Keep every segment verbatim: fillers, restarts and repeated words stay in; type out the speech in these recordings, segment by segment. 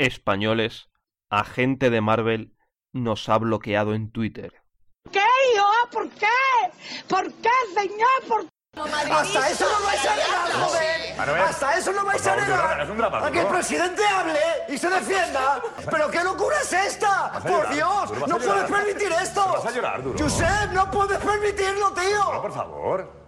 españoles, agente de Marvel nos ha bloqueado en Twitter. ¿Qué, hijo? ¿Por qué? ¿Por qué, señor? ¿Por qué? ¡Hasta eso no vais a negar, joven! ¡Hasta eso no vais a negar! ¡A que el presidente hable y se defienda! ¿Pero qué locura es esta? ¡Por Dios! ¡No puedes permitir esto! Vas a llorar, Duro. ¡Josep, no puedes permitirlo, tío! No, por favor.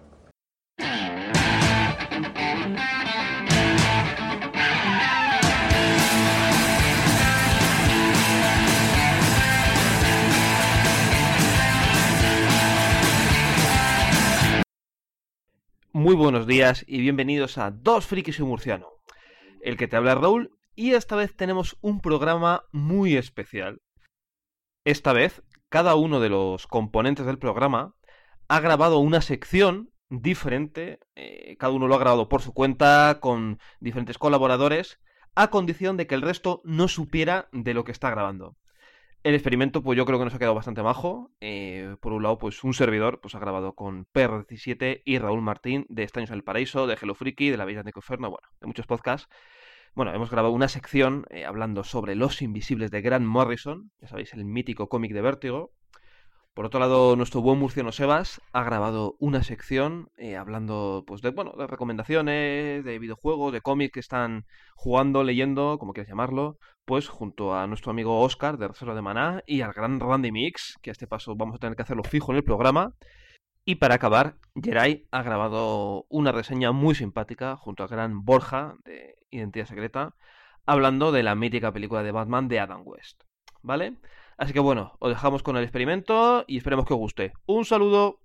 Muy buenos días y bienvenidos a Dos Frikis y un Murciano. El que te habla es Raúl y esta vez tenemos un programa muy especial. Esta vez, cada uno de los componentes del programa ha grabado una sección diferente, eh, cada uno lo ha grabado por su cuenta, con diferentes colaboradores, a condición de que el resto no supiera de lo que está grabando. El experimento, pues yo creo que nos ha quedado bastante majo. Eh, por un lado, pues un servidor pues ha grabado con P R diecisiete y Raúl Martín de Extraños en el Paraíso, de Hello Freaky, de La Bella de Inferno, bueno, de muchos podcasts. Bueno, hemos grabado una sección eh, hablando sobre Los Invisibles de Grant Morrison, ya sabéis, el mítico cómic de Vértigo. Por otro lado, nuestro buen murciano Sebas ha grabado una sección eh, hablando pues de, bueno, de recomendaciones, de videojuegos, de cómics que están jugando, leyendo, como quieras llamarlo, pues junto a nuestro amigo Óscar de Reserva de Maná y al gran Randy Mix, que a este paso vamos a tener que hacerlo fijo en el programa. Y para acabar, Geray ha grabado una reseña muy simpática junto al gran Borja de Identidad Secreta, hablando de la mítica película de Batman de Adam West, ¿vale? Así que bueno, os dejamos con el experimento y esperemos que os guste. ¡Un saludo!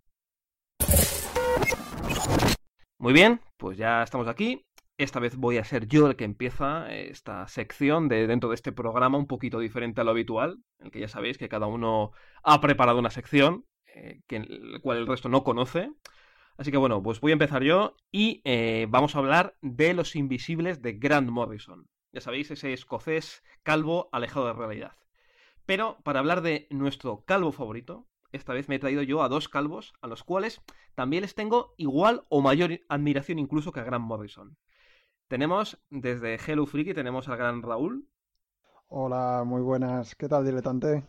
Muy bien, pues ya estamos aquí. Esta vez voy a ser yo el que empieza esta sección de dentro de este programa un poquito diferente a lo habitual, en el que ya sabéis que cada uno ha preparado una sección, eh, que el cual el resto no conoce. Así que bueno, pues voy a empezar yo y eh, vamos a hablar de Los Invisibles de Grant Morrison. Ya sabéis, ese escocés calvo alejado de la realidad. Pero para hablar de nuestro calvo favorito, esta vez me he traído yo a dos calvos, a los cuales también les tengo igual o mayor admiración incluso que a Grant Morrison. Tenemos desde Hello Freaky, tenemos al gran Raúl. Hola, muy buenas. ¿Qué tal, diletante?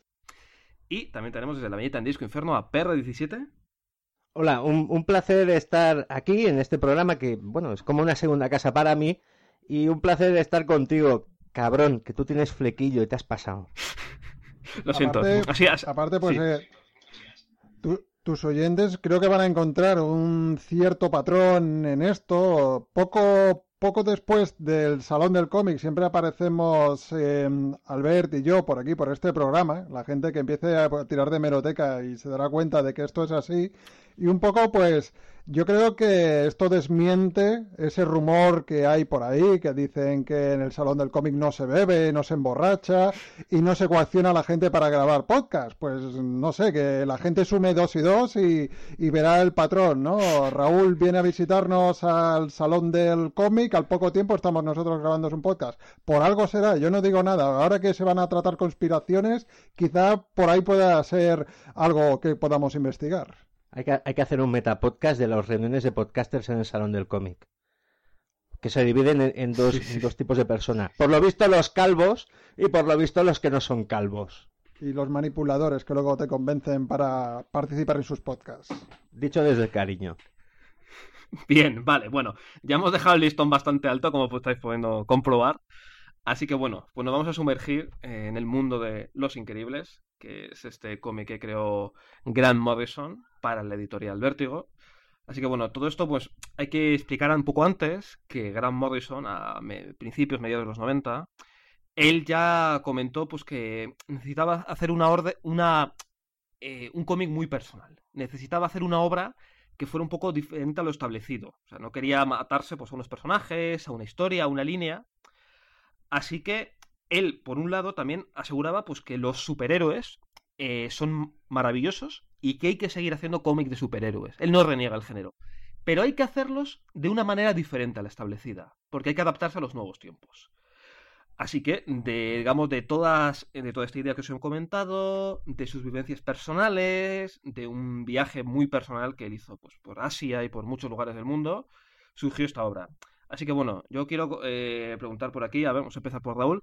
Y también tenemos desde La Viñeta en Disco Inferno a P R diecisiete. Hola, un, un placer estar aquí en este programa que, bueno, es como una segunda casa para mí. Y un placer estar contigo, cabrón, que tú tienes flequillo y te has pasado. Lo siento. Aparte, Así, así, aparte pues sí. eh, tu, tus oyentes creo que van a encontrar un cierto patrón en esto. Poco, poco después del Salón del Cómic siempre aparecemos eh, Albert y yo por aquí, por este programa. La gente que empiece a tirar de hemeroteca y se dará cuenta de que esto es así. Y un poco pues... Yo creo que esto desmiente ese rumor que hay por ahí, que dicen que en el Salón del Cómic no se bebe, no se emborracha y no se coacciona a la gente para grabar podcast. Pues no sé, que la gente sume dos y dos y, y verá el patrón, ¿no? Raúl viene a visitarnos al Salón del Cómic, al poco tiempo estamos nosotros grabando un podcast. Por algo será, yo no digo nada. Ahora que se van a tratar conspiraciones, quizá por ahí pueda ser algo que podamos investigar. Hay que, hay que hacer un metapodcast de las reuniones de podcasters en el Salón del Cómic. Que se dividen en, en, dos, sí, sí. en dos tipos de personas. Por lo visto los calvos y por lo visto los que no son calvos. Y los manipuladores que luego te convencen para participar en sus podcasts. Dicho desde el cariño. Bien, vale, bueno. Ya hemos dejado el listón bastante alto, como estáis pudiendo comprobar. Así que bueno, pues nos vamos a sumergir en el mundo de Los Increíbles, que es este cómic que creó Grant Morrison para la editorial Vértigo. Así que bueno, todo esto pues hay que explicar un poco antes que Grant Morrison, a me, principios, mediados de los noventa, él ya comentó pues que necesitaba hacer una orden, una eh, un cómic muy personal. Necesitaba hacer una obra que fuera un poco diferente a lo establecido. O sea, no quería matarse pues a unos personajes, a una historia, a una línea. Así que él, por un lado, también aseguraba pues que los superhéroes eh, son maravillosos y que hay que seguir haciendo cómics de superhéroes. Él no reniega el género. Pero hay que hacerlos de una manera diferente a la establecida, porque hay que adaptarse a los nuevos tiempos. Así que, de, digamos, de todas, de toda esta idea que os he comentado, de sus vivencias personales, de un viaje muy personal que él hizo pues, por Asia y por muchos lugares del mundo, surgió esta obra. Así que bueno, yo quiero eh, preguntar por aquí, a ver, vamos a empezar por Raúl,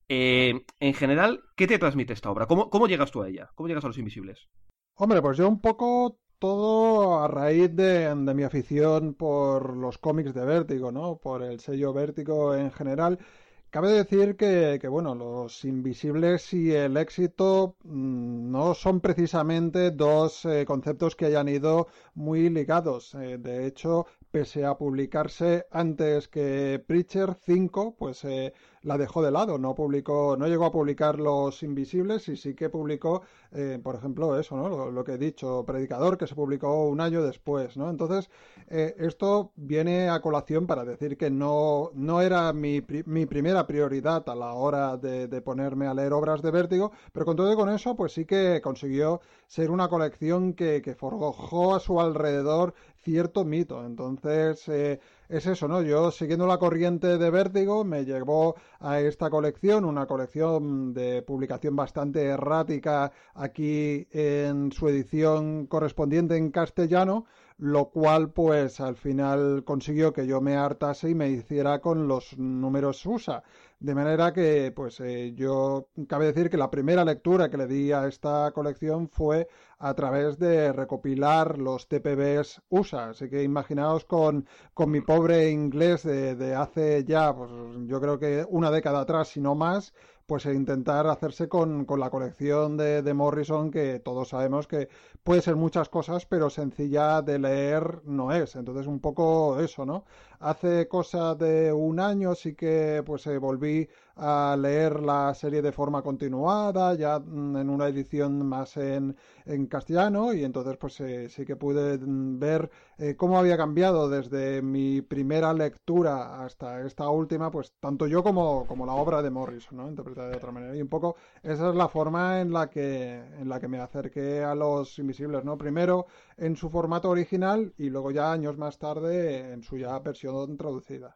Eh, en general, ¿qué te transmite esta obra? ¿Cómo, ¿Cómo llegas tú a ella? ¿Cómo llegas a Los Invisibles? Hombre, pues yo un poco todo a raíz de, de mi afición por los cómics de Vértigo, ¿no? Por el sello Vértigo en general. Cabe decir que, que, bueno, Los Invisibles y el éxito mmm, no son precisamente dos eh, conceptos que hayan ido muy ligados. Eh, de hecho, pese a publicarse antes que Preacher cinco, pues eh, la dejó de lado. No publicó, no llegó a publicar Los Invisibles y sí que publicó, eh, por ejemplo, eso, ¿no? Lo, lo que he dicho, Predicador, que se publicó un año después, ¿no? Entonces, eh, esto viene a colación para decir que no, no era mi, mi primera prioridad a la hora de, de ponerme a leer obras de Vértigo, pero con todo y con eso, pues sí que consiguió ser una colección que, que forjó a su alrededor cierto mito. Entonces, eh, es eso, ¿no? Yo, siguiendo la corriente de Vértigo, me llevó a esta colección, una colección de publicación bastante errática aquí en su edición correspondiente en castellano, lo cual pues al final consiguió que yo me hartase y me hiciera con los números U S A. De manera que pues eh, yo, cabe decir que la primera lectura que le di a esta colección fue a través de recopilar los T P Bs U S A. Así que imaginaos con, con mi pobre inglés de, de hace ya, pues yo creo que una década atrás, si no más, pues intentar hacerse con, con la colección de, de Morrison, que todos sabemos que puede ser muchas cosas, pero sencilla de leer no es. Entonces un poco eso, ¿no? Hace cosa de un año sí que pues eh, volví a leer la serie de forma continuada, ya en una edición más en, en castellano, y entonces pues eh, sí que pude ver eh, cómo había cambiado desde mi primera lectura hasta esta última, pues tanto yo como, como la obra de Morrison, ¿no? Interpretada de otra manera. Y un poco esa es la forma en la que, en la que me acerqué a Los Invisibles, ¿no? Primero en su formato original y luego ya años más tarde en su ya versión traducida.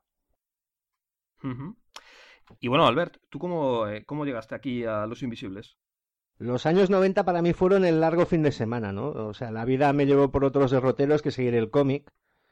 Uh-huh. Y bueno, Albert, ¿tú cómo, eh, cómo llegaste aquí a Los Invisibles? Los años noventa para mí fueron el largo fin de semana, ¿no? O sea, la vida me llevó por otros derroteros que seguir el cómic.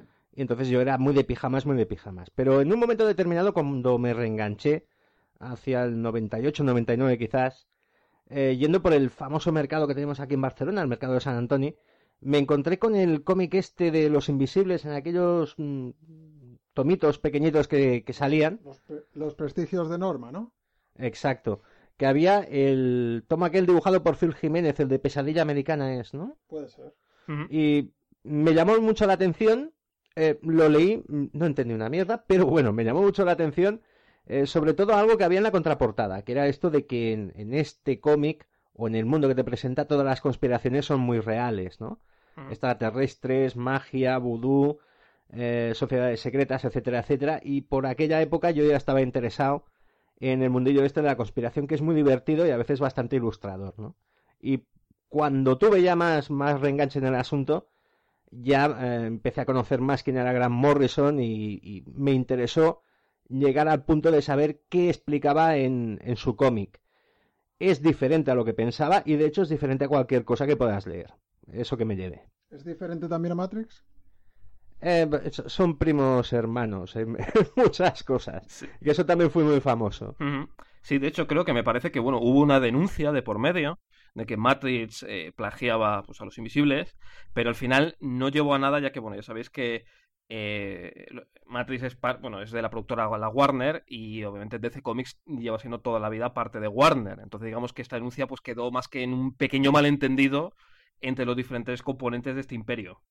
Y entonces yo era muy de pijamas, muy de pijamas. Pero en un momento determinado, cuando me reenganché, hacia el noventa y ocho, noventa y nueve quizás, eh, yendo por el famoso mercado que tenemos aquí en Barcelona, el mercado de San Antonio, me encontré con el cómic este de Los Invisibles en aquellos mmm, tomitos pequeñitos que, que salían. Los, pre los prestigios de Norma, ¿no? Exacto. Que había el tomo aquel dibujado por Phil Jiménez, el de Pesadilla Americana es, ¿no? Puede ser. Uh-huh. Y me llamó mucho la atención, eh, lo leí, no entendí una mierda, pero bueno, me llamó mucho la atención, eh, sobre todo algo que había en la contraportada, que era esto de que en, en este cómic, o en el mundo que te presenta, todas las conspiraciones son muy reales, ¿no? Uh-huh. Extraterrestres, magia, vudú, eh, sociedades secretas, etcétera, etcétera, y por aquella época yo ya estaba interesado en el mundillo este de la conspiración, que es muy divertido y a veces bastante ilustrador, ¿no? Y cuando tuve ya más, más reenganche en el asunto, ya eh, empecé a conocer más quién era Grant Morrison y, y me interesó llegar al punto de saber qué explicaba en, en su cómic. Es diferente a lo que pensaba y de hecho es diferente a cualquier cosa que puedas leer. Eso que me lleve. ¿Es diferente también a Matrix? Eh, son primos hermanos en muchas cosas. Sí. Y eso también fue muy famoso. Uh-huh. Sí, de hecho creo que me parece que bueno, hubo una denuncia de por medio de que Matrix eh, plagiaba pues, a Los Invisibles, pero al final no llevó a nada, ya que bueno, ya sabéis que eh, Matrix es, bueno, es de la productora la Warner y obviamente D C Comics lleva siendo toda la vida parte de Warner. Entonces digamos que esta denuncia pues quedó más que en un pequeño malentendido entre los diferentes componentes de este imperio.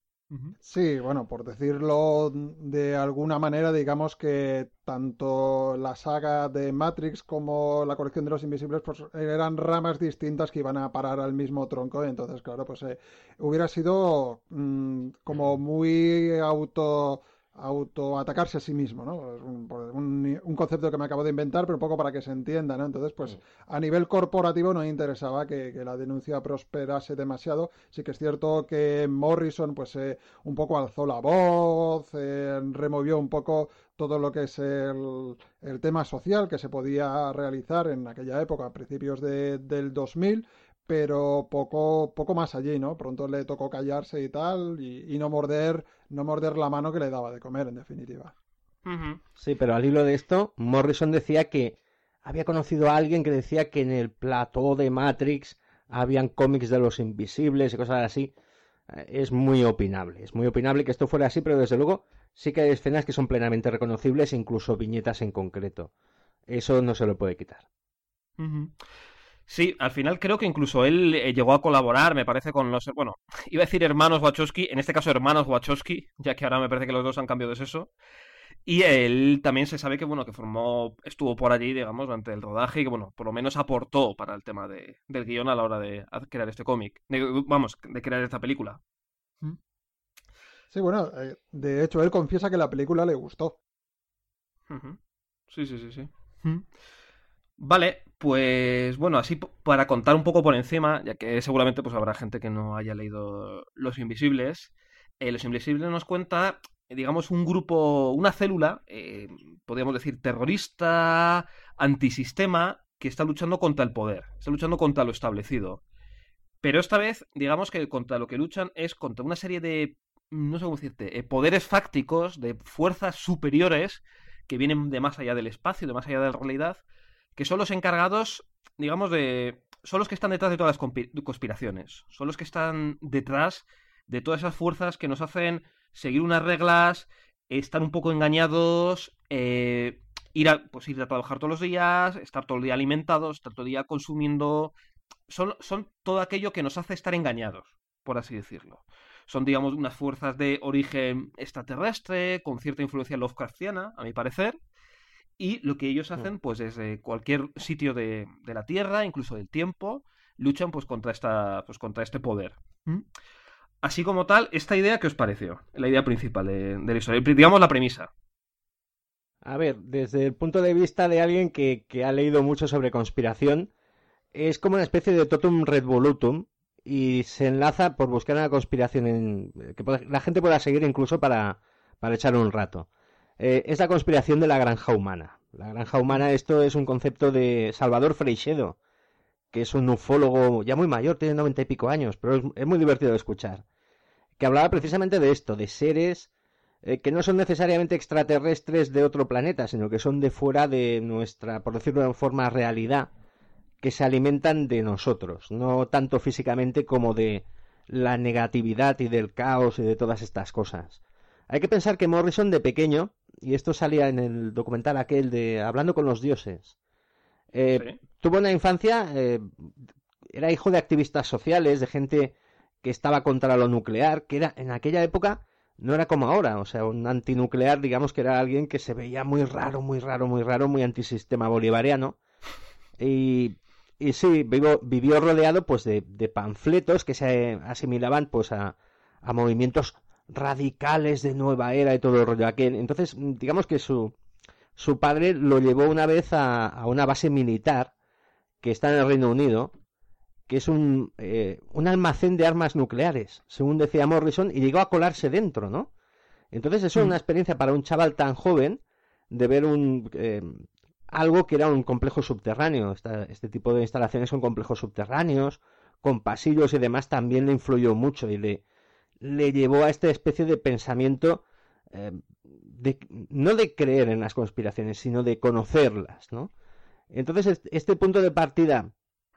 Sí, bueno, por decirlo de alguna manera, digamos que tanto la saga de Matrix como la colección de Los Invisibles pues eran ramas distintas que iban a parar al mismo tronco, entonces claro, pues eh, hubiera sido mmm, como muy auto autoatacarse a sí mismo, ¿no? Un, un, un concepto que me acabo de inventar, pero un poco para que se entienda, ¿no? Entonces, pues a nivel corporativo no interesaba que, que la denuncia prosperase demasiado. Sí que es cierto que Morrison, pues eh, un poco alzó la voz, eh, removió un poco todo lo que es el, el tema social que se podía realizar en aquella época, a principios de, del dos mil, pero poco, poco más allí, ¿no? Pronto le tocó callarse y tal, y, y no morder, no morder la mano que le daba de comer, en definitiva. Uh-huh. Sí, pero al hilo de esto, Morrison decía que había conocido a alguien que decía que en el plató de Matrix habían cómics de los Invisibles y cosas así. Es muy opinable, es muy opinable que esto fuera así, pero desde luego sí que hay escenas que son plenamente reconocibles, incluso viñetas en concreto. Eso no se lo puede quitar. Uh-huh. Sí, al final creo que incluso él eh, llegó a colaborar, me parece, con los... Bueno, iba a decir hermanos Wachowski, en este caso hermanos Wachowski, ya que ahora me parece que los dos han cambiado de sexo. Y él también se sabe que, bueno, que formó, estuvo por allí, digamos, durante el rodaje y que, bueno, por lo menos aportó para el tema de, del guión a la hora de crear este cómic. De, vamos, de crear esta película. Sí, bueno, de hecho, él confiesa que la película le gustó. Uh-huh. Sí, sí, sí, sí. Uh-huh. Vale, pues bueno, así p- para contar un poco por encima, ya que seguramente pues habrá gente que no haya leído Los Invisibles. Eh, Los Invisibles nos cuenta, digamos, un grupo, una célula, eh, podríamos decir terrorista, antisistema, que está luchando contra el poder, está luchando contra lo establecido. Pero esta vez, digamos que contra lo que luchan es contra una serie de, no sé cómo decirte, eh, poderes fácticos, de fuerzas superiores que vienen de más allá del espacio, de más allá de la realidad, que son los encargados, digamos, de... son los que están detrás de todas las compi- conspiraciones, son los que están detrás de todas esas fuerzas que nos hacen seguir unas reglas, estar un poco engañados, eh, ir, a, pues ir a trabajar todos los días, estar todo el día alimentados, estar todo el día consumiendo... Son, son todo aquello que nos hace estar engañados, por así decirlo. Son, digamos, unas fuerzas de origen extraterrestre, con cierta influencia Lovecraftiana, a mi parecer. Y lo que ellos hacen, pues desde cualquier sitio de, de la Tierra, incluso del tiempo, luchan pues contra esta, pues contra este poder. ¿Mm? Así como tal, esta idea, ¿qué os pareció? La idea principal de, de la historia, digamos la premisa. A ver, desde el punto de vista de alguien que, que ha leído mucho sobre conspiración, es como una especie de totum revolutum y se enlaza por buscar una conspiración en, que la gente pueda seguir incluso para, para echar un rato. Eh, es la conspiración de la granja humana. La granja humana, esto es un concepto de Salvador Freixedo, que es un ufólogo ya muy mayor, tiene noventa y pico años, pero es, es muy divertido de escuchar, que hablaba precisamente de esto, de seres eh, que no son necesariamente extraterrestres de otro planeta, sino que son de fuera de nuestra, por decirlo de forma, realidad, que se alimentan de nosotros, no tanto físicamente como de la negatividad y del caos y de todas estas cosas. Hay que pensar que Morrison de pequeño, y esto salía en el documental aquel de Hablando con los dioses, eh, sí. tuvo una infancia, eh, era hijo de activistas sociales, de gente que estaba contra lo nuclear, que era en aquella época no era como ahora, o sea, un antinuclear, digamos que era alguien que se veía muy raro, muy raro, muy raro, muy antisistema bolivariano, y... Y sí, vivo, vivió rodeado pues de, de panfletos que se asimilaban pues a, a movimientos radicales de nueva era y todo el rollo aquel. Entonces, digamos que su, su padre lo llevó una vez a, a una base militar que está en el Reino Unido, que es un, eh, un almacén de armas nucleares, según decía Morrison, y llegó a colarse dentro, ¿no? Entonces eso mm. es una experiencia para un chaval tan joven de ver un... Eh, algo que era un complejo subterráneo. Esta, este tipo de instalaciones son complejos subterráneos, con pasillos y demás, también le influyó mucho y le, le llevó a esta especie de pensamiento, eh, de, no de creer en las conspiraciones, sino de conocerlas, ¿no? Entonces, este punto de partida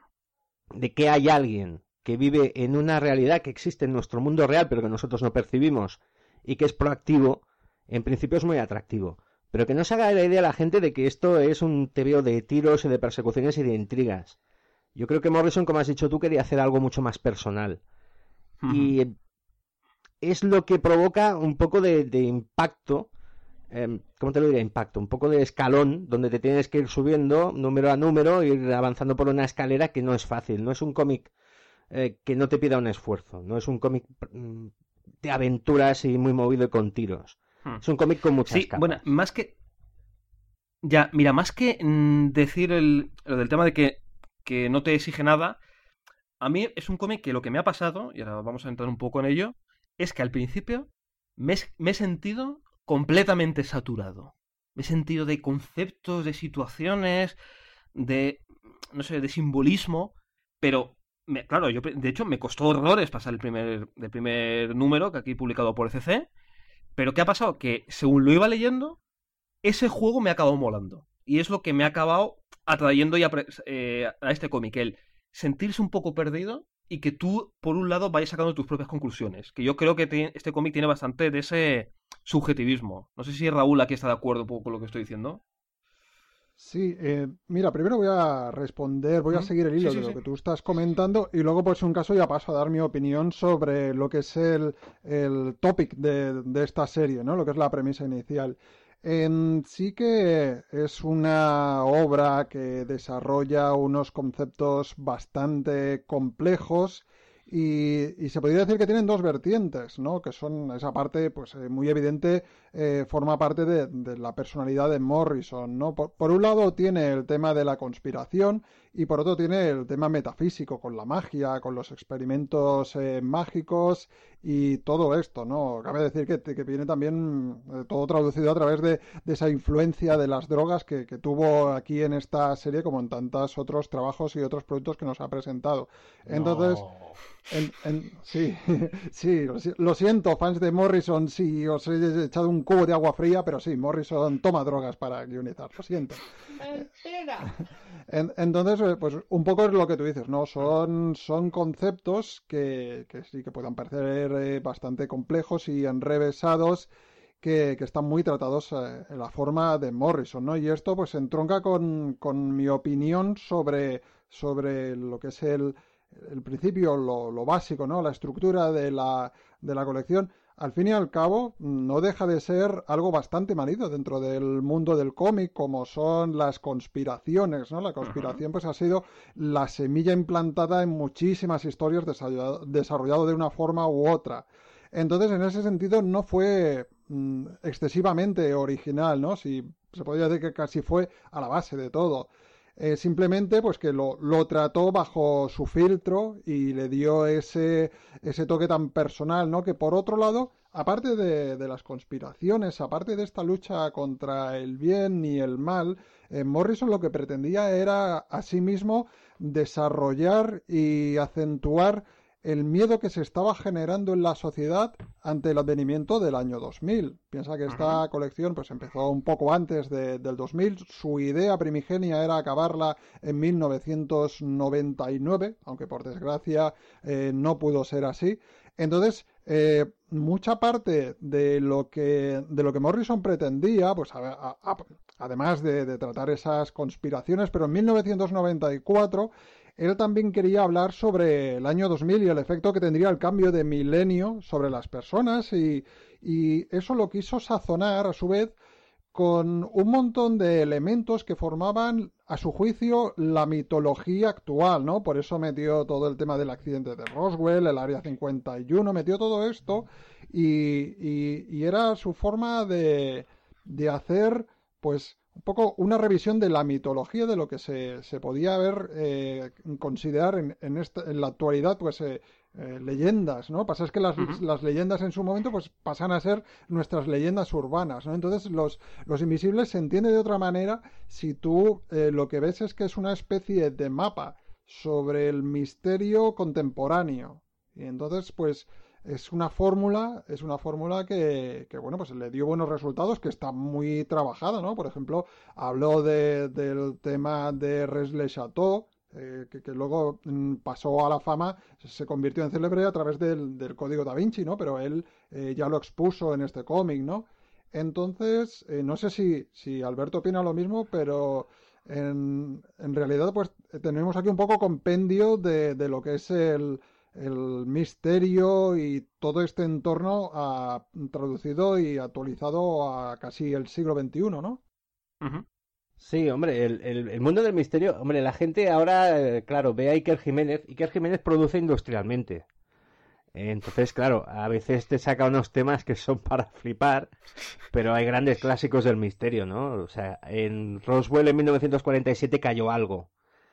de que hay alguien que vive en una realidad que existe en nuestro mundo real, pero que nosotros no percibimos, y que es proactivo, en principio es muy atractivo. Pero que no se haga la idea a la gente de que esto es un tebeo de tiros y de persecuciones y de intrigas. Yo creo que Morrison, como has dicho tú, quería hacer algo mucho más personal. Uh-huh. Y es lo que provoca un poco de, de impacto, eh, ¿cómo te lo diría? Impacto, un poco de escalón, donde te tienes que ir subiendo número a número, ir avanzando por una escalera que no es fácil. No es un cómic eh, que no te pida un esfuerzo. No es un cómic mm, de aventuras y muy movido y con tiros. Es un cómic con muchas sí, capas. Bueno, más que... Ya, mira, más que mmm, decir el, lo del tema de que, que no te exige nada, a mí es un cómic que lo que me ha pasado, y ahora vamos a entrar un poco en ello, es que al principio me, me he sentido completamente saturado. Me he sentido de conceptos, de situaciones, de, no sé, de simbolismo, pero... Me, claro, yo de hecho me costó horrores pasar el primer, el primer número, que aquí he publicado por E C C. Pero ¿qué ha pasado? Que según lo iba leyendo, ese juego me ha acabado molando. y es lo que me ha acabado atrayendo y a, eh, a este cómic, el sentirse un poco perdido y que tú, por un lado, vayas sacando tus propias conclusiones. Que yo creo que te, este cómic tiene bastante de ese subjetivismo. No sé si Raúl aquí está de acuerdo un poco con lo que estoy diciendo. Sí, eh, mira, primero voy a responder, voy a seguir el hilo sí, sí, de lo sí. que tú estás comentando y luego, pues, en un caso ya paso a dar mi opinión sobre lo que es el, el topic de, de esta serie, ¿no? Lo que es la premisa inicial. En sí que es una obra que desarrolla unos conceptos bastante complejos y, y se podría decir que tienen dos vertientes, ¿no? Que son esa parte, pues, eh, muy evidente, eh, forma parte de, de la personalidad de Morrison, ¿no? Por, por un lado tiene el tema de la conspiración y por otro tiene el tema metafísico, con la magia, con los experimentos eh, mágicos y todo esto, ¿no? Cabe decir que, que viene también eh, todo traducido a través de, de esa influencia de las drogas que, que tuvo aquí en esta serie, como en tantos otros trabajos y otros productos que nos ha presentado. Entonces, No. en, en, sí, sí, lo siento, fans de Morrison, si os he echado un cubo de agua fría, pero sí, Morrison toma drogas para guionizar, lo siento. Mentira. En, entonces, pues un poco es lo que tú dices, ¿no? Son, son conceptos que, que sí que puedan parecer eh, bastante complejos y enrevesados, que, que están muy tratados eh, en la forma de Morrison, ¿no? Y esto pues entronca con, con mi opinión sobre, sobre lo que es el, el principio, lo, lo básico, ¿no? La estructura de la, de la colección. Al fin y al cabo, no deja de ser algo bastante manido dentro del mundo del cómic, como son las conspiraciones, ¿no? La conspiración, pues, ha sido la semilla implantada en muchísimas historias, desarrollado, desarrollado de una forma u otra. Entonces, en ese sentido, no fue mmm, excesivamente original, ¿no? Si se podría decir que casi fue a la base de todo. Eh, simplemente pues que lo, lo trató bajo su filtro y le dio ese, ese toque tan personal, ¿no? Que por otro lado, aparte de, de las conspiraciones, aparte de esta lucha contra el bien y el mal, eh, Morrison lo que pretendía era asimismo desarrollar y acentuar el miedo que se estaba generando en la sociedad ante el advenimiento del año dos mil. Piensa que esta colección pues empezó un poco antes de, del dos mil. Su idea primigenia era acabarla en mil novecientos noventa y nueve, aunque por desgracia eh, no pudo ser así. Entonces, eh, mucha parte de lo que de lo que Morrison pretendía, pues a, a, a, además de, de tratar esas conspiraciones, pero en mil novecientos noventa y cuatro él también quería hablar sobre el año dos mil y el efecto que tendría el cambio de milenio sobre las personas y, y eso lo quiso sazonar a su vez con un montón de elementos que formaban, a su juicio, la mitología actual, ¿no? Por eso metió todo el tema del accidente de Roswell, el Área cincuenta y uno, metió todo esto y, y, y era su forma de, de hacer, pues, un poco una revisión de la mitología de lo que se, se podía ver, eh, considerar en, en, esta, en la actualidad, pues, eh, eh, leyendas, ¿no? Pasa es que las, uh-huh. las leyendas en su momento, pues, pasan a ser nuestras leyendas urbanas, ¿no? Entonces, los, los invisibles se entiende de otra manera si tú eh, lo que ves es que es una especie de mapa sobre el misterio contemporáneo. Y entonces, pues, es una fórmula, es una fórmula que, que, bueno, pues le dio buenos resultados, que está muy trabajada, ¿no? Por ejemplo, habló de, del tema de Res-le Chateau, eh, que, que luego mm, pasó a la fama, se convirtió en célebre a través del, del Código Da Vinci, ¿no? Pero él eh, ya lo expuso en este cómic, ¿no? Entonces, eh, no sé si, si Alberto opina lo mismo, pero en, en realidad, pues, tenemos aquí un poco compendio de, de lo que es el... el misterio y todo este entorno a, traducido y actualizado a casi el siglo veintiuno, ¿no? Uh-huh. Sí, hombre, el, el, el mundo del misterio, hombre, la gente ahora, eh, claro, ve a Iker Jiménez, Iker Jiménez produce industrialmente. Entonces, claro, a veces te saca unos temas que son para flipar, pero hay grandes clásicos del misterio, ¿no? O sea, en Roswell en mil novecientos cuarenta y siete cayó algo.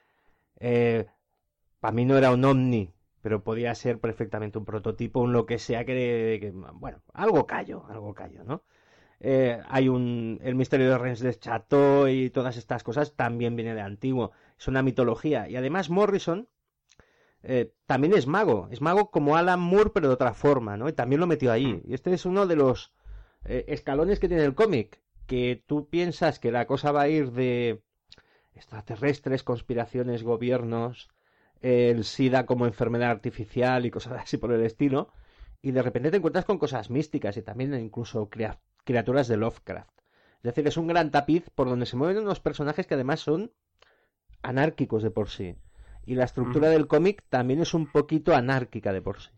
Eh, para mí no era un ovni, pero podía ser perfectamente un prototipo, un lo que sea que, que bueno, algo cayó, algo cayó, ¿no? Eh, hay un el misterio de Res-le Chateau y todas estas cosas también viene de antiguo, es una mitología y además Morrison eh, también es mago, es mago como Alan Moore pero de otra forma, ¿no? Y también lo metió ahí y este es uno de los eh, escalones que tiene el cómic, que tú piensas que la cosa va a ir de extraterrestres, conspiraciones, gobiernos, el SIDA como enfermedad artificial y cosas así por el estilo, y de repente te encuentras con cosas místicas y también incluso crea- criaturas de Lovecraft. Es decir, es un gran tapiz por donde se mueven unos personajes que además son anárquicos de por sí. Y la estructura mm. del cómic también es un poquito anárquica de por sí.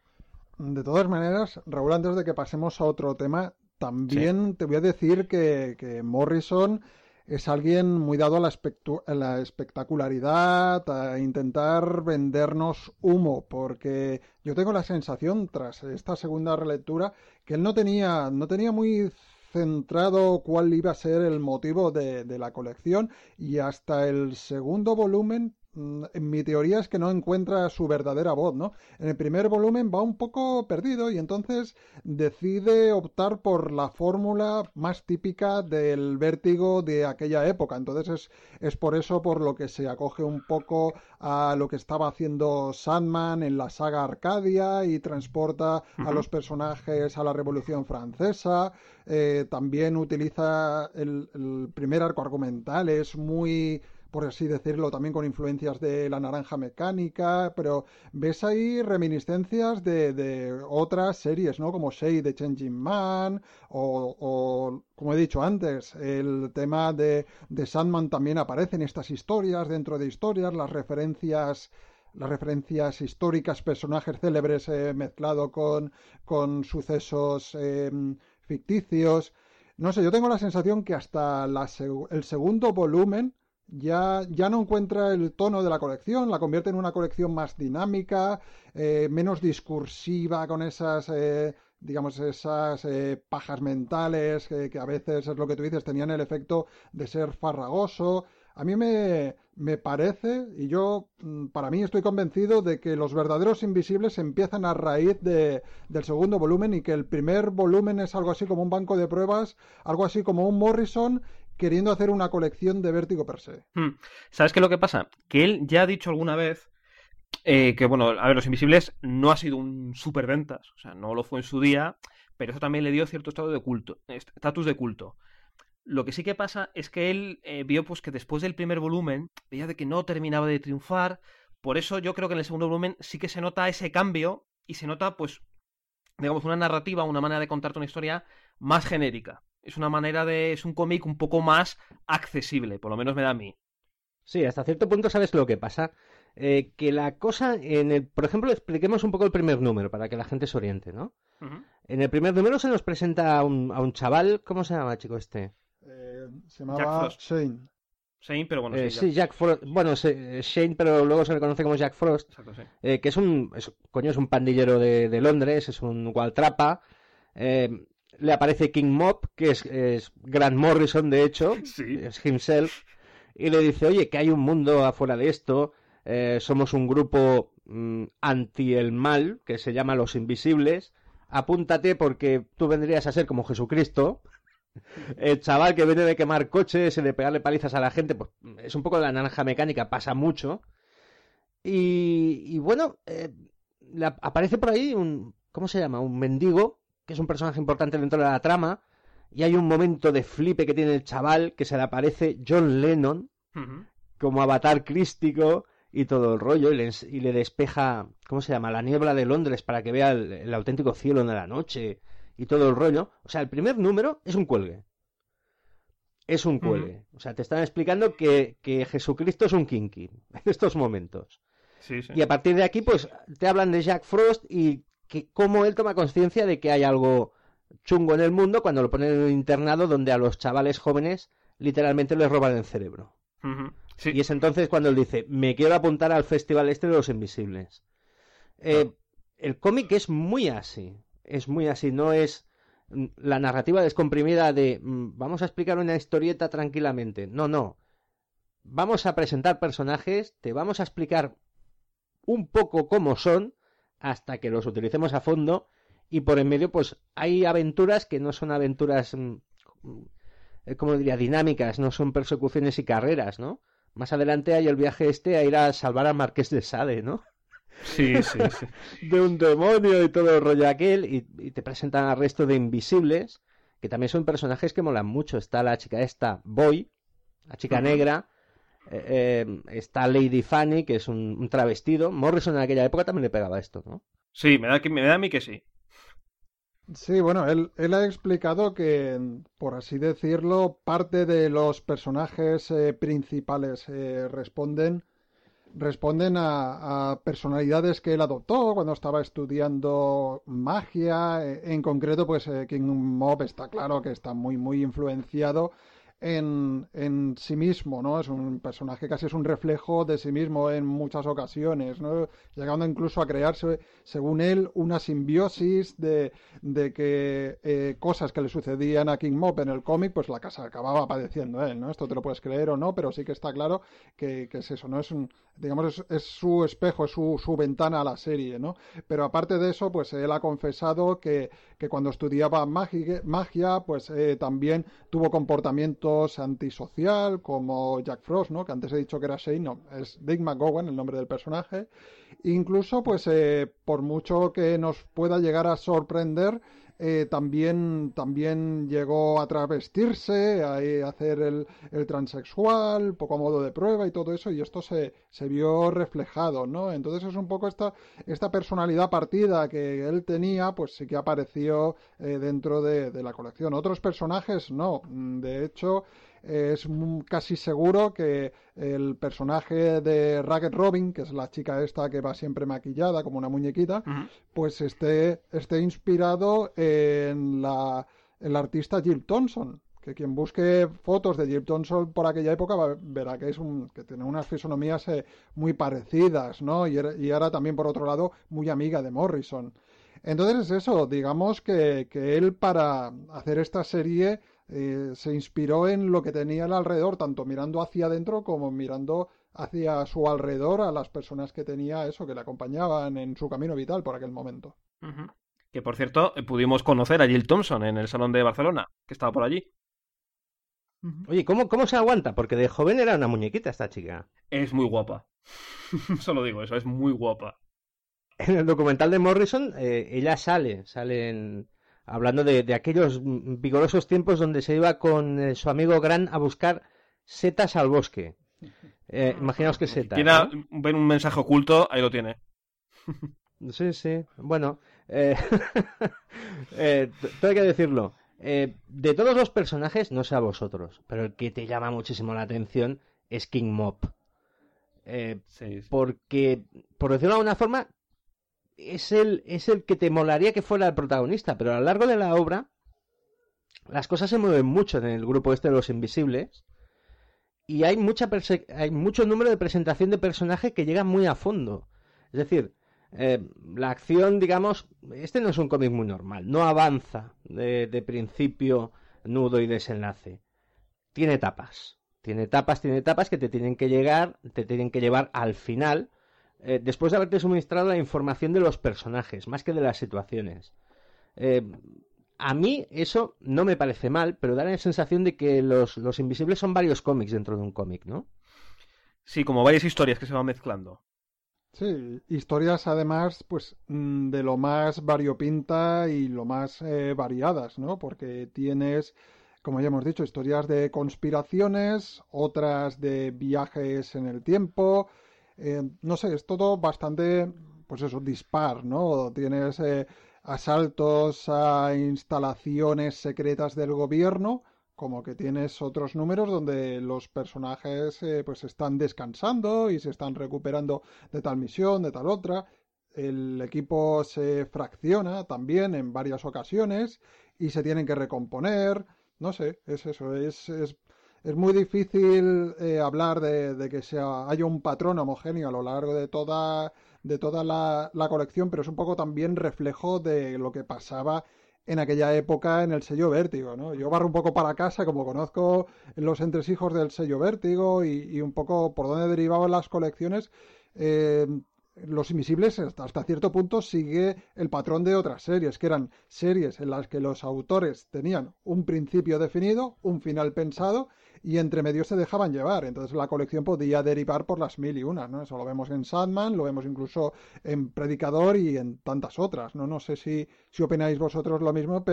De todas maneras, Raúl, antes de que pasemos a otro tema, también sí. te voy a decir que, que Morrison es alguien muy dado a la, espectu- a la espectacularidad, a intentar vendernos humo, porque yo tengo la sensación, tras esta segunda relectura, que él no tenía, no tenía muy centrado cuál iba a ser el motivo de, de la colección, y hasta el segundo volumen, en mi teoría es que no encuentra su verdadera voz, ¿no? En el primer volumen va un poco perdido y entonces decide optar por la fórmula más típica del Vértigo de aquella época. Entonces es, es por eso por lo que se acoge un poco a lo que estaba haciendo Sandman en la saga Arcadia y transporta uh-huh. a los personajes a la Revolución Francesa. Eh, también utiliza el, el primer arco argumental, es muy, por así decirlo, también con influencias de La Naranja Mecánica, pero ves ahí reminiscencias de, de otras series, ¿no? Como Shade de Changing Man, o, o como he dicho antes, el tema de, de Sandman también aparece en estas historias, dentro de historias, las referencias... las referencias históricas, personajes célebres eh, mezclado con, con sucesos eh, ficticios. No sé, yo tengo la sensación que hasta la seg- el segundo volumen ya, ya no encuentra el tono de la colección, la convierte en una colección más dinámica, eh, menos discursiva, con esas, eh, digamos, esas eh, pajas mentales que, que a veces, es lo que tú dices, tenían el efecto de ser farragoso. A mí me, me parece, y yo para mí estoy convencido de que los verdaderos invisibles empiezan a raíz de, del segundo volumen y que el primer volumen es algo así como un banco de pruebas, algo así como un Morrison queriendo hacer una colección de Vértigo per se. Hmm. ¿Sabes qué es lo que pasa? Que él ya ha dicho alguna vez eh, que, bueno, a ver, Los Invisibles no ha sido un superventas, o sea, no lo fue en su día, pero eso también le dio cierto estado de culto, estatus de culto. Lo que sí que pasa es que él eh, vio pues que después del primer volumen veía de que no terminaba de triunfar. Por eso yo creo que en el segundo volumen sí que se nota ese cambio y se nota pues digamos una narrativa, una manera de contarte una historia más genérica. Es una manera de... es un cómic un poco más accesible, por lo menos me da a mí. Sí, hasta cierto punto sabes lo que pasa. Eh, que la cosa, en el, por ejemplo, expliquemos un poco el primer número para que la gente se oriente, ¿no? Uh-huh. En el primer número se nos presenta a un, a un chaval, ¿cómo se llama, chico este? Eh, se llamaba Shane. Shane, pero bueno, eh, sí, sí, Jack, Jack Frost. Bueno, se, Shane, pero luego se le conoce como Jack Frost. Exacto, sí. eh, que es un, es, coño, es un pandillero de, de Londres, es un gualtrapa. Eh, le aparece King Mob, que es, es Grant Morrison, de hecho, sí. es himself, y le dice, oye, que hay un mundo afuera de esto, eh, somos un grupo mm, anti el mal, que se llama Los Invisibles, apúntate porque tú vendrías a ser como Jesucristo. El chaval que viene de quemar coches y de pegarle palizas a la gente, pues es un poco La Naranja Mecánica, pasa mucho. Y, y bueno, eh, la, aparece por ahí un, ¿cómo se llama? Un mendigo, que es un personaje importante dentro de la trama, y hay un momento de flipe que tiene el chaval, que se le aparece John Lennon, uh-huh. como avatar crístico y todo el rollo, y le, y le despeja, ¿cómo se llama? La niebla de Londres para que vea el, el auténtico cielo en la noche. Y todo el rollo. O sea, el primer número es un cuelgue. Es un cuelgue. Mm. O sea, te están explicando que, que Jesucristo es un kinky en estos momentos. Sí, sí. Y a partir de aquí, pues, te hablan de Jack Frost y que cómo él toma conciencia de que hay algo chungo en el mundo cuando lo ponen en un internado donde a los chavales jóvenes literalmente les roban el cerebro. Uh-huh. Sí. Y es entonces cuando él dice, me quiero apuntar al festival este de los Invisibles. Eh, oh. El cómic es muy así. Es muy así, no es la narrativa descomprimida de vamos a explicar una historieta tranquilamente. No, no. Vamos a presentar personajes, te vamos a explicar un poco cómo son hasta que los utilicemos a fondo y por en medio pues hay aventuras que no son aventuras, como diría, dinámicas, no son persecuciones y carreras, ¿no? Más adelante hay el viaje este a ir a salvar al Marqués de Sade, ¿no? Sí, sí, sí. De un demonio y todo el rollo aquel, y, y te presentan al resto de invisibles, que también son personajes que molan mucho. Está la chica esta, Boy, la chica uh-huh. negra, eh, eh, está Lady Fanny, que es un, un travestido. Morrison en aquella época también le pegaba esto, ¿no? Sí, me da, que, me da a mí que sí. Sí, bueno, él, él ha explicado que, por así decirlo, parte de los personajes eh, principales eh, responden, responden a, a personalidades que él adoptó cuando estaba estudiando magia. En concreto, pues eh, King Mob está claro que está muy, muy influenciado en, en sí mismo, ¿no? Es un personaje, casi es un reflejo de sí mismo en muchas ocasiones, ¿no? Llegando incluso a crearse, según él, una simbiosis de, de que eh, cosas que le sucedían a King Mob en el cómic, pues la casa acababa padeciendo él, ¿no? Esto te lo puedes creer o no, pero sí que está claro que, que es eso, ¿no? Es un, digamos, es, es su espejo, es su, su ventana a la serie, ¿no? Pero aparte de eso, pues él ha confesado que, que cuando estudiaba magia, magia pues eh, también tuvo comportamientos antisocial, como Jack Frost, ¿no? Que antes he dicho que era Shane, no, es Dick McGowan, el nombre del personaje. Incluso, pues, eh, por mucho que nos pueda llegar a sorprender, eh, también, también llegó a travestirse, a, a hacer el, el transexual, poco a modo de prueba y todo eso, y esto se, se vio reflejado, ¿no? Entonces es un poco esta, esta personalidad partida que él tenía, pues sí que apareció eh, dentro de, de la colección. Otros personajes no, de hecho es casi seguro que el personaje de Ragged Robin, que es la chica esta que va siempre maquillada como una muñequita, uh-huh. pues esté, esté inspirado en la, el artista Jill Thompson, que quien busque fotos de Jill Thompson por aquella época va, verá que es un que tiene unas fisonomías eh, muy parecidas, ¿no? Y, era, y ahora también, por otro lado, muy amiga de Morrison. Entonces es eso, digamos que, que él, para hacer esta serie, Eh, se inspiró en lo que tenía al alrededor, tanto mirando hacia adentro como mirando hacia su alrededor, a las personas que tenía eso, que le acompañaban en su camino vital por aquel momento. Uh-huh. Que por cierto, pudimos conocer a Jill Thompson en el Salón de Barcelona, que estaba por allí. Uh-huh. Oye, ¿cómo, ¿cómo se aguanta? Porque de joven era una muñequita esta chica. Es muy guapa. Solo digo eso, es muy guapa. En el documental de Morrison, eh, ella sale, sale en... hablando de, de aquellos vigorosos tiempos donde se iba con eh, su amigo Grant a buscar setas al bosque. Eh, imaginaos que setas. Si quiera ¿no? ver un mensaje oculto, ahí lo tiene. Sí, sí. Bueno, eh, eh, todo hay que decirlo. Eh, de todos los personajes, no sé a vosotros, pero el que te llama muchísimo la atención es King Mob. Eh, sí, sí. Porque, por decirlo de alguna forma, Es el, es el que te molaría que fuera el protagonista, pero a lo largo de la obra las cosas se mueven mucho en el grupo este de los invisibles y hay mucha perse- hay mucho número de presentación de personaje que llega muy a fondo. Es decir, eh, la acción, digamos, este no es un cómic muy normal, no avanza de, de principio, nudo y desenlace. Tiene etapas, tiene etapas, tiene etapas que te tienen que llegar, te tienen que llevar al final. Eh, después de haberte suministrado la información de los personajes, más que de las situaciones. Eh, a mí eso no me parece mal, pero da la sensación de que los, los invisibles son varios cómics dentro de un cómic, ¿no? Sí, como varias historias que se van mezclando. Sí, historias además, pues, de lo más variopinta y lo más eh, variadas, ¿no? Porque tienes, como ya hemos dicho, historias de conspiraciones, otras de viajes en el tiempo. Eh, no sé, es todo bastante, pues eso, dispar, ¿no? Tienes eh, asaltos a instalaciones secretas del gobierno, como que tienes otros números donde los personajes eh, pues están descansando y se están recuperando de tal misión, de tal otra. El equipo se fracciona también en varias ocasiones y se tienen que recomponer. No sé, es eso, es... es Es muy difícil eh, hablar de, de que sea, haya un patrón homogéneo a lo largo de toda, de toda la, la colección, pero es un poco también reflejo de lo que pasaba en aquella época en el sello Vértigo, ¿no? Yo barro un poco para casa, como conozco los entresijos del sello Vértigo y, y un poco por dónde derivaban las colecciones. eh, Los Invisibles hasta cierto punto sigue el patrón de otras series, que eran series en las que los autores tenían un principio definido, un final pensado, y entre medio se dejaban llevar. Entonces la colección podía derivar por las mil y unas, ¿no? Eso lo vemos en Sandman, lo vemos incluso en Predicador y en tantas otras, ¿no? No sé si, si opináis vosotros lo mismo, pero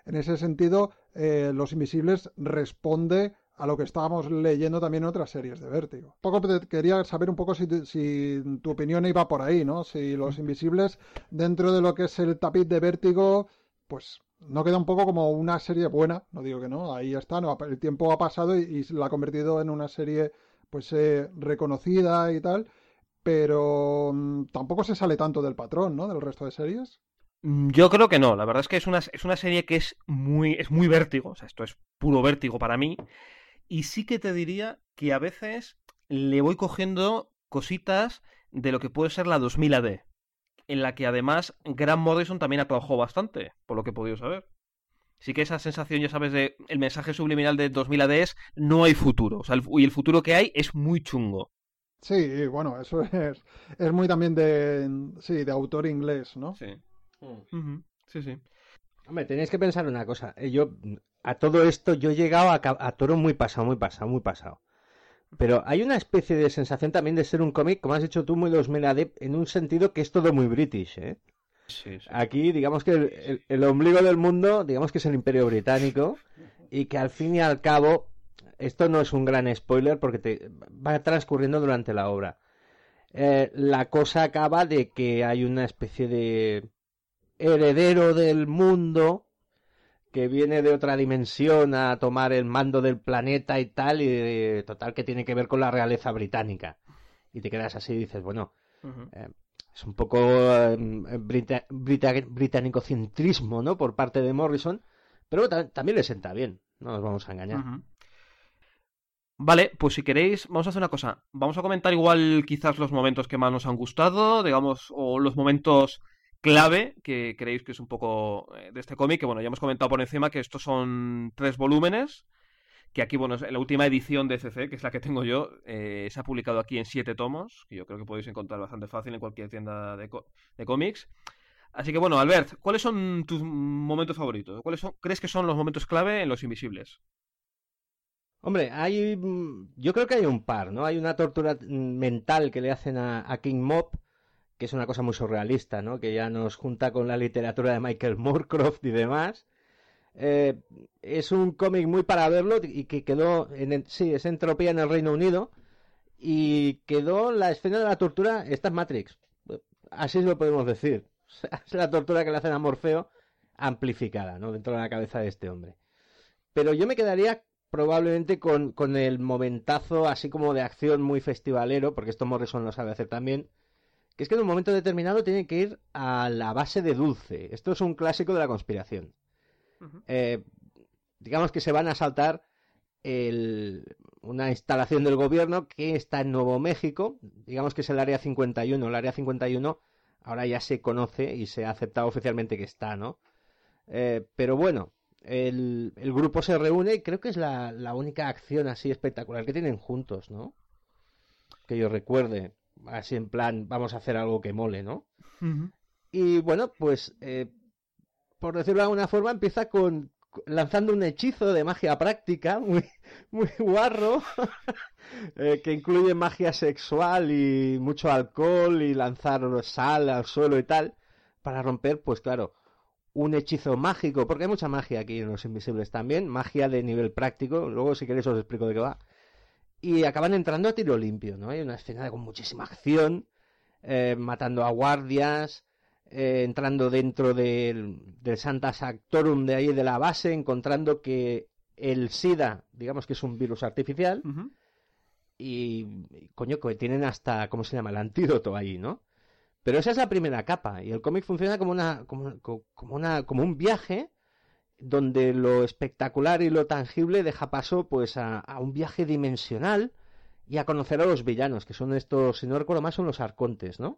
en ese sentido, eh, Los Invisibles responde a lo que estábamos leyendo también en otras series de Vértigo. Un poco te quería saber un poco si, si tu opinión iba por ahí, ¿no? Si Los Invisibles, dentro de lo que es el tapiz de Vértigo, pues no queda un poco como una serie buena, no digo que no, ahí está, no, el tiempo ha pasado y, y la ha convertido en una serie pues eh, reconocida y tal, pero mmm, tampoco se sale tanto del patrón, ¿no? Del resto de series. Yo creo que no, la verdad es que es una, es una serie que es muy, es muy Vértigo, o sea, esto es puro Vértigo para mí, y sí que te diría que a veces le voy cogiendo cositas de lo que puede ser la dos mil A D, en la que además Grant Morrison también trabajado bastante, por lo que he podido saber. Sí que esa sensación, ya sabes, de el mensaje subliminal de dos mil A D es no hay futuro, o sea, el, y el futuro que hay es muy chungo. Sí, bueno, eso es, es muy también de, sí, de autor inglés, ¿no? Sí. Uh-huh. Sí, sí. Hombre, tenéis que pensar una cosa. Yo, a todo esto, yo he llegado a, a toro muy pasado, muy pasado, muy pasado. Pero hay una especie de sensación también de ser un cómic, como has dicho tú, muy dos mil A D, en un sentido que es todo muy british, ¿eh? Sí, sí. Aquí, digamos que el, el, el ombligo del mundo, digamos que es el Imperio Británico, y que al fin y al cabo, esto no es un gran spoiler porque te va transcurriendo durante la obra. Eh, la cosa acaba de que hay una especie de heredero del mundo que viene de otra dimensión a tomar el mando del planeta y tal, y de, total que tiene que ver con la realeza británica. Y te quedas así y dices, bueno, uh-huh. eh, es un poco eh, brita, brita, británico-centrismo, ¿no? Por parte de Morrison, pero t- también le sienta bien, no nos vamos a engañar. Uh-huh. Vale, pues si queréis, vamos a hacer una cosa. Vamos a comentar igual quizás los momentos que más nos han gustado, digamos, o los momentos clave que creéis que es un poco de este cómic, que bueno, ya hemos comentado por encima que estos son tres volúmenes, que aquí, bueno, en la última edición de C C, que es la que tengo yo, eh, se ha publicado aquí en siete tomos, que yo creo que podéis encontrar bastante fácil en cualquier tienda de, có- de cómics. Así que bueno, Albert, ¿cuáles son tus momentos favoritos? ¿Cuáles son, crees que son los momentos clave en Los Invisibles? Hombre, hay, yo creo que hay un par, ¿no? Hay una tortura mental que le hacen a, a King Mob, que es una cosa muy surrealista, ¿no? Que ya nos junta con la literatura de Michael Moorcroft y demás. Eh, es un cómic muy para verlo y que quedó, en, sí, es Entropía en el Reino Unido, y quedó la escena de la tortura, esta es Matrix, así lo podemos decir. Es la tortura que le hacen a Morfeo amplificada, ¿no? Dentro de la cabeza de este hombre. Pero yo me quedaría probablemente con, con el momentazo así como de acción muy festivalero, porque esto Morrison lo sabe hacer también, que es que en un momento determinado tiene que ir a la base de Dulce. Esto es un clásico de la conspiración. Uh-huh. Eh, digamos que se van a saltar el, una instalación del gobierno que está en Nuevo México, digamos que es el Área cincuenta y uno. El Área cincuenta y uno ahora ya se conoce y se ha aceptado oficialmente que está, ¿no? Eh, pero bueno, el, el grupo se reúne y creo que es la, la única acción así espectacular que tienen juntos, ¿no? Que yo recuerde, así en plan, vamos a hacer algo que mole, ¿no? Uh-huh. Y bueno, pues, eh, por decirlo de alguna forma, empieza con lanzando un hechizo de magia práctica, muy, muy guarro, eh, que incluye magia sexual y mucho alcohol y lanzar sal al suelo y tal, para romper, pues claro, un hechizo mágico, porque hay mucha magia aquí en Los Invisibles también, magia de nivel práctico, luego si queréis os explico de qué va, y acaban entrando a tiro limpio, ¿no? Hay una escena con muchísima acción, eh, matando a guardias, eh, entrando dentro del, del Santa Sanctorum de ahí de la base, encontrando que el SIDA, digamos que es un virus artificial, uh-huh. y, y coño, que tienen hasta, ¿cómo se llama?, el antídoto ahí, ¿no? Pero esa es la primera capa, y el cómic funciona como una, como, como una, como un viaje donde lo espectacular y lo tangible deja paso pues a, a un viaje dimensional y a conocer a los villanos, que son estos, si no recuerdo mal, son los arcontes, ¿no?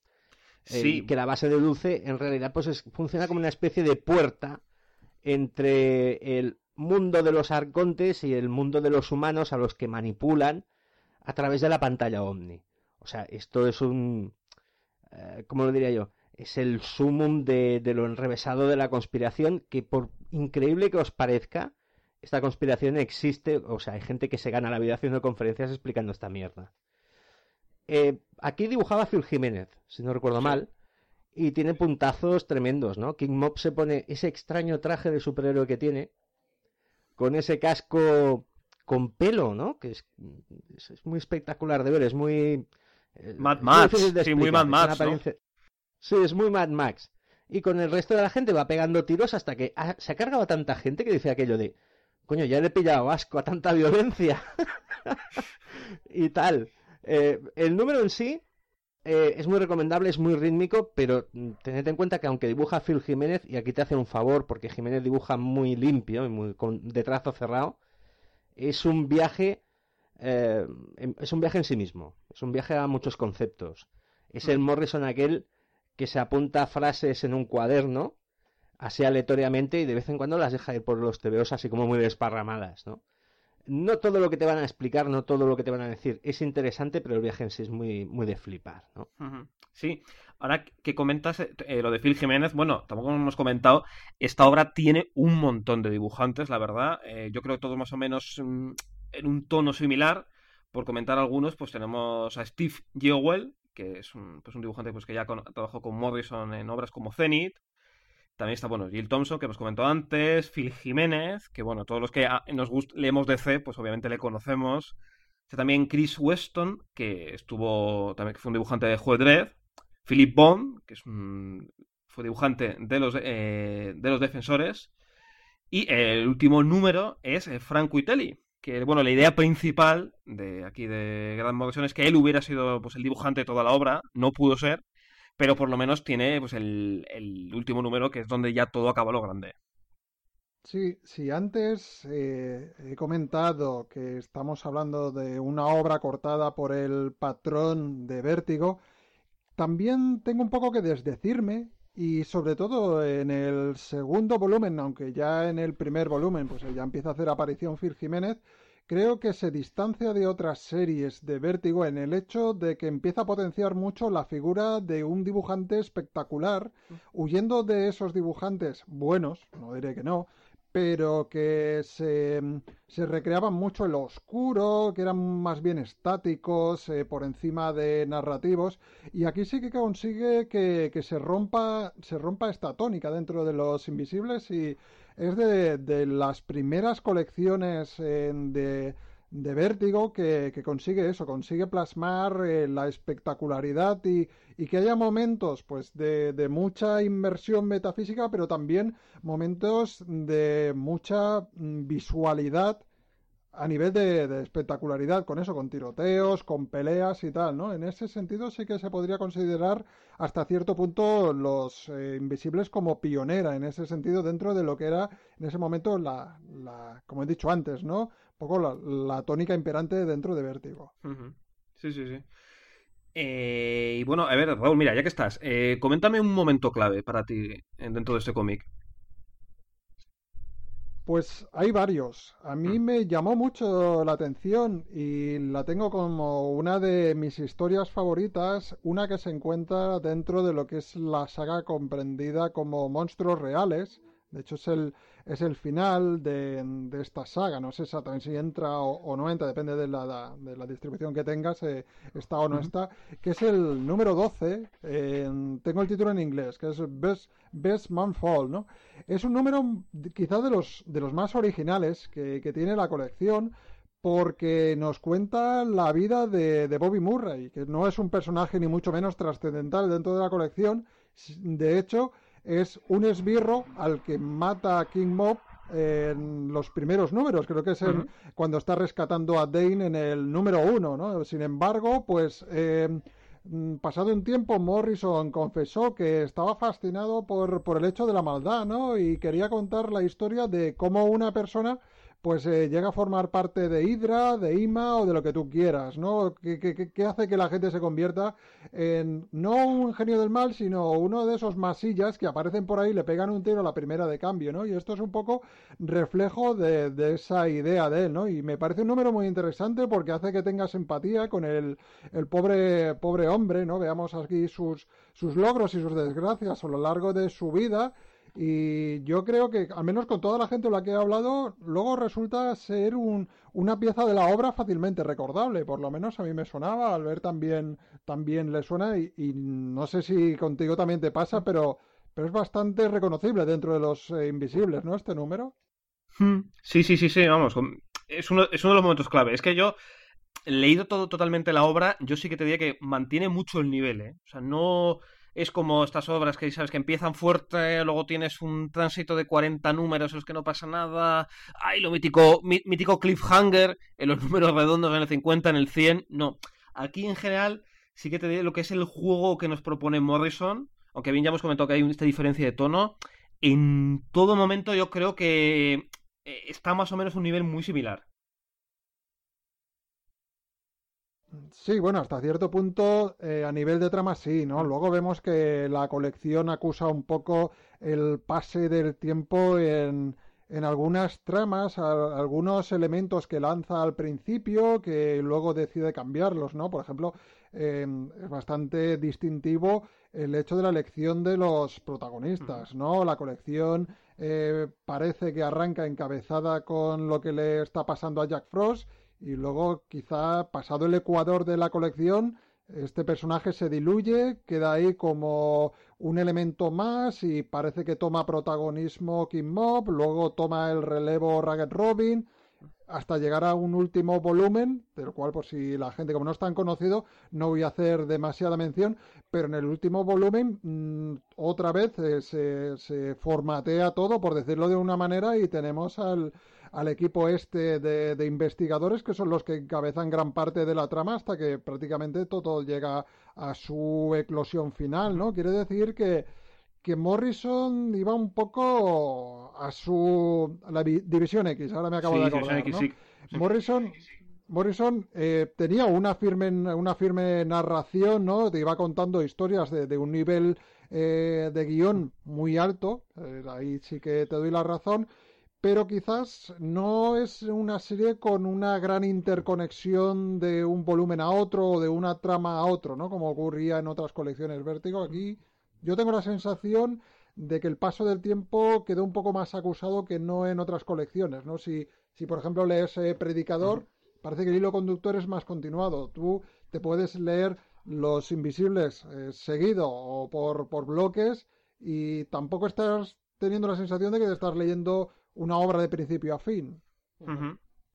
Sí. Eh, que la base de Dulce en realidad pues es, funciona como una especie de puerta entre el mundo de los arcontes y el mundo de los humanos a los que manipulan a través de la pantalla Omni. O sea, esto es un... Eh, ¿cómo lo diría yo? Es el sumum de, de lo enrevesado de la conspiración, que por increíble que os parezca, esta conspiración existe. O sea, hay gente que se gana la vida haciendo conferencias explicando esta mierda. Eh, aquí dibujaba Phil Jiménez, si no recuerdo sí. mal, y tiene puntazos tremendos, ¿no? King Mob se pone ese extraño traje de superhéroe que tiene, con ese casco con pelo, ¿no? Que es, es, es muy espectacular de ver, es muy... Mad Max, sí, muy Mad Max, apariencia... ¿no? Sí, es muy Mad Max. Y con el resto de la gente va pegando tiros hasta que ha, se ha cargado a tanta gente que dice aquello de... Coño, ya le he pillado asco a tanta violencia. Y tal. Eh, el número en sí eh, es muy recomendable, es muy rítmico, pero tened en cuenta que aunque dibuja Phil Jiménez, y aquí te hace un favor porque Jiménez dibuja muy limpio, y muy, con, de trazo cerrado, es un viaje eh, es un viaje en sí mismo, es un viaje a muchos conceptos. Es el Morrison aquel que se apunta frases en un cuaderno así aleatoriamente y de vez en cuando las deja ir por los tebeos así como muy desparramadas, ¿no? No todo lo que te van a explicar, no todo lo que te van a decir es interesante, pero el viaje en sí es muy, muy de flipar, ¿no? Sí, ahora que comentas eh, lo de Phil Jiménez, bueno, tampoco hemos comentado, esta obra tiene un montón de dibujantes, la verdad. Eh, yo creo que todos más o menos mm, en un tono similar. Por comentar algunos, pues tenemos a Steve Yeowell, que es un, pues un dibujante pues, que ya con, trabajó con Morrison en obras como Zenith. También está, bueno, Jill Thompson, que hemos comentado antes, Phil Jiménez, que, bueno, todos los que nos gust- leemos D C, pues obviamente le conocemos. Está también Chris Weston, que estuvo, también que fue un dibujante de Joe Dredd. Philip Bond, que es un, fue dibujante de los, eh, de los Defensores. Y el último número es Frank Whiteley, que, bueno, la idea principal de aquí de Grant Morrison es que él hubiera sido pues el dibujante de toda la obra, no pudo ser, pero por lo menos tiene pues el, el último número, que es donde ya todo acaba lo grande. Sí, sí, antes eh, he comentado que estamos hablando de una obra cortada por el patrón de Vértigo, también tengo un poco que desdecirme y sobre todo en el segundo volumen, aunque ya en el primer volumen pues ya empieza a hacer aparición Phil Jiménez, creo que se distancia de otras series de Vértigo en el hecho de que empieza a potenciar mucho la figura de un dibujante espectacular, huyendo de esos dibujantes buenos, no diré que no, pero que se, se recreaban mucho en lo oscuro, que eran más bien estáticos, eh, por encima de narrativos, y aquí sí que consigue que, que se rompa, se rompa esta tónica dentro de los Invisibles, y es de, de las primeras colecciones eh, de, de Vértigo que, que consigue eso, consigue plasmar eh, la espectacularidad y, y que haya momentos pues de, de mucha inmersión metafísica, pero también momentos de mucha visualidad a nivel de, de espectacularidad, con eso, con tiroteos, con peleas y tal, ¿no? En ese sentido sí que se podría considerar hasta cierto punto los eh, Invisibles como pionera, en ese sentido, dentro de lo que era en ese momento la, la como he dicho antes, ¿no? Un poco la, la tónica imperante dentro de Vértigo. Uh-huh. Sí, sí, sí. Eh, y bueno, a ver, Raúl, mira, ya que estás, eh, coméntame un momento clave para ti dentro de este cómic. Pues hay varios. A mí me llamó mucho la atención y la tengo como una de mis historias favoritas, una que se encuentra dentro de lo que es la saga comprendida como Monstruos Reales. De hecho, es el, es el final de, de esta saga. No sé exactamente si entra o, o no entra, depende de la, de la distribución que tengas, eh, está o no uh-huh. está. Que es el número doce. Eh, tengo el título en inglés, que es Best, Best Man Fall, ¿no? Es un número quizá de los, de los más originales que, que tiene la colección, porque nos cuenta la vida de, de Bobby Murray, que no es un personaje ni mucho menos trascendental dentro de la colección. De hecho, es un esbirro al que mata King Mob en los primeros números, creo que es en, uh-huh. cuando está rescatando a Dane en el número uno, ¿no? Sin embargo, pues eh, pasado un tiempo Morrison confesó que estaba fascinado por, por el hecho de la maldad, ¿no? Y quería contar la historia de cómo una persona pues eh, llega a formar parte de Hydra, de I M A o de lo que tú quieras, ¿no? ¿Qué, qué, qué hace que la gente se convierta en no un genio del mal, sino uno de esos masillas que aparecen por ahí y le pegan un tiro a la primera de cambio, ¿no? Y esto es un poco reflejo de, de esa idea de él, ¿no? Y me parece un número muy interesante porque hace que tengas empatía con el, el pobre, pobre hombre, ¿no? Veamos aquí sus, sus logros y sus desgracias a lo largo de su vida. Y yo creo que, al menos con toda la gente con la que he hablado, luego resulta ser un, una pieza de la obra fácilmente recordable. Por lo menos a mí me sonaba, al ver también, también le suena y, y no sé si contigo también te pasa, pero, pero es bastante reconocible dentro de los eh, Invisibles, ¿no? Este número. Sí, sí, sí, sí, vamos. Es uno, es uno de los momentos clave. Es que yo, leído todo totalmente la obra, yo sí que te diría que mantiene mucho el nivel, ¿eh? O sea, no es como estas obras que sabes que empiezan fuerte, luego tienes un tránsito de cuarenta números en los que no pasa nada. Ay, lo mítico, mí, mítico cliffhanger en los números redondos en el cincuenta, en el cien. No. Aquí en general sí que te diría lo que es el juego que nos propone Morrison, aunque bien ya hemos comentado que hay esta diferencia de tono. En todo momento yo creo que está más o menos a un nivel muy similar. Sí, bueno, hasta cierto punto eh, a nivel de trama sí, ¿no? Luego vemos que la colección acusa un poco el pase del tiempo en, en algunas tramas, a, algunos elementos que lanza al principio que luego decide cambiarlos, ¿no? Por ejemplo, eh, es bastante distintivo el hecho de la elección de los protagonistas, ¿no? La colección eh, parece que arranca encabezada con lo que le está pasando a Jack Frost. Y luego, quizá pasado el ecuador de la colección, este personaje se diluye, queda ahí como un elemento más y parece que toma protagonismo King Mob, luego toma el relevo Ragged Robin, hasta llegar a un último volumen, del cual, por si la gente, como no es tan conocido, no voy a hacer demasiada mención, pero en el último volumen mmm, otra vez eh, se, se formatea todo, por decirlo de una manera, y tenemos al... al equipo este de, de investigadores que son los que encabezan gran parte de la trama hasta que prácticamente todo llega a su eclosión final, ¿no? Quiere decir que, que Morrison iba un poco a su a la División X, ahora me acabo sí, de acordar, X, ¿no? Sí, sí. Morrison... Morrison eh, tenía una firme, una firme narración, ¿no? Te iba contando historias de, de un nivel eh, de guión muy alto, eh, ahí sí que te doy la razón, pero quizás no es una serie con una gran interconexión de un volumen a otro o de una trama a otro, ¿no? Como ocurría en otras colecciones Vértigo. Aquí yo tengo la sensación de que el paso del tiempo quedó un poco más acusado que no en otras colecciones, ¿no? Si, si por ejemplo lees eh, Predicador, parece que el hilo conductor es más continuado. Tú te puedes leer Los Invisibles eh, seguido o por, por bloques y tampoco estás teniendo la sensación de que te estás leyendo una obra de principio a fin. Uh-huh.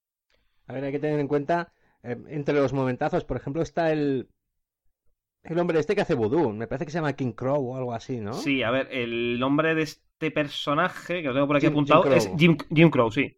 A ver, hay que tener en cuenta, eh, entre los momentazos, por ejemplo, está el el hombre este que hace vudú. Me parece que se llama King Crow o algo así, ¿no? Sí, a ver, el nombre de este personaje, que lo tengo por aquí Jim, apuntado, Jim es Jim, Jim Crow, sí.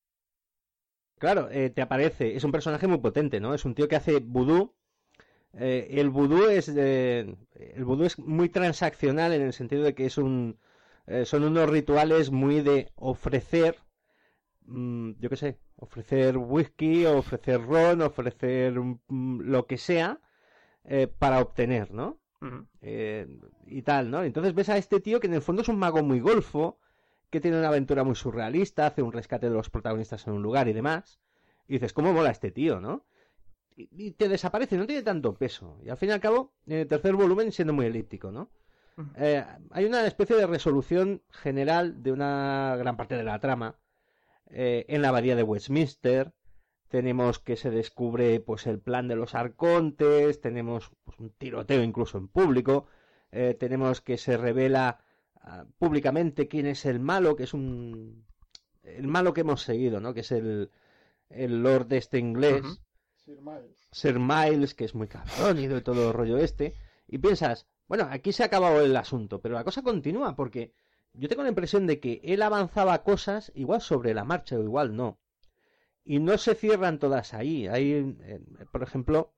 Claro, eh, te aparece, es un personaje muy potente, ¿no? Es un tío que hace vudú. Eh, el vudú es eh, el vudú es muy transaccional en el sentido de que es un eh, son unos rituales muy de ofrecer, mmm, yo qué sé, ofrecer whisky, ofrecer ron, ofrecer mmm, lo que sea eh, para obtener, ¿no? Uh-huh. Eh, y tal, ¿no? Entonces ves a este tío que en el fondo es un mago muy golfo, que tiene una aventura muy surrealista, hace un rescate de los protagonistas en un lugar y demás, y dices, ¿cómo mola este tío, no? Y, y te desaparece, no tiene tanto peso, y al fin y al cabo, en el tercer volumen siendo muy elíptico, ¿no? Uh-huh. Eh, hay una especie de resolución general de una gran parte de la trama. Eh, en la abadía de Westminster tenemos que se descubre pues el plan de los arcontes, tenemos pues, un tiroteo incluso en público, eh, tenemos que se revela uh, públicamente quién es el malo, que es un el malo que hemos seguido, ¿no? Que es el, el lord este inglés, uh-huh. Sir Miles. Sir Miles, que es muy cabrón y de todo el rollo este, y piensas, bueno, aquí se ha acabado el asunto, pero la cosa continúa porque yo tengo la impresión de que él avanzaba cosas igual sobre la marcha o igual no. Y no se cierran todas ahí. Hay, eh, por ejemplo,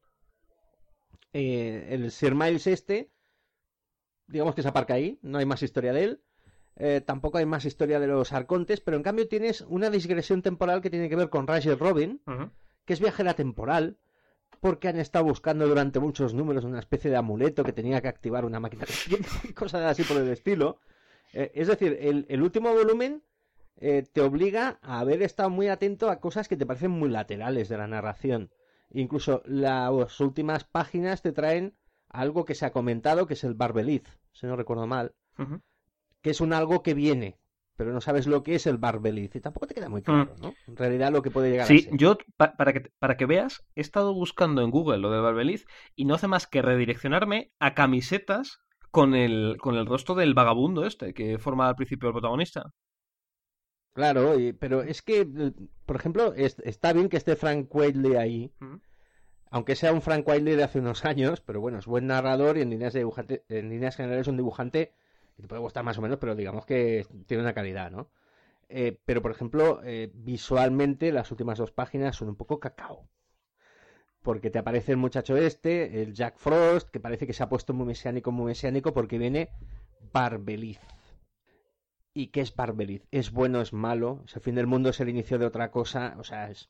eh, el Sir Miles este, digamos que se aparca ahí, no hay más historia de él. Eh, tampoco hay más historia de los arcontes, pero en cambio tienes una digresión temporal que tiene que ver con Ragged Robin, uh-huh. que es viajera temporal, porque han estado buscando durante muchos números una especie de amuleto que tenía que activar una máquina de tiempo y cosas así por el estilo. Eh, es decir, el, el último volumen eh, te obliga a haber estado muy atento a cosas que te parecen muy laterales de la narración. Incluso las últimas páginas te traen algo que se ha comentado, que es el Barbeliz, si no recuerdo mal, uh-huh. que es un algo que viene, pero no sabes lo que es el Barbeliz y tampoco te queda muy claro, ¿no? En realidad lo que puede llegar sí, a ser. Sí, yo, pa para, que, para que veas, he estado buscando en Google lo del Barbeliz y no hace más que redireccionarme a camisetas con el, con el rostro del vagabundo este, que forma al principio el protagonista. Claro, y, pero es que, por ejemplo, es, está bien que esté Frank Whiteley ahí, ¿Mm? Aunque sea un Frank Whiteley de hace unos años, pero bueno, es buen narrador y en líneas, de dibujante, en líneas generales es un dibujante que te puede gustar más o menos, pero digamos que tiene una calidad, ¿no? Eh, pero, por ejemplo, eh, visualmente las últimas dos páginas son un poco cacao. Porque te aparece el muchacho este, el Jack Frost, que parece que se ha puesto muy mesiánico, muy mesiánico, porque viene Barbeliz. ¿Y qué es Barbeliz? ¿Es bueno, es malo? ¿Es el fin del mundo? ¿Es el inicio de otra cosa? O sea, es...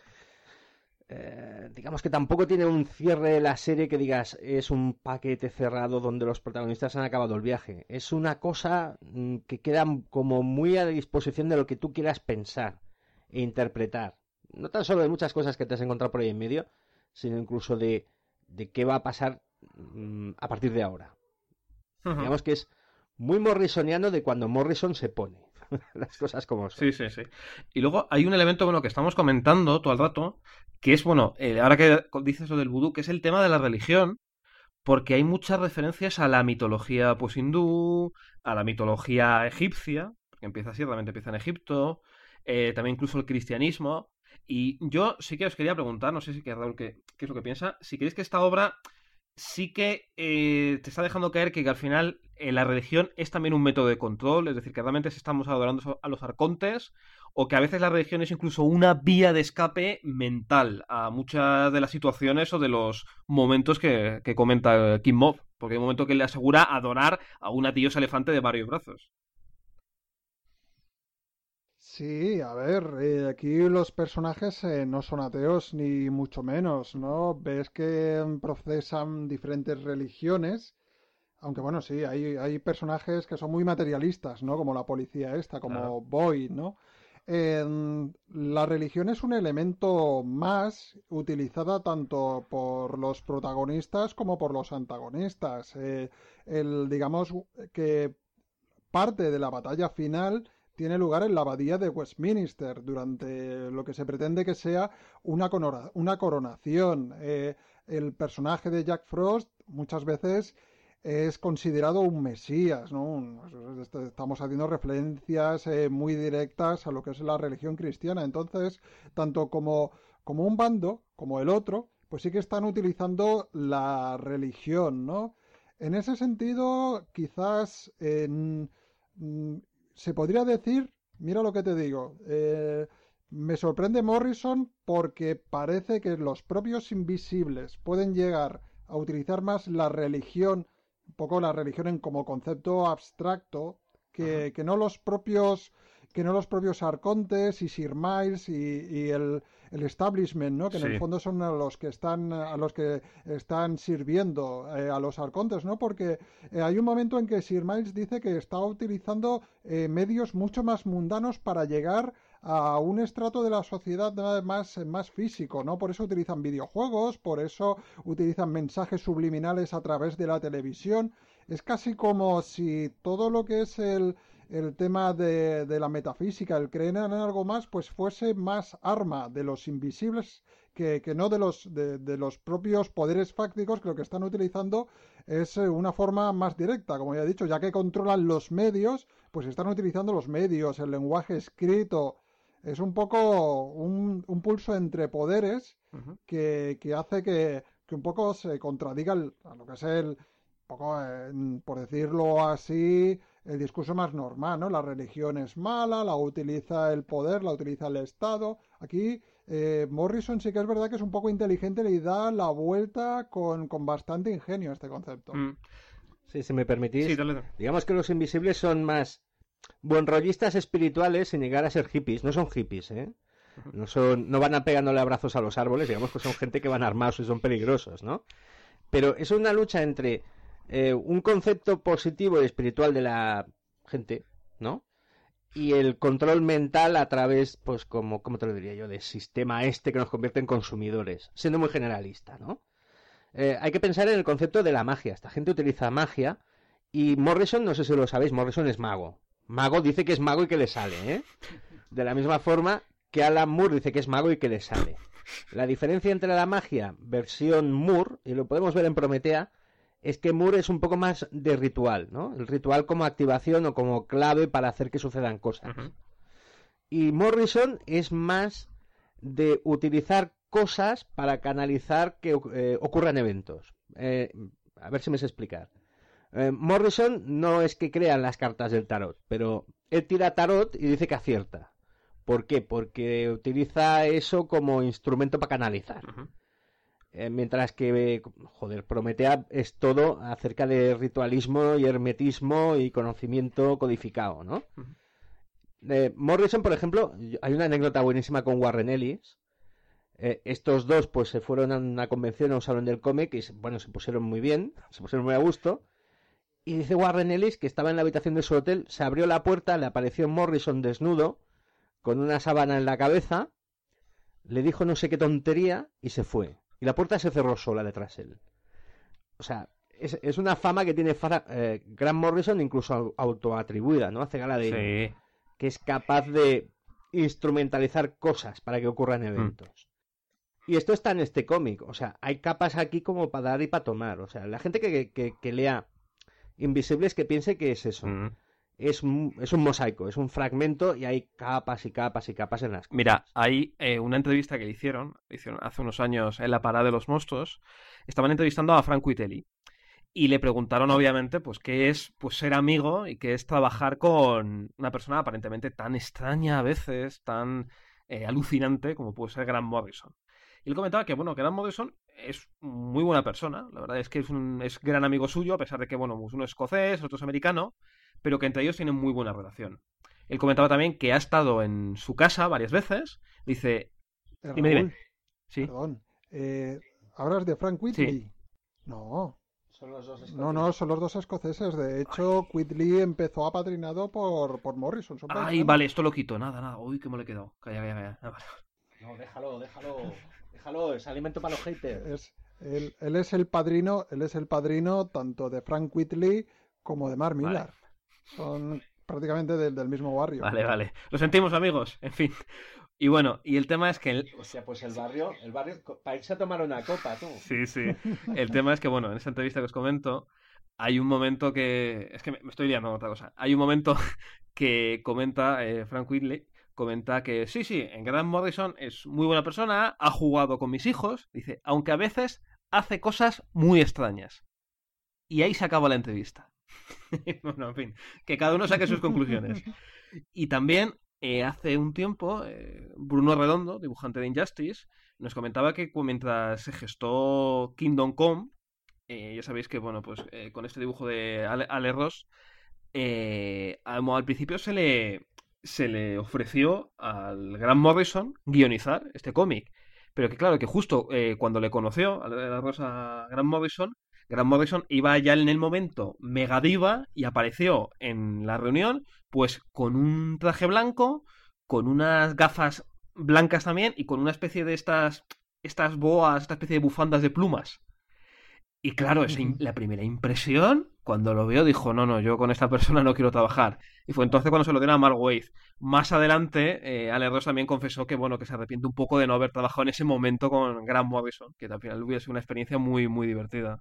Eh, digamos que tampoco tiene un cierre de la serie que digas es un paquete cerrado donde los protagonistas han acabado el viaje. Es una cosa mm, que queda como muy a disposición de lo que tú quieras pensar e interpretar. No tan solo de muchas cosas que te has encontrado por ahí en medio, sino incluso de, de qué va a pasar mm, a partir de ahora. Uh-huh. Digamos que es muy morrisoniano de cuando Morrison se pone. Las cosas como son. Sí, sí, sí. Y luego hay un elemento, bueno, que estamos comentando todo el rato, que es, bueno, eh, ahora que dices lo del vudú, que es el tema de la religión, porque hay muchas referencias a la mitología pues hindú, a la mitología egipcia, porque empieza así, realmente empieza en Egipto, eh, también incluso el cristianismo, y yo sí que os quería preguntar, no sé si que Raúl qué, qué es lo que piensa, si creéis que esta obra sí que eh, te está dejando caer que, que al final eh, la religión es también un método de control, es decir, que realmente estamos adorando a los arcontes, o que a veces la religión es incluso una vía de escape mental a muchas de las situaciones o de los momentos que, que comenta Kim Mob, porque hay un momento que le asegura adorar a una diosa elefante de varios brazos. Sí, a ver, eh, aquí los personajes eh, no son ateos ni mucho menos, ¿no? Ves que procesan diferentes religiones, aunque bueno, sí, hay, hay personajes que son muy materialistas, ¿no? Como la policía esta, como claro. Boyd, ¿no? Eh, la religión es un elemento más utilizada tanto por los protagonistas como por los antagonistas. Eh, el, digamos que parte de la batalla final tiene lugar en la abadía de Westminster durante lo que se pretende que sea una, corona, una coronación. Eh, el personaje de Jack Frost muchas veces es considerado un mesías, ¿no? Estamos haciendo referencias eh, muy directas a lo que es la religión cristiana. Entonces, tanto como, como un bando como el otro, pues sí que están utilizando la religión, ¿no? En ese sentido, quizás en... se podría decir, mira lo que te digo, eh, me sorprende Morrison porque parece que los propios invisibles pueden llegar a utilizar más la religión, un poco la religión en como concepto abstracto, que, que no los propios que no los propios arcontes y Sir Miles y, y el, el establishment, ¿no? Que sí. En el fondo son a los que están a los que están sirviendo eh, a los arcontes, ¿no? Porque eh, hay un momento en que Sir Miles dice que está utilizando eh, medios mucho más mundanos para llegar a un estrato de la sociedad más, más físico, ¿no? Por eso utilizan videojuegos, por eso utilizan mensajes subliminales a través de la televisión. Es casi como si todo lo que es el el tema de, de la metafísica, el creer en algo más, pues fuese más arma de los invisibles que, que no de los, de, de los propios poderes fácticos, que lo que están utilizando es una forma más directa, como ya he dicho, ya que controlan los medios, pues están utilizando los medios, el lenguaje escrito. Es un poco un, un pulso entre poderes uh-huh. que, que hace que, que un poco se contradiga el, a lo que es el, un poco, eh, por decirlo así, el discurso más normal, ¿no? La religión es mala, la utiliza el poder, la utiliza el Estado. Aquí eh, Morrison sí que es verdad que es un poco inteligente, le da la vuelta con, con bastante ingenio a este concepto. Mm. Sí, si me permitís. Sí, dale. Digamos que los invisibles son más buenrollistas espirituales sin llegar a ser hippies. No son hippies, ¿eh? No, son, no van a pegándole abrazos a los árboles, digamos que son gente que van armados y son peligrosos, ¿no? Pero es una lucha entre Eh, un concepto positivo y espiritual de la gente, ¿no? Y el control mental a través, pues, como, ¿cómo te lo diría yo? Del sistema este que nos convierte en consumidores, siendo muy generalista, ¿no? Eh, hay que pensar en el concepto de la magia. Esta gente utiliza magia Y Morrison, no sé si lo sabéis, Morrison es mago. Mago dice que es mago y que le sale, ¿eh? De la misma forma que Alan Moore dice que es mago y que le sale. La diferencia entre la magia versión Moore, y lo podemos ver en Prometea, es que Moore es un poco más de ritual, ¿no? El ritual como activación o como clave para hacer que sucedan cosas. Uh-huh. Y Morrison es más de utilizar cosas para canalizar que eh, ocurran eventos. Eh, a ver si me sé explicar. Eh, Morrison no es que crea las cartas del tarot, pero él tira tarot y dice que acierta. ¿Por qué? Porque utiliza eso como instrumento para canalizar. Uh-huh. Eh, mientras que, joder, Prometea es todo acerca de ritualismo y hermetismo y conocimiento codificado, ¿no? Uh-huh. Eh, Morrison, por ejemplo, hay una anécdota buenísima con Warren Ellis. Eh, estos dos pues se fueron a una convención, a un salón del cómic y, bueno, se pusieron muy bien, se pusieron muy a gusto. Y dice Warren Ellis que estaba en la habitación de su hotel, se abrió la puerta, le apareció Morrison desnudo, con una sábana en la cabeza, le dijo no sé qué tontería y se fue. Y la puerta se cerró sola detrás de él. O sea, es, es una fama que tiene Fra- eh, Grant Morrison, incluso autoatribuida, ¿no? Hace gala de sí. ello, que es capaz de instrumentalizar cosas para que ocurran eventos. Mm. Y esto está en este cómic. O sea, hay capas aquí como para dar y para tomar. O sea, la gente que, que, que lea Invisibles que piense que es eso. Mm. Es un, es un mosaico, es un fragmento y hay capas y capas y capas en las cosas. Mira, hay eh, una entrevista que le hicieron, le hicieron hace unos años en la Parada de los Monstruos. Estaban entrevistando a Frank Whiteley y le preguntaron obviamente pues qué es pues ser amigo y qué es trabajar con una persona aparentemente tan extraña a veces, tan eh, alucinante como puede ser Grant Morrison. Y él comentaba que, bueno, que Grant Morrison es muy buena persona, la verdad es que es un es gran amigo suyo, a pesar de que, bueno, pues uno es escocés, otro es americano, pero que entre ellos tienen muy buena relación. Él comentaba también que ha estado en su casa varias veces, dice... Eh, dime, Raúl, dime. ¿Sí? Perdón, eh, ¿hablas de Frank Whiteley? Sí. No. Son los dos escoceses. No, no, son los dos escoceses. De hecho, Whiteley empezó apadrinado por, por Morrison. Son Ay, paisanos. vale, esto lo quito, nada, nada. Uy, que me lo he quedado. Calla, calla, calla. Ah, vale. No, déjalo, déjalo. Déjalo, es alimento para los haters. Es, él, él es el padrino, él es el padrino tanto de Frank Whiteley como de Mark Millar. Vale. Son prácticamente del, del mismo barrio. Vale, vale. Lo sentimos, amigos. En fin. Y bueno, y el tema es que... El... O sea, pues el barrio, el barrio, para irse a tomar una copa, tú. Sí, sí. El tema es que, bueno, en esa entrevista que os comento, hay un momento que... Es que me estoy liando con otra cosa. Hay un momento que comenta eh, Frank Whiteley, comenta que sí, sí, en Grant Morrison es muy buena persona, ha jugado con mis hijos, dice, aunque a veces hace cosas muy extrañas. Y ahí se acaba la entrevista. Bueno, en fin, que cada uno saque sus conclusiones. Y también, eh, hace un tiempo, eh, Bruno Redondo, dibujante de Injustice, nos comentaba que mientras se gestó Kingdom Come, eh, ya sabéis que, bueno, pues eh, con este dibujo de Ale, Ale Ross, eh, al, al principio se le, se le ofreció al Grant Morrison guionizar este cómic. Pero que claro, que justo eh, cuando le conoció a Ale Ross a Grant Morrison, Grant Morrison iba ya en el momento mega diva y apareció en la reunión pues con un traje blanco, con unas gafas blancas también y con una especie de estas estas boas, esta especie de bufandas de plumas. Y claro, esa, la primera impresión, cuando lo veo, dijo, no, no, yo con esta persona no quiero trabajar. Y fue entonces cuando se lo dieron a Mark Waid. Más adelante, eh, Ale Ross también confesó que, bueno, que se arrepiente un poco de no haber trabajado en ese momento con Grant Morrison, que al final hubiera sido una experiencia muy, muy divertida.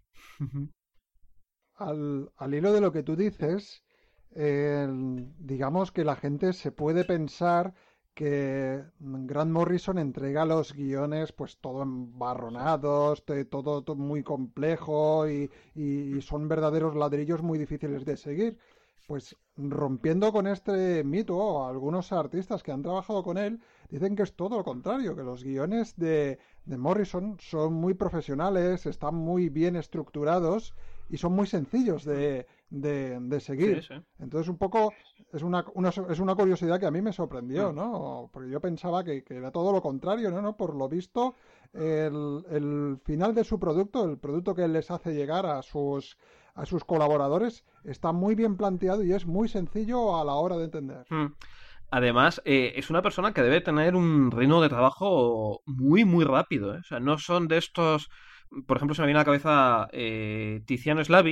Al, al hilo de lo que tú dices, eh, digamos que la gente se puede pensar que Grant Morrison entrega los guiones pues todo embarronados, todo, todo muy complejo y, y son verdaderos ladrillos muy difíciles de seguir. Pues rompiendo con este mito, algunos artistas que han trabajado con él dicen que es todo lo contrario, que los guiones de, de Morrison son muy profesionales, están muy bien estructurados y son muy sencillos de, de, de seguir. Sí, sí. Entonces un poco es una, una, es una curiosidad que a mí me sorprendió, ¿no? Porque yo pensaba que, que era todo lo contrario, ¿no? ¿no? Por lo visto, el, el final de su producto, el producto que les hace llegar a sus... a sus colaboradores, está muy bien planteado y es muy sencillo a la hora de entender. Hmm. Además, eh, es una persona que debe tener un ritmo de trabajo muy, muy rápido, ¿eh? O sea, no son de estos... Por ejemplo, se me viene a la cabeza eh, Tiziano Slavi,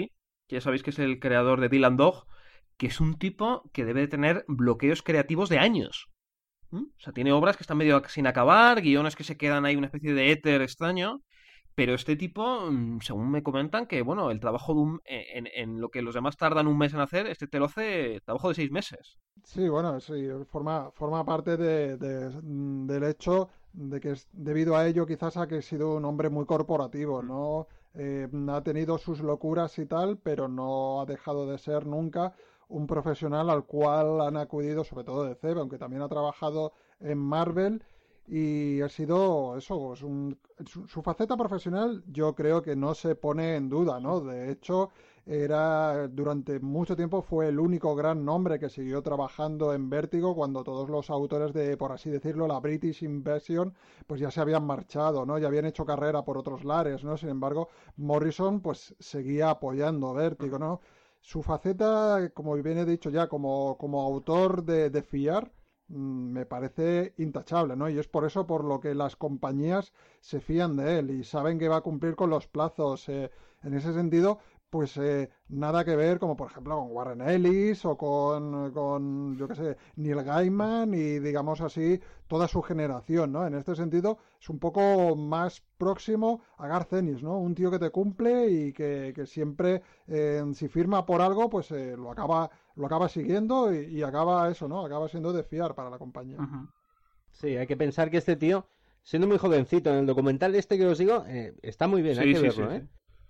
que ya sabéis que es el creador de Dylan Dog, que es un tipo que debe de tener bloqueos creativos de años. ¿Mm? O sea, tiene obras que están medio sin acabar, guiones que se quedan ahí, una especie de éter extraño. Pero este tipo, según me comentan, que bueno, el trabajo de un, en, en lo que los demás tardan un mes en hacer, este te lo hace trabajo de seis meses. Sí, bueno, sí, forma, forma parte de, de, del hecho de que es debido a ello quizás a que ha sido un hombre muy corporativo, ¿no? Eh, ha tenido sus locuras y tal, pero no ha dejado de ser nunca un profesional al cual han acudido, sobre todo de C E B, aunque también ha trabajado en Marvel. Y ha sido eso, es un, su, su faceta profesional yo creo que no se pone en duda, ¿no? De hecho, era durante mucho tiempo fue el único gran nombre que siguió trabajando en Vértigo cuando todos los autores de, por así decirlo, la British Invasion, pues ya se habían marchado, ¿no? Ya habían hecho carrera por otros lares, ¿no? Sin embargo, Morrison pues seguía apoyando Vértigo, ¿no? Su faceta, como bien he dicho ya, como, como autor de, de fiar, me parece intachable, ¿no? Y es por eso por lo que las compañías se fían de él y saben que va a cumplir con los plazos. Eh, en ese sentido, pues eh, nada que ver como por ejemplo con Warren Ellis o con, con yo qué sé, Neil Gaiman y digamos así toda su generación, ¿no? En este sentido es un poco más próximo a Garth Ennis, ¿no? Un tío que te cumple y que, que siempre eh, si firma por algo pues eh, lo acaba lo acaba siguiendo y, y acaba eso, ¿no? Acaba siendo de fiar para la compañía. Uh-huh. Sí, hay que pensar que este tío, siendo muy jovencito, en el documental este que os digo, eh, está muy bien, sí, hay que sí, verlo, sí, ¿eh? Sí.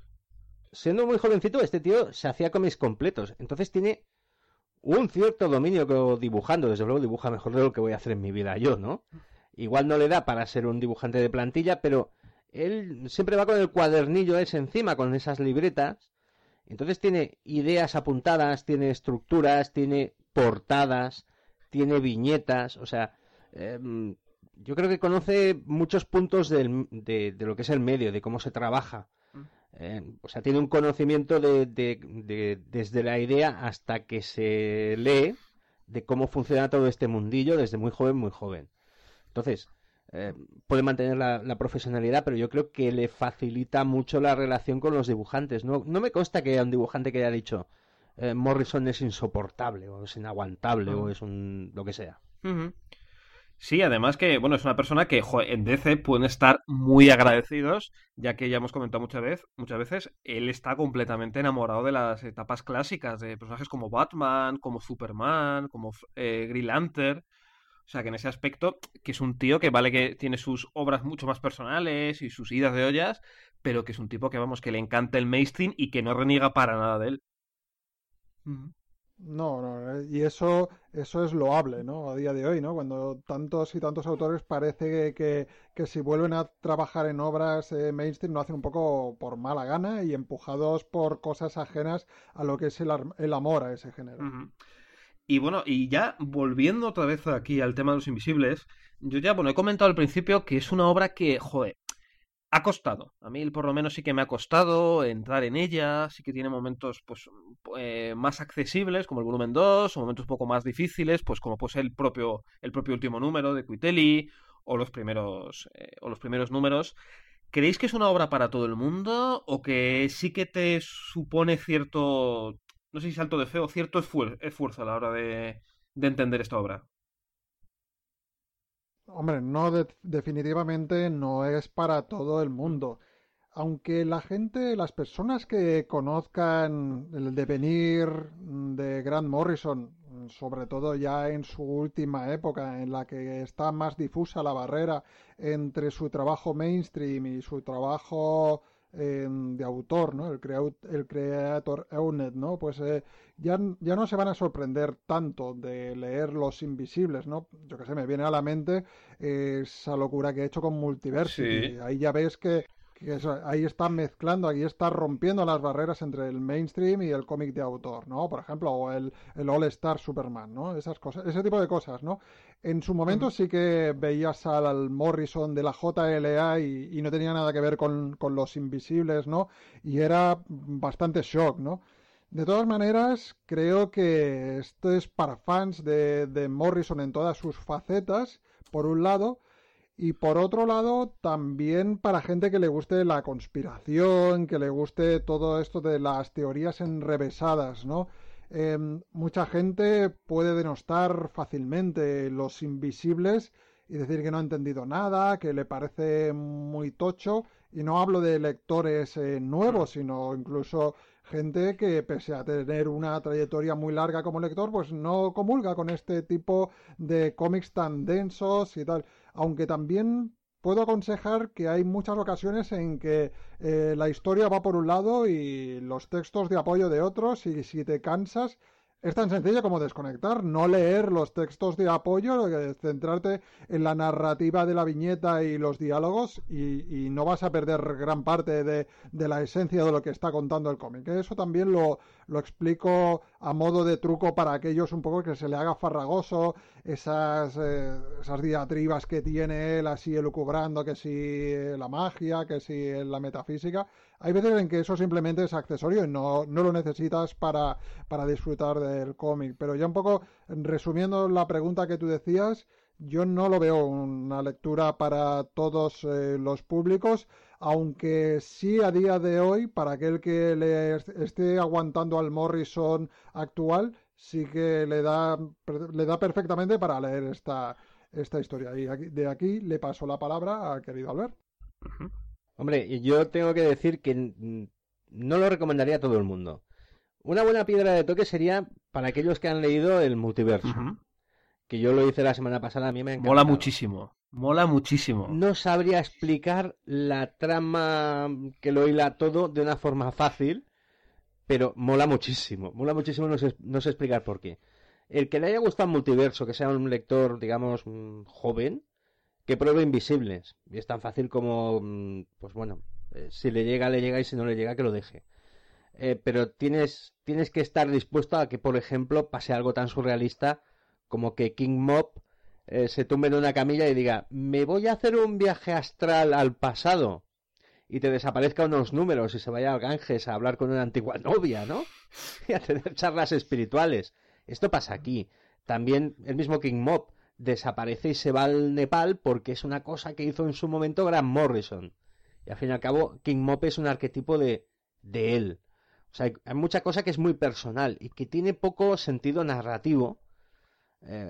Siendo muy jovencito, este tío se hacía cómics completos. Entonces tiene un cierto dominio dibujando. Desde luego dibuja mejor de lo que voy a hacer en mi vida yo, ¿no? Igual no le da para ser un dibujante de plantilla, pero él siempre va con el cuadernillo ese encima, con esas libretas. Entonces tiene ideas apuntadas, tiene estructuras, tiene portadas, tiene viñetas, o sea, eh, yo creo que conoce muchos puntos del, de, de lo que es el medio, de cómo se trabaja. Eh, o sea, tiene un conocimiento de, de, de, desde la idea hasta que se lee de cómo funciona todo este mundillo desde muy joven, muy joven. Entonces, Eh, puede mantener la, la profesionalidad, pero yo creo que le facilita mucho la relación con los dibujantes. No, no me consta que haya un dibujante que haya dicho eh, Morrison es insoportable o es inaguantable uh-huh. o es un lo que sea. Uh-huh. Sí, además que, bueno, es una persona que joder, en D C pueden estar muy agradecidos, ya que ya hemos comentado muchas veces, muchas veces, él está completamente enamorado de las etapas clásicas de personajes como Batman, como Superman, como eh, Green Lantern. O sea, que en ese aspecto, que es un tío que vale que tiene sus obras mucho más personales y sus idas de ollas, pero que es un tipo que, vamos, que le encanta el mainstream y que no reniega para nada de él. No, no, y eso, eso es loable, ¿no? A día de hoy, ¿no? Cuando tantos y tantos autores parece que, que, que si vuelven a trabajar en obras eh, mainstream lo hacen un poco por mala gana y empujados por cosas ajenas a lo que es el, el amor a ese género. Uh-huh. Y bueno, y ya volviendo otra vez aquí al tema de los invisibles, yo ya, bueno, he comentado al principio que es una obra que, joder, ha costado. A mí por lo menos sí que me ha costado entrar en ella, sí que tiene momentos pues eh, más accesibles, como el volumen dos, o momentos un poco más difíciles, pues como pues el propio, el propio último número de Quitelli, o los primeros, eh, o los primeros números. ¿Creéis que es una obra para todo el mundo, o que sí que te supone cierto... no sé si salto de fe o cierto esfuer- esfuerzo a la hora de, de entender esta obra? Hombre, no, de- definitivamente no es para todo el mundo. Aunque la gente, las personas que conozcan el devenir de Grant Morrison, sobre todo ya en su última época, en la que está más difusa la barrera entre su trabajo mainstream y su trabajo eh, de autor, ¿no? El, crea- el creator owned, ¿no? Pues eh, ya, ya no se van a sorprender tanto de leer Los Invisibles, ¿no? Yo que sé, me viene a la mente eh, esa locura que he hecho con Multiversity. Sí. Ahí ya ves que que eso, ahí está mezclando, ahí está rompiendo las barreras entre el mainstream y el cómic de autor, ¿no? Por ejemplo, o el, el All Star Superman, ¿no? Esas cosas, ese tipo de cosas, ¿no? En su momento sí que veías al, al Morrison de la J L A y, y no tenía nada que ver con, con Los Invisibles, ¿no? Y era bastante shock, ¿no? De todas maneras, creo que esto es para fans de, de Morrison en todas sus facetas, por un lado, Y por otro lado, también para gente que le guste la conspiración, que le guste todo esto de las teorías enrevesadas, ¿no? Eh, mucha gente puede denostar fácilmente Los Invisibles y decir que no ha entendido nada, que le parece muy tocho. Y no hablo de lectores eh, nuevos, sino incluso gente que, pese a tener una trayectoria muy larga como lector, pues no comulga con este tipo de cómics tan densos y tal. Aunque también puedo aconsejar que hay muchas ocasiones en que eh, la historia va por un lado y los textos de apoyo de otros, y si te cansas, es tan sencillo como desconectar, no leer los textos de apoyo, centrarte en la narrativa de la viñeta y los diálogos, y, y no vas a perder gran parte de, de la esencia de lo que está contando el cómic. Eso también lo, lo explico a modo de truco para aquellos un poco que se le haga farragoso esas, eh, esas diatribas que tiene él así elucubrando, que si la magia, que si la metafísica. Hay veces en que eso simplemente es accesorio y no, no lo necesitas para, para disfrutar del cómic. Pero ya un poco resumiendo la pregunta que tú decías, yo no lo veo una lectura para todos eh, los públicos, aunque sí a día de hoy, para aquel que le esté aguantando al Morrison actual, sí que le da, le da perfectamente para leer esta, esta historia. Y aquí, de aquí le paso la palabra a querido Albert. Uh-huh. Hombre, yo tengo que decir que no lo recomendaría a todo el mundo. Una buena piedra de toque sería para aquellos que han leído el Multiverso. Uh-huh. Que yo lo hice la semana pasada, a mí me ha encantado. Mola muchísimo, mola muchísimo. No sabría explicar la trama que lo hila todo de una forma fácil, pero mola muchísimo. Mola muchísimo, no sé, no sé explicar por qué. El que le haya gustado el Multiverso, que sea un lector, digamos, joven, que pruebe Invisibles. Y es tan fácil como, pues bueno, eh, si le llega, le llega, y si no le llega, que lo deje. Eh, pero tienes, tienes que estar dispuesto a que, por ejemplo, pase algo tan surrealista como que King Mob eh, se tumbe en una camilla y diga: me voy a hacer un viaje astral al pasado, y te desaparezca unos números y se vaya al Ganges a hablar con una antigua novia, ¿no? Y a tener charlas espirituales. Esto pasa aquí. También el mismo King Mob desaparece y se va al Nepal porque es una cosa que hizo en su momento Grant Morrison. Y al fin y al cabo, King Mob es un arquetipo de, de él. O sea, hay, hay mucha cosa que es muy personal y que tiene poco sentido narrativo. Eh,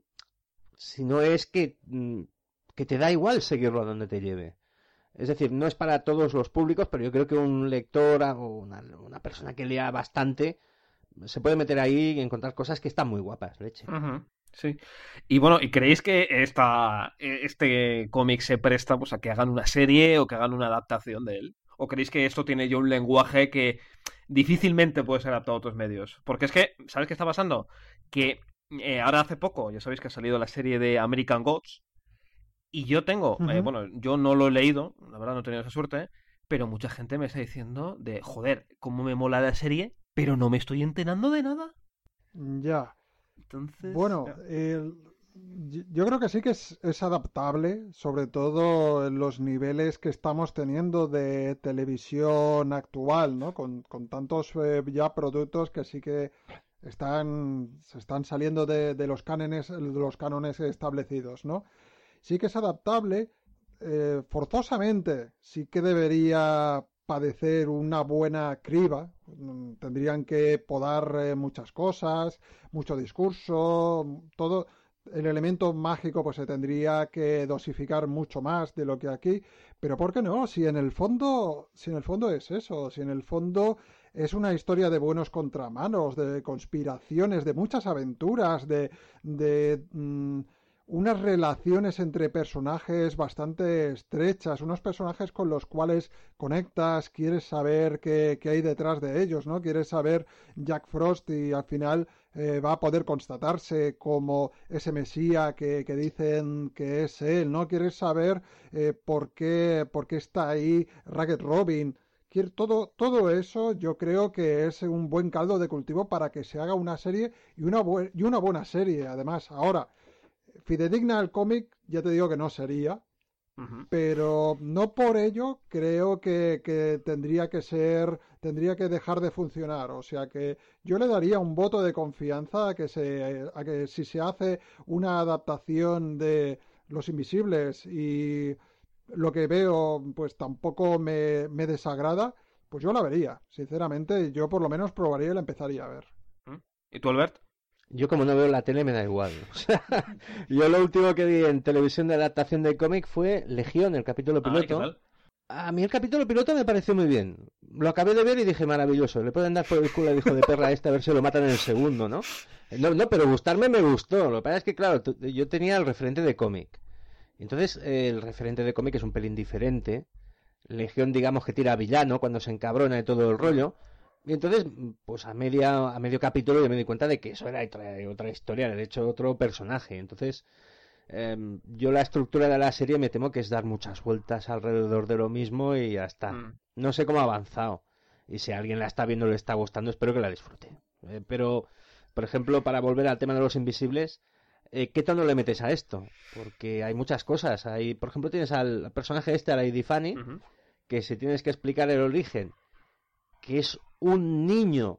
si no es que, que te da igual seguirlo a donde te lleve. Es decir, no es para todos los públicos, pero yo creo que un lector o una, una persona que lea bastante se puede meter ahí y encontrar cosas que están muy guapas, leche. Uh-huh. Sí. Y bueno, ¿y creéis que esta, este cómic se presta pues a que hagan una serie o que hagan una adaptación de él? ¿O creéis que esto tiene ya un lenguaje que difícilmente puede ser adaptado a otros medios? Porque es que, ¿sabes qué está pasando? Que eh, ahora hace poco, ya sabéis que ha salido la serie de American Gods, y yo tengo, uh-huh. eh, bueno, yo no lo he leído, la verdad no he tenido esa suerte, pero mucha gente me está diciendo de, joder, cómo me mola la serie, pero no me estoy enterando de nada. Ya. Entonces, bueno, eh, yo creo que sí que es, es adaptable, sobre todo en los niveles que estamos teniendo de televisión actual, ¿no? Con, con tantos eh, ya productos que sí que están se están saliendo de, de los cánones, de los cánones establecidos, ¿no? Sí que es adaptable, eh, forzosamente sí que debería padecer una buena criba. Tendrían que podar eh, muchas cosas, mucho discurso, todo el elemento mágico pues se tendría que dosificar mucho más de lo que aquí, pero ¿por qué no? Si en el fondo, si en el fondo es eso, si en el fondo es una historia de buenos contramanos, de conspiraciones, de muchas aventuras, de, de mmm, unas relaciones entre personajes bastante estrechas, unos personajes con los cuales conectas, quieres saber qué, qué hay detrás de ellos, ¿no? Quieres saber Jack Frost y al final eh, va a poder constatarse como ese mesía que, que dicen que es él, ¿no? Quieres saber eh, por qué, por qué está ahí Ragged Robin. Todo, todo eso yo creo que es un buen caldo de cultivo para que se haga una serie y una, bu- y una buena serie, además. Ahora, fidedigna al cómic, ya te digo que no sería, uh-huh. pero no por ello creo que, que tendría que ser, tendría que dejar de funcionar. O sea que yo le daría un voto de confianza a que, se, a que si se hace una adaptación de, Los Invisibles y lo que veo pues tampoco me, me desagrada, pues yo la vería, sinceramente. Yo por lo menos probaría y la empezaría a ver. ¿Y tú, Albert? Yo como no veo la tele me da igual. O sea, yo lo último que vi en televisión de adaptación del cómic fue Legión, el capítulo piloto. Ah, ¿qué tal? A mí el capítulo piloto me pareció muy bien. Lo acabé de ver y dije, maravilloso. Le pueden dar por el culo al hijo de perra este a ver si lo matan en el segundo, ¿no? No, no, pero gustarme me gustó. Lo que pasa es que, claro, yo tenía el referente de cómic. Entonces, eh, el referente de cómic es un pelín diferente. Legión, digamos que tira a villano cuando se encabrona y todo el rollo. Y entonces, pues a media a medio capítulo yo me di cuenta de que eso era otra, otra historia, de hecho otro personaje. Entonces, eh, yo la estructura de la serie me temo que es dar muchas vueltas alrededor de lo mismo y ya está. Mm. No sé cómo ha avanzado. Y si a alguien la está viendo y le está gustando, espero que la disfrute. Eh, pero, por ejemplo, para volver al tema de los Invisibles, eh, ¿qué tono le metes a esto? Porque hay muchas cosas. Hay, por ejemplo, tienes al personaje este, a Lady Fanny, uh-huh. que si tienes que explicar el origen, que es un niño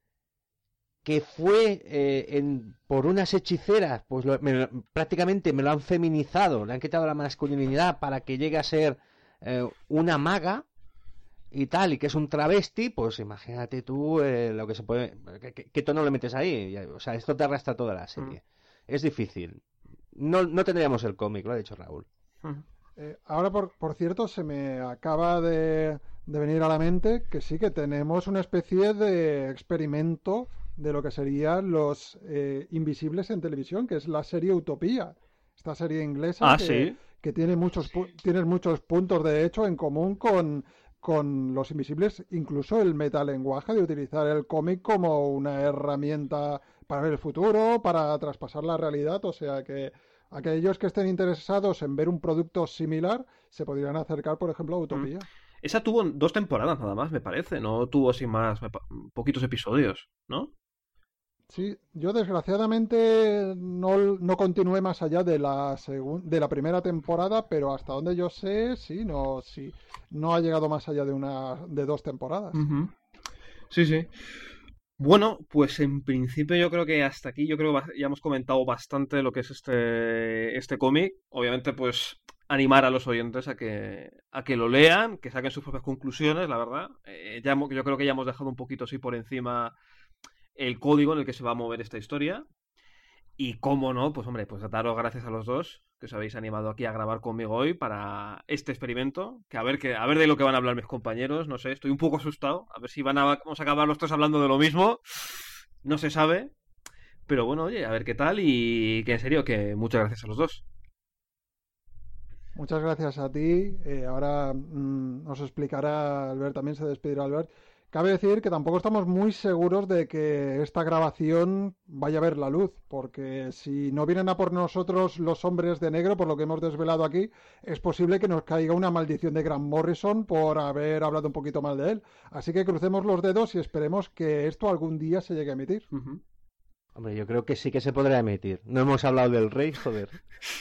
que fue eh, en, por unas hechiceras, pues lo, me, prácticamente me lo han feminizado, le han quitado la masculinidad para que llegue a ser eh, una maga y tal, y que es un travesti, pues imagínate tú eh, lo que se puede... ¿Qué, qué tono le metes ahí? O sea, esto te arrastra toda la serie. Mm. Es difícil. No, no tendríamos el cómic, lo ha dicho Raúl. Mm. Eh, ahora, por, por cierto, se me acaba de... de venir a la mente que sí que tenemos una especie de experimento de lo que serían los eh, Invisibles en televisión, que es la serie Utopía, esta serie inglesa ah, que, ¿sí? que tiene muchos tiene muchos puntos de hecho en común con, con los Invisibles, incluso el metalenguaje de utilizar el cómic como una herramienta para ver el futuro, para traspasar la realidad, o sea que aquellos que estén interesados en ver un producto similar se podrían acercar, por ejemplo, a Utopía. Mm. Esa tuvo dos temporadas nada más, me parece. No tuvo así más, poquitos episodios, ¿no? Sí, yo desgraciadamente no, no continué más allá de la segun, de la primera temporada, pero hasta donde yo sé, sí, no, sí, no ha llegado más allá de una, de dos temporadas. Uh-huh. Sí, sí. Bueno, pues en principio yo creo que hasta aquí, yo creo que ya hemos comentado bastante lo que es este, este cómic. Obviamente, pues animar a los oyentes a que a que lo lean, que saquen sus propias conclusiones, la verdad. Eh, ya, yo creo que ya hemos dejado un poquito así por encima el código en el que se va a mover esta historia. Y cómo no, pues hombre, pues daros gracias a los dos que os habéis animado aquí a grabar conmigo hoy para este experimento, que a ver que a ver de lo que van a hablar mis compañeros, no sé, estoy un poco asustado, a ver si van a vamos a acabar los tres hablando de lo mismo, no se sabe, pero bueno, oye, a ver qué tal y que en serio, que muchas gracias a los dos. Muchas gracias a ti. Eh, ahora mmm, nos explicará Albert, también se despedirá Albert. Cabe decir que tampoco estamos muy seguros de que esta grabación vaya a ver la luz, porque si no vienen a por nosotros los hombres de negro, por lo que hemos desvelado aquí, es posible que nos caiga una maldición de Grant Morrison por haber hablado un poquito mal de él. Así que crucemos los dedos y esperemos que esto algún día se llegue a emitir. Uh-huh. Hombre, yo creo que sí que se podrá emitir. No hemos hablado del rey, joder.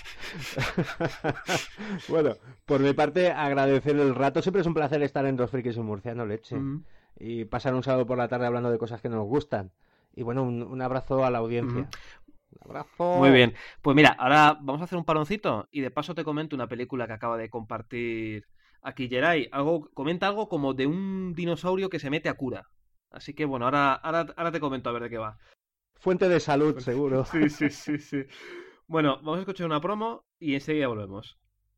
Bueno, por mi parte, agradecer el rato. Siempre es un placer estar en Dos Frikis y un Murciano, leche. Uh-huh. Y pasar un sábado por la tarde hablando de cosas que nos gustan. Y bueno, un, un abrazo a la audiencia. Uh-huh. Un abrazo. Muy bien. Pues mira, ahora vamos a hacer un paroncito y de paso te comento una película que acaba de compartir aquí Geray. Algo, comenta algo como de un dinosaurio que se mete a cura. Así que bueno, ahora, ahora, ahora te comento a ver de qué va. Fuente de salud, seguro. Sí, sí, sí, sí. Bueno, vamos a escuchar una promo y enseguida volvemos.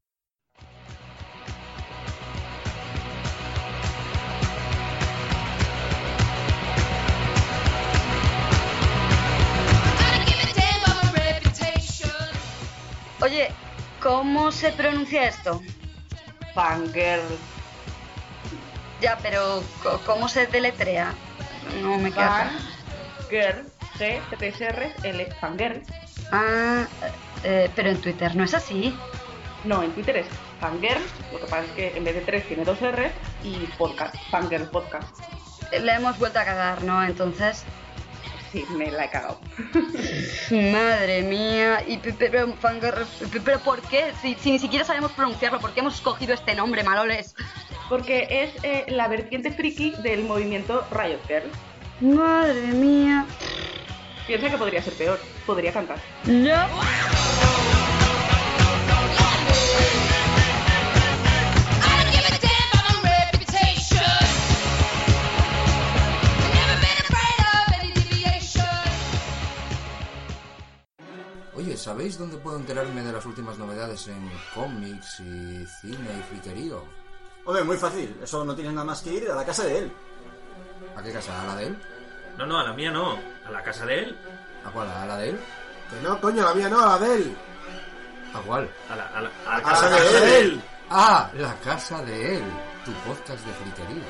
Oye, ¿cómo se pronuncia esto? Fangirl. Ya, pero ¿cómo se deletrea? No me queda. Fangirl. G, T S R, L, Fangirl. Ah, eh, pero en Twitter no es así. No, en Twitter es Fangirl, lo que pasa es que en vez de tres tiene dos R y podcast, Fangirl Podcast. Le hemos vuelto a cagar, ¿no? Entonces... Sí, me la he cagado. Madre mía, y pero, Fangirl, pero ¿por qué? Si, si ni siquiera sabemos pronunciarlo, ¿por qué hemos escogido este nombre, maloles? Porque es eh, la vertiente friki del movimiento Riot Girl. Madre mía. Piensa que podría ser peor, podría cantar. No. ¿sabéis dónde puedo enterarme de las últimas novedades en cómics y cine y friquerío? Hombre, muy fácil. Eso no tienes nada más que ir a la casa de él. ¿A qué casa? ¿A la de él? No, no, a la mía no. ¿A la casa de él? ¿A cuál? ¿A la de él? Que no, coño, la mía no, a la de él. ¿A cuál? A la, a la, a la A casa, la casa de él. Ah, la casa de él. Tu podcast de friquerío.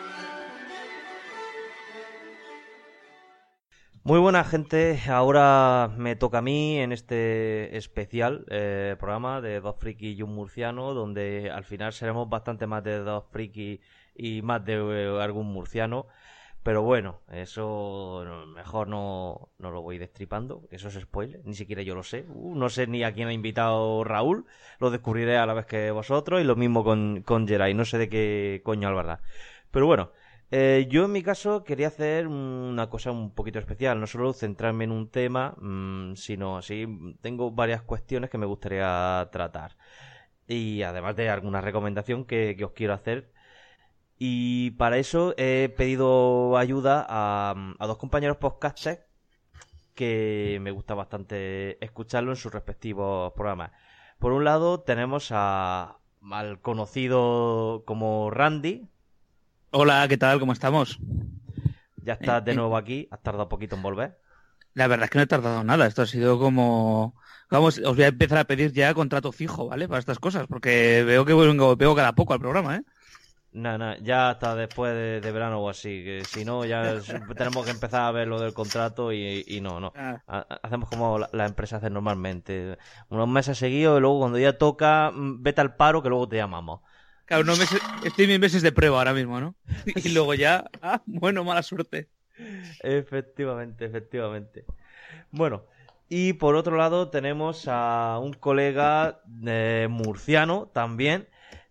Muy buena gente, ahora me toca a mí en este especial eh, programa de Dos Frikis y un Murciano, donde al final seremos bastante más de dos frikis y más de eh, algún murciano, pero bueno, eso mejor no, no lo voy destripando, eso es spoiler, ni siquiera yo lo sé, uh, no sé ni a quién ha invitado Raúl, lo descubriré a la vez que vosotros, y lo mismo con, con Geray, no sé de qué coño hablará, pero bueno. Eh, yo en mi caso quería hacer una cosa un poquito especial, no solo centrarme en un tema, mmm, sino así tengo varias cuestiones que me gustaría tratar. Y además de alguna recomendación que, que os quiero hacer. Y para eso he pedido ayuda a, a dos compañeros podcasters que me gusta bastante escucharlo en sus respectivos programas. Por un lado tenemos a, al conocido como Randy. Hola, ¿qué tal? ¿Cómo estamos? Ya estás de nuevo aquí, has tardado poquito en volver. La verdad es que no he tardado nada, esto ha sido como... Vamos, os voy a empezar a pedir ya contrato fijo, ¿vale? Para estas cosas, porque veo que vengo, veo cada poco al programa, ¿eh? No, no, ya hasta después de, de verano o así, que si no ya tenemos que empezar a ver lo del contrato y, y no, no. Ha, hacemos como las la empresas hacen normalmente, unos meses seguidos y luego cuando ya toca, vete al paro que luego te llamamos. Claro, no meses, estoy en meses de prueba ahora mismo, ¿no? Y luego ya, ah, bueno, mala suerte. Efectivamente, efectivamente. Bueno, y por otro lado tenemos a un colega eh, murciano también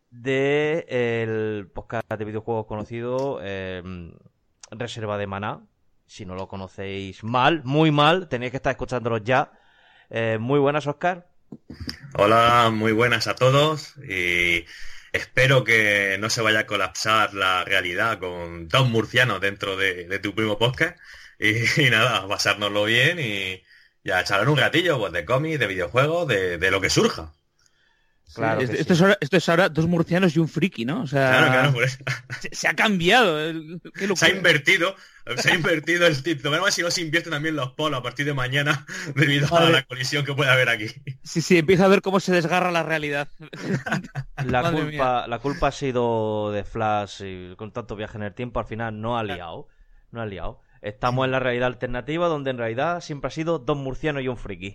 del podcast de videojuegos conocido eh, Reserva de Maná. Si no lo conocéis mal, muy mal, tenéis que estar escuchándolo ya. Eh, muy buenas, Óscar. Hola, muy buenas a todos y... espero que no se vaya a colapsar la realidad con dos murcianos dentro de, de tu primo podcast. Y, y nada, pasárnoslo bien y, y a echar un ratillo pues, de cómics, de videojuegos, de, de lo que surja. Claro, esto, sí. esto, es ahora, esto es ahora dos murcianos y un friki, ¿no? O sea, claro, claro, por eso. Se, se ha cambiado. Se ha invertido, se ha invertido el tip. Lo menos si no se invierte también los polos a partir de mañana debido vale. a la colisión que puede haber aquí. Sí, sí, empieza a ver cómo se desgarra la realidad. La culpa, la culpa ha sido de Flash y con tanto viaje en el tiempo al final no ha liado. No ha liado. Estamos en la realidad alternativa donde en realidad siempre ha sido dos murcianos y un friki.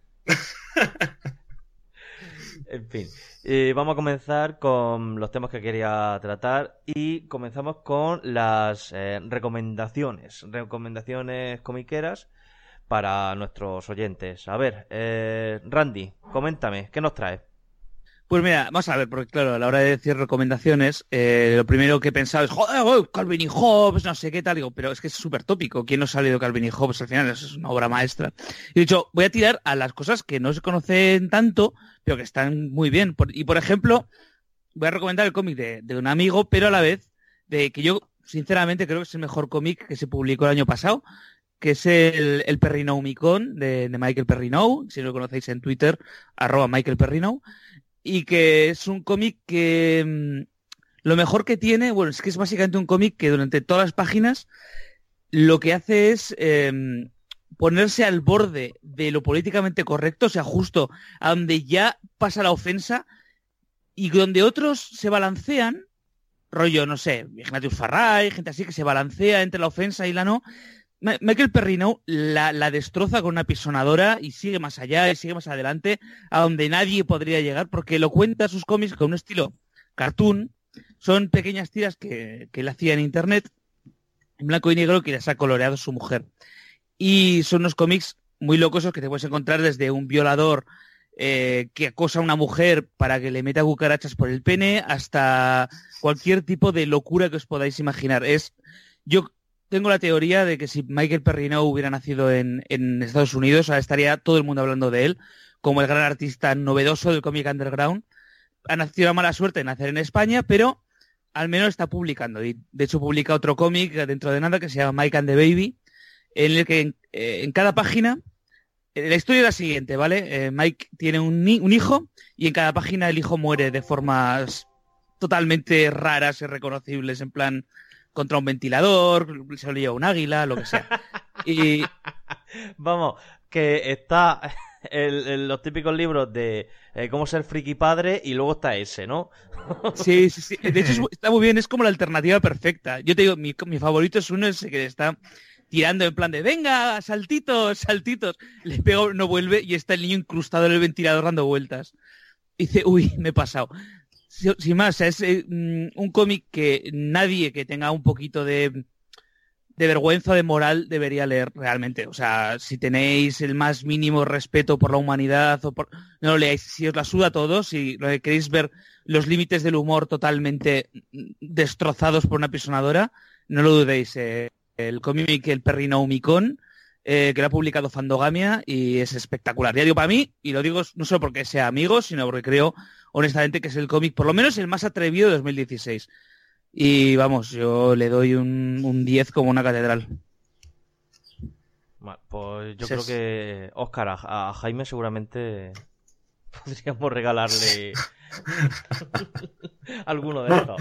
En fin, eh, vamos a comenzar con los temas que quería tratar y comenzamos con las eh, recomendaciones, recomendaciones comiqueras para nuestros oyentes. A ver, eh, Randy, coméntame, ¿qué nos traes? Pues mira, vamos a ver, porque claro, a la hora de decir recomendaciones, eh, lo primero que he pensado es, joder, oh, Calvin y Hobbes, no sé qué tal, digo, pero es que es súper tópico, ¿quién no ha leído Calvin y Hobbes? Al final es una obra maestra. Y de hecho, voy a tirar a las cosas que no se conocen tanto, pero que están muy bien. Por, y por ejemplo, voy a recomendar el cómic de, de un amigo, pero a la vez, de que yo, sinceramente, creo que es el mejor cómic que se publicó el año pasado, que es el, el Perrinou Micón, de, de Michael Perrinou, si lo conocéis en Twitter, arroba Michael Perrinou. Y que es un cómic que mmm, lo mejor que tiene, bueno, es que es básicamente un cómic que durante todas las páginas lo que hace es eh, ponerse al borde de lo políticamente correcto, o sea, justo a donde ya pasa la ofensa y donde otros se balancean, rollo, no sé, Ignatius Farray, gente así que se balancea entre la ofensa y la no. Michael Perrinou la, la destroza con una pisonadora y sigue más allá y sigue más adelante a donde nadie podría llegar porque lo cuenta sus cómics con un estilo cartoon. Son pequeñas tiras que, que él hacía en internet en blanco y negro que les ha coloreado su mujer. Y son unos cómics muy locosos que te puedes encontrar desde un violador eh, que acosa a una mujer para que le meta cucarachas por el pene hasta cualquier tipo de locura que os podáis imaginar. Es yo Tengo la teoría de que si Michael Perrinou hubiera nacido en, en Estados Unidos, ahora estaría todo el mundo hablando de él, como el gran artista novedoso del cómic underground. Ha nacido la mala suerte de nacer en España, pero al menos está publicando. Y de hecho publica otro cómic dentro de nada que se llama Mike and the Baby, en el que en, eh, en cada página La historia es la siguiente, ¿vale? Eh, Mike tiene un, ni- un hijo y en cada página el hijo muere de formas totalmente raras y reconocibles, en plan contra un ventilador, se lo lleva un águila, lo que sea. Y Vamos, que está el, el- los típicos libros de eh, cómo ser friki padre y luego está ese, ¿no? sí, sí, sí. De hecho es- está muy bien, es como la alternativa perfecta. Yo te digo, mi, mi favorito es uno ese que está tirando en plan de venga, saltitos, saltitos. Le pego, no vuelve y está el niño incrustado en el ventilador dando vueltas. Y dice, uy, me he pasado. Si- Sin más, o sea, es eh, mm, un cómic que nadie que tenga un poquito de, de vergüenza, de moral, debería leer realmente. O sea, si tenéis el más mínimo respeto por la humanidad, o por... no lo leáis. Si os la suda a todos, si lo que queréis ver los límites del humor totalmente destrozados por una pisonadora, no lo dudéis. Eh, el cómic El Perrino Umicón, eh, que lo ha publicado Fandogamia y es espectacular. Ya digo, para mí, y lo digo no solo porque sea amigo, sino porque creo honestamente que es el cómic, por lo menos el más atrevido de dos mil dieciséis. Y vamos, yo le doy un, un diez como una catedral. Bueno, pues yo Ese creo es- que Óscar, a, a Jaime seguramente podríamos regalarle alguno de estos.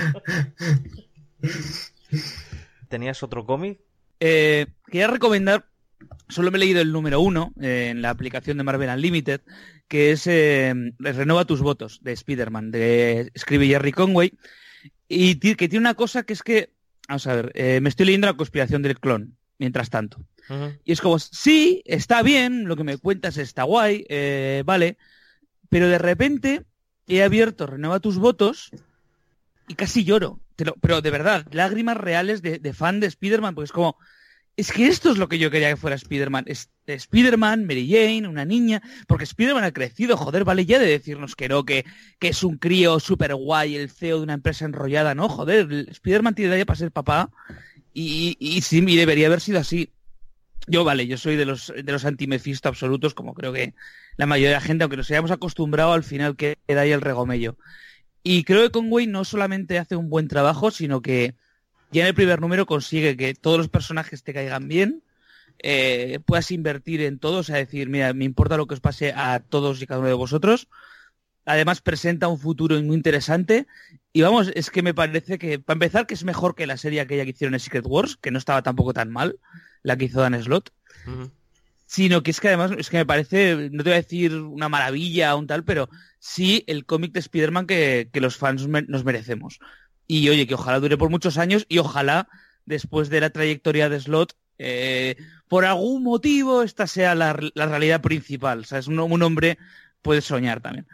¿Tenías otro cómic? Eh, quería recomendar, solo me he leído el número uno eh, en la aplicación de Marvel Unlimited, que es eh, Renueva tus votos, de Spider-Man, de escribe Jerry Conway, y ti- que tiene una cosa que es que, vamos a ver, eh, me estoy leyendo La conspiración del clon, mientras tanto. Ujú. Y es como, sí, está bien, lo que me cuentas está guay, eh, vale, pero de repente he abierto Renueva tus votos y casi lloro. Te lo- pero de verdad, lágrimas reales de, de fan de Spider-Man, porque es como, es que esto es lo que yo quería que fuera Spider-Man. Es, Spider-Man, Mary Jane, una niña, porque Spider-Man ha crecido, joder, vale ya de decirnos que no, que, que es un crío súper guay, el C E O de una empresa enrollada, no, joder, el Spider-Man tiene edad ya para ser papá y, y, y sí, y debería haber sido así. Yo, vale, yo soy de los de los anti-Mephisto absolutos, como creo que la mayoría de la gente, aunque nos hayamos acostumbrado, al final queda ahí el regomello. Y creo que Conway no solamente hace un buen trabajo, sino que ya en el primer número consigue que todos los personajes te caigan bien, eh, puedas invertir en todos, es decir, mira, me importa lo que os pase a todos y cada uno de vosotros. Además presenta un futuro muy interesante y vamos, es que me parece que, para empezar, que es mejor que la serie aquella que hicieron en Secret Wars, que no estaba tampoco tan mal, la que hizo Dan Slott, Ujú. sino que es que además, es que me parece, no te voy a decir una maravilla o un tal, pero sí el cómic de Spider-Man que, que los fans me- nos merecemos. Y oye, que ojalá dure por muchos años y ojalá, después de la trayectoria de Slott, eh, por algún motivo esta sea la, la realidad principal. O sea, es un, un hombre puede soñar también.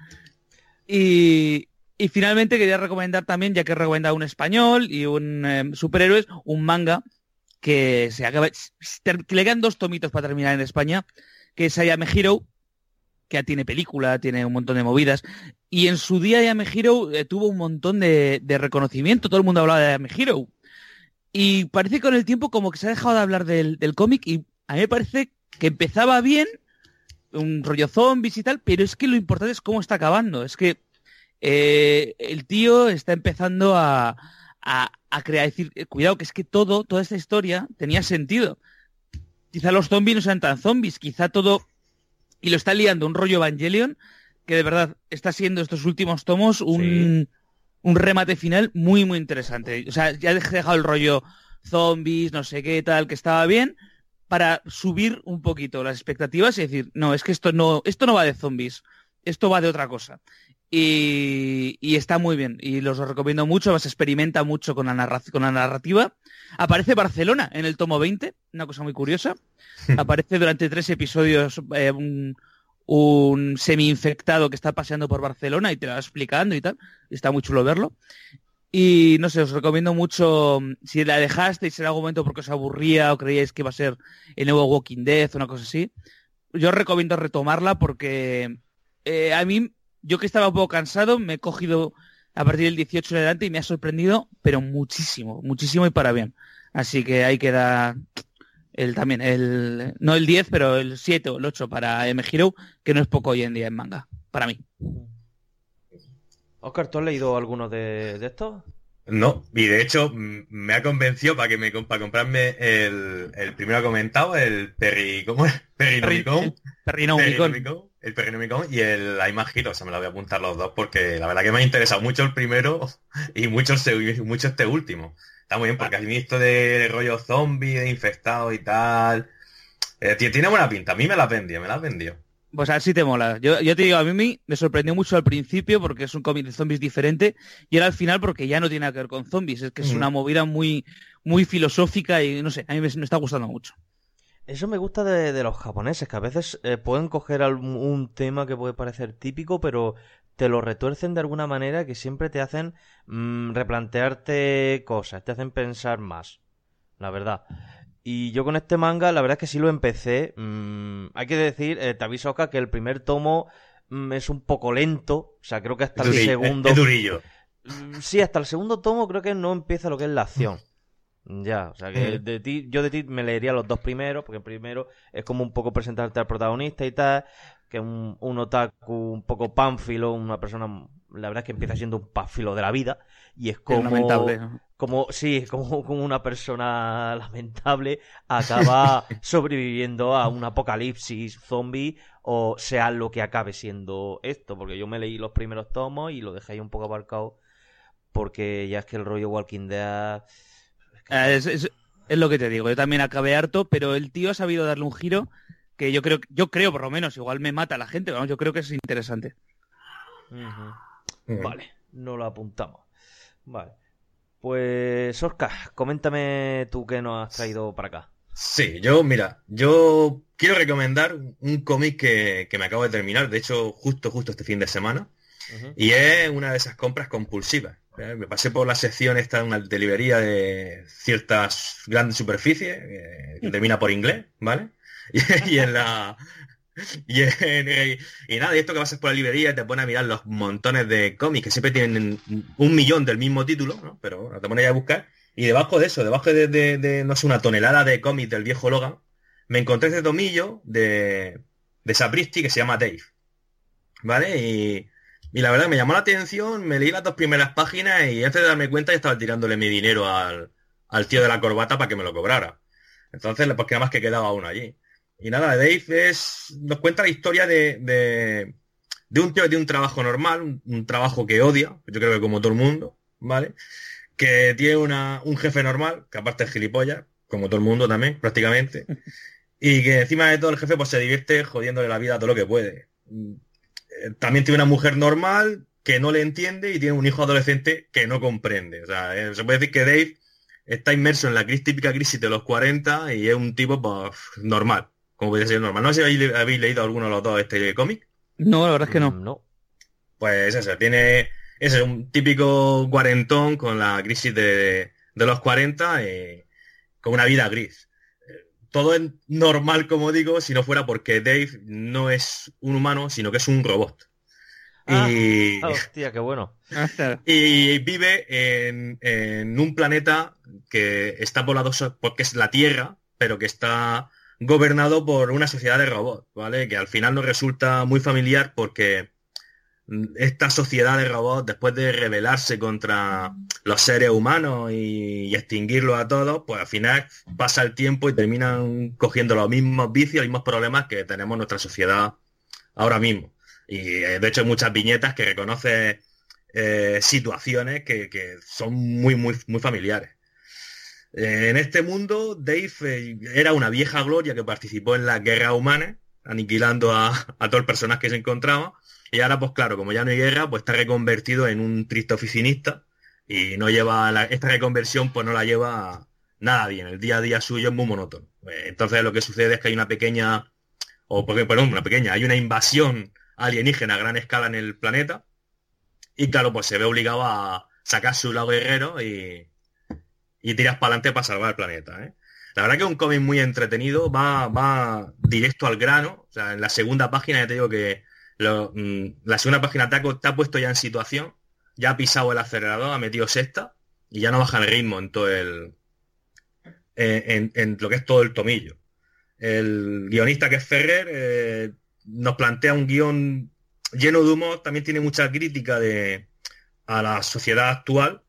Y, y finalmente quería recomendar también, ya que he recomendado un español y un eh, superhéroes, un manga que se acaba, que le quedan dos tomitos para terminar en España, que es Ayame Hero, que ya tiene película, tiene un montón de movidas, y en su día Ayame Hero eh, tuvo un montón de, de reconocimiento, todo el mundo hablaba de Ayame Hero, y parece que con el tiempo como que se ha dejado de hablar del, del cómic, y a mí me parece que empezaba bien, un rollo zombies y tal, pero es que lo importante es cómo está acabando, es que eh, el tío está empezando a, a, a crear, decir, eh, cuidado, que es que todo, toda esta historia tenía sentido. Quizá los zombies no sean tan zombies, quizá todo, y lo está liando un rollo Evangelion, que de verdad está siendo estos últimos tomos un, sí. un remate final muy, muy interesante. O sea, ya he dejado el rollo zombies, no sé qué tal, que estaba bien, para subir un poquito las expectativas y decir, no, es que esto no, esto no va de zombies, esto va de otra cosa. Y, y está muy bien, y los recomiendo mucho, se experimenta mucho con la, narra con la narrativa. Aparece Barcelona en el tomo veinte, una cosa muy curiosa. Aparece durante tres episodios eh, un, un semi-infectado que está paseando por Barcelona y te lo va explicando y tal. Está muy chulo verlo. Y no sé, os recomiendo mucho, si la dejasteis en algún momento porque os aburría o creíais que iba a ser el nuevo Walking Dead o una cosa así, yo os recomiendo retomarla porque eh, a mí, yo que estaba un poco cansado, me he cogido a partir del dieciocho en adelante y me ha sorprendido, pero muchísimo, muchísimo y para bien. Así que ahí queda el también, el no el diez, pero el siete o el ocho para M Hero, que no es poco hoy en día en manga, para mí. Óscar, ¿tú has leído alguno de, de estos? No, y de hecho me ha convencido para que me para comprarme el, el primero comentado, el Perry, ¿cómo es? Perry Nomicon. Perrinomicon. El Perrinomicon y el Hay más giros, o sea, me la voy a apuntar los dos porque la verdad que me ha interesado mucho el primero y mucho, el, mucho este último. Está muy bien porque has visto de rollo zombie, de infectado y tal. Eh, tiene buena pinta, a mí me la vendió, me la vendió. Pues a ver si te mola. Yo, yo te digo, a mí me sorprendió mucho al principio porque es un cómic de zombies diferente y ahora al final porque ya no tiene nada que ver con zombies, es que es mm. una movida muy, muy filosófica y no sé, a mí me, me está gustando mucho. Eso me gusta de, de los japoneses, que a veces eh, pueden coger algún, un tema que puede parecer típico, pero te lo retuercen de alguna manera que siempre te hacen mmm, replantearte cosas, te hacen pensar más, la verdad. Y yo con este manga, la verdad es que sí lo empecé. Mmm, hay que decir, eh, te aviso acá, que el primer tomo mmm, es un poco lento, o sea, creo que hasta el segundo... Es durillo. Sí, hasta el segundo tomo creo que no empieza lo que es la acción. Ya, o sea que de ti, yo de ti me leería los dos primeros, porque el primero es como un poco presentarte al protagonista y tal, que es un, un otaku un poco pánfilo, una persona, la verdad es que empieza siendo un pánfilo de la vida, y es como, lamentable, ¿no? como sí, como, como una persona lamentable acaba sobreviviendo a un apocalipsis zombie, o sea lo que acabe siendo esto, porque yo me leí los primeros tomos y lo dejé ahí un poco aparcado, porque ya es que el rollo Walking Dead... Es, es, es lo que te digo, yo también acabé harto, pero el tío ha sabido darle un giro que yo creo, yo creo por lo menos, igual me mata la gente, vamos, yo creo que es interesante. Uh-huh. Uh-huh. Vale, no lo apuntamos. Vale, pues Oscar, coméntame tú qué nos has traído para acá. Sí, yo, mira, yo quiero recomendar un cómic que, que me acabo de terminar, de hecho, justo, justo este fin de semana, uh-huh. y es una de esas compras compulsivas. Me pasé por la sección esta de una de librería de ciertas grandes superficies, eh, que termina por inglés, ¿vale? Y, y en la... Y, en, y nada, y esto que pasas por la librería y te pones a mirar los montones de cómics que siempre tienen un millón del mismo título, ¿no? Pero bueno, te pones a buscar y debajo de eso, debajo de, de, de no sé, una tonelada de cómics del viejo Logan, me encontré este tomillo de, de Sapristi que se llama Dave, ¿vale? Y... Y la verdad me llamó la atención, me leí las dos primeras páginas y antes de darme cuenta ya estaba tirándole mi dinero al, al tío de la corbata para que me lo cobrara. Entonces, pues que nada más que quedaba uno allí. Y nada, Dave es, nos cuenta la historia de, de, de un tío que tiene un trabajo normal, un, un trabajo que odia, yo creo que como todo el mundo, ¿vale? Que tiene una, un jefe normal, que aparte es gilipollas, como todo el mundo también, prácticamente. Y que encima de todo el jefe pues se divierte jodiéndole la vida a todo lo que puede. También tiene una mujer normal que no le entiende y tiene un hijo adolescente que no comprende. O sea, eh, se puede decir que Dave está inmerso en la crisis, típica crisis de los cuarenta y es un tipo pues, normal, como puede ser normal. No sé si habéis, habéis leído alguno de los dos este cómic. No, la verdad es que no. No. Pues eso, tiene... Ese es un típico cuarentón con la crisis de, de los cuarenta y con una vida gris. Todo es normal, como digo, si no fuera porque Dave no es un humano, sino que es un robot. Ah, y... hostia, qué bueno. Y vive en, en un planeta que está poblado porque es la Tierra, pero que está gobernado por una sociedad de robots, ¿vale? Que al final nos resulta muy familiar porque esta sociedad de robots, después de rebelarse contra los seres humanos y, y extinguirlos a todos, pues al final pasa el tiempo y terminan cogiendo los mismos vicios, los mismos problemas que tenemos en nuestra sociedad ahora mismo. Y eh, de hecho hay muchas viñetas que reconoce eh, situaciones que, que son muy, muy, muy familiares. Eh, en este mundo, Dave eh, era una vieja gloria que participó en la guerra humana, aniquilando a, a todo el personaje que se encontraba. Y ahora, pues claro, como ya no hay guerra, pues está reconvertido en un triste oficinista y no lleva la, esta reconversión, pues no la lleva nada bien. El día a día suyo es muy monótono. Entonces lo que sucede es que hay una pequeña, o perdón, una pequeña, hay una invasión alienígena a gran escala en el planeta y claro, pues se ve obligado a sacar su lado guerrero y, y tiras para adelante para salvar el planeta, ¿eh? La verdad que es un cómic muy entretenido, va, va directo al grano. O sea, en la segunda página ya te digo que Lo, la segunda página te ha, te ha puesto ya en situación, ya ha pisado el acelerador, ha metido sexta y ya no baja el ritmo en todo el en, en, en lo que es todo el tomillo. El guionista, que es Ferrer, eh, nos plantea un guión lleno de humor, también tiene mucha crítica de a la sociedad actual,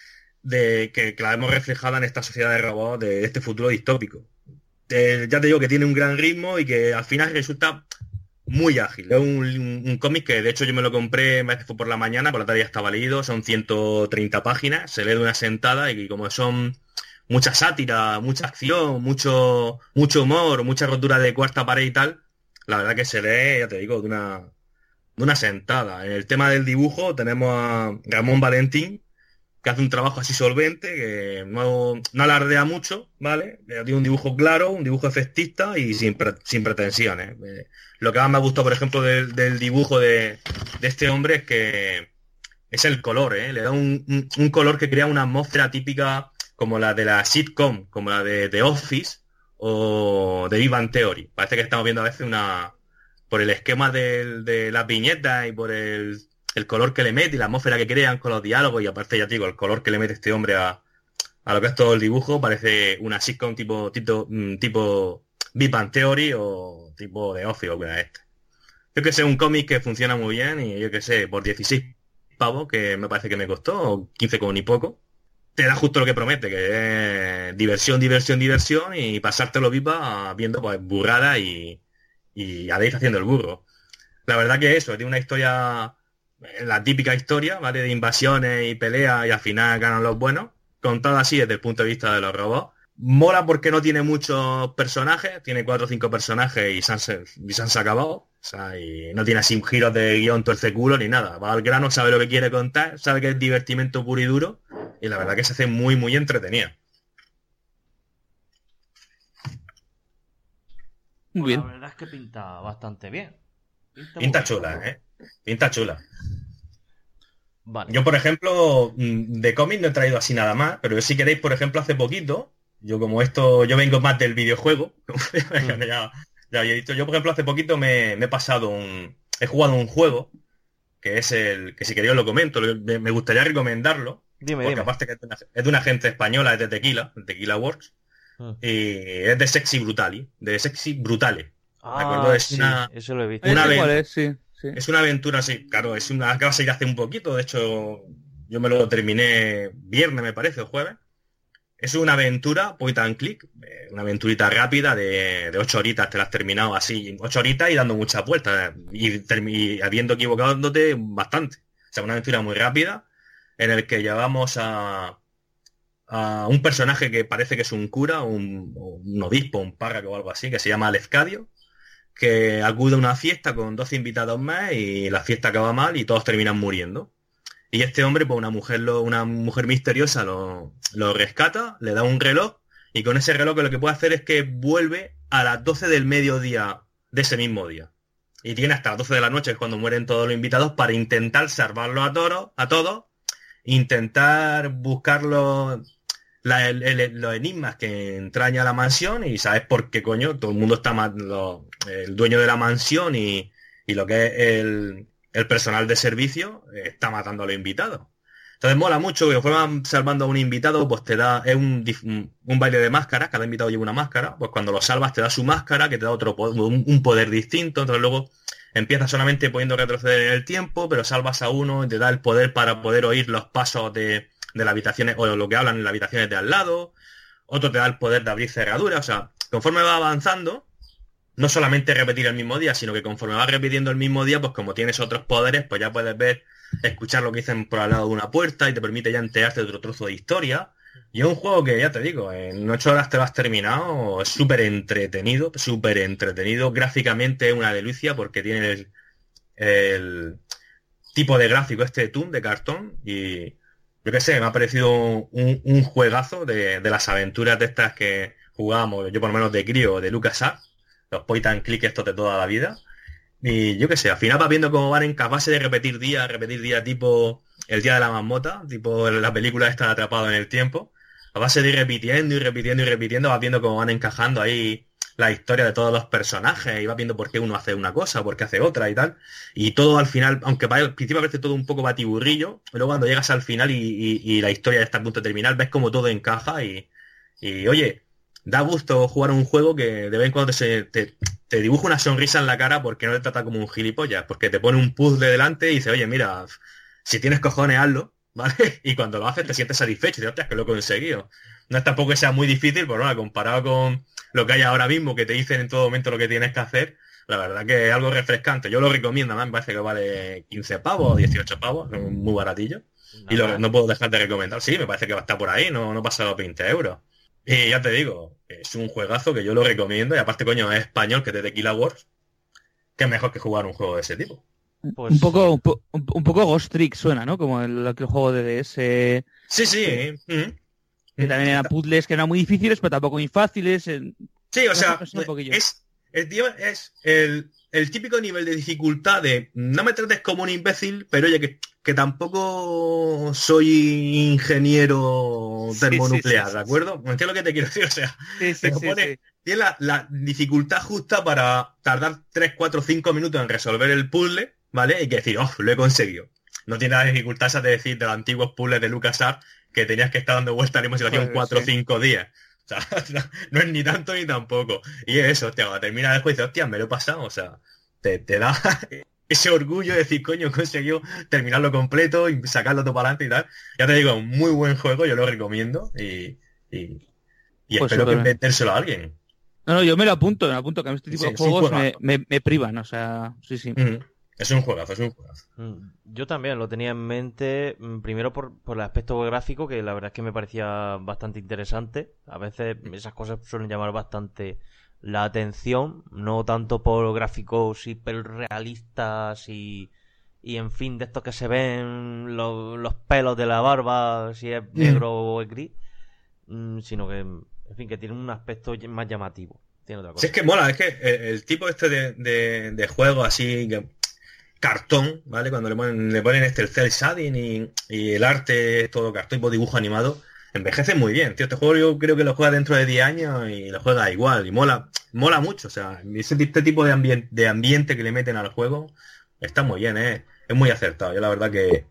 de que, que la vemos reflejada en esta sociedad de robots, de este futuro distópico. Eh, ya te digo que tiene un gran ritmo y que al final resulta muy ágil. Es un, un, un cómic que de hecho yo me lo compré, me fue por la mañana, por la tarde ya estaba leído, son ciento treinta páginas, se lee de una sentada y como son mucha sátira, mucha acción, mucho, mucho humor, mucha rotura de cuarta pared y tal, la verdad que se lee, ya te digo, de una, de una sentada. En el tema del dibujo tenemos a Ramón Valentín, que hace un trabajo así solvente, que no, no alardea mucho, ¿vale? Tiene un dibujo claro, un dibujo efectista y sin, pre, sin pretensiones. Eh, lo que más me ha gustado, por ejemplo, del, del dibujo de, de este hombre es que es el color, ¿eh? Le da un, un, un color que crea una atmósfera típica como la de la sitcom, como la de The Office o de Big Bang Theory. Parece que estamos viendo a veces una... por el esquema de, de las viñetas y por el... el color que le mete y la atmósfera que crean con los diálogos y aparte ya te digo, el color que le mete este hombre a, a lo que es todo el dibujo parece una sitcom tipo tipo, tipo Big Bang Theory o tipo de Office o que este. Yo que sé, un cómic que funciona muy bien y yo que sé, por dieciséis pavos que me parece que me costó, o quince como ni poco, te da justo lo que promete, que es diversión, diversión, diversión y pasártelo viva viendo pues burrada y, y a Dave haciendo el burro. La verdad que eso, tiene una historia... la típica historia, ¿vale? De invasiones y peleas y al final ganan los buenos, contada así desde el punto de vista de los robots. Mola porque no tiene muchos personajes, tiene cuatro o cinco personajes y se han, y se han acabado. O sea, y no tiene así giros de guión tuerceculo ni nada. Va al grano, sabe lo que quiere contar, sabe que es divertimento puro y duro y la verdad que se hace muy, muy entretenida. Muy bien. La verdad es que pinta bastante bien. Pinta, pinta chula, bien. ¿eh? Pinta chula. Vale. Yo, por ejemplo, de cómic no he traído así nada más, pero si queréis, por ejemplo, hace poquito, yo como esto, yo vengo más del videojuego, mm. ya, ya había dicho, yo por ejemplo hace poquito me, me he pasado un, he jugado un juego, que es el, que si queréis os lo comento, me gustaría recomendarlo, dime, porque dime. aparte que es de, una, es de una gente española, es de Tequila, de Tequila Works, mm. y es de Sexy Brutali, de Sexy Brutale. Ah, ¿de acuerdo? Es sí, una, eso lo he visto. Una ¿Cuál es? Sí. Sí. Es una aventura, sí, claro, es una que va a salir hace un poquito, de hecho yo me lo terminé viernes me parece, o jueves. Es una aventura, point and click, una aventurita rápida de, de ocho horitas, te la has terminado así, ocho horitas y dando muchas vueltas, y, y habiendo equivocándote bastante. O sea, una aventura muy rápida, en el que llevamos a, a un personaje que parece que es un cura, un, un obispo, un párroco o algo así, que se llama Lefcadio, que acude a una fiesta con doce invitados más y la fiesta acaba mal y todos terminan muriendo. Y este hombre, pues una mujer lo, una mujer misteriosa lo, lo rescata, le da un reloj y con ese reloj lo que puede hacer es que vuelve a las doce del mediodía de ese mismo día. Y tiene hasta las doce de la noche, que es cuando mueren todos los invitados, para intentar salvarlo a todos, a todos, intentar buscarlo... La, el, el, los enigmas que entraña la mansión y sabes por qué coño todo el mundo está más lo, el dueño de la mansión y, y lo que es el, el personal de servicio eh, está matando a los invitados. Entonces mola mucho que fueran salvando a un invitado, pues te da, es un, un baile de máscaras, cada invitado lleva una máscara, pues cuando lo salvas te da su máscara que te da otro un, un poder distinto, entonces luego empiezas solamente pudiendo retroceder en el tiempo, pero salvas a uno y te da el poder para poder oír los pasos de de las habitaciones, o lo que hablan en las habitaciones de al lado, otro te da el poder de abrir cerraduras, o sea, conforme va avanzando, no solamente repetir el mismo día, sino que conforme vas repitiendo el mismo día, pues como tienes otros poderes, pues ya puedes ver, escuchar lo que dicen por al lado de una puerta y te permite ya enterarte de otro trozo de historia. Y es un juego que, ya te digo, en ocho horas te lo has terminado, es súper entretenido, súper entretenido, gráficamente es una delicia porque tiene el, el tipo de gráfico este de Toon, de cartón, y yo qué sé, me ha parecido un, un juegazo de, de las aventuras de estas que jugábamos, yo por lo menos de crío, de LucasArts, los point and click estos de toda la vida. Y yo qué sé, al final vas viendo cómo van en base de repetir días, repetir días tipo el día de la marmota, tipo la película esta Atrapado en el tiempo. A base de ir repitiendo y repitiendo y repitiendo, vas viendo cómo van encajando ahí la historia de todos los personajes y vas viendo por qué uno hace una cosa, por qué hace otra y tal. Y todo al final, aunque al principio parece todo un poco batiburrillo, luego cuando llegas al final y, y, y la historia ya está a punto de terminar, ves cómo todo encaja y, y oye, da gusto jugar un juego que de vez en cuando te, te, te dibuja una sonrisa en la cara porque no te trata como un gilipollas, porque te pone un puzzle delante y dice, oye, mira, si tienes cojones, hazlo, ¿vale? Y cuando lo haces te sientes satisfecho y dices, que lo he conseguido. No es tampoco que sea muy difícil, pero bueno, comparado con lo que hay ahora mismo, que te dicen en todo momento lo que tienes que hacer, La verdad que es algo refrescante. Yo lo recomiendo, además me parece que vale quince pavos o dieciocho pavos, muy baratillo. Y lo, no puedo dejar de recomendar. Sí, me parece que va a estar por ahí, no, no pasa los veinte euros. Y ya te digo, es un juegazo que yo lo recomiendo. Y aparte, coño, es español, que es de Tequila Wars. Que es mejor que jugar un juego de ese tipo. Pues... Un poco un, po un, un poco Ghost Trick suena, ¿no? Como el, el juego de D S. Sí, sí. Que, mm-hmm. que también eran puzzles que eran muy difíciles, pero tampoco muy fáciles. En... Sí, o sea, es, el, tío, es el, el típico nivel de dificultad de no me trates como un imbécil, pero oye, que, que tampoco soy ingeniero termonuclear, sí, sí, sí, ¿de acuerdo? Sí, sí. ¿Entiendes lo que te quiero decir? O sea, sí, sí, te sí, pone, sí. tiene la, la dificultad justa para tardar tres, cuatro, cinco minutos en resolver el puzzle, ¿vale? Y que decir, oh, lo he conseguido. No tiene la dificultad esa de decir de los antiguos puzzles de LucasArts que tenías que estar dando vueltas en la situación cuatro o cinco días. O sea, no, no es ni tanto ni tampoco. Y es eso, hostia, cuando termina el juego y dices, hostia, me lo he pasado. O sea, te, te da ese orgullo de decir, coño, he conseguido terminarlo completo y sacarlo todo para adelante y tal. Ya te digo, un muy buen juego, yo lo recomiendo y, y, y pues espero que metérselo a alguien. No, no, yo me lo apunto, me lo apunto, que a este tipo sí, de juegos me, me, me privan, o sea, sí, sí. Mm. Es un juegazo, es un juegazo. Yo también lo tenía en mente, primero por, por el aspecto gráfico, que la verdad es que me parecía bastante interesante. A veces esas cosas suelen llamar bastante la atención, no tanto por gráficos hiperrealistas y, y en fin, de estos que se ven los, los pelos de la barba, si es negro mm. o es gris, sino que, en fin, que tiene un aspecto más llamativo. Tiene otra cosa. Sí, es que mola, es que el, el tipo este de, de, de juego así... que cartón, ¿vale? Cuando le ponen, le ponen este el cel shading y, y el arte es todo cartón y dibujo animado, envejece muy bien, tío. Este juego yo creo que lo juega dentro de diez años y lo juega igual y mola, mola mucho, o sea, ese, este tipo de ambiente, de ambiente que le meten al juego está muy bien, ¿eh? Es muy acertado. Yo la verdad que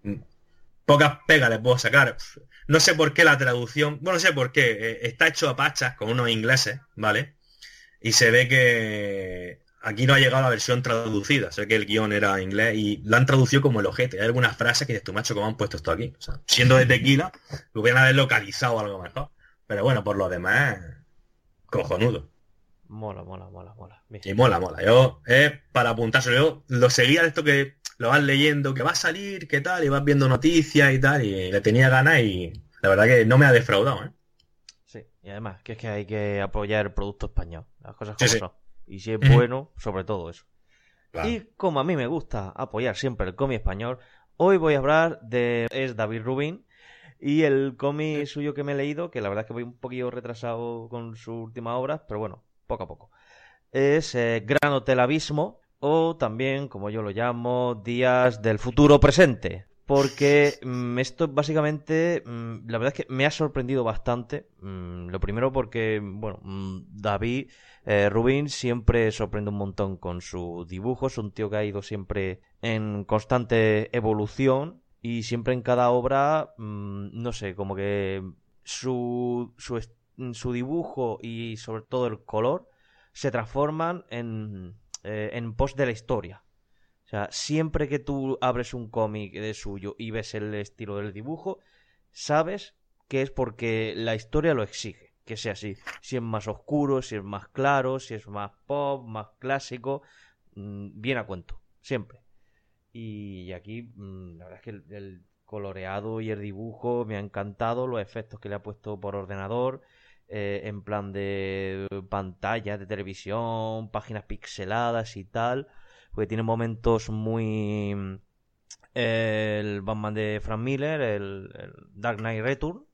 pocas pegas le puedo sacar. No sé por qué la traducción, bueno, no sé por qué, eh, está hecho a pachas con unos ingleses, ¿vale? Y se ve que aquí no ha llegado la versión traducida, sé que el guión era inglés y lo han traducido como el ojete. Hay algunas frases que dices, tú macho, ¿cómo han puesto esto aquí? O sea, siendo de Tequila, lo hubieran haber localizado algo mejor. Pero bueno, por lo demás, cojonudo. Mola, mola, mola, mola. Bien. Y mola, mola. Yo, es eh, para apuntárselo, yo lo seguía de esto que lo vas leyendo, que va a salir, qué tal, y vas viendo noticias y tal, y le tenía ganas y la verdad que no me ha defraudado, ¿eh? Sí, y además, que es que hay que apoyar el producto español, las cosas como sí, sí. son. Y si es bueno, sobre todo eso. Claro. Y como a mí me gusta apoyar siempre el cómic español, hoy voy a hablar de... es David Rubin. Y el cómic suyo que me he leído, que la verdad es que voy un poquillo retrasado con sus últimas obras, pero bueno, poco a poco. Es eh, Gran Hotel Abismo, o también, como yo lo llamo, Días del Futuro Presente. Porque mmm, esto básicamente, mmm, la verdad es que me ha sorprendido bastante. Mmm, lo primero porque, bueno, mmm, David eh, Rubin siempre sorprende un montón con sus dibujos. Un tío que ha ido siempre en constante evolución y siempre en cada obra, mmm, no sé, como que su, su, su dibujo y sobre todo el color se transforman en, eh, en pos de la historia. O sea, siempre que tú abres un cómic de suyo y ves el estilo del dibujo, sabes que es porque la historia lo exige, que sea así. Si es más oscuro, si es más claro, si es más pop, más clásico, bien a cuento, siempre. Y aquí, la verdad es que el, el coloreado y el dibujo me ha encantado, los efectos que le ha puesto por ordenador, eh, en plan de pantalla de televisión, páginas pixeladas y tal... porque tiene momentos muy... Eh, el Batman de Frank Miller, el, el Dark Knight Return,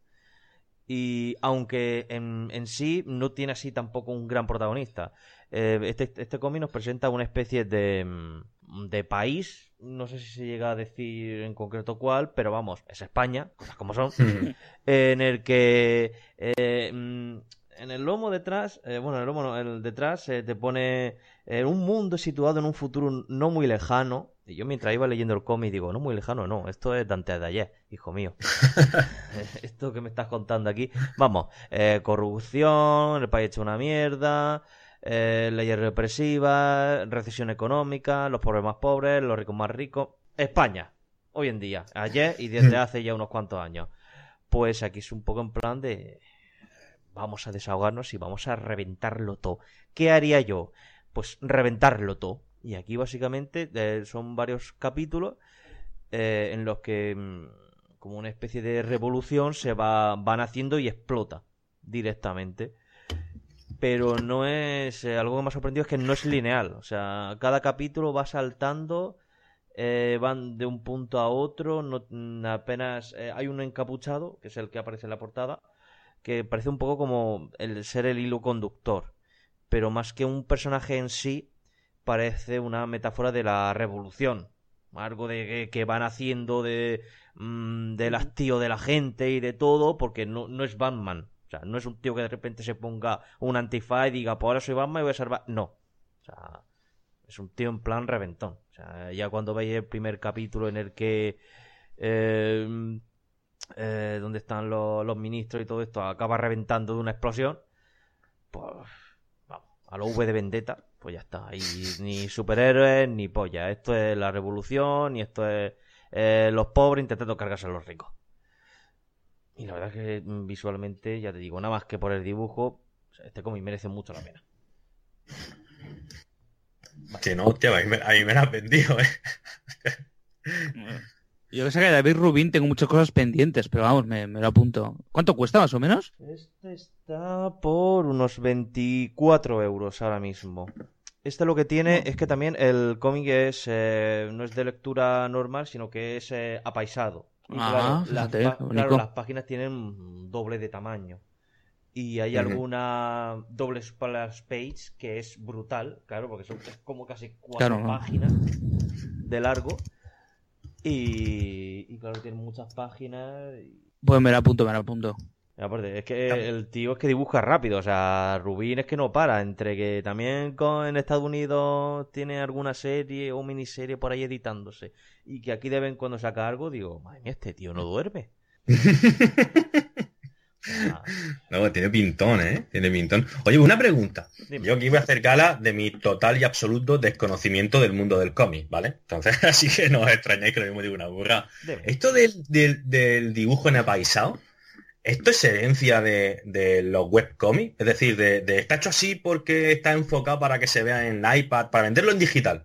y aunque en, en sí no tiene así tampoco un gran protagonista. Eh, este, este cómic nos presenta una especie de, de país, no sé si se llega a decir en concreto cuál, pero vamos, es España, cosas como son, en el que... Eh, en el lomo detrás, eh, bueno, en el lomo no, el detrás eh, te pone eh, un mundo situado en un futuro no muy lejano. Y yo mientras iba leyendo el cómic digo, no muy lejano, no, esto es Dante de ayer, hijo mío. Esto que me estás contando aquí. Vamos, eh, corrupción, el país hecho una mierda, eh, leyes represivas, recesión económica, los pobres más pobres, los ricos más ricos. España, hoy en día, ayer y desde hace ya unos cuantos años. Pues aquí es un poco en plan de... vamos a desahogarnos y vamos a reventarlo todo. ¿Qué haría yo? pues reventarlo todo. Y aquí básicamente eh, son varios capítulos eh, en los que mm, como una especie de revolución se va van haciendo y explota directamente. Pero no es... Eh, algo que me ha sorprendido es que no es lineal. O sea, cada capítulo va saltando, eh, van de un punto a otro, no, apenas... Eh, hay un encapuchado, que es el que aparece en la portada, que parece un poco como el ser el hilo conductor. Pero más que un personaje en sí, parece una metáfora de la revolución. Algo de que, que van haciendo de, mmm, del hastío de la gente y de todo, porque no, no es Batman. O sea, no es un tío que de repente se ponga un antifaz y diga, pues ahora soy Batman y voy a salvar... No. O sea, es un tío en plan reventón. O sea, ya cuando veis el primer capítulo en el que... Eh, eh, donde están los, los ministros y todo esto, acaba reventando de una explosión, pues... Vamos, a lo V de Vendetta, pues ya está. Ahí ni superhéroes, ni polla. Esto es la revolución y esto es eh, los pobres intentando cargarse a los ricos. Y la verdad es que visualmente, ya te digo, nada más que por el dibujo, este cómic merece mucho la pena. Que no, hostia, a mí me, a mí me la has vendido, ¿eh? Yo que sé que de David Rubin tengo muchas cosas pendientes, pero vamos, me, me lo apunto. ¿Cuánto cuesta más o menos? Este está por unos veinticuatro euros ahora mismo. Este lo que tiene es que también el cómic es eh, no es de lectura normal, sino que es eh, apaisado. Y ah, claro, fíjate, las, claro, las páginas tienen doble de tamaño. Y hay uh-huh. alguna doble splash page que es brutal, claro, porque son es como casi cuatro claro, páginas ¿no? de largo. Y, y claro, tiene muchas páginas. Y... Pues me la apunto, me la apunto. Aparte, es que el tío es que dibuja rápido, o sea, Rubin es que no para, entre que también con, en Estados Unidos tiene alguna serie o miniserie por ahí editándose, y que aquí de vez en cuando saca algo, digo, madre mía, este tío no duerme. Ah. No, tiene pintón, ¿eh? Tiene pintón. Oye, una pregunta. Dime. Yo aquí voy a hacer gala de mi total y absoluto desconocimiento del mundo del cómic, ¿vale? Entonces, así que no os extrañáis que lo mismo digo una burra. Dime. Esto del, del, del dibujo en apaisado, ¿esto es herencia de, de los webcomics? Es decir, de, de está hecho así porque está enfocado para que se vea en iPad, para venderlo en digital.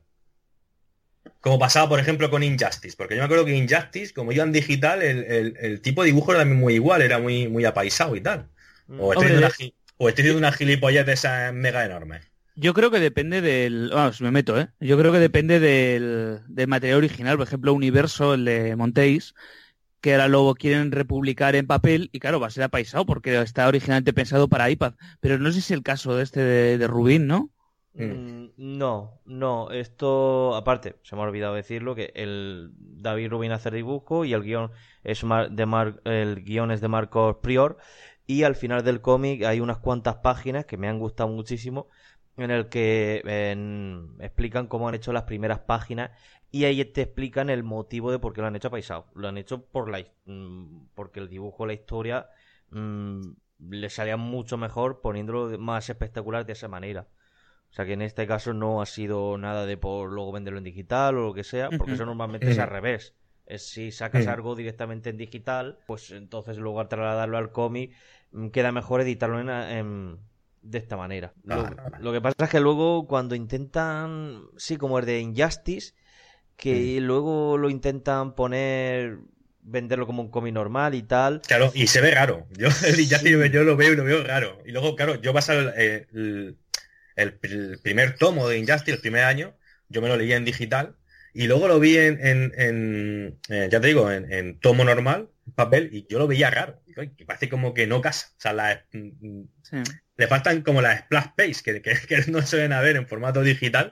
Como pasaba, por ejemplo, con Injustice. Porque yo me acuerdo que Injustice, como iba en digital, el, el, el tipo de dibujo era también muy igual, era muy, muy apaisado y tal. O estoy haciendo una, o estoy haciendo una gilipollez de esas mega enormes. Yo creo que depende del... Vamos, me meto, ¿eh? Yo creo que depende del, del material original. Por ejemplo, Universo, el de Montéis, que ahora lo quieren republicar en papel y claro, va a ser apaisado porque está originalmente pensado para iPad. Pero no sé si es el caso de este de, de Rubin, ¿no? Mm, no, no, esto aparte, se me ha olvidado decirlo, que el David Rubin hace el dibujo y el guión es de Mar, el guión es de Marcos Prior, y al final del cómic hay unas cuantas páginas que me han gustado muchísimo en el que en, explican cómo han hecho las primeras páginas y ahí te explican el motivo de por qué lo han hecho apaisado. Lo han hecho por la porque el dibujo, la historia mmm, le salía mucho mejor poniéndolo más espectacular de esa manera. O sea que en este caso no ha sido nada de por luego venderlo en digital o lo que sea, porque eso normalmente es al revés. Es si sacas algo directamente en digital, pues entonces luego al trasladarlo al cómic queda mejor editarlo en, en, de esta manera. Lo, lo que pasa es que luego cuando intentan, sí, como el de Injustice, que luego lo intentan poner... venderlo como un cómic normal y tal. Claro, y se ve raro. Yo el Injustice sí. yo lo veo y lo veo raro. Y luego, claro, yo paso el... el... El, el primer tomo de Injustice, el primer año, yo me lo leía en digital y luego lo vi en, en, en eh, ya te digo, en, en tomo normal, en papel, y yo lo veía raro. Y parece como que no casa. O sea, la, sí. le faltan como las splash page que, que, que no se ven a ver en formato digital.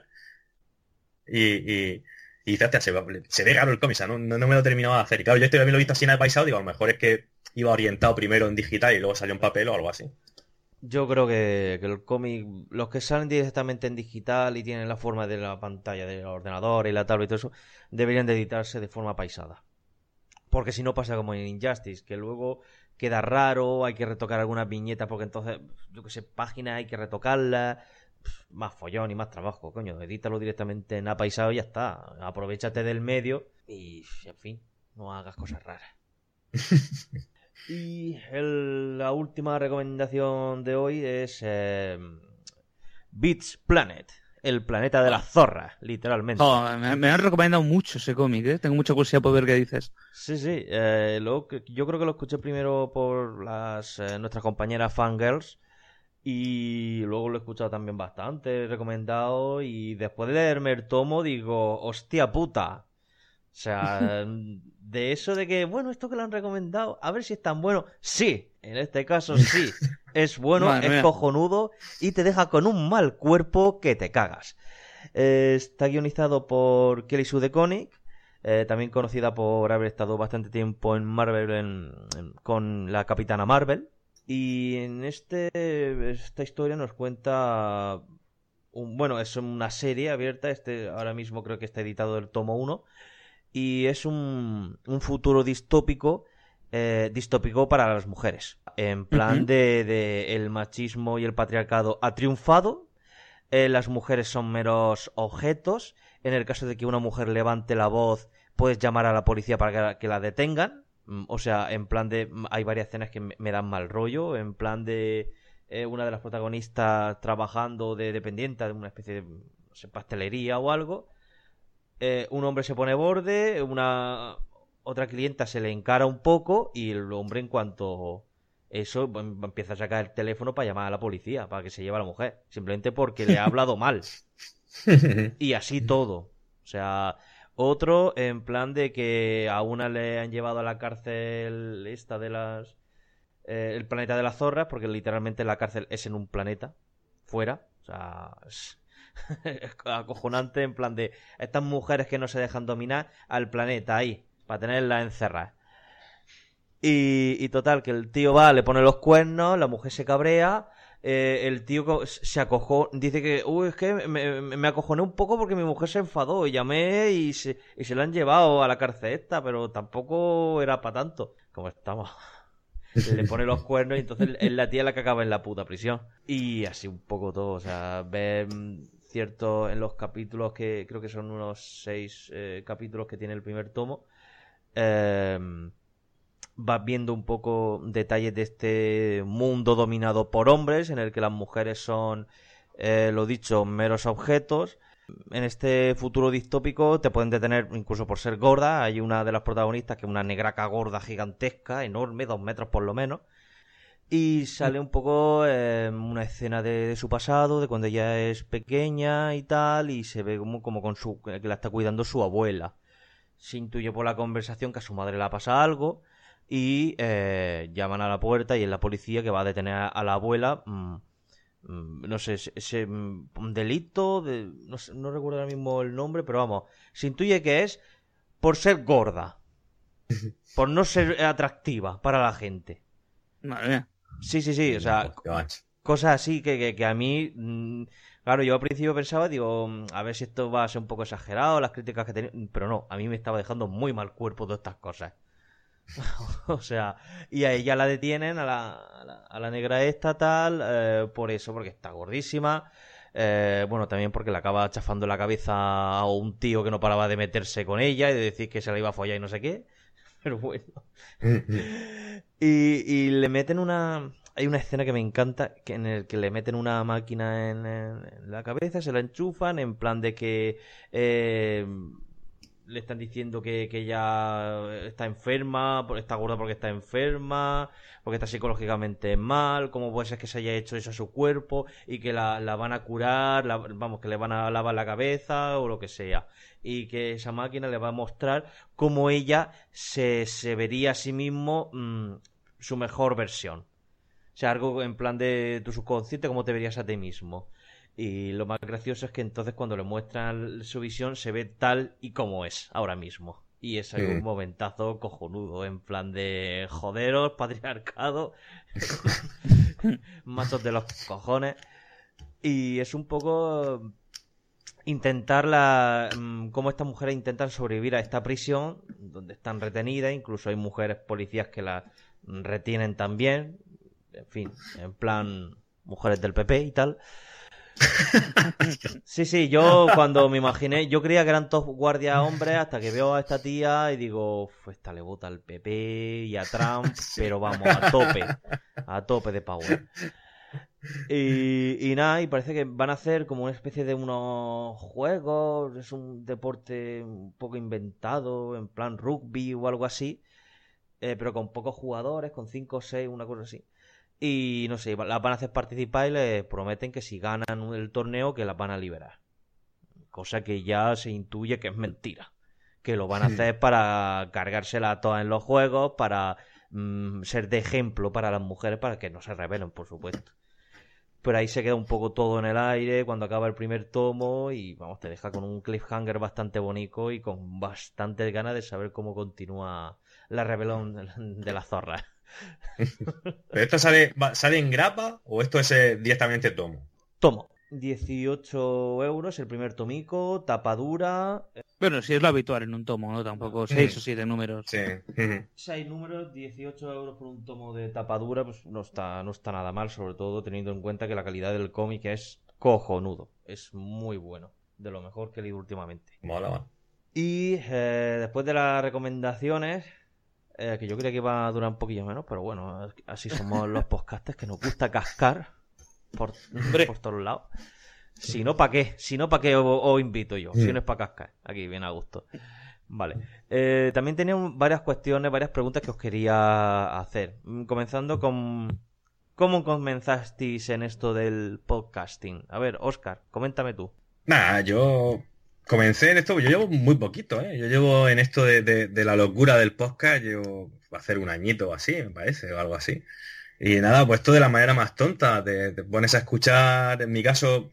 Y, y, y fíjate, se, se ve raro el cómic, o sea, no, no, no me lo terminaba de hacer. Y claro, yo este también lo he visto así en el paisado, digo, a lo mejor es que iba orientado primero en digital y luego salió en papel o algo así. Yo creo que, que el cómic, los que salen directamente en digital y tienen la forma de la pantalla del ordenador y la tablet y todo eso, deberían de editarse de forma paisada. Porque si no pasa como en Injustice, que luego queda raro, hay que retocar algunas viñetas porque entonces, yo que sé, páginas hay que retocarlas, más follón y más trabajo, coño, edítalo directamente en apaisado y ya está. Aprovéchate del medio y, en fin, no hagas cosas raras. Y el, la última recomendación de hoy es eh, Beats Planet, el planeta de las zorras, literalmente. Oh, me, me han recomendado mucho ese cómic, ¿eh? Tengo mucha curiosidad por ver qué dices. Sí, sí. Eh, luego, yo creo que lo escuché primero por las eh, nuestras compañeras fangirls. Y luego lo he escuchado también bastante, recomendado. Y después de leerme el tomo, digo, hostia puta. O sea, de eso de que, bueno, esto que lo han recomendado, a ver si es tan bueno. Sí, en este caso sí. Es bueno, Madre es mía. cojonudo y te deja con un mal cuerpo que te cagas. Eh, está guionizado por Kelly Sue DeConnick, eh, también conocida por haber estado bastante tiempo en Marvel en, en, con la Capitana Marvel. Y en este esta historia nos cuenta... Un, bueno, es una serie abierta, este ahora mismo creo que está editado el tomo uno. Y es un, un futuro distópico, eh, distópico para las mujeres. En plan uh-huh. de, de el machismo y el patriarcado ha triunfado. Eh, las mujeres son meros objetos. En el caso de que una mujer levante la voz, puedes llamar a la policía para que, que la detengan. O sea, en plan de... Hay varias escenas que me, me dan mal rollo. En plan de... Eh, una de las protagonistas trabajando de dependiente de una especie de no sé, pastelería o algo. Eh, un hombre se pone borde, una otra clienta se le encara un poco y el hombre en cuanto eso empieza a sacar el teléfono para llamar a la policía, para que se lleve a la mujer, simplemente porque le ha hablado mal. Y así todo. O sea, otro en plan de que a una le han llevado a la cárcel esta de las... Eh, el planeta de las zorras, porque literalmente la cárcel es en un planeta, fuera. O sea... Es... acojonante en plan de estas mujeres que no se dejan dominar al planeta ahí para tenerlas encerradas y, y total que el tío va, le pone los cuernos, la mujer se cabrea, eh, el tío se acojó, dice que uy es que me, me acojoné un poco porque mi mujer se enfadó y llamé y se, y se la han llevado a la cárcel esta, pero tampoco era para tanto como estamos. Le pone los cuernos y entonces es la tía la que acaba en la puta prisión y así un poco todo, o sea, ver cierto en los capítulos que creo que son unos seis eh, capítulos que tiene el primer tomo, eh, vas viendo un poco detalles de este mundo dominado por hombres en el que las mujeres son, eh, lo dicho, meros objetos. En este futuro distópico te pueden detener incluso por ser gorda. Hay una de las protagonistas que es una negraca gorda gigantesca, enorme, dos metros por lo menos. Y sale un poco eh, una escena de, de su pasado, de cuando ella es pequeña y tal, y se ve como, como con su que la está cuidando su abuela. Se intuye por la conversación que a su madre le pasa algo y eh, llaman a la puerta y es la policía que va a detener a, a la abuela. Mmm, no sé, ese un delito, de, no, sé, no recuerdo ahora mismo el nombre, pero vamos, se intuye que es por ser gorda, por no ser atractiva para la gente. Madre mía. Sí, sí, sí, o sea, cosas así que, que, que a mí, mmm, claro, yo al principio pensaba, digo, a ver si esto va a ser un poco exagerado, las críticas que tenía, pero no, a mí me estaba dejando muy mal cuerpo todas estas cosas. O sea, y a ella la detienen, a la, a la, a la negra esta tal, eh, por eso, porque está gordísima. Eh, bueno, también porque le acaba chafando la cabeza a un tío que no paraba de meterse con ella y de decir que se la iba a follar y no sé qué. Pero bueno. y, y le meten una... Hay una escena que me encanta, que en el que le meten una máquina en, en la cabeza, se la enchufan, en plan de que... Eh, le están diciendo que, que ella está enferma, está gorda porque está enferma, porque está psicológicamente mal, cómo puede ser que se haya hecho eso a su cuerpo y que la, la van a curar, la, vamos, que le van a lavar la cabeza o lo que sea. Y que esa máquina le va a mostrar cómo ella se, se vería a sí mismo mmm, su mejor versión. O sea, algo en plan de tu subconsciente, cómo te verías a ti mismo. Y lo más gracioso es que entonces cuando le muestran su visión se ve tal y como es ahora mismo. Y es un momentazo cojonudo, en plan de joderos, patriarcado, machos de los cojones. Y es un poco intentar la, cómo estas mujeres intentan sobrevivir a esta prisión donde están retenidas. Incluso hay mujeres policías que las retienen también. En fin, en plan mujeres del P P y tal. Sí, sí, yo cuando me imaginé, yo creía que eran todos guardias hombres hasta que veo a esta tía y digo, esta le vota al P P y a Trump, pero vamos, a tope, a tope de power. Y, y nada, y parece que van a hacer como una especie de unos juegos, es un deporte un poco inventado, en plan rugby o algo así, eh, pero con pocos jugadores, con cinco o seis, una cosa así. Y no sé, las van a hacer participar y les prometen que si ganan el torneo que las van a liberar. Cosa que ya se intuye que es mentira. Que lo van a hacer para cargársela todas en los juegos, para mmm, ser de ejemplo para las mujeres, para que no se rebelen, por supuesto. Pero ahí se queda un poco todo en el aire cuando acaba el primer tomo y vamos, te deja con un cliffhanger bastante bonito y con bastantes ganas de saber cómo continúa la rebelión de la zorra. ¿Pero esto sale, va, sale en grapa o esto es eh, directamente tomo? Tomo. dieciocho euros el primer tomico, tapadura. Bueno, si es lo habitual en un tomo, ¿no? Tampoco seis o siete números. Sí. seis números, dieciocho euros por un tomo de tapadura, pues no está, no está nada mal, sobre todo teniendo en cuenta que la calidad del cómic es cojonudo. Es muy bueno. De lo mejor que he leído últimamente. Mola, va. Y eh, después de las recomendaciones, eh, que yo creía que iba a durar un poquillo menos, pero bueno, así somos los podcasters que nos gusta cascar por, por todos lados. Si no, ¿para qué? Si no, ¿para qué os, os invito yo? Si no es para cascar. Aquí, bien a gusto. Vale. Eh, también tenía varias cuestiones, varias preguntas que os quería hacer. Comenzando con... ¿Cómo comenzasteis en esto del podcasting? A ver, Óscar, coméntame tú. Nada, yo comencé en esto, yo llevo muy poquito, ¿eh? Yo llevo en esto de, de, de la locura del podcast, llevo a hacer un añito o así, me parece, o algo así. Y nada, pues esto de la manera más tonta, te, te pones a escuchar, en mi caso,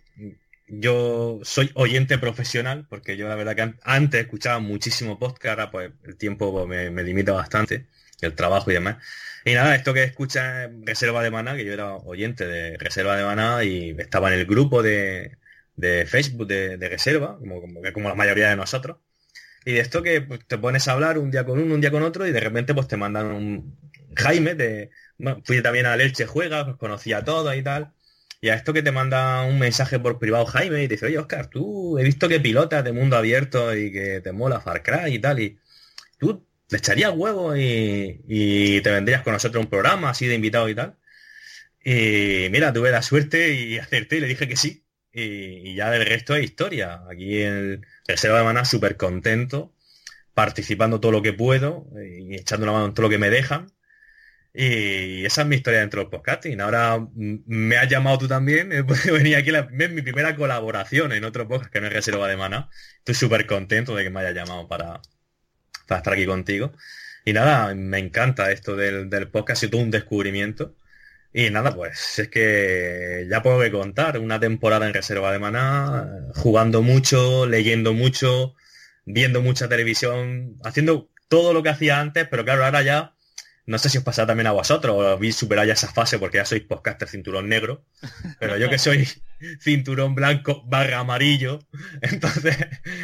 yo soy oyente profesional, porque yo la verdad que antes escuchaba muchísimo podcast, ahora pues el tiempo me, me limita bastante, el trabajo y demás. Y nada, esto que escuchas Reserva de Maná, que yo era oyente de Reserva de Maná y estaba en el grupo de, de Facebook de, de Reserva, como, como, como la mayoría de nosotros. Y de esto que pues, te pones a hablar un día con uno, un día con otro y de repente pues te mandan un Jaime, de, bueno, fui también a Elche Juega, pues conocía a todos y tal. Y a esto que te manda un mensaje por privado Jaime y te dice, oye Óscar, tú he visto que pilotas de mundo abierto y que te mola Far Cry y tal, y tú le echarías huevo y, y te vendrías con nosotros a un programa así de invitado y tal. Y mira, tuve la suerte y acerté y le dije que sí. Y, y ya del resto es historia. Aquí en el Reserva de Maná súper contento, participando todo lo que puedo y echando la mano en todo lo que me dejan. Y esa es mi historia dentro del podcasting. Ahora me has llamado tú también, he podido venir aquí, la, es mi primera colaboración en otro podcast que no es Reserva de Maná. Estoy súper contento de que me hayas llamado para, para estar aquí contigo. Y nada, me encanta esto del, del podcast, ha sido todo un descubrimiento. Y nada, pues es que ya puedo que contar una temporada en Reserva de Maná, jugando mucho, leyendo mucho, viendo mucha televisión, haciendo todo lo que hacía antes, pero claro, ahora ya no sé si os pasa también a vosotros, o habéis superado ya esa fase porque ya sois podcaster cinturón negro, pero yo que soy cinturón blanco barra amarillo, entonces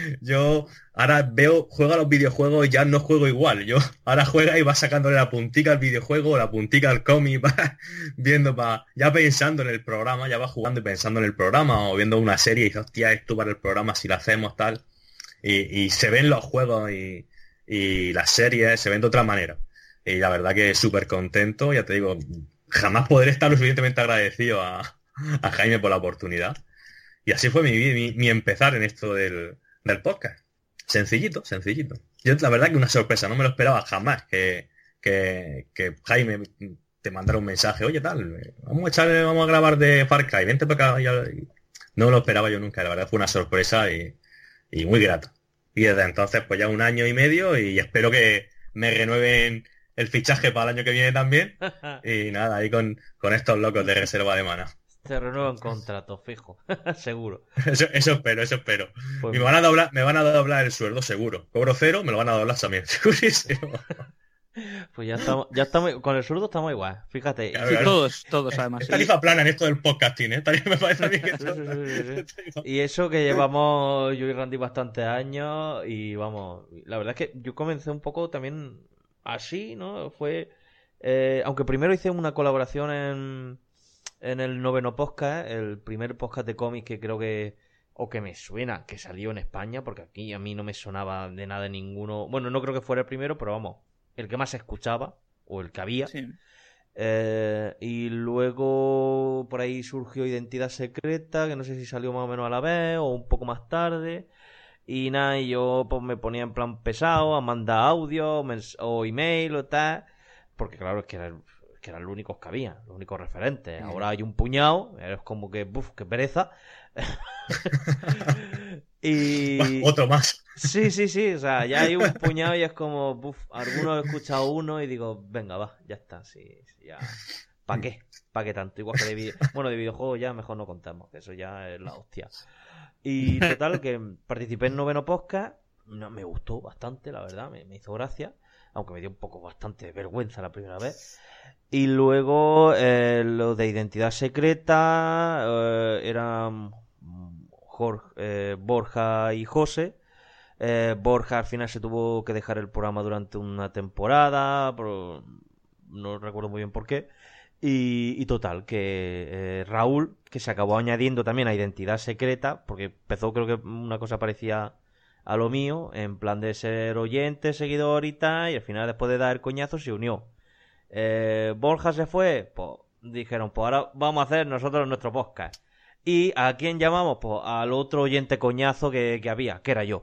yo ahora veo, juego a los videojuegos y ya no juego igual, yo ahora juega y va sacándole la puntica al videojuego, la puntica al cómic, va viendo, va, ya pensando en el programa, ya va jugando y pensando en el programa, o viendo una serie y dice, hostia, esto para el programa si lo hacemos tal, y, y se ven los juegos y, y las series, se ven de otra manera. Y la verdad que súper contento, ya te digo, jamás podré estar lo suficientemente agradecido a, a Jaime por la oportunidad. Y así fue mi, mi, mi empezar en esto del, del podcast. Sencillito, sencillito. Yo la verdad que una sorpresa, no me lo esperaba jamás que, que, que Jaime te mandara un mensaje, oye tal, vamos a echar, vamos a grabar de Far Cry, vente para acá. Y no me lo esperaba yo nunca, la verdad fue una sorpresa y, y muy grata. Y desde entonces pues ya un año y medio y espero que me renueven el fichaje para el año que viene también. Y nada, ahí con, con estos locos de Reserva de Maná. Te renuevan contrato, fijo. Seguro. Eso, eso espero, eso espero. Pues y me van a doblar, me van a doblar el sueldo, seguro. Cobro cero, me lo van a doblar también. Segurísimo. Pues ya estamos, ya estamos, con el sueldo estamos igual, fíjate. Claro, sí, claro. Todos, todos además. Es tarifa plana en esto del podcasting, ¿eh? Me parece a mí que sí, sí, sí, sí. Y eso que llevamos yo y Randy bastantes años y vamos, la verdad es que yo comencé un poco también así, ¿no? Fue, eh, aunque primero hice una colaboración en, en el noveno podcast, el primer podcast de cómics que creo que, o que me suena, que salió en España, porque aquí a mí no me sonaba de nada ninguno. Bueno, no creo que fuera el primero, pero vamos, el que más se escuchaba, o el que había. Sí. Eh, y luego por ahí surgió Identidad Secreta, que no sé si salió más o menos a la vez o un poco más tarde. Y nada, y yo pues me ponía en plan pesado a mandar audio o email o tal, porque claro, es que eran, que eran los únicos que había, los únicos referentes. Ahora hay un puñado, es como que, buf, qué pereza. Y... Otro más. Sí, sí, sí, o sea, ya hay un puñado y es como, buf, algunos he escuchado uno y digo, venga, va, ya está, sí, sí ya. ¿Para qué? ¿Para qué tanto? Igual que de video... Bueno, de videojuegos ya mejor no contamos, que eso ya es la hostia. Y total, que participé en Noveno Podcast, no, me gustó bastante, la verdad, me, me hizo gracia, aunque me dio un poco bastante vergüenza la primera vez. Y luego eh, lo de Identidad Secreta, eh, eran Jorge, eh, Borja y José. Eh, Borja al final se tuvo que dejar el programa durante una temporada, pero no recuerdo muy bien por qué. Y, y total, que eh, Raúl, que se acabó añadiendo también a Identidad Secreta, porque empezó creo que una cosa parecía a lo mío, en plan de ser oyente, seguidor y tal, y al final después de dar el coñazo se unió. Eh, Borja se fue, pues dijeron, pues ahora vamos a hacer nosotros nuestro podcast. ¿Y a quién llamamos? Pues al otro oyente coñazo que, que había, que era yo.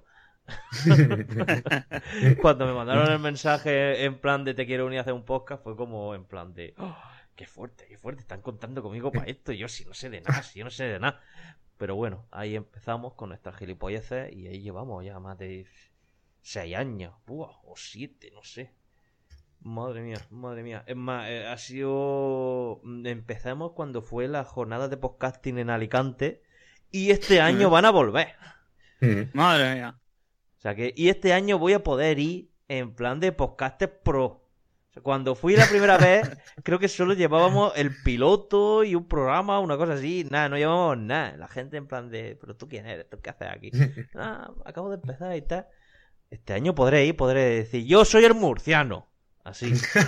Cuando me mandaron el mensaje en plan de te quiero unir a hacer un podcast, fue como en plan de... Oh, qué fuerte, qué fuerte, están contando conmigo para esto. Y yo si no sé de nada, si yo no sé de nada. Pero bueno, ahí empezamos con nuestras gilipolleces y ahí llevamos ya más de seis años, Buah, o siete, no sé. Madre mía, madre mía. Es más, eh, ha sido... Empezamos cuando fue la jornada de podcasting en Alicante y este año van a volver. Madre mía. O sea que, y este año voy a poder ir en plan de podcaster pro. Cuando fui la primera vez, creo que solo llevábamos el piloto y un programa, una cosa así. Nada, no llevábamos nada. La gente en plan de, ¿pero tú quién eres? ¿Tú qué haces aquí? Ah, acabo de empezar y tal. Este año podré ir, podré decir, yo soy el murciano. Así.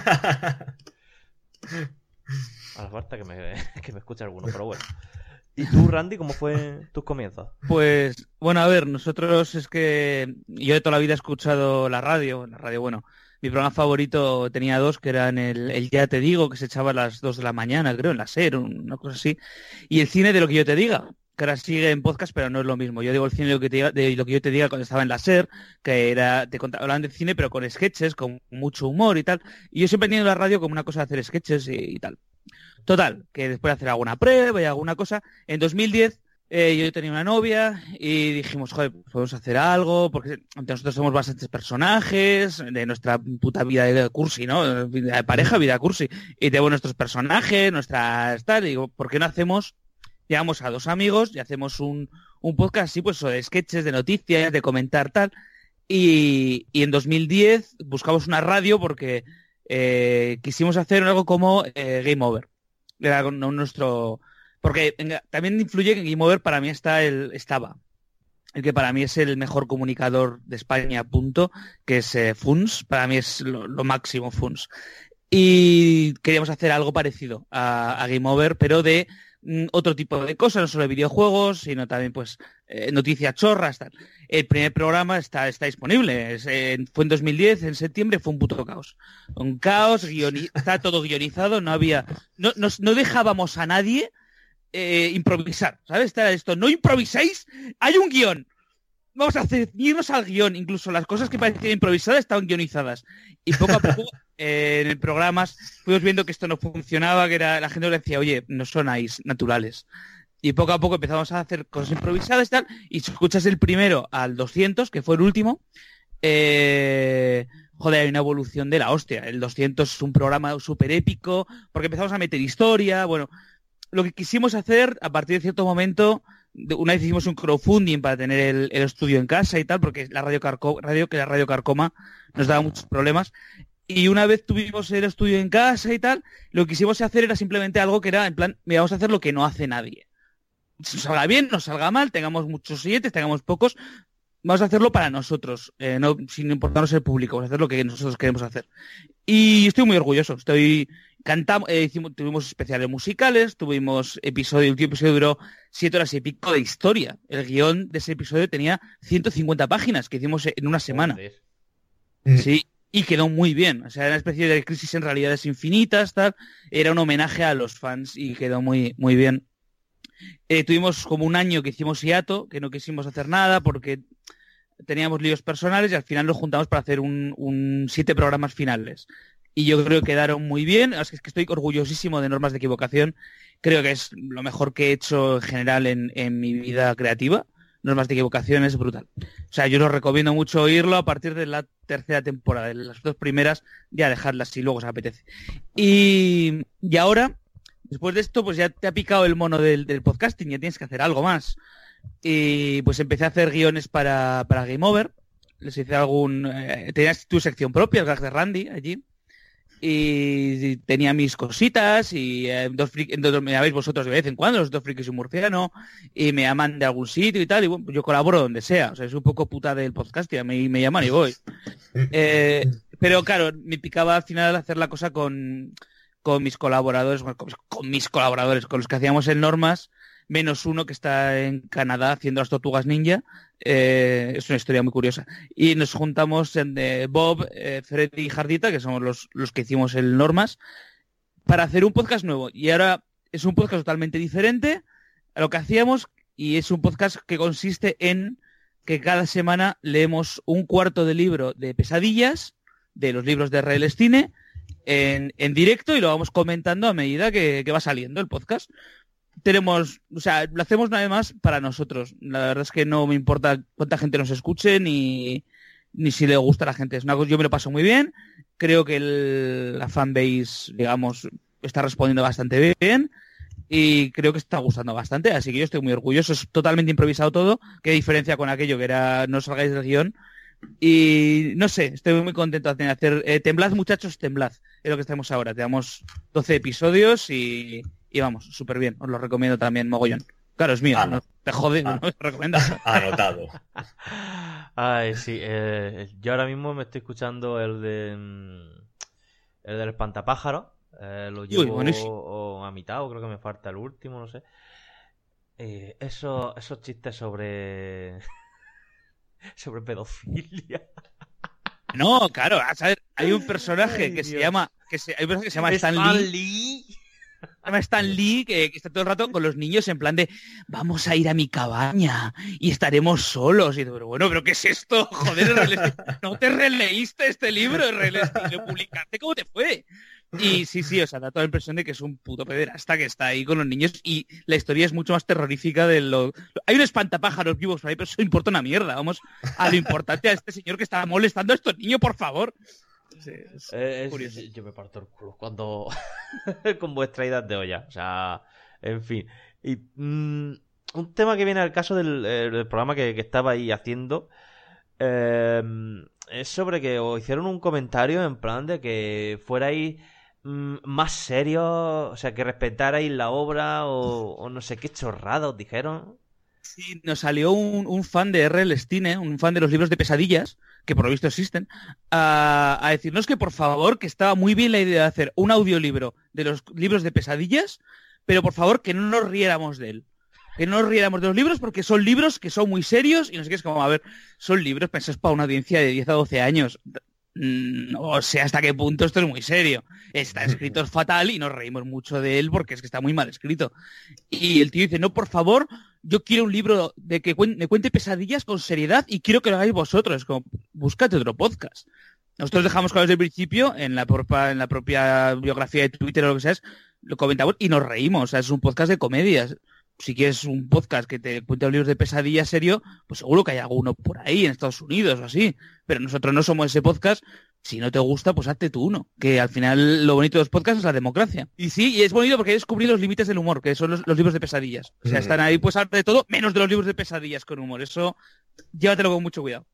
A la falta que me, que me escuche alguno, pero bueno. ¿Y tú, Randy, cómo fue tus comienzos? Pues, bueno, a ver, nosotros es que yo de toda la vida he escuchado la radio, la radio, bueno, mi programa favorito tenía dos, que eran el, el Ya Te Digo, que se echaba a las dos de la mañana, creo, en la SER, una cosa así, y el Cine de Lo Que Yo Te Diga, que ahora sigue en podcast, pero no es lo mismo. Yo digo el cine de lo que te diga, de lo que yo te diga cuando estaba en la SER, que era, te contaban, hablaban de cine, pero con sketches, con mucho humor y tal, y yo siempre he tenido la radio como una cosa de hacer sketches y, y tal. Total, que después de hacer alguna prueba y alguna cosa, en dos mil diez eh, yo tenía una novia y dijimos, joder, podemos hacer algo, porque entre nosotros somos bastantes personajes de nuestra puta vida de cursi, ¿no? Vida de pareja, vida de cursi, y tenemos nuestros personajes, nuestras tal, y digo, ¿por qué no hacemos, llegamos a dos amigos y hacemos un, un podcast así, pues de sketches, de noticias, de comentar tal, y, y en dos mil diez buscamos una radio porque eh, quisimos hacer algo como eh, Game Over. Era con nuestro... Porque en, también influye que en Game Over para mí está el estaba el que para mí es el mejor comunicador de España, punto, que es eh, Funs, para mí es lo, lo máximo Funs. Y queríamos hacer algo parecido a, a Game Over, pero de mm, otro tipo de cosas, no solo de videojuegos, sino también pues eh, noticias chorras, tal. El primer programa está, está disponible, es, eh, fue en dos mil diez, en septiembre, fue un puto caos. Un caos, guioni- está todo guionizado, no había, no, nos, no dejábamos a nadie eh, improvisar, ¿sabes? Está esto, no improviséis, hay un guión. Vamos a ceñirnos al guión, incluso las cosas que parecían improvisadas estaban guionizadas. Y poco a poco, eh, en el programa, fuimos viendo que esto no funcionaba, que era la gente nos decía, oye, no sonáis naturales. Y poco a poco empezamos a hacer cosas improvisadas y tal, y si escuchas el primero al doscientos, que fue el último, eh, joder, hay una evolución de la hostia. El doscientos es un programa súper épico, porque empezamos a meter historia, bueno, lo que quisimos hacer a partir de cierto momento, una vez hicimos un crowdfunding para tener el, el estudio en casa y tal, porque la radio, Carco, radio que la radio Carcoma nos daba muchos problemas, y una vez tuvimos el estudio en casa y tal, lo que quisimos hacer era simplemente algo que era, en plan, mira, vamos a hacer lo que no hace nadie. Nos salga bien, nos salga mal, tengamos muchos oyentes, tengamos pocos, vamos a hacerlo para nosotros, eh, no sin importarnos el público, vamos a hacer lo que nosotros queremos hacer. Y estoy muy orgulloso, estoy cantamos, eh, hicimos, tuvimos especiales musicales, tuvimos episodio, el último episodio duró siete horas y pico de historia. El guión de ese episodio tenía ciento cincuenta páginas que hicimos en una semana. Joder. Sí, y quedó muy bien. O sea, era una especie de Crisis en Realidades Infinitas, tal. Era un homenaje a los fans y quedó muy, muy bien. Eh, tuvimos como un año que hicimos hiato, que no quisimos hacer nada porque teníamos líos personales y al final nos juntamos para hacer un, un siete programas finales. Y yo creo que quedaron muy bien. Es que, es que estoy orgullosísimo de Normas de Equivocación. Creo que es lo mejor que he hecho en general en, en mi vida creativa. Normas de Equivocación es brutal. O sea, yo os recomiendo mucho oírlo a partir de la tercera temporada. De las dos primeras ya dejarlas si luego os apetece. Y, y ahora, después de esto, pues ya te ha picado el mono del, del podcasting, ya tienes que hacer algo más. Y pues empecé a hacer guiones para, para Game Over. Les hice algún... Eh, tenías tu sección propia, el gag de Randy, allí. Y tenía mis cositas y eh, dos friki, me llamáis vosotros de vez en cuando, los dos frikis y un murciano, y me llaman de algún sitio y tal, y bueno, yo colaboro donde sea. O sea, es un poco puta del podcast, y me, me llaman y voy. Eh, pero claro, me picaba al final hacer la cosa con, con mis colaboradores, con, con mis colaboradores, con los que hacíamos en Normas, menos uno que está en Canadá haciendo las Tortugas Ninja. Eh, es una historia muy curiosa. Y nos juntamos en eh, Bob, eh, Freddy y Jardita, que somos los, los que hicimos el Normas, para hacer un podcast nuevo. Y ahora es un podcast totalmente diferente a lo que hacíamos, y es un podcast que consiste en que cada semana leemos un cuarto de libro de pesadillas, de los libros de R L Stine, en, en directo, y lo vamos comentando a medida que, que va saliendo el podcast. Tenemos, o sea, lo hacemos nada más para nosotros. La verdad es que no me importa cuánta gente nos escuche ni, ni si le gusta a la gente. Es una cosa, yo me lo paso muy bien. Creo que el, la fanbase, digamos, está respondiendo bastante bien y creo que está gustando bastante. Así que yo estoy muy orgulloso. Es totalmente improvisado todo. Qué diferencia con aquello que era no salgáis del guión. Y no sé, estoy muy contento de hacer eh, temblad, muchachos, temblad. Es lo que estamos ahora. Tenemos doce episodios y... Y vamos, súper bien, os lo recomiendo también, mogollón. Claro, es mío, ah, no te jode, ah, no me recomiendas. Anotado. Ay, sí, eh, yo ahora mismo me estoy escuchando el de el del espantapájaro. Eh, lo llevo Uy, o a mitad, o creo que me falta el último, no sé. Eh, eso, esos chistes sobre sobre pedofilia. No, claro, ¿sabes? Hay un personaje Ay, que Dios. se llama que se, hay un personaje que se llama Stan, Stan Lee. Lee. Se llama Stan Lee, que, que está todo el rato con los niños en plan de vamos a ir a mi cabaña y estaremos solos. Y digo, pero bueno, ¿pero qué es esto? Joder, ¿no te releíste este libro? ¿Lo publicaste? ¿Cómo te fue? Y sí, sí, o sea, da toda la impresión de que es un puto pederasta que está ahí con los niños y la historia es mucho más terrorífica de lo... Hay un espantapájaros vivos por ahí, pero eso importa una mierda. Vamos a lo importante, a este señor que está molestando a estos niños, por favor. Sí, es eh, es, yo me parto el culo cuando con vuestra idea de olla, o sea, en fin. Y mmm, un tema que viene al caso del, del programa que, que estaba ahí haciendo eh, es sobre que os hicieron un comentario en plan de que fuerais mmm, más serios, o sea, que respetarais la obra o, o no sé qué chorrada os dijeron. Sí, nos salió un, un fan de R L Stine, un fan de los libros de pesadillas, que por lo visto existen, a, a decirnos que por favor, que estaba muy bien la idea de hacer un audiolibro de los libros de pesadillas, pero por favor que no nos riéramos de él. Que no nos riéramos de los libros porque son libros que son muy serios y no sé qué, es como, a ver, son libros pensados para una audiencia de diez a doce años. O sea, hasta qué punto esto es muy serio. Está escrito es fatal y nos reímos mucho de él porque es que está muy mal escrito. Y el tío dice, no, por favor, yo quiero un libro de que me cuente pesadillas con seriedad y quiero que lo hagáis vosotros. Como, búscate otro podcast. Nosotros dejamos claro desde el principio, en la, propia, en la propia biografía de Twitter o lo que sea, lo comentamos y nos reímos. O sea, es un podcast de comedias. Si quieres un podcast que te cuente libros de pesadillas serio, pues seguro que hay alguno por ahí en Estados Unidos o así. Pero nosotros no somos ese podcast. Si no te gusta, pues hazte tú uno. Que al final lo bonito de los podcasts es la democracia. Y sí, y es bonito porque descubrí los límites del humor, que son los, los libros de pesadillas. O sea, están ahí pues de todo, menos de los libros de pesadillas con humor. Eso, llévatelo con mucho cuidado.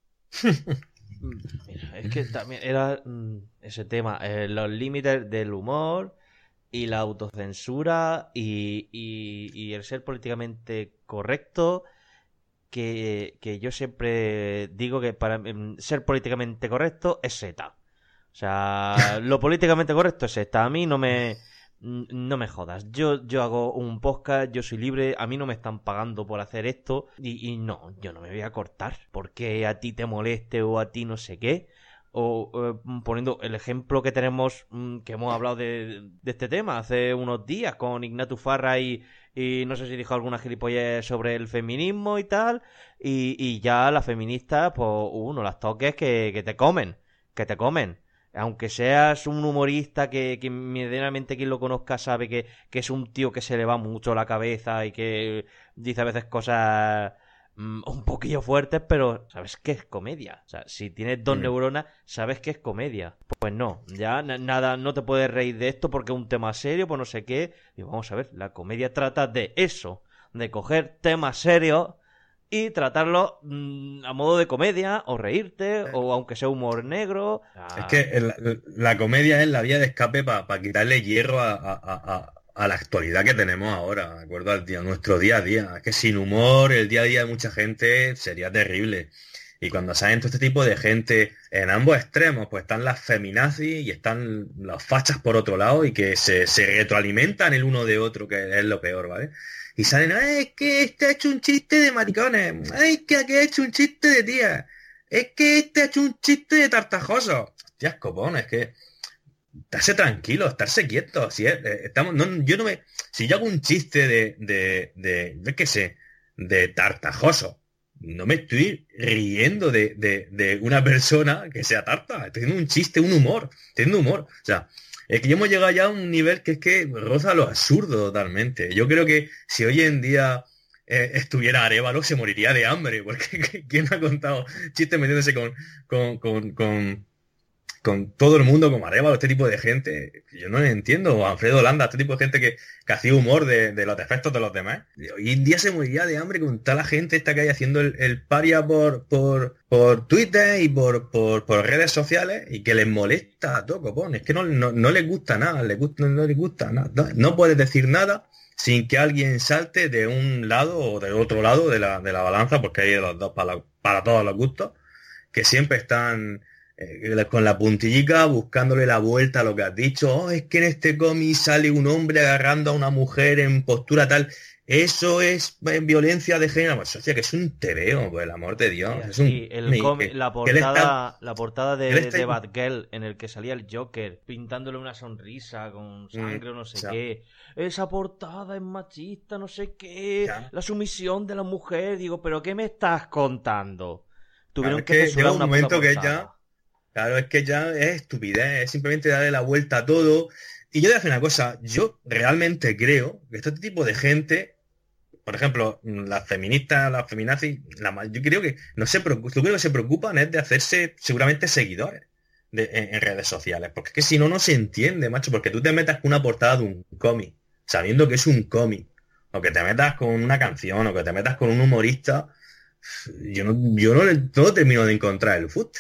Mira, es que también era mm, ese tema, eh, los límites del humor y la autocensura y, y, y el ser políticamente correcto, que, que yo siempre digo que para mm, ser políticamente correcto es Z. O sea, lo políticamente correcto es Z. A mí no me no me jodas. Yo, yo hago un podcast, yo soy libre, a mí no me están pagando por hacer esto y, y no, yo no me voy a cortar porque a ti te moleste o a ti no sé qué. o eh, poniendo el ejemplo que tenemos, mm, que hemos hablado de, de este tema hace unos días con Ignatu Farra y, y no sé si dijo alguna gilipollez sobre el feminismo y tal, y, y ya las feministas, pues uno, las toques que, que te comen, que te comen. Aunque seas un humorista que, que medianamente quien lo conozca sabe que, que es un tío que se le va mucho la cabeza y que dice a veces cosas mm, un poquillo fuertes, pero sabes que es comedia. O sea, si tienes dos mm. neuronas, sabes que es comedia. Pues no, ya nada, no te puedes reír de esto porque es un tema serio, pues no sé qué. Y vamos a ver, la comedia trata de eso, de coger temas serios y tratarlo mmm, a modo de comedia, o reírte, o aunque sea humor negro. Es que la, la comedia es la vía de escape para pa quitarle hierro a, a, a, a la actualidad que tenemos ahora, de acuerdo al día, a nuestro día a día. Es que sin humor, el día a día de mucha gente sería terrible. Y cuando salen todo este tipo de gente en ambos extremos, pues están las feminazis y están los fachas por otro lado, y que se, se retroalimentan el uno de otro, que es lo peor, ¿vale? Y salen, ¡ay, es que este ha hecho un chiste de maricones! ¡Ay, es que aquí ha hecho un chiste de tía! ¡Es que este ha hecho un chiste de tartajoso! Hostias, copón, es que... Estarse tranquilo, estarse quieto. Si es, estamos, no, yo no me... Si yo hago un chiste de... de, de yo qué sé, de tartajoso, no me estoy riendo de, de, de una persona que sea tarta. Estoy haciendo un chiste, un humor. Estoy haciendo humor. O sea... Es que ya hemos llegado ya a un nivel que es que roza lo absurdo totalmente. Yo creo que si hoy en día eh, estuviera Arévalo, se moriría de hambre, porque ¿quién ha contado chistes metiéndose con, con, con, con, con todo el mundo como Arévalo, este tipo de gente? Yo no entiendo. O Alfredo Landa, este tipo de gente que, que hacía humor de, de los defectos de los demás. Hoy en día se moriría de hambre con toda la gente esta que hay haciendo el, el paria por, por, por Twitter y por, por, por redes sociales, y que les molesta a todo, copón. Es que no, no, no les gusta nada, les gusta, no les gusta nada. No, no puedes decir nada sin que alguien salte de un lado o del otro lado de la, de la balanza, porque hay de los dos para, para todos los gustos, que siempre están eh, con la puntillica buscándole la vuelta a lo que has dicho. Oh, es que en este cómic sale un hombre agarrando a una mujer en postura tal. Eso es violencia de género. Pues, o sea, que es un tebeo, por el amor de Dios. Sí, es un... sí, el cómic, la portada, está... la portada de, está... de Batgirl, en el que salía el Joker pintándole una sonrisa con sangre o mm, no sé o sea... qué. Esa portada es machista, no sé qué. Ya. La sumisión de la mujer. Digo, ¿pero qué me estás contando? Tuvieron claro, que, es que llega un momento que ya... Claro, es que ya es estupidez. Es simplemente darle la vuelta a todo. Y yo te voy a decir una cosa. Yo realmente creo que este tipo de gente... Por ejemplo, las feministas, las feminazis, la, yo creo que no se preocupan, lo que se preocupan es de hacerse seguramente seguidores de, en, en redes sociales, porque es que si no, no se entiende, macho, porque tú te metas con una portada de un cómic, sabiendo que es un cómic, o que te metas con una canción, o que te metas con un humorista, yo no, yo no, no termino de encontrar el foot.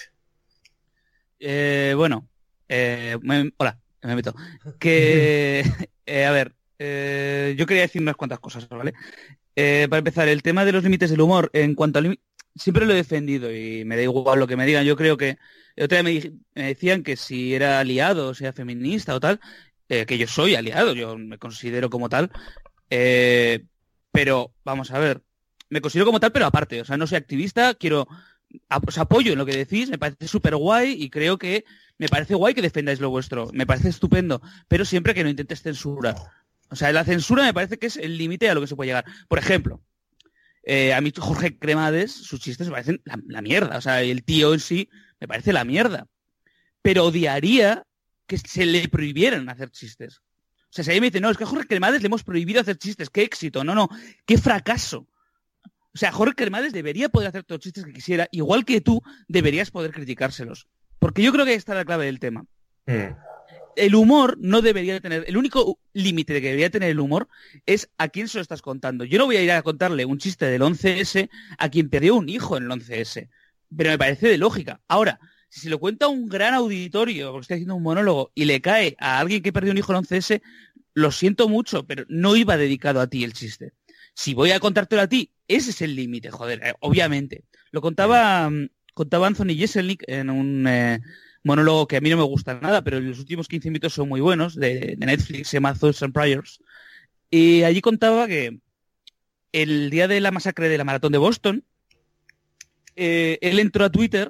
Eh, bueno, eh, me, hola, me meto. Que, eh, a ver, Eh, yo quería decir unas cuantas cosas, ¿vale? Eh, para empezar, el tema de los límites del humor, en cuanto al siempre lo he defendido y me da igual lo que me digan. Yo creo que el otro día me, me decían que si era aliado, o sea, feminista o tal, eh, que yo soy aliado, yo me considero como tal, eh, pero vamos a ver, me considero como tal, pero aparte, o sea, no soy activista, quiero, os apoyo en lo que decís, me parece súper guay y creo que me parece guay que defendáis lo vuestro, me parece estupendo, pero siempre que no intentes censurar. O sea, la censura me parece que es el límite a lo que se puede llegar. Por ejemplo, eh, a mí Jorge Cremades, sus chistes me parecen la, la mierda. O sea, el tío en sí me parece la mierda. Pero odiaría que se le prohibieran hacer chistes. O sea, si alguien me dice, no, es que a Jorge Cremades le hemos prohibido hacer chistes. ¡Qué éxito! No, no, qué fracaso. O sea, Jorge Cremades debería poder hacer todos los chistes que quisiera, igual que tú deberías poder criticárselos. Porque yo creo que ahí está la clave del tema. Mm. El humor no debería tener, el único límite que debería tener el humor es a quién se lo estás contando. Yo no voy a ir a contarle un chiste del once ese a quien perdió un hijo en el once ese, pero me parece de lógica. Ahora, si se lo cuenta a un gran auditorio, porque estoy haciendo un monólogo, y le cae a alguien que perdió un hijo en el once ese, lo siento mucho, pero no iba dedicado a ti el chiste. Si voy a contártelo a ti, ese es el límite, joder, eh, obviamente. Lo contaba, contaba Anthony Jeselnik en un... Eh, monólogo que a mí no me gusta nada, pero los últimos quince minutos son muy buenos, de, de Netflix, se llama Thoughts and Prayers, y allí contaba que el día de la masacre de la maratón de Boston, eh, él entró a Twitter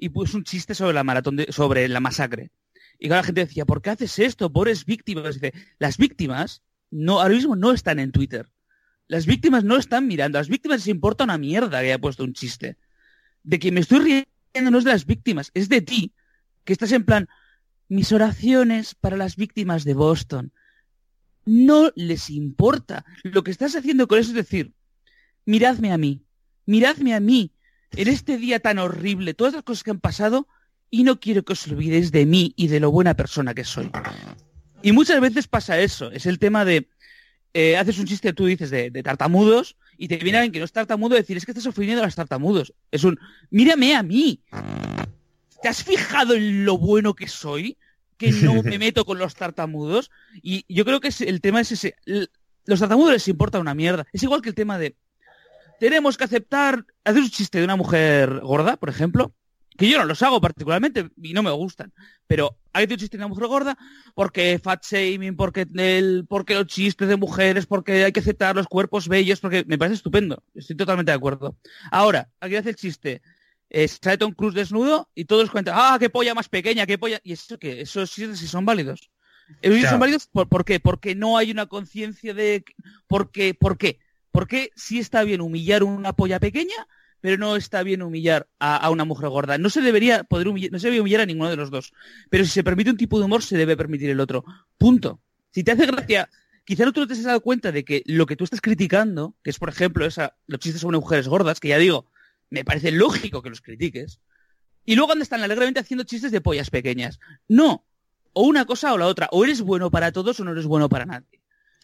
y puso un chiste sobre la maratón de, sobre la masacre. Y claro, la gente decía, ¿por qué haces esto? Pobres víctimas. Dice, las víctimas no, ahora mismo no están en Twitter. Las víctimas no están mirando. A las víctimas les importa una mierda que haya puesto un chiste. De que me estoy riendo no es de las víctimas, es de ti. Que estás en plan, mis oraciones para las víctimas de Boston. No les importa. Lo que estás haciendo con eso es decir, miradme a mí, miradme a mí, en este día tan horrible, todas las cosas que han pasado, y no quiero que os olvidéis de mí y de lo buena persona que soy. Y muchas veces pasa eso, es el tema de, eh, haces un chiste, tú dices, de, de tartamudos, y te viene alguien que no es tartamudo a decir, es que estás ofendiendo a los tartamudos. Es un, mírame a mí. ¿Te has fijado en lo bueno que soy? Que no me meto con los tartamudos. Y yo creo que es, el tema es ese. Los tartamudos les importa una mierda. Es igual que el tema de tenemos que aceptar hacer un chiste de una mujer gorda, por ejemplo, que yo no los hago particularmente y no me gustan, pero hay que hacer un chiste de una mujer gorda porque fat shaming, porque el, porque los chistes de mujeres, porque hay que aceptar los cuerpos bellos, porque me parece estupendo. Estoy totalmente de acuerdo. Ahora, aquí hace el chiste. Eh, sale Tom Cruise desnudo y todos cuentan, ah, qué polla más pequeña, qué polla. ¿Y eso qué? Esos sí, sí son válidos. Esos sí son válidos, ¿por, ¿por qué? Porque no hay una conciencia de... ¿Por qué? ¿Por qué? Porque sí está bien humillar una polla pequeña, pero no está bien humillar a, a una mujer gorda. No se debería poder humillar, no se debe humillar a ninguno de los dos. Pero si se permite un tipo de humor, se debe permitir el otro. Punto. Si te hace gracia... Quizá no tú no te has dado cuenta de que lo que tú estás criticando, que es, por ejemplo, esa, los chistes sobre mujeres gordas, que ya digo... Me parece lógico que los critiques. Y luego andan tan alegremente haciendo chistes de pollas pequeñas. No. O una cosa o la otra. O eres bueno para todos o no eres bueno para nadie.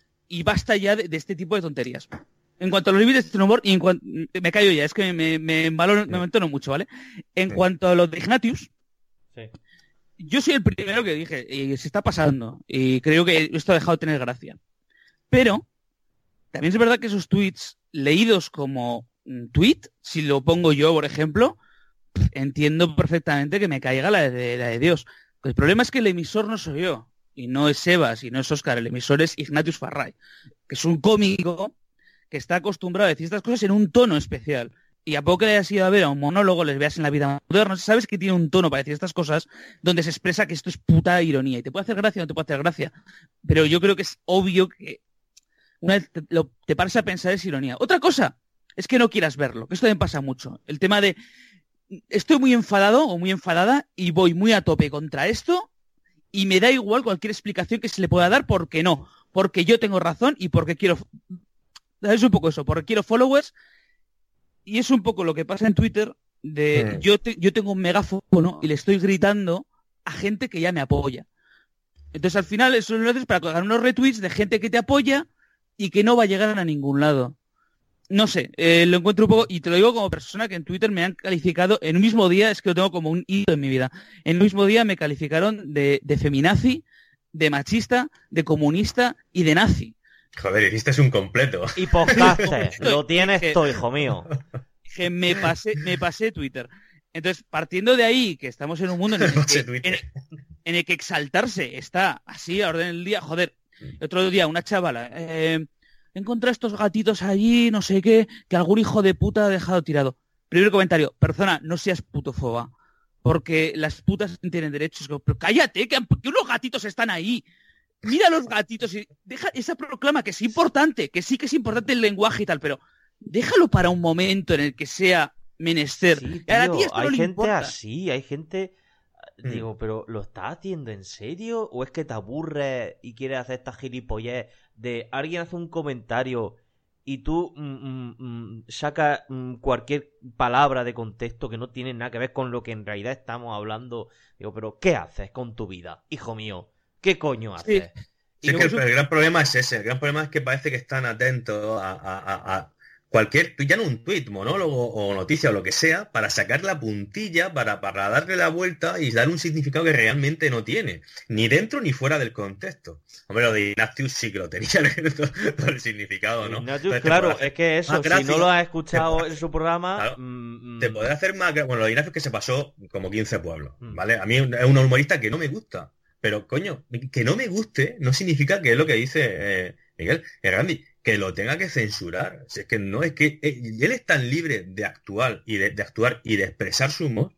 Y basta ya de, de este tipo de tonterías. En cuanto a los límites de humor, y en cuanto... Me callo ya, es que me, me, me, me entono mucho, ¿vale? En sí. cuanto a los de Ignatius, sí. Yo soy el primero que dije, y se está pasando. Y creo que esto ha dejado de tener gracia. Pero también es verdad que esos tweets leídos como... tweet, si lo pongo yo, por ejemplo, entiendo perfectamente que me caiga la de, la de Dios. El problema es que el emisor no soy yo, y no es Sebas, y no es Óscar, el emisor es Ignatius Farray, que es un cómico que está acostumbrado a decir estas cosas en un tono especial. Y a poco que le hayas ido a ver a un monólogo, les veas en la vida moderna, sabes que tiene un tono para decir estas cosas donde se expresa que esto es puta ironía. Y te puede hacer gracia o no te puede hacer gracia. Pero yo creo que es obvio que una vez te, lo, te paras a pensar es ironía. Otra cosa es que no quieras verlo, que esto también pasa mucho. El tema de estoy muy enfadado o muy enfadada y voy muy a tope contra esto y me da igual cualquier explicación que se le pueda dar porque no, porque yo tengo razón y porque quiero... Es un poco eso, porque quiero followers y es un poco lo que pasa en Twitter de mm. yo, te, yo tengo un megáfono y le estoy gritando a gente que ya me apoya. Entonces al final eso lo haces para ganar unos retweets de gente que te apoya y que no va a llegar a ningún lado. No sé, eh, lo encuentro un poco, y te lo digo como persona que en Twitter me han calificado, en un mismo día, es que lo tengo como un hito en mi vida, en un mismo día me calificaron de, de feminazi, de machista, de comunista y de nazi. Joder, hiciste un completo. Y podcaster, lo tienes que, todo, hijo mío. Que me pasé, me pasé Twitter. Entonces, partiendo de ahí, que estamos en un mundo en el que, en, en el que exaltarse está así a orden del día, joder, el otro día una chavala... Eh, encontré estos gatitos allí, no sé qué, que algún hijo de puta ha dejado tirado. Primer comentario, persona, no seas putofoba, porque las putas tienen derechos. Pero cállate, que, que unos gatitos están ahí. Mira los gatitos y deja esa proclama que es importante, que sí que es importante el lenguaje y tal, pero déjalo para un momento en el que sea menester. Sí, tío, a la tía esto hay no le gente importa. Así, hay gente... Digo, pero ¿lo estás haciendo en serio? ¿O es que te aburres y quieres hacer esta gilipollez de alguien hace un comentario y tú mm, mm, sacas mm, cualquier palabra de contexto que no tiene nada que ver con lo que en realidad estamos hablando? Digo, pero ¿qué haces con tu vida, hijo mío? ¿Qué coño haces? Sí. Sí, es que el, el gran problema es ese. El gran problema es que parece que están atentos a... a, a, a... cualquier, ya no un tuit, monólogo o noticia o lo que sea, para sacar la puntilla, para, para darle la vuelta y dar un significado que realmente no tiene, ni dentro ni fuera del contexto. Hombre, lo de Ignatius sí que lo tenía todo, todo el significado, ¿no? Ignatius, claro, es que eso, si no lo has escuchado en su programa... Claro, mmm, te podrá hacer más... Bueno, lo de Ignatius que se pasó como quince pueblos, ¿vale? A mí es un humorista que no me gusta, pero coño, que no me guste no significa que es lo que dice eh, Miguel Grandi, que lo tenga que censurar. Si es que no, es que él es tan libre de actuar y de, de actuar y de expresar su humor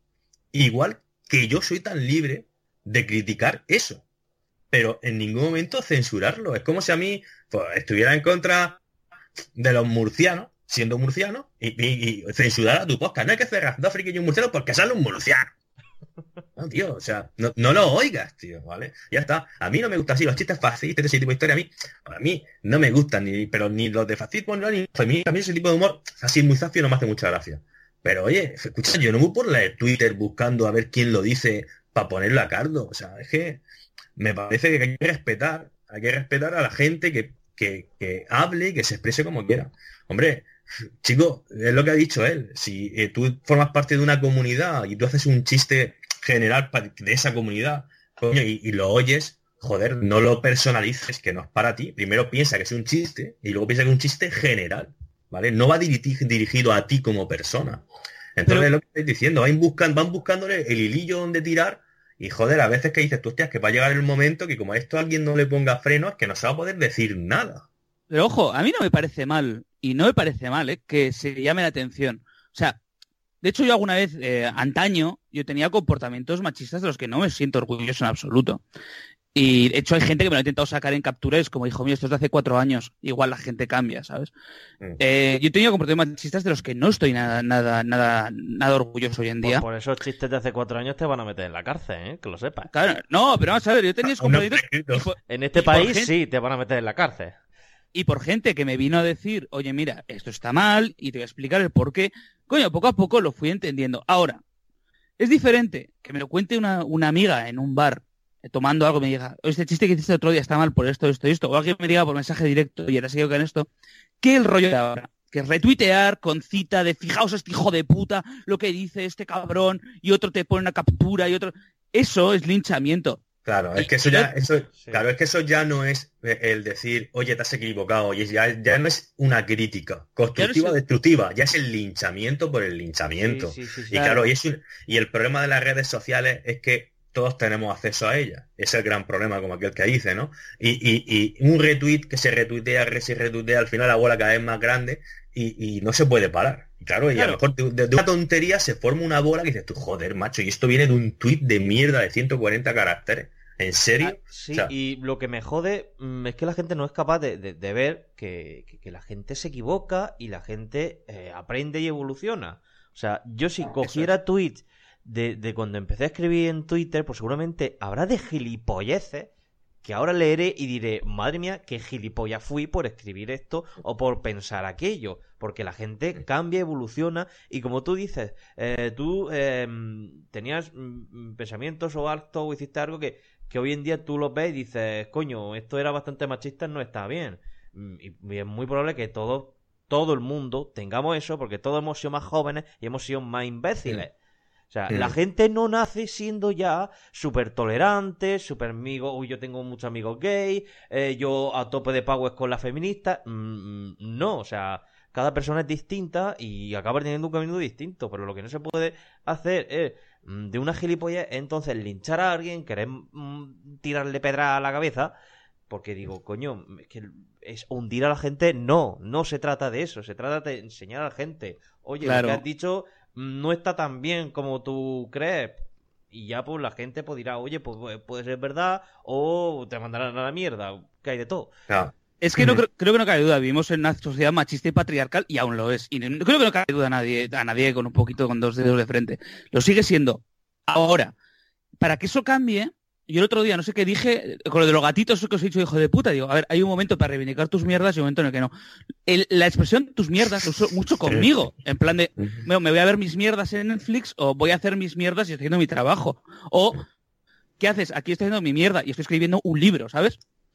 igual que yo soy tan libre de criticar eso, pero en ningún momento censurarlo. Es como si a mí pues, estuviera en contra de los murcianos, siendo murciano, y, y, y censurar a tu podcast. No hay que cerrar dos frikis y un murciano porque sale un murciano. No, tío, o sea, no, no lo oigas, tío, ¿vale? Ya está. A mí no me gustan así los chistes fascistas, ese tipo de historia. A mí, a mí no me gustan, ni, pero ni los de fascismo, ni los feministas. A mí ese tipo de humor, así muy zafio, no me hace mucha gracia. Pero oye, escucha, yo no voy por leer Twitter buscando a ver quién lo dice para ponerlo a cardo. O sea, es que me parece que hay que respetar, hay que respetar a la gente que, que, que hable y que se exprese como quiera. Hombre, chico, es lo que ha dicho él. Si eh, tú formas parte de una comunidad y tú haces un chiste general de esa comunidad, coño, y, y lo oyes, joder, no lo personalices, que no es para ti. Primero piensa que es un chiste y luego piensa que es un chiste general, ¿vale? No va dirigir, dirigido a ti como persona. Entonces Pero... es lo que estoy diciendo, van buscando, van buscándole el hilillo donde tirar y joder, a veces que dices tú, hostias, que va a llegar el momento que como a esto alguien no le ponga frenos, que no se va a poder decir nada. Pero ojo, a mí no me parece mal, y no me parece mal, ¿eh? Que se llame la atención. O sea, de hecho yo alguna vez, eh, antaño, yo tenía comportamientos machistas de los que no me siento orgulloso en absoluto. Y de hecho hay gente que me lo ha intentado sacar en capturas como, hijo mío, esto es de hace cuatro años, igual la gente cambia, ¿sabes? Mm. Eh, yo he tenido comportamientos machistas de los que no estoy nada, nada, nada, nada orgulloso hoy en día. Pues por esos chistes de hace cuatro años te van a meter en la cárcel, ¿eh? Que lo sepas. Claro, no, pero vamos a ver, yo tenía esos comportamientos... Por, en este país gente... sí te van a meter en la cárcel. Y por gente que me vino a decir, oye, mira, esto está mal, y te voy a explicar el por qué. Coño, poco a poco lo fui entendiendo. Ahora, es diferente que me lo cuente una, una amiga en un bar, eh, tomando algo, y me diga, este chiste que hiciste el otro día está mal por esto, esto y esto, o alguien me diga por mensaje directo, y ahora se quedó en esto, que el rollo de ahora, que retuitear con cita de, fijaos este hijo de puta, lo que dice este cabrón, y otro te pone una captura, y otro... Eso es linchamiento. Claro, es que eso ya, eso, sí. claro, es que eso ya no es el decir, oye, te has equivocado, y ya, ya no es una crítica constructiva o destructiva, ya es el linchamiento por el linchamiento. Sí, sí, sí, sí, y claro, claro y, es un, y el problema de las redes sociales es que todos tenemos acceso a ellas. Es el gran problema, como aquel que dice, ¿no? Y, y, y un retweet que se retuitea, que se retuitea, al final la bola cada vez más grande y, y no se puede parar. Y claro, y claro. a lo mejor de, de una tontería se forma una bola que dices tú, joder, macho, y esto viene de un tweet de mierda de ciento cuarenta caracteres. ¿En serio? Ah, sí, o sea, y lo que me jode mmm, es que la gente no es capaz de, de, de ver que, que, que la gente se equivoca y la gente eh, aprende y evoluciona. O sea, yo si cogiera es. tweets de, de cuando empecé a escribir en Twitter, pues seguramente habrá de gilipolleces que ahora leeré y diré, madre mía, qué gilipollas fui por escribir esto o por pensar aquello. Porque la gente cambia, evoluciona y como tú dices, eh, tú eh, tenías mm, pensamientos o actos o hiciste algo que, que hoy en día tú los ves y dices, coño, esto era bastante machista, no está bien. Y, y es muy probable que todo, todo el mundo tengamos eso porque todos hemos sido más jóvenes y hemos sido más imbéciles. Sí. O sea, sí. la gente no nace siendo ya súper tolerante, súper amigo, uy, yo tengo muchos amigos gay, eh, yo a tope de power con la feminista. Mm, no, o sea, cada persona es distinta y acaba teniendo un camino distinto, pero lo que no se puede hacer es mm, de una gilipollez, entonces linchar a alguien, querer mm, tirarle pedra a la cabeza, porque digo, coño, es que es hundir a la gente. No, no se trata de eso, se trata de enseñar a la gente, oye, claro. lo que has dicho no está tan bien como tú crees. Y ya pues la gente pues dirá, oye, pues puede ser verdad o te mandarán a la mierda, que hay de todo. Claro. Es que no creo, creo que no cabe duda, vivimos en una sociedad machista y patriarcal y aún lo es. Y no, creo que no cabe duda a nadie, a nadie con un poquito, con dos dedos de frente. Lo sigue siendo. Ahora, para que eso cambie, yo el otro día no sé qué dije, con lo de los gatitos, eso que os he dicho, hijo de puta, digo, a ver, hay un momento para reivindicar tus mierdas y un momento en el que no. El, la expresión tus mierdas lo uso mucho conmigo, en plan de, me, me voy a ver mis mierdas en Netflix o voy a hacer mis mierdas y estoy haciendo mi trabajo. O, ¿qué haces? Aquí estoy haciendo mi mierda y estoy escribiendo un libro, ¿sabes?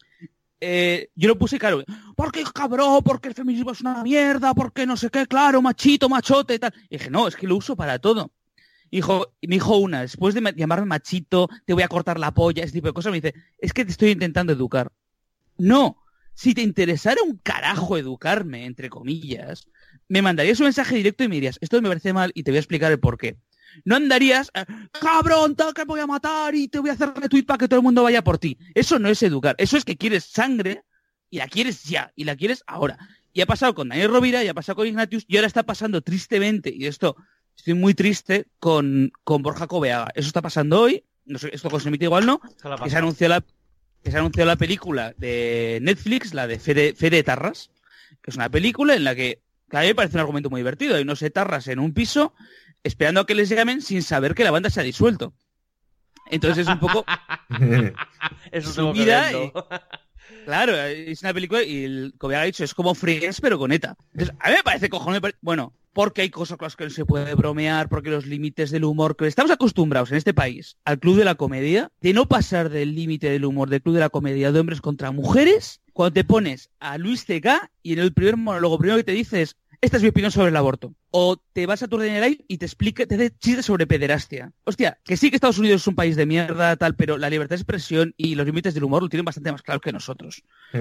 Eh, yo lo puse claro, porque cabrón, porque el feminismo es una mierda, porque no sé qué, claro, machito, machote y tal. Y dije, no, es que lo uso para todo. Hijo, y me dijo una, después de llamarme machito, te voy a cortar la polla, ese tipo de cosas, me dice, es que te estoy intentando educar. No, si te interesara un carajo educarme, entre comillas, me mandarías un mensaje directo y me dirías, esto me parece mal y te voy a explicar el porqué. No andarías, cabrón, te voy a matar y te voy a hacer retweet para que todo el mundo vaya por ti. Eso no es educar, eso es que quieres sangre y la quieres ya, y la quieres ahora. Y ha pasado con Daniel Rovira, y ha pasado con Ignatius, y ahora está pasando tristemente, y esto estoy muy triste con, con Borja Coveaga. Eso está pasando hoy, no sé, esto se emite igual no, Se que se anunció la que se anunció la película de Netflix, la de Fede, Fede Tarras, que es una película en la que, que a mí me parece un argumento muy divertido. Hay unos etarras en un piso esperando a que les llamen sin saber que la banda se ha disuelto. Entonces es un poco Eso su tengo que vida verlo. y- claro, es una película y el, como había dicho, es como Friends pero con ETA. Entonces, a mí me parece cojones, me pare- bueno, porque hay cosas con las que no se puede bromear, porque los límites del humor, que estamos acostumbrados en este país al club de la comedia, de no pasar del límite del humor del club de la comedia de hombres contra mujeres, cuando te pones a Luis C K y en el primer monólogo primero que te dice es, esta es mi opinión sobre el aborto. O te vas a tu Live y te explica, te hace chistes sobre pederastia. Hostia, que sí que Estados Unidos es un país de mierda, tal, pero la libertad de expresión y los límites del humor lo tienen bastante más claro que nosotros.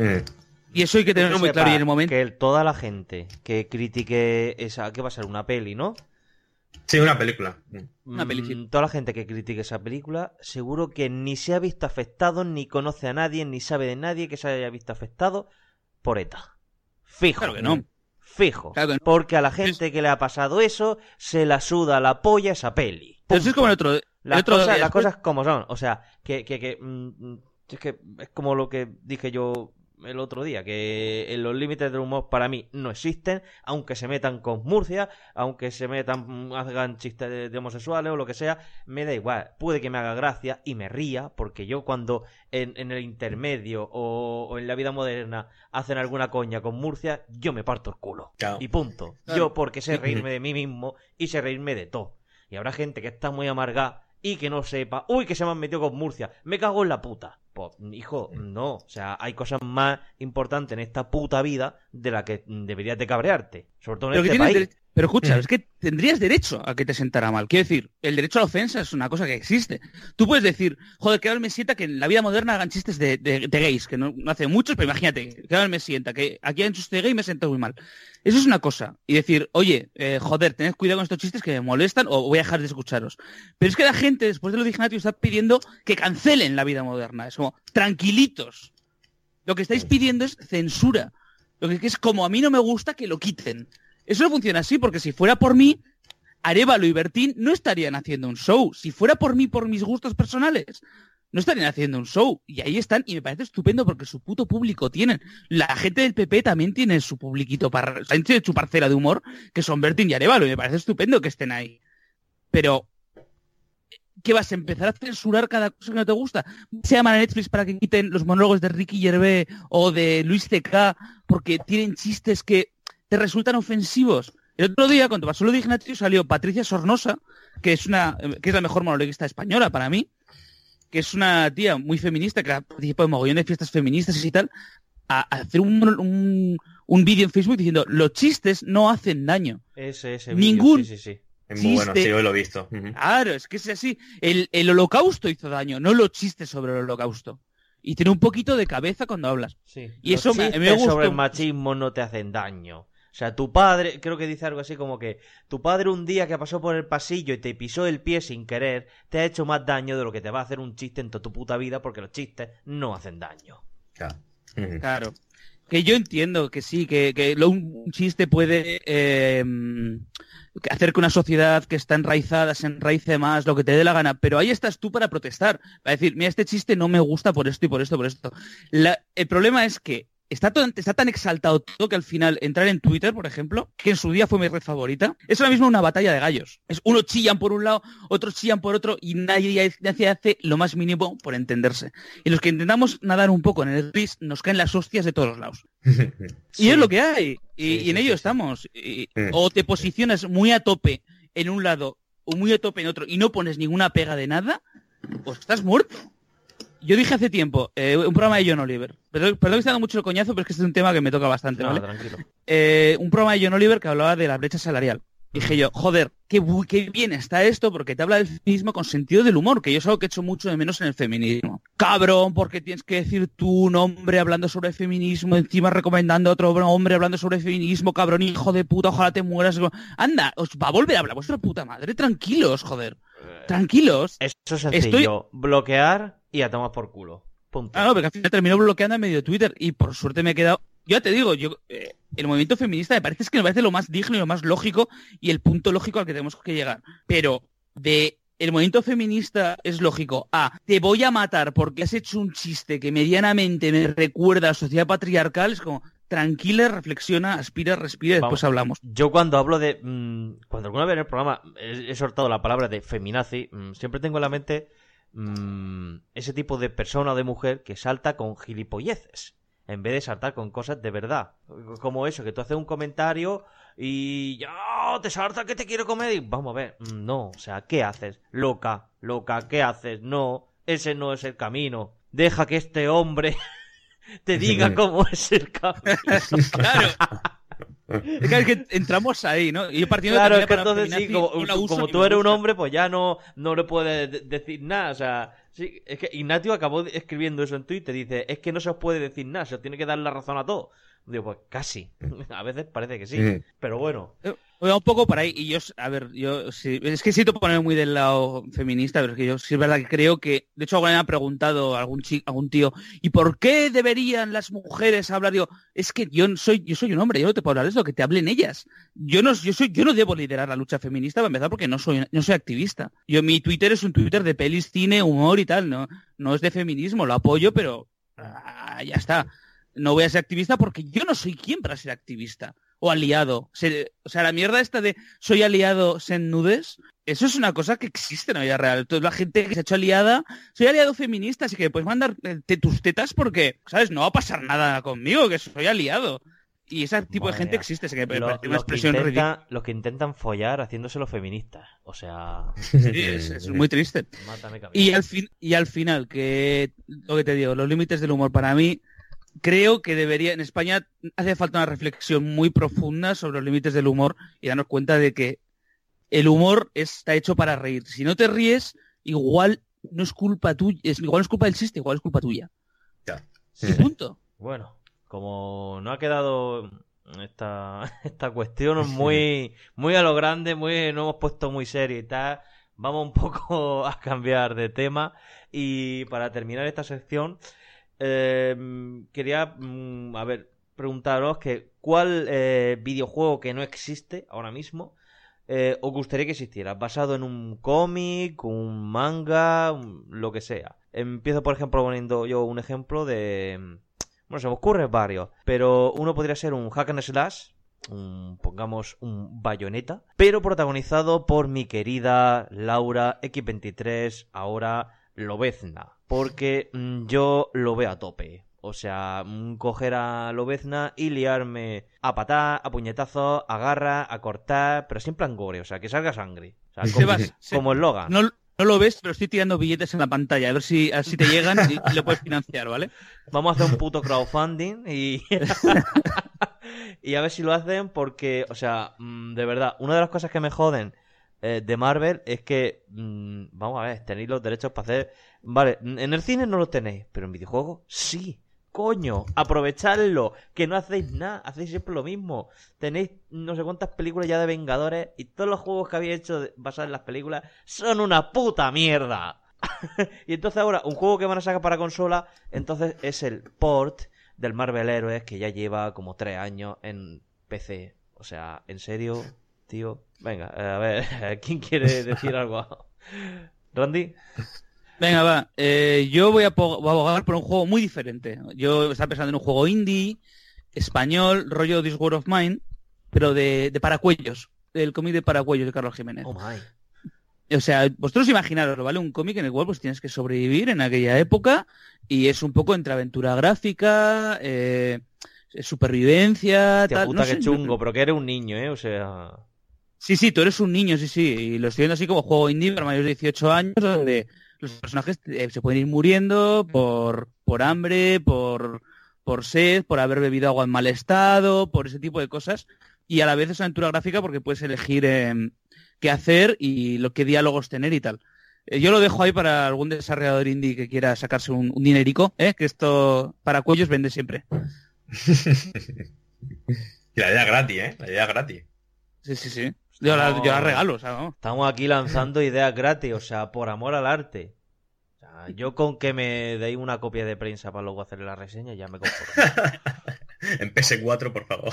Y eso hay que tenerlo muy Sepa claro y en el momento... que el- toda la gente que critique esa... ¿Qué va a ser? Una peli, ¿no? Sí, una película. Una peli, sí. Mm, Toda la gente que critique esa película seguro que ni se ha visto afectado, ni conoce a nadie, ni sabe de nadie que se haya visto afectado por ETA. Fijo. Claro que no. Fijo. Claro que no. Porque a la gente que le ha pasado eso se la suda la polla esa peli. Entonces es como el otro... el Las, otro cosas, día, las después- cosas como son. O sea, que, que, que, mm, es que es como lo que dije yo el otro día, que los límites del humor para mí no existen, aunque se metan con Murcia, aunque se metan, mm, hagan chistes de, de homosexuales o lo que sea, me da igual. Puede que me haga gracia y me ría, porque yo cuando en, en el intermedio o, o en la vida moderna hacen alguna coña con Murcia, yo me parto el culo. Claro. Y punto. Claro. Yo porque sé reírme de mí mismo y sé reírme de todo. Y habrá gente que está muy amargada y que no sepa, uy, que se me han metido con Murcia, me cago en la puta. Pues, hijo, no. O sea, hay cosas más importantes en esta puta vida de la que deberías de cabrearte. Sobre todo en Pero, que este tienes país. dere- pero escucha, es que tendrías derecho a que te sentara mal. Quiero decir, el derecho a la ofensa es una cosa que existe. Tú puedes decir, joder, que ahora me sienta que en la vida moderna hagan chistes de, de- de gays, que no, no hace muchos, pero imagínate, que ahora me sienta, que aquí hagan chistes de gay y me siento muy mal. Eso es una cosa. Y decir, oye, eh, joder, tened cuidado con estos chistes que me molestan o voy a dejar de escucharos. Pero es que la gente, después de lo de Ignatius, está pidiendo que cancelen la vida moderna. Es como, tranquilitos. Lo que estáis pidiendo es censura. Lo que es como a mí no me gusta que lo quiten. Eso no funciona así, porque si fuera por mí, Arévalo y Bertín no estarían haciendo un show. Si fuera por mí, por mis gustos personales, no estarían haciendo un show. Y ahí están, y me parece estupendo porque su puto público tienen. La gente del P P también tiene su publiquito, para, tiene su parcela de humor, que son Bertín y Arévalo, y me parece estupendo que estén ahí. Pero, ¿qué vas a empezar a censurar cada cosa que no te gusta? Se llaman a Netflix para que quiten los monólogos de Ricky Gervais o de Luis C K porque tienen chistes que te resultan ofensivos. El otro día, cuando pasó lo de Ignatius, salió Patricia Sornosa, que es una que es la mejor monologuista española para mí, que es una tía muy feminista, que ha participado en mogollón de fiestas feministas y tal, a, a hacer un, un, un vídeo en Facebook diciendo, los chistes no hacen daño. Ese, ese Ningún vídeo, sí, sí, sí. Es muy bueno, chiste- sí, hoy lo he visto. Ujú. Claro, es que es así. El, el holocausto hizo daño, no los chistes sobre el holocausto. Y tiene un poquito de cabeza cuando hablas. Sí. Y eso Los me- me chistes gustó. sobre el machismo no te hacen daño. O sea, tu padre, creo que dice algo así como que tu padre un día que pasó por el pasillo y te pisó el pie sin querer, te ha hecho más daño de lo que te va a hacer un chiste en toda tu puta vida, porque los chistes no hacen daño. Claro. Ujú. Claro. Que yo entiendo que sí, que, que lo- un chiste puede eh, hacer que una sociedad que está enraizada se enraice más, lo que te dé la gana, pero ahí estás tú para protestar, para decir, mira, este chiste no me gusta por esto y por esto, por esto. La- el problema es que está, todo- está tan exaltado todo que al final entrar en Twitter, por ejemplo, que en su día fue mi red favorita, es ahora mismo una batalla de gallos. Es uno chillan por un lado, otros chillan por otro y nadie, nadie hace lo más mínimo por entenderse. Y los que intentamos nadar un poco en el gris nos caen las hostias de todos los lados. Y es lo que hay. Y, Sí, y sí, en sí, ello sí. estamos. Y- Mm. O te posicionas muy a tope en un lado o muy a tope en otro y no pones ninguna pega de nada, pues estás muerto. Yo dije hace tiempo, eh, un programa de John Oliver. Perdón, perdón que estoy dando mucho el coñazo, pero es que este es un tema que me toca bastante, No, ¿vale? tranquilo. Eh, un programa de John Oliver que hablaba de la brecha salarial. Dije yo, joder, qué, bu- qué bien está esto porque te habla del feminismo con sentido del humor, que yo es algo que he hecho mucho de menos en el feminismo. Cabrón, porque tienes que decir tú, un hombre hablando sobre feminismo, encima recomendando a otro hombre hablando sobre feminismo, cabrón, hijo de puta, ojalá te mueras. Anda, os va a volver a hablar vuestra puta madre, tranquilos, joder. Tranquilos. Eso es sencillo. Estoy- Bloquear y a tomar por culo. Punto. Ah, no, porque al final terminó bloqueando en medio de Twitter y por suerte me he quedado yo te digo, yo eh, el movimiento feminista me parece es que me parece lo más digno y lo más lógico y el punto lógico al que tenemos que llegar. Pero de el movimiento feminista es lógico. Ah, te voy a matar porque has hecho un chiste que medianamente me recuerda a la sociedad patriarcal. Es como, tranquila, reflexiona, aspira, respira y después Vamos, hablamos. Yo cuando hablo de... Mmm, cuando alguna vez en el programa he, he soltado la palabra de feminazi, mmm, siempre tengo en la mente mmm, ese tipo de persona o de mujer que salta con gilipolleces, en vez de saltar con cosas de verdad. Como eso, que tú haces un comentario y... ¡Oh, te salta que te quiero comer! Y vamos a ver, no, o sea, ¿qué haces? Loca, loca, ¿qué haces? No, ese no es el camino. Deja que este hombre... te diga cómo es el camino. Claro. Es que entramos ahí, ¿no? Y yo partiendo claro, de es que entonces sí, como, como tú eres un hombre, pues ya no, no le puedes de- decir nada. O sea, sí, es que Ignatio acabó escribiendo eso en Twitter. Dice, es que no se os puede decir nada, se os tiene que dar la razón a todo. Digo, pues casi. A veces parece que sí. Sí. Pero bueno. Bueno, un poco por ahí, y yo, a ver, yo sí, es que siento ponerme muy del lado feminista, pero es que yo sí es verdad que creo que, de hecho alguna vez me ha preguntado algún chico, algún tío, ¿y por qué deberían las mujeres hablar? Digo, es que yo soy, yo soy un hombre, yo no te puedo hablar de eso, que te hablen ellas. Yo no, yo soy, yo no debo liderar la lucha feminista, para empezar, porque no soy, no soy activista. Yo, mi Twitter es un Twitter de pelis, cine, humor y tal, no, no es de feminismo, lo apoyo, pero ah, ya está. No voy a ser activista porque yo no soy quien para ser activista. O aliado. Se, o sea, la mierda esta de soy aliado sen nudes, eso es una cosa que existe en la vida real. Toda la gente que se ha hecho aliada, soy aliado feminista, así que puedes mandar te, tus tetas porque, ¿sabes? No va a pasar nada conmigo, que soy aliado. Y ese tipo Madre de gente mía. existe, así que me Lo- parece una los, que expresión intenta- ridícula. los que intentan follar haciéndoselo feministas. O sea... Sí, es, es muy triste. Mátame, cabrón. Y al, fin, y al final, que lo que te digo, los límites del humor para mí... Creo que debería, en España hace falta una reflexión muy profunda sobre los límites del humor y darnos cuenta de que el humor está hecho para reír. Si no te ríes, igual no es culpa tuya, es, igual no es culpa del chiste, igual es culpa tuya. Ya. Y punto. Bueno, como no ha quedado esta, esta cuestión muy, muy a lo grande, muy, no hemos puesto muy serio y tal, vamos un poco a cambiar de tema. Y para terminar esta sección, eh, quería, mm, a ver, preguntaros que cuál eh, videojuego que no existe ahora mismo eh, os gustaría que existiera, basado en un cómic, un manga, un- lo que sea. Empiezo, por ejemplo, poniendo yo un ejemplo de... Bueno, se me ocurren varios, pero uno podría ser un hack and slash, un, pongamos un Bayonetta, pero protagonizado por mi querida Laura equis veintitrés, ahora Lobezna, porque mm, yo lo veo a tope. O sea, mm, coger a Lobezna y liarme a patar, a puñetazos, a garra, a cortar, pero siempre en gore, o sea, que salga sangre. O sea, como, Sebas, se- como el Logan. No, no lo ves, pero estoy tirando billetes en la pantalla, a ver si, a ver si te llegan y, y lo puedes financiar, ¿vale? Vamos a hacer un puto crowdfunding y... y a ver si lo hacen porque, o sea, mm, de verdad, una de las cosas que me joden eh, de Marvel es que, mm, vamos a ver, tenéis los derechos para hacer... Vale, en el cine no los tenéis, pero en videojuegos sí. Coño, aprovechadlo, que no hacéis nada, hacéis siempre lo mismo. Tenéis no sé cuántas películas ya de Vengadores y todos los juegos que habéis hecho de- basados en las películas son una puta mierda. Y entonces ahora, un juego que van a sacar para consola, entonces es el port del Marvel Heroes que ya lleva como tres años en P C. O sea, ¿en serio, tío? Venga, eh, a ver, ¿quién quiere decir algo? ¿Randy? Venga, va. Eh, yo voy a, po- voy a abogar por un juego muy diferente. Yo estaba pensando en un juego indie, español, rollo This War of Mine, pero de, de Paracuellos. El cómic de Paracuellos de Carlos Jiménez. Oh my. O sea, vosotros imaginaroslo, ¿vale? Un cómic en el cual pues tienes que sobrevivir en aquella época y es un poco entre aventura gráfica, eh, supervivencia, Hostia tal. puta, no qué sé, chungo, pero que eres un niño, ¿eh? O sea... Sí, sí, tú eres un niño, sí, sí, y lo estoy viendo así como juego indie para mayores de dieciocho años, donde los personajes eh, se pueden ir muriendo por, por hambre, por, por sed, por haber bebido agua en mal estado, por ese tipo de cosas, y a la vez es aventura gráfica porque puedes elegir eh, qué hacer y lo qué diálogos tener y tal. Eh, yo lo dejo ahí para algún desarrollador indie que quiera sacarse un, un dinerico, ¿eh? Que esto para cuellos vende siempre. Y la idea es gratis, ¿eh? La idea es gratis. Sí, sí, sí. Yo la, yo la regalo, o sea, ¿no? Estamos aquí lanzando ideas gratis, o sea, por amor al arte. O sea, yo con que me deis una copia de prensa para luego hacer la reseña ya me conformo. en P S cuatro, por favor.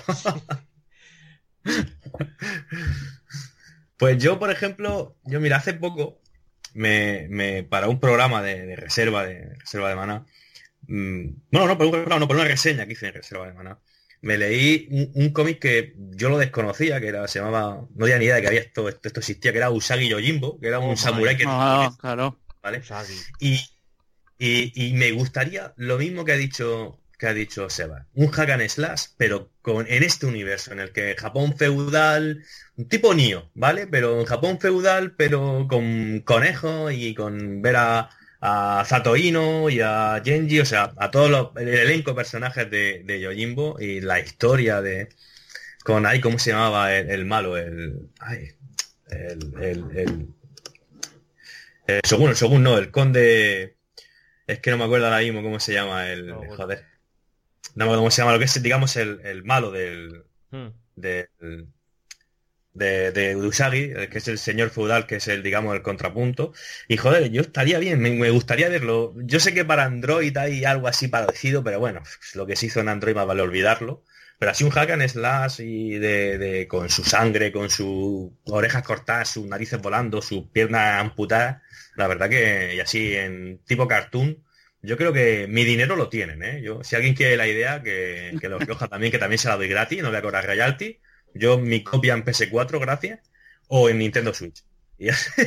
Pues yo, por ejemplo, yo mira, hace poco me, me para un programa de, de reserva de reserva de maná, mmm, bueno, no, por un, no, por una reseña que hice en reserva de maná, me leí un, un cómic que yo lo desconocía, que era, se llamaba, no tenía ni idea de que había esto, esto, esto existía, que era Usagi Yojimbo, que era un oh, samurái que no, claro, ¿vale? Y, y, y me gustaría lo mismo que ha dicho que ha dicho Seba, un hack and slash, pero con en este universo en el que Japón feudal, un tipo Nioh, ¿vale? Pero en Japón feudal, pero con conejos y con ver a, a Zatoino y a Genji, o sea, a todos los el elenco de personajes de, de Yojimbo y la historia de con ahí, ¿cómo se llamaba el, el malo? El, ay, el, el, el, el Shogun, el Shogun no, el conde, es que no me acuerdo ahora mismo cómo se llama el, no, bueno. joder. No me acuerdo cómo se llama, lo que es, digamos, el, el malo del, hmm. del de, de Usagi, que es el señor feudal, que es el, digamos, el contrapunto. Y joder, yo estaría bien, me, me gustaría verlo. Yo sé que para Android hay algo así parecido, pero bueno, lo que se hizo en Android más vale olvidarlo. Pero así un hack and slash y de, de con su sangre, con sus orejas cortadas, sus narices volando, sus piernas amputadas, la verdad que, y así en tipo cartoon, yo creo que mi dinero lo tienen, ¿eh? Yo, si alguien quiere la idea, que, que lo coja también, que también se la doy gratis, no voy a cobrar royalty. Yo mi copia en P S cuatro, gracias, o en Nintendo Switch. Y,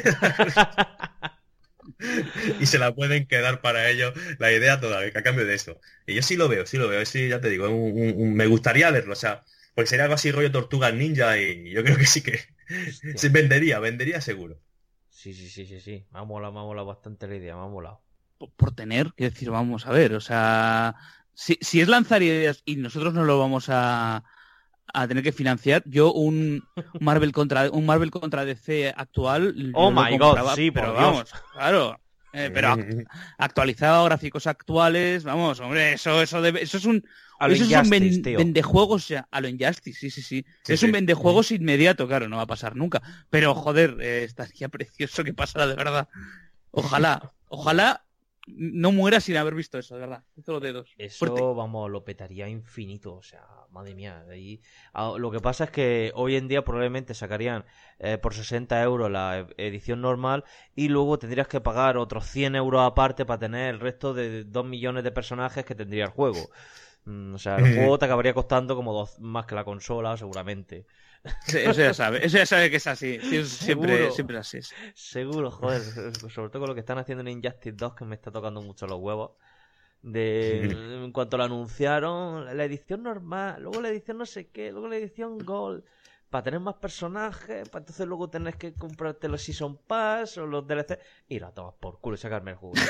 y se la pueden quedar para ellos la idea todavía, a cambio de eso. Y yo sí lo veo, sí lo veo, sí, ya te digo, un, un, un, me gustaría verlo, o sea, porque sería algo así rollo Tortugas Ninja y yo creo que sí que sí, vendería, vendería seguro. Sí, sí, sí, sí, sí, me ha molado, me ha molado bastante la idea, me ha molado. Por, por tener, quiero decir, vamos a ver, o sea, si, si es lanzar ideas y nosotros no lo vamos a a tener que financiar, yo un Marvel contra un Marvel contra D C actual, oh my god, sí, pero por vamos, Dios. claro, eh, pero actualizado, gráficos actuales, vamos, hombre, eso eso debe, eso es un a lo eso Injustice, es un ven, tío. vendejuegos ya, a lo Injustice, sí, sí, sí, sí es sí. un vendejuegos sí. inmediato, claro, no va a pasar nunca, pero joder, eh, estaría precioso que pasara de verdad. Ojalá, ojalá no muera sin haber visto eso, de verdad. Los dedos. Eso, Fuerte. Vamos, lo petaría infinito. O sea, madre mía. Ahí... Lo que pasa es que hoy en día probablemente sacarían eh, por sesenta euros la edición normal y luego tendrías que pagar otros cien euros aparte para tener el resto de dos millones de personajes que tendría el juego. Mm, o sea, el juego te acabaría costando como dos más que la consola, seguramente. Sí, eso ya sabe, eso ya sabe que es así. Siempre, siempre así es. Seguro, joder. Sobre todo con lo que están haciendo en Injustice dos, que me está tocando mucho los huevos. De en cuanto lo anunciaron, la edición normal, luego la edición no sé qué, luego la edición Gold, para tener más personajes, para entonces luego tenés que comprarte los Season Pass o los D L C. Y la tomas por culo y sacarme el juego.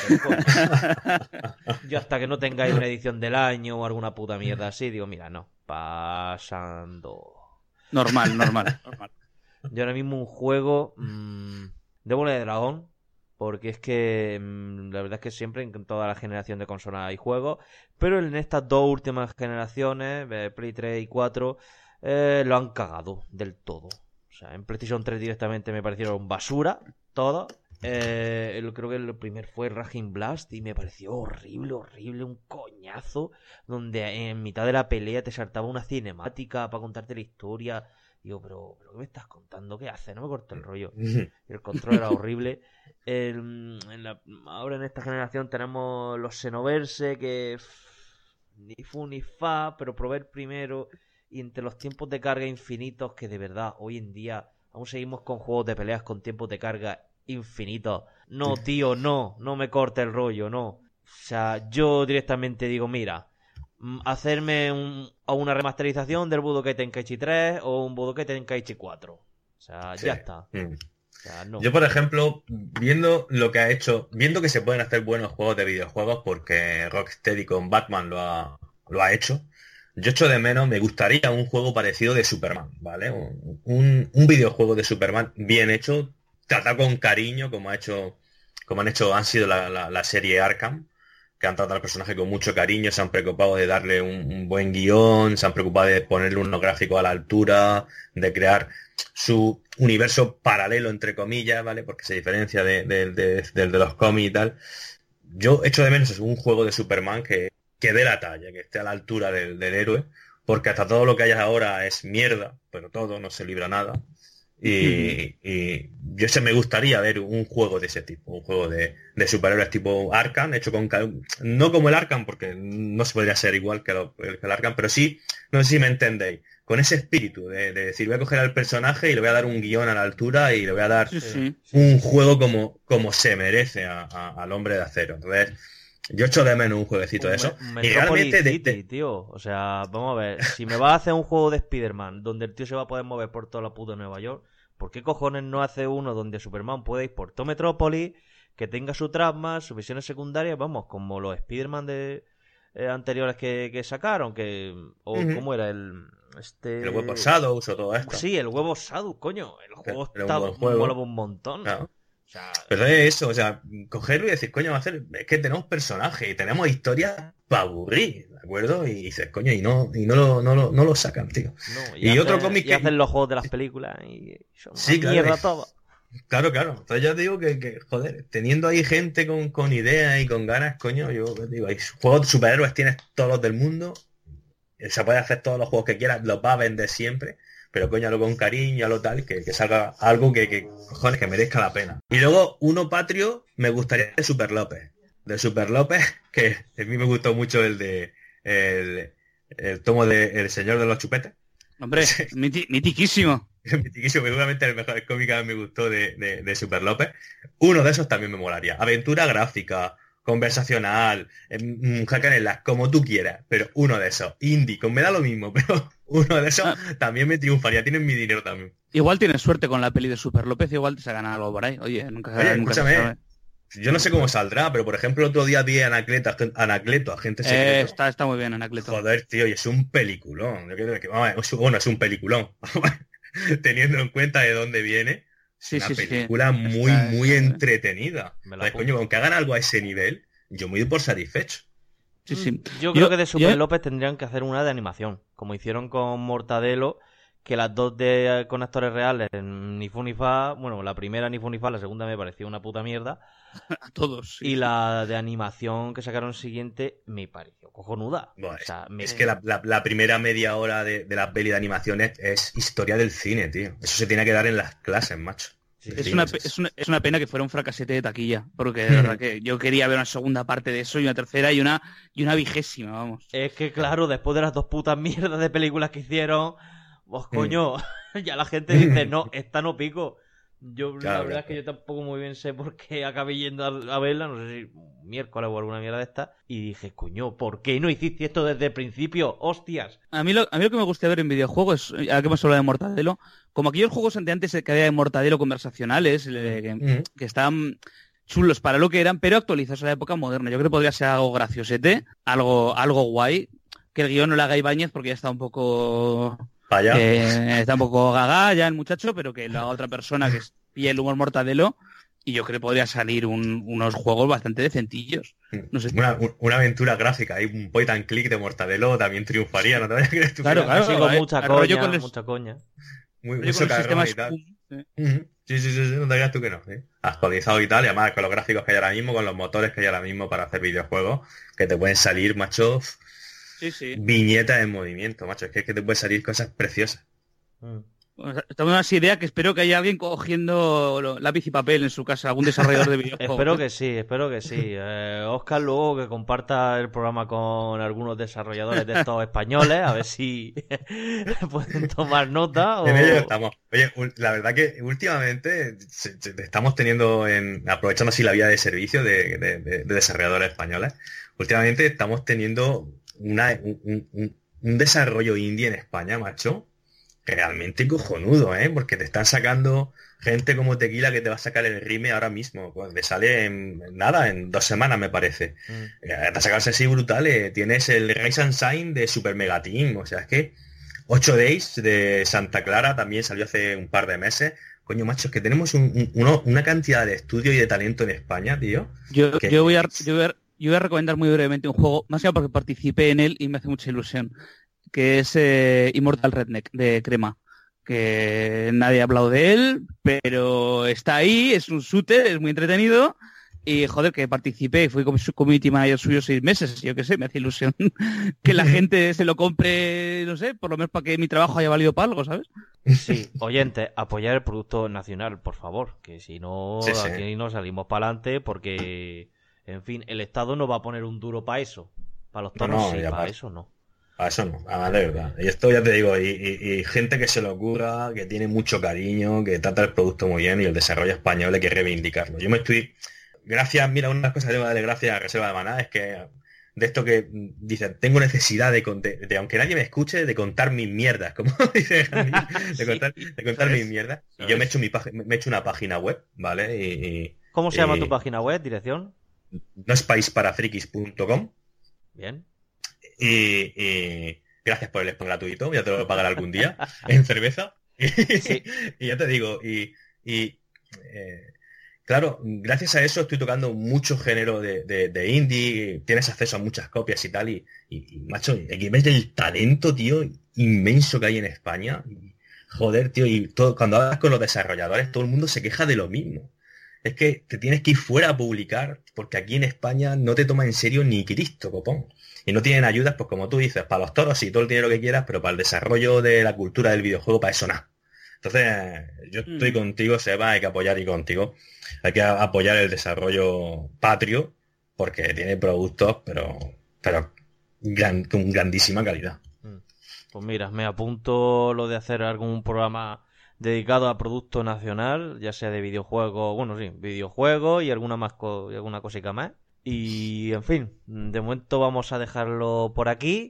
Yo hasta que no tengáis una edición del año o alguna puta mierda así, digo, mira, no, pasando. Normal, normal, normal. Yo ahora mismo un juego mmm, de Bola de Dragón, porque es que mmm, la verdad es que siempre en toda la generación de consolas hay juegos, pero en estas dos últimas generaciones, Play tres y cuatro, eh, lo han cagado del todo. O sea, en PlayStation tres directamente me parecieron basura, todo. Eh, el, creo que el primer fue Raging Blast y me pareció horrible, horrible, un coñazo, donde en mitad de la pelea te saltaba una cinemática para contarte la historia. Digo, pero, pero ¿qué me estás contando? ¿Qué haces? No me cortes el rollo. Y el control era horrible. El, en la, ahora en esta generación tenemos los Xenoverse, que pff, ni fu ni fa, pero probé el primero. Y entre los tiempos de carga infinitos, que de verdad hoy en día aún seguimos con juegos de peleas con tiempos de carga infinito. No, tío, no, no me corte el rollo, no. O sea, yo directamente digo, mira, hacerme un, una remasterización del Budokai Tenkaichi tres o un Budokai Tenkaichi cuatro. O sea, sí. Ya está. Mm. O sea, no. Yo, por ejemplo, viendo lo que ha hecho, viendo que se pueden hacer buenos juegos de videojuegos, porque Rocksteady con Batman lo ha, lo ha hecho, yo echo de menos, me gustaría un juego parecido de Superman, ¿vale? Un, un, un videojuego de Superman bien hecho, tratado con cariño, como ha hecho, como han hecho, han sido la, la, la serie Arkham, que han tratado al personaje con mucho cariño, se han preocupado de darle un, un buen guión, se han preocupado de ponerle unos gráficos a la altura, de crear su universo paralelo, entre comillas, ¿vale? Porque se diferencia de, de, de, de, de los cómics y tal. Yo echo de menos un juego de Superman que, que dé la talla, que esté a la altura del, del héroe, porque hasta todo lo que hay ahora es mierda, pero todo, no se libra nada. Y, y yo se me gustaría ver un juego de ese tipo, un juego de, de superhéroes tipo Arkham, hecho con no como el Arkham, porque no se podría ser igual que, lo, que el Arkham, pero sí, no sé si me entendéis, con ese espíritu de, de decir, voy a coger al personaje y le voy a dar un guión a la altura y le voy a dar sí, sí. un juego como, como se merece a, a, al Hombre de Acero. Entonces, yo echo de menos un jueguecito de eso. Me, y realmente City, de, de... tío, o sea, vamos a ver, si me vas a hacer un juego de Spider-Man donde el tío se va a poder mover por toda la puta Nueva York, ¿por qué cojones no hace uno donde Superman puede ir por todo Metrópolis, que tenga su trama, sus visiones secundarias, vamos, como los Spider-Man de eh, anteriores que, que sacaron, que o uh-huh. cómo era el este el huevo Shadows o todo esto? Sí, el huevo Shadows, coño, el juego el, está molaba un montón. Claro. O sea, pero es eso, o sea, cogerlo y decir, coño, va a hacer, es que tenemos personajes y tenemos historias para aburrir, ¿de acuerdo? Y dices, coño, y no, y no lo, no lo, no lo sacan, tío. No, y y hace, otro cómic que... hacen los juegos de las películas y son sí, una claro, mierda todo. Claro, claro. Entonces yo digo que, que, joder, teniendo ahí gente con, con ideas y con ganas, coño, yo digo, hay juegos de superhéroes tienes todos los del mundo, se puede hacer todos los juegos que quieras, los va a vender siempre. Pero coño, lo con cariño, a lo tal, que, que salga algo que, que, cojones, que merezca la pena. Y luego, uno patrio, me gustaría de Super López. De Super López, que a mí me gustó mucho el de el, el tomo de El Señor de los Chupetes. Hombre, miti, mitiquísimo. Mitiquísimo, seguramente el mejor cómic que me gustó de, de, de Super López. Uno de esos también me molaría. Aventura gráfica, conversacional, hack and slash, como tú quieras, pero uno de esos, indie, con me da lo mismo, pero uno de esos ah. también me triunfaría, tienen mi dinero también. Igual tienes suerte con la peli de Super López, igual te se gana algo por ahí, oye, nunca, oye, nunca escúchame, se sabe. Yo no sé cómo saldrá, pero por ejemplo el otro día vi a Anacleto, Anacleto, Agente Secreto. Eh, está, está muy bien Anacleto. Joder, tío, y es un peliculón, yo creo que, bueno, es un peliculón, teniendo en cuenta de dónde viene. Sí, una sí, película sí. muy, está, muy está, entretenida. Entonces, coño, aunque hagan algo a ese nivel, yo me doy por satisfecho. Sí, sí. Yo creo yo, que de Super yo... López tendrían que hacer una de animación, como hicieron con Mortadelo, que las dos de con actores reales, ni fu ni fa, bueno, la primera ni fu ni fa, la segunda me pareció una puta mierda. A todos. Sí. Y la de animación que sacaron siguiente me pareció cojonuda. Bueno, o sea, me... Es que la, la, la primera media hora de, de la peli de animación es, es historia del cine, tío. Eso se tiene que dar en las clases, macho. Sí, es, una, es, una, es una pena que fuera un fracasete de taquilla, porque de verdad que yo quería ver una segunda parte de eso y una tercera y una y una vigésima, vamos. Es que claro, después de las dos putas mierdas de películas que hicieron, pues coño, ya la gente dice, no, esta no pico. Yo claro, la verdad claro. es que yo tampoco muy bien sé por qué acabé yendo a, a verla, no sé si miércoles o alguna mierda de esta, y dije, coño, ¿por qué no hiciste esto desde el principio? ¡Hostias! A mí lo, a mí lo que me gusta ver en videojuegos, ahora que hemos hablado de Mortadelo, como aquellos juegos de antes que había de Mortadelo conversacionales, eh, que, mm. que estaban chulos para lo que eran, pero actualizados a la época moderna. Yo creo que podría ser algo graciosete, algo, algo guay, que el guión no lo haga Ibáñez porque ya está un poco... Eh, está un poco gaga ya el muchacho, pero que la otra persona que pilla el humor Mortadelo, y yo creo que podría salir un, unos juegos bastante decentillos. No sé. Una, una aventura gráfica, hay un point and click de Mortadelo también triunfaría, ¿no te vayas a creer tú? Claro, claro, sí, con mucha coña, con el... mucha coña. Muy, mucho cabrón y tal. ¿eh? Uh-huh. Sí, sí, sí, sí, no te digas tú que no. ¿eh? Actualizado y tal, y además con los gráficos que hay ahora mismo, con los motores que hay ahora mismo para hacer videojuegos, que te pueden salir, macho, sí, sí. viñetas en movimiento, macho, es que, es que te pueden salir cosas preciosas. Mm. Bueno, estamos en una idea que espero que haya alguien cogiendo lápiz y papel en su casa, algún desarrollador de videojuegos. Espero que sí, espero que sí. Eh, Oscar luego que comparta el programa con algunos desarrolladores de estos españoles, a ver si pueden tomar nota. O... En ello estamos. Oye, la verdad que últimamente estamos teniendo, en aprovechando así la vía de servicio de, de, de, de desarrolladores españoles, últimamente estamos teniendo una, un, un, un desarrollo indie en España, macho, realmente cojonudo, ¿eh? Porque te están sacando gente como Tequila que te va a sacar el rime ahora mismo. Pues te sale en nada, en dos semanas me parece. Mm. Te ha sacado así brutal. Eh. Tienes el Rise and Shine de Super Mega Team. O sea, es que ocho Days de Santa Clara también salió hace un par de meses. Coño, macho, es que tenemos un, un, uno, una cantidad de estudio y de talento en España, tío. Yo, que... yo, voy a, yo, voy a, yo voy a recomendar muy brevemente un juego, más que nada porque participé en él y me hace mucha ilusión, que es eh, Immortal Redneck, de Crema, que nadie ha hablado de él, pero está ahí, es un shooter, es muy entretenido, Y joder, que participé, fui como su community manager suyo seis meses, yo qué sé, me hace ilusión que la gente se lo compre, no sé, por lo menos para que mi trabajo haya valido para algo, ¿sabes? Sí, oyente, apoyar el producto nacional, por favor, que si no, Sí, sí. aquí no salimos para adelante porque, en fin, el Estado no va a poner un duro para eso. Para los toros No, no, sí, ya para va. eso no. A eso no, además de verdad. Y esto ya te digo, y, y- y gente que se le ocurra, que tiene mucho cariño, que trata el producto muy bien y el desarrollo español hay que reivindicarlo. Yo me estoy... Gracias, mira, una de las cosas que tengo que darle gracias a Reserva de Maná es que de esto que dicen, tengo necesidad de, conte- de, aunque nadie me escuche, de contar mis mierdas, como dice Andy, de contar, de contar mis mierdas. Y yo me he hecho, mi pag- me he hecho una página web, ¿vale? Y, y- ¿Cómo se llama y- tu página web, dirección? no es país para frikis punto com. Bien. Y, y gracias por el spam gratuito, ya te lo voy a pagar algún día en cerveza. Y ya te digo, y, y, eh, claro, gracias a eso estoy tocando mucho género de, de, de indie, tienes acceso a muchas copias y tal, y, y, y, macho, aquí ves el talento, tío, inmenso que hay en España. Y, joder, tío, y todo, cuando hablas con los desarrolladores, todo el mundo se queja de lo mismo. Es que te tienes que ir fuera a publicar, porque aquí en España no te toma en serio ni Cristo, copón. Y no tienen ayudas, pues como tú dices, para los toros sí, todo el dinero que quieras, pero para el desarrollo de la cultura del videojuego, para eso nada. Entonces, yo estoy Mm. contigo, Seba, hay que apoyar y contigo. Hay que a- apoyar el desarrollo patrio, porque tiene productos, pero, pero gran- con grandísima calidad. Pues mira, me apunto lo de hacer algún programa dedicado a producto nacional, ya sea de videojuegos, bueno, sí, videojuegos y alguna más co- y alguna cosica más. Y, en fin, de momento vamos a dejarlo por aquí.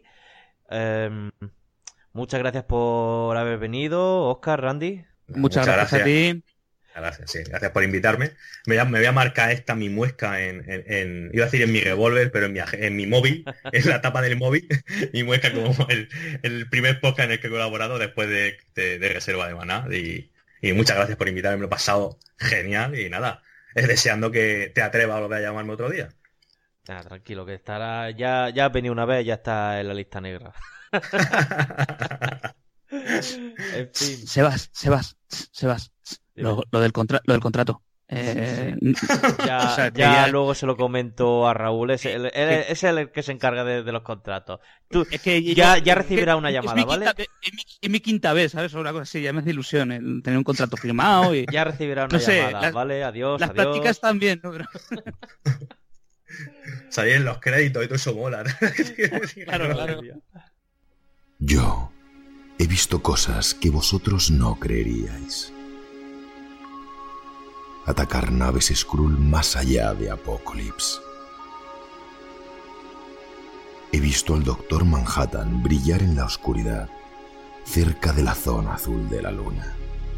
Em, muchas gracias por haber venido, Óscar, Randy. Muchas gracias a ti. Gracias, sí, gracias por invitarme. Me, voy a- me voy a marcar esta mi muesca en, en- en- iba a decir en mi revólver, pero en mi, ag- en mi móvil, en la tapa del móvil, mi muesca como el, el primer podcast en el que he colaborado después de, de- de Reserva de Maná. Y, y muchas gracias por invitarme, me lo he pasado genial y nada, es deseando que te atrevas a volver a llamarme otro día. Ah, tranquilo, que estará. Ya, ya has venido una vez, ya está en la lista negra. En fin. Sebas, Sebas, Sebas, lo, lo del, contra- lo del contrato. Eh, Ya, o sea, que ya ya- luego se lo comento a Raúl, es el, él- es el que se encarga de, de los contratos. Tú Es que ya, yo- ya recibirá es- una es llamada, mi ¿vale? quinta ve- es, mi, es mi quinta vez, ¿sabes? Una cosa así, ya me hace ilusión el tener un contrato firmado y... Ya recibirá una no sé, llamada, las- ¿vale? Adiós, Las adiós. prácticas también, ¿no? Pero- Salir en los créditos y todo eso mola. Claro, claro. Yo he visto cosas que vosotros no creeríais. Atacar naves Skrull más allá de Apocalypse. He visto al Doctor Manhattan brillar en la oscuridad, cerca de la zona azul de la luna.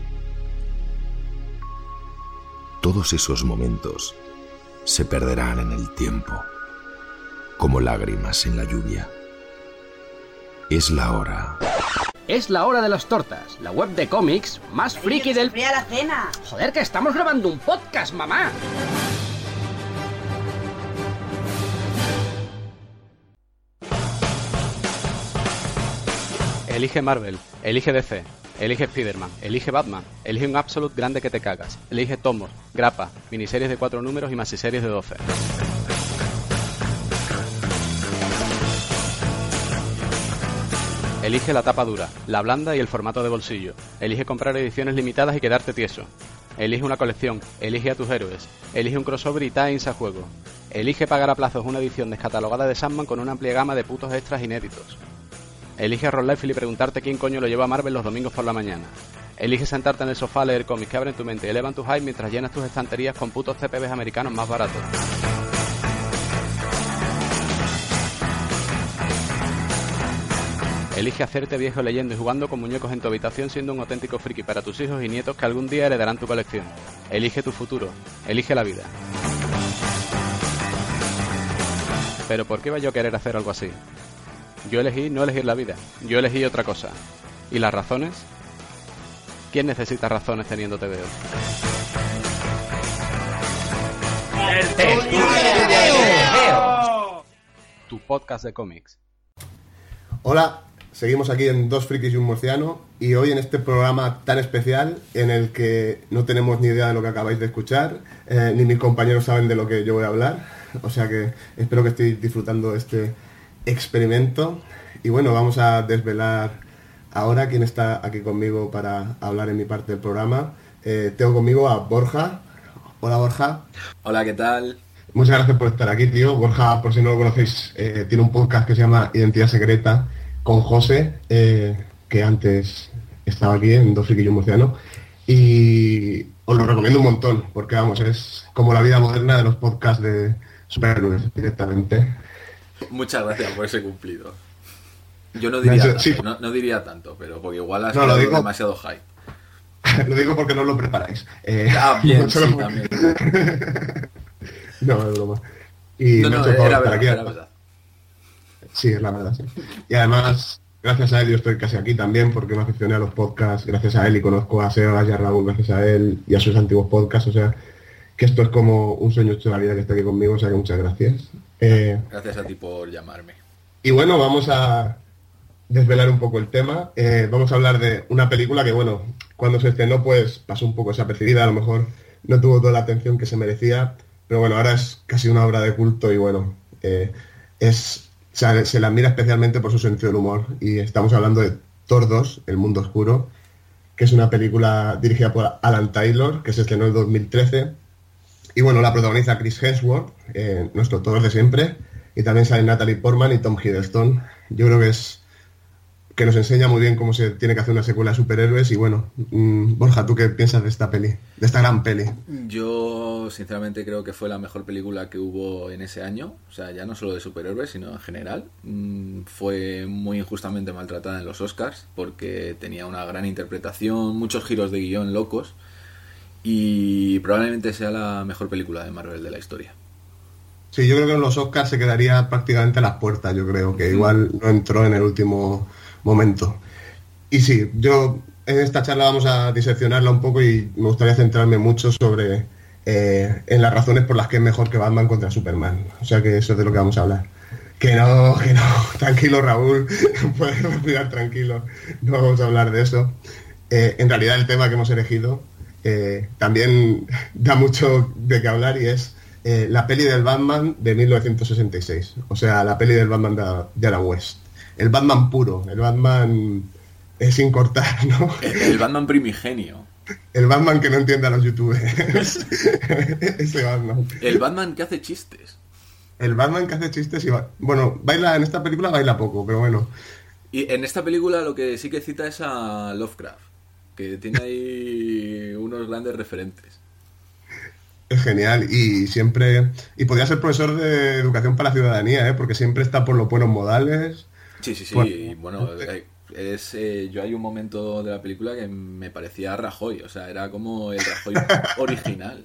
Todos esos momentos se perderán en el tiempo, como lágrimas en la lluvia. Es la hora. Es la hora de las tortas, la web de cómics más friki del... ¡Fría la cena! Joder, que estamos grabando un podcast, mamá. Elige Marvel, elige D C, elige Spider-Man, elige Batman, elige un Absolute grande que te cagas, elige tomos, grapa, miniseries de cuatro números y maxiseries de doce. Elige la tapa dura, la blanda y el formato de bolsillo. Elige comprar ediciones limitadas y quedarte tieso. Elige una colección, elige a tus héroes, elige un crossover y tie-ins a juego. Elige pagar a plazos una edición descatalogada de Sandman con una amplia gama de putos extras inéditos. Elige a Ron Liefeld y preguntarte quién coño lo lleva a Marvel los domingos por la mañana. Elige sentarte en el sofá a leer cómics que abren tu mente y elevan tu hype mientras llenas tus estanterías con putos C P Bs americanos más baratos. Elige hacerte viejo leyendo y jugando con muñecos en tu habitación siendo un auténtico friki para tus hijos y nietos que algún día heredarán tu colección. Elige tu futuro. Elige la vida. Pero ¿por qué iba yo a querer hacer algo así? Yo elegí no elegir la vida. Yo elegí otra cosa. ¿Y las razones? ¿Quién necesita razones teniendo T V O? Tu podcast de cómics. Hola, Seguimos aquí en Dos Frikis y un Murciano y hoy en este programa tan especial en el que no tenemos ni idea de lo que acabáis de escuchar, eh, ni mis compañeros saben de lo que yo voy a hablar, o sea que espero que estéis disfrutando de este experimento y bueno, vamos a desvelar ahora quién está aquí conmigo para hablar en mi parte del programa. Eh, tengo conmigo a Borja. Hola Borja. Hola, ¿qué tal? Muchas gracias por estar aquí, tío. Borja, por si no lo conocéis, eh, tiene un podcast que se llama Identidad Secreta con José, eh, que antes estaba aquí en Dos Frikis y un Murciano. Y os lo recomiendo un montón, porque vamos, es como la vida moderna de los podcasts de superhéroes directamente. Muchas gracias por ese cumplido. Yo no diría, tanto, sí. no, no diría tanto, pero porque igual has no, no, digo, demasiado hype. Lo digo porque no lo preparáis. Eh, ah, bien, sí, porque... también. No, es broma. Y no, me no, ha hecho era, estar verdad, aquí. era verdad. Sí, es la verdad, sí. Y además, gracias a él yo estoy casi aquí también, porque me aficioné a los podcasts, gracias a él, y conozco a Sebas y a Raúl gracias a él y a sus antiguos podcasts, o sea, que esto es como un sueño hecho de la vida que está aquí conmigo, o sea que muchas gracias. Eh, gracias a ti por llamarme. Y bueno, vamos a desvelar un poco el tema. Eh, vamos a hablar de una película que, bueno, cuando se estrenó, pues pasó un poco desapercibida, a lo mejor no tuvo toda la atención que se merecía, pero bueno, ahora es casi una obra de culto y bueno, eh, es, o sea, se la admira especialmente por su sentido del humor. Y estamos hablando de Thor dos, El Mundo Oscuro, que es una película dirigida por Alan Taylor, que se estrenó en dos mil trece. Y bueno, la protagoniza Chris Hemsworth, eh, nuestro Thor de siempre, y también salen Natalie Portman y Tom Hiddleston. Yo creo que es que nos enseña muy bien cómo se tiene que hacer una secuela de superhéroes. Y bueno, mmm, Borja, ¿tú qué piensas de esta peli, de esta gran peli? Yo sinceramente creo que fue la mejor película que hubo en ese año, o sea, ya no solo de superhéroes, sino en general. Mm, fue muy injustamente maltratada en los Oscars, porque tenía una gran interpretación, muchos giros de guión locos, y probablemente sea la mejor película de Marvel de la historia. Sí, yo creo que en los Oscars se quedaría prácticamente a las puertas, yo creo, que igual no entró en el último momento. Y sí, yo en esta charla vamos a diseccionarla un poco y me gustaría centrarme mucho sobre eh, en las razones por las que es mejor que Batman contra Superman. O sea que eso es de lo que vamos a hablar. Que no, que no, tranquilo Raúl, puedes respirar tranquilo, no vamos a hablar de eso. Eh, en realidad el tema que hemos elegido eh, también da mucho de qué hablar y es eh, la peli del Batman de mil novecientos sesenta y seis. O sea, la peli del Batman de, de Adam West. El Batman puro, el Batman eh, sin cortar, ¿no? El, el Batman primigenio. El Batman que no entiende a los youtubers. Ese Batman. El Batman que hace chistes. El Batman que hace chistes y va... Bueno, baila en esta película baila poco, pero bueno. Y en esta película lo que sí que cita es a Lovecraft, que tiene ahí unos grandes referentes. Es genial y siempre... Y podría ser profesor de educación para la ciudadanía, ¿eh? Porque siempre está por los buenos modales. Sí, sí, sí. Por... Y bueno, es, eh, yo hay un momento de la película que me parecía Rajoy, o sea, era como el Rajoy original.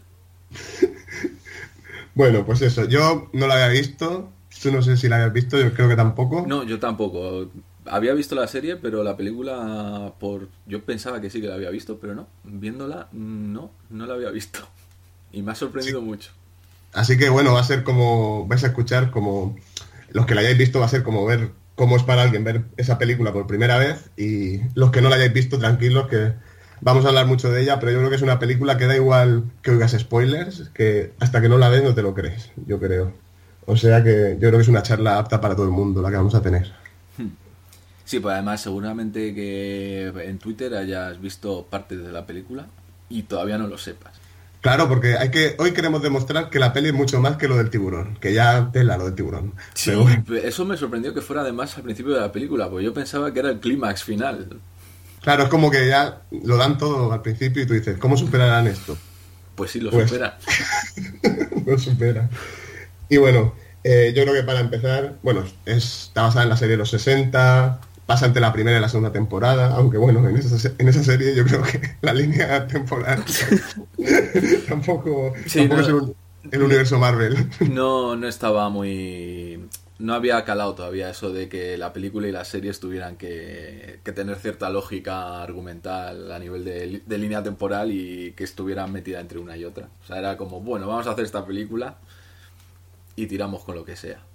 Bueno, pues eso, yo no la había visto, tú no sé si la habías visto, yo creo que tampoco. No, yo tampoco. Había visto la serie, pero la película, por yo pensaba que sí que la había visto, pero no, viéndola, no, no la había visto. Y me ha sorprendido sí. mucho. Así que bueno, va a ser como, vais a escuchar como, los que la hayáis visto va a ser como ver cómo es para alguien ver esa película por primera vez, y los que no la hayáis visto, tranquilos, que vamos a hablar mucho de ella, pero yo creo que es una película que da igual que oigas spoilers, que hasta que no la ves no te lo crees, yo creo. O sea que yo creo que es una charla apta para todo el mundo la que vamos a tener. Sí, pues además seguramente que en Twitter hayas visto partes de la película y todavía no lo sepas. Claro, porque hay que hoy queremos demostrar que la peli es mucho más que lo del tiburón, que ya tela lo del tiburón. Sí, pero... eso me sorprendió que fuera además al principio de la película, porque yo pensaba que era el clímax final. Claro, es como que ya lo dan todo al principio y tú dices, ¿cómo superarán esto? Pues sí, lo pues... superan. Lo superan. Y bueno, eh, yo creo que para empezar, bueno, es, está basada en la serie de los sesenta, pasa entre la primera y la segunda temporada, aunque bueno, en esa, en esa serie yo creo que la línea temporal tampoco, sí, tampoco no, es el, el universo Marvel. No, no estaba muy... No había calado todavía eso de que la película y las series tuvieran que, que tener cierta lógica argumental a nivel de, de línea temporal y que estuvieran metida entre una y otra. O sea, era como, bueno, vamos a hacer esta película y tiramos con lo que sea.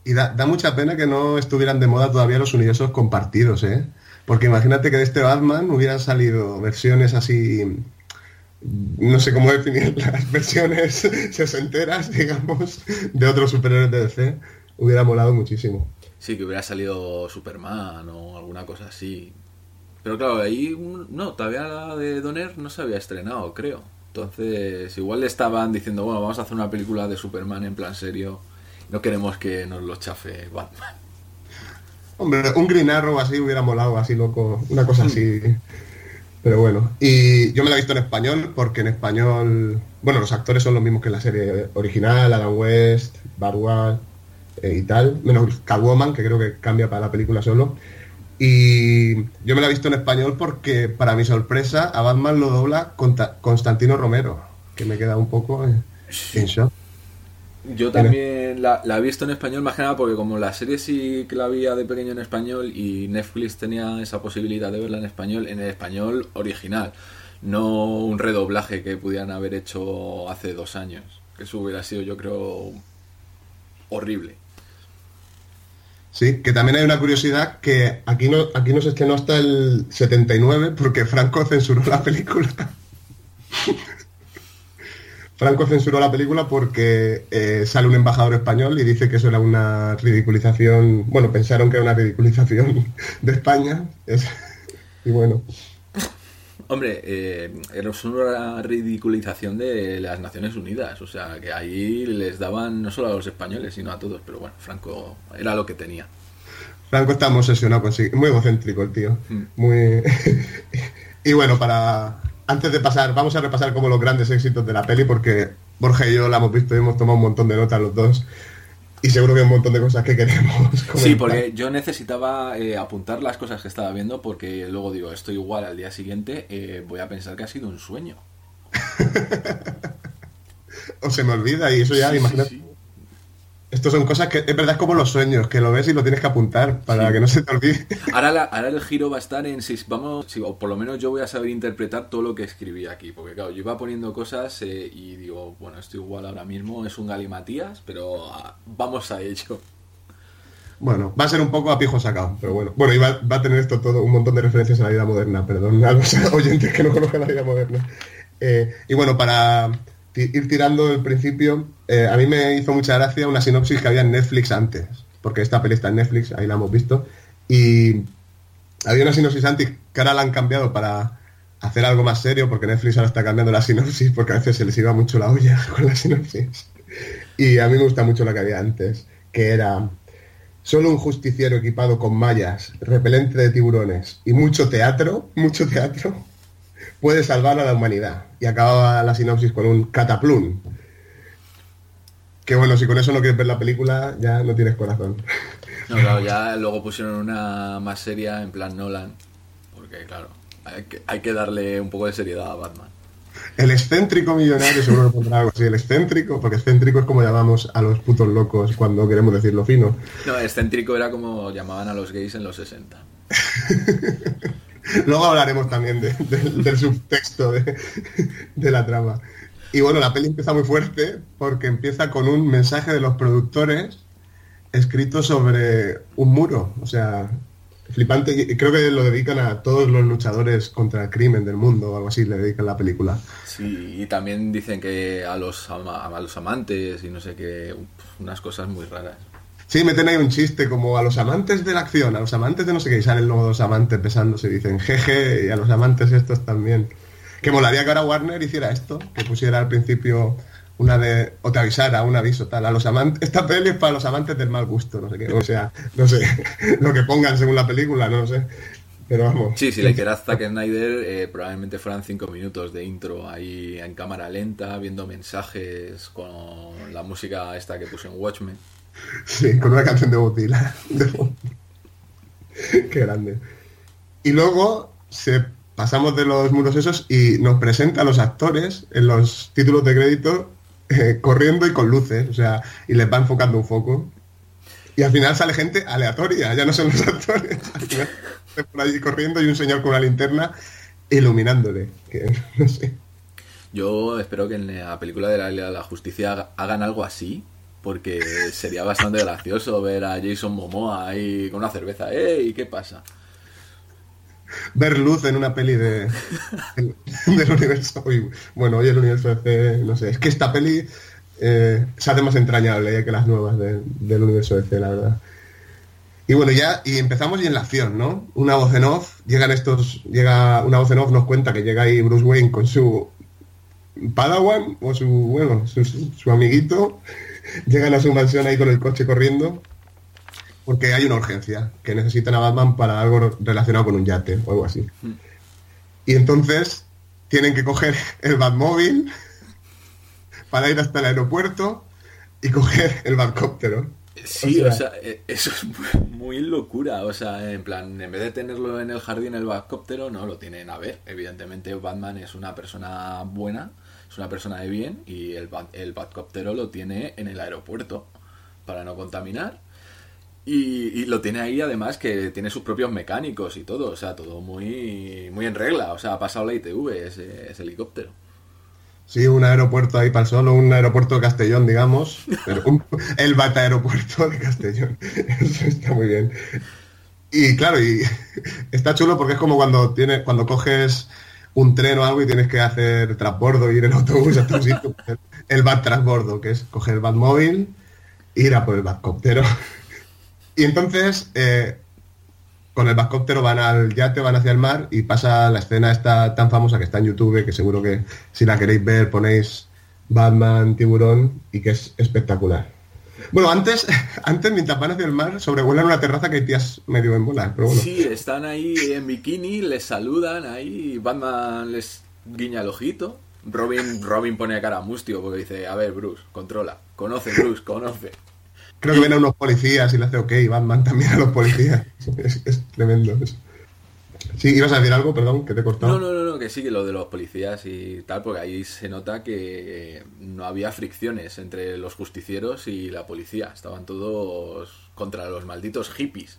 Y da, da mucha pena que no estuvieran de moda todavía los universos compartidos, ¿eh? Porque imagínate que de este Batman hubieran salido versiones así... No sé cómo definir las versiones sesenteras, digamos, de otros superhéroes de D C. Hubiera molado muchísimo. Sí, que hubiera salido Superman o alguna cosa así. Pero claro, ahí... un- No, todavía la de Donner no se había estrenado, creo. Entonces, igual le estaban diciendo, bueno, vamos a hacer una película de Superman en plan serio. No queremos que nos lo chafe Batman. Hombre, un Green Arrow así hubiera molado, así loco, una cosa así. Pero bueno, y yo me la he visto en español, porque en español, bueno, los actores son los mismos que en la serie original, Adam West, Barwell eh, y tal, menos Catwoman, que creo que cambia para la película solo. Y yo me la he visto en español porque, para mi sorpresa, a Batman lo dobla Conta- Constantino Romero, que me queda un poco en, en shock. Yo también la, la he visto en español más que nada porque como la serie sí que la había de pequeño en español y Netflix tenía esa posibilidad de verla en español, en el español original, no un redoblaje que pudieran haber hecho hace dos años, que eso hubiera sido yo creo horrible. Sí, que también hay una curiosidad que aquí no, aquí no se estrenó hasta el setenta y nueve porque Franco censuró la película. Franco censuró la película porque eh, sale un embajador español y dice que eso era una ridiculización, bueno, pensaron que era una ridiculización de España, es, y bueno. Hombre, eh, es una ridiculización de las Naciones Unidas, o sea, que ahí les daban no solo a los españoles, sino a todos, pero bueno, Franco era lo que tenía. Franco está muy obsesionado con sí, muy egocéntrico el tío, muy... Y bueno, para... Antes de pasar, vamos a repasar como los grandes éxitos de la peli, porque Borja y yo la hemos visto y hemos tomado un montón de notas los dos, y seguro que hay un montón de cosas que queremos comentar. Sí, porque yo necesitaba eh, apuntar las cosas que estaba viendo, porque luego digo, esto igual al día siguiente eh, voy a pensar que ha sido un sueño. O se me olvida y eso ya, Sí, imagínate. sí, sí. Estos son cosas que, es verdad, es como los sueños, que lo ves y lo tienes que apuntar para Sí. que no se te olvide. Ahora, la- ahora el giro va a estar en si vamos, si, o por lo menos yo voy a saber interpretar todo lo que escribí aquí, porque claro, yo iba poniendo cosas eh, y digo, bueno, esto igual ahora mismo es un galimatías, pero ah, vamos a ello. Bueno, va a ser un poco a pijo sacado, pero bueno. Bueno, y va, va a tener esto todo, un montón de referencias a la vida moderna, perdón, a los oyentes que no conozcan la vida moderna. Eh, y bueno, para ti- ir tirando el principio, eh, a mí me hizo mucha gracia una sinopsis que había en Netflix antes, porque esta peli está en Netflix, ahí la hemos visto, y había una sinopsis antes que ahora la han cambiado para hacer algo más serio, porque Netflix ahora está cambiando la sinopsis, porque a veces se les iba mucho la olla con la sinopsis. Y a mí me gusta mucho la que había antes, que era... Solo un justiciero equipado con mallas, repelente de tiburones y mucho teatro, mucho teatro, puede salvar a la humanidad. Y acababa la sinopsis con un cataplum. Que bueno, si con eso no quieres ver la película, ya no tienes corazón. No, claro, ya luego pusieron una más seria en plan Nolan, porque claro, hay que, hay que darle un poco de seriedad a Batman. El excéntrico millonario, seguro que pondrá algo así, el excéntrico, porque excéntrico es como llamamos a los putos locos cuando queremos decirlo fino. No, excéntrico era como llamaban a los gays en los sesenta. Luego hablaremos también de- de- del subtexto de, de la trama. Y bueno, la peli empieza muy fuerte porque empieza con un mensaje de los productores escrito sobre un muro. O sea, flipante. Y creo que lo dedican a todos los luchadores contra el crimen del mundo o algo así, le dedican la película. Sí, y también dicen que a los, ama- a los amantes y no sé qué, uf, unas cosas muy raras. Sí, meten ahí un chiste como a los amantes de la acción, a los amantes de no sé qué, y salen luego dos amantes besándose y dicen jeje, y a los amantes estos también. Que molaría que ahora Warner hiciera esto, que pusiera al principio una de, o te avisara, un aviso tal, a los amantes, esta peli es para los amantes del mal gusto, no sé qué, o sea, no sé, lo que pongan según la película, no lo sé, pero vamos. Sí, si le hicieras Zack Snyder, eh, probablemente fueran cinco minutos de intro ahí en cámara lenta, viendo mensajes con la música esta que puse en Watchmen. Sí, con una canción de Bob Dylan. Qué grande. Y luego se pasamos de los muros esos y nos presenta a los actores en los títulos de crédito eh, corriendo y con luces, o sea, y les va enfocando un foco. Y al final sale gente aleatoria, ya no son los actores. Al final sale por allí corriendo y un señor con una linterna iluminándole. Que no sé. Yo espero que en la película de la Liga de la Justicia haga- hagan algo así, porque sería bastante gracioso ver a Jason Momoa ahí con una cerveza. ¡Ey! ¿Qué pasa? Ver luz en una peli de del universo. Uy, bueno, hoy el universo D C, no sé, es que esta peli eh, se hace más entrañable eh, que las nuevas de, del universo D C, la verdad. Y bueno, ya, y empezamos y en la acción, ¿no? Una voz en off, llegan estos, llega, una voz en off nos cuenta que llega ahí Bruce Wayne con su Padawan, o su, bueno, su, su, su amiguito, llegan a su mansión ahí con el coche corriendo, porque hay una urgencia, que necesitan a Batman para algo relacionado con un yate, o algo así. Mm. Y entonces, tienen que coger el Batmóvil para ir hasta el aeropuerto y coger el Batcóptero. Sí, o sea, o sea eso es muy, muy locura, o sea, en plan, en vez de tenerlo en el jardín el Batcóptero, no, lo tienen a ver. Evidentemente Batman es una persona buena, es una persona de bien, y el, el Batcóptero lo tiene en el aeropuerto para no contaminar. Y, y lo tiene ahí además que tiene sus propios mecánicos y todo, o sea, todo muy muy en regla, o sea, ha pasado la I T V ese, ese helicóptero. Sí, un aeropuerto ahí para el solo, un aeropuerto de Castellón, digamos, pero un, el Bata Aeropuerto de Castellón. Eso está muy bien. Y claro, y está chulo porque es como cuando tienes, cuando coges un tren o algo y tienes que hacer transbordo, ir en autobús hasta un sitio, el Bat Transbordo, que es coger el Batmóvil, ir a por el Batcóptero. Y entonces, eh, con el Batcóptero van al yate, van hacia el mar y pasa la escena esta tan famosa que está en YouTube, que seguro que si la queréis ver ponéis Batman tiburón y que es espectacular. Bueno, antes, antes mientras van hacia el mar, sobrevuelan una terraza que hay tías medio en bola, pero bueno. Sí, están ahí en bikini, les saludan ahí, Batman les guiña el ojito. Robin, Robin pone cara a mustio porque dice, a ver, Bruce, controla, conoce, Bruce, conoce. Creo que ven a unos policías y le hace ok, Batman también a los policías. Es, es tremendo eso. Sí, ibas a decir algo, perdón, que te he cortado. No, no, no, no, que sí, que lo de los policías y tal, porque ahí se nota que no había fricciones entre los justicieros y la policía. Estaban todos contra los malditos hippies.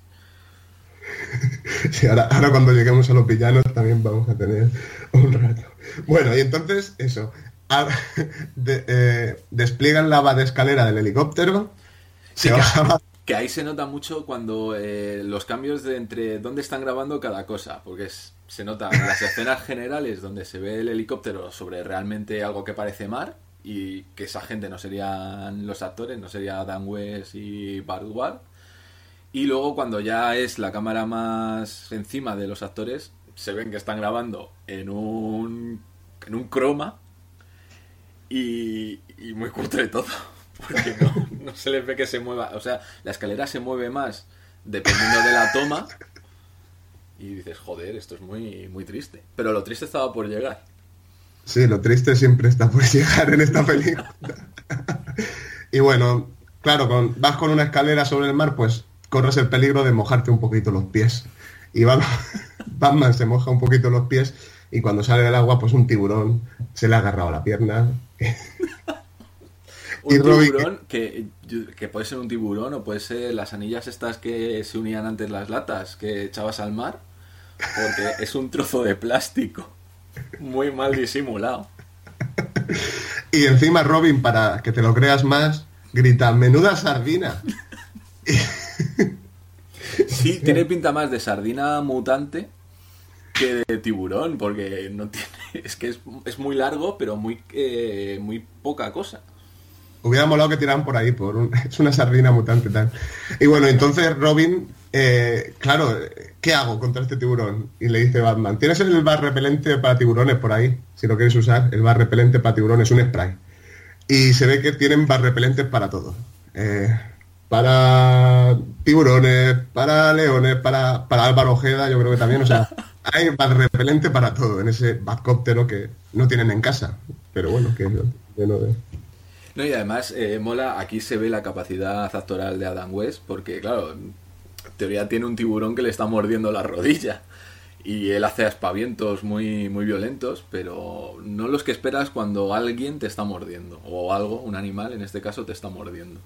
Sí, ahora, ahora cuando lleguemos a los villanos también vamos a tener un rato. Bueno, y entonces, eso. De, eh, despliegan la de escalera del helicóptero. Sí, que, que ahí se nota mucho cuando eh, los cambios de entre dónde están grabando cada cosa, porque es, se nota en las escenas generales donde se ve el helicóptero sobre realmente algo que parece mar, y que esa gente no serían los actores, no sería Dan West y Bart Ward, y luego cuando ya es la cámara más encima de los actores, se ven que están grabando en un, en un croma y, y muy cutre todo. Porque no, no se les ve que se mueva. O sea, la escalera se mueve más dependiendo de la toma. Y dices, joder, esto es muy, muy triste. Pero lo triste estaba por llegar. Sí, lo triste siempre está por llegar en esta película. Y bueno, claro, con, vas con una escalera sobre el mar, pues corres el peligro de mojarte un poquito los pies. Y Batman, Batman se moja un poquito los pies y cuando sale del agua, pues un tiburón se le ha agarrado la pierna. Un tiburón que, que puede ser un tiburón o puede ser las anillas estas que se unían antes las latas que echabas al mar, porque es un trozo de plástico muy mal disimulado. Y encima Robin, para que te lo creas más, grita, menuda sardina. Sí, tiene pinta más de sardina mutante que de tiburón, porque no tiene, es que es, es muy largo pero muy, eh, muy poca cosa. Hubiera molado que tiraran por ahí, por un, es una sardina mutante tal. Y bueno, entonces Robin, eh, claro, ¿qué hago contra este tiburón? Y le dice Batman, tienes el bar repelente para tiburones por ahí, si lo quieres usar, el bar repelente para tiburones, un spray. Y se ve que tienen bar repelentes para todo. Eh, para tiburones, para leones, para, para Álvaro Ojeda, yo creo que también, o sea, hay bar repelente para todo en ese Batcóptero que no tienen en casa, pero bueno, que bueno de... No, y además, eh, mola, aquí se ve la capacidad actoral de Adam West, porque claro, en teoría tiene un tiburón que le está mordiendo la rodilla, y él hace aspavientos muy, muy violentos, pero no los que esperas cuando alguien te está mordiendo, o algo, un animal en este caso, te está mordiendo.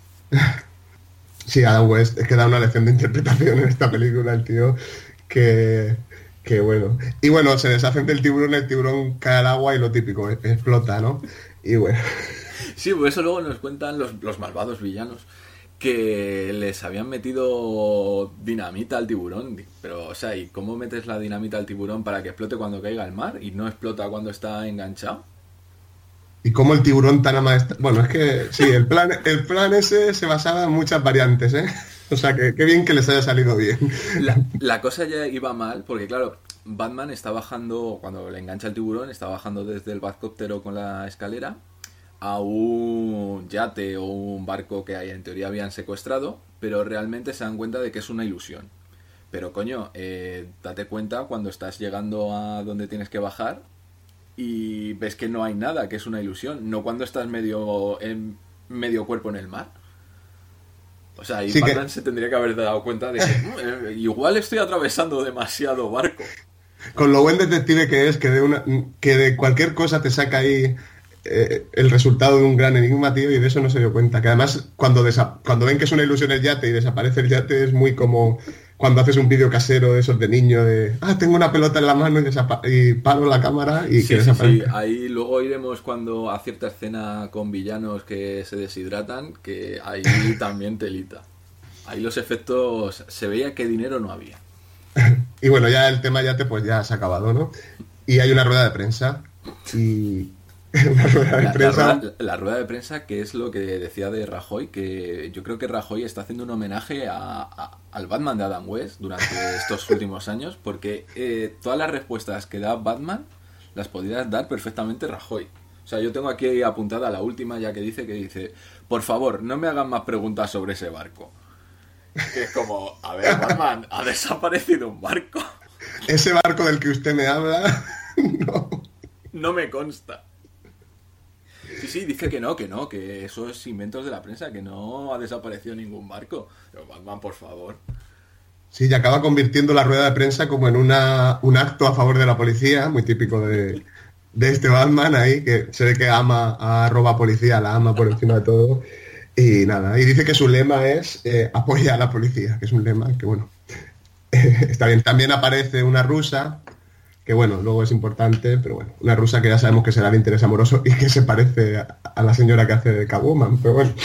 Sí, Adam West, es que da una lección de interpretación en esta película, el tío, que... que bueno. Y bueno, se deshacen del tiburón, el tiburón cae al agua y lo típico, explota, ¿no? Y bueno... Sí, por eso luego nos cuentan los, los malvados villanos que les habían metido dinamita al tiburón. Pero, o sea, ¿y cómo metes la dinamita al tiburón para que explote cuando caiga al mar y no explota cuando está enganchado? Y cómo el tiburón tan amaestrado... Bueno, es que sí, el plan, el plan ese se basaba en muchas variantes, ¿eh? O sea, que qué bien que les haya salido bien. La, la cosa ya iba mal, porque claro, Batman está bajando, cuando le engancha el tiburón, está bajando desde el Batcóptero con la escalera a un yate o un barco que en teoría habían secuestrado, pero realmente se dan cuenta de que es una ilusión. Pero coño, eh, date cuenta cuando estás llegando a donde tienes que bajar y ves que no hay nada, que es una ilusión, no cuando estás medio en medio cuerpo en el mar. O sea, y sí Batman que... se tendría que haber dado cuenta de que eh, igual estoy atravesando demasiado barco. Con lo buen detective que es, que de una que de cualquier cosa te saca ahí eh, el resultado de un gran enigma, tío, y de eso no se dio cuenta. Que además, cuando desa- cuando ven que es una ilusión el yate y desaparece el yate, es muy como cuando haces un vídeo casero de esos de niño, de, ah, tengo una pelota en la mano y, desapa- y paro la cámara y sí, que sí, desaparece. Sí, ahí luego iremos cuando a cierta escena con villanos que se deshidratan, que ahí también telita. Ahí los efectos, se veía que dinero no había. Y bueno, ya el tema yate pues ya se ha acabado, ¿no? Y hay una rueda de prensa y... una rueda de la, prensa... La, rueda, la rueda de prensa, que es lo que decía de Rajoy, que yo creo que Rajoy está haciendo un homenaje a, a, al Batman de Adam West durante estos últimos años, porque eh, todas las respuestas que da Batman las podría dar perfectamente Rajoy. O sea, yo tengo aquí apuntada la última ya que dice, que dice, por favor, no me hagan más preguntas sobre ese barco. Que es como, a ver, Batman, ha desaparecido un barco. Ese barco del que usted me habla, no. No me consta. Sí, sí, dice que no, que no, que eso es inventos de la prensa, que no ha desaparecido ningún barco. Pero Batman, por favor. Sí, y acaba convirtiendo la rueda de prensa como en una, un acto a favor de la policía, muy típico de, de este Batman ahí, que se ve que ama a arroba policía, la ama por encima de todo. Y nada, y dice que su lema es eh, apoya a la policía, que es un lema que, bueno, eh, está bien. También aparece una rusa, que bueno, luego es importante, pero bueno, una rusa que ya sabemos que será de interés amoroso y que se parece a, a la señora que hace de Catwoman, pero bueno.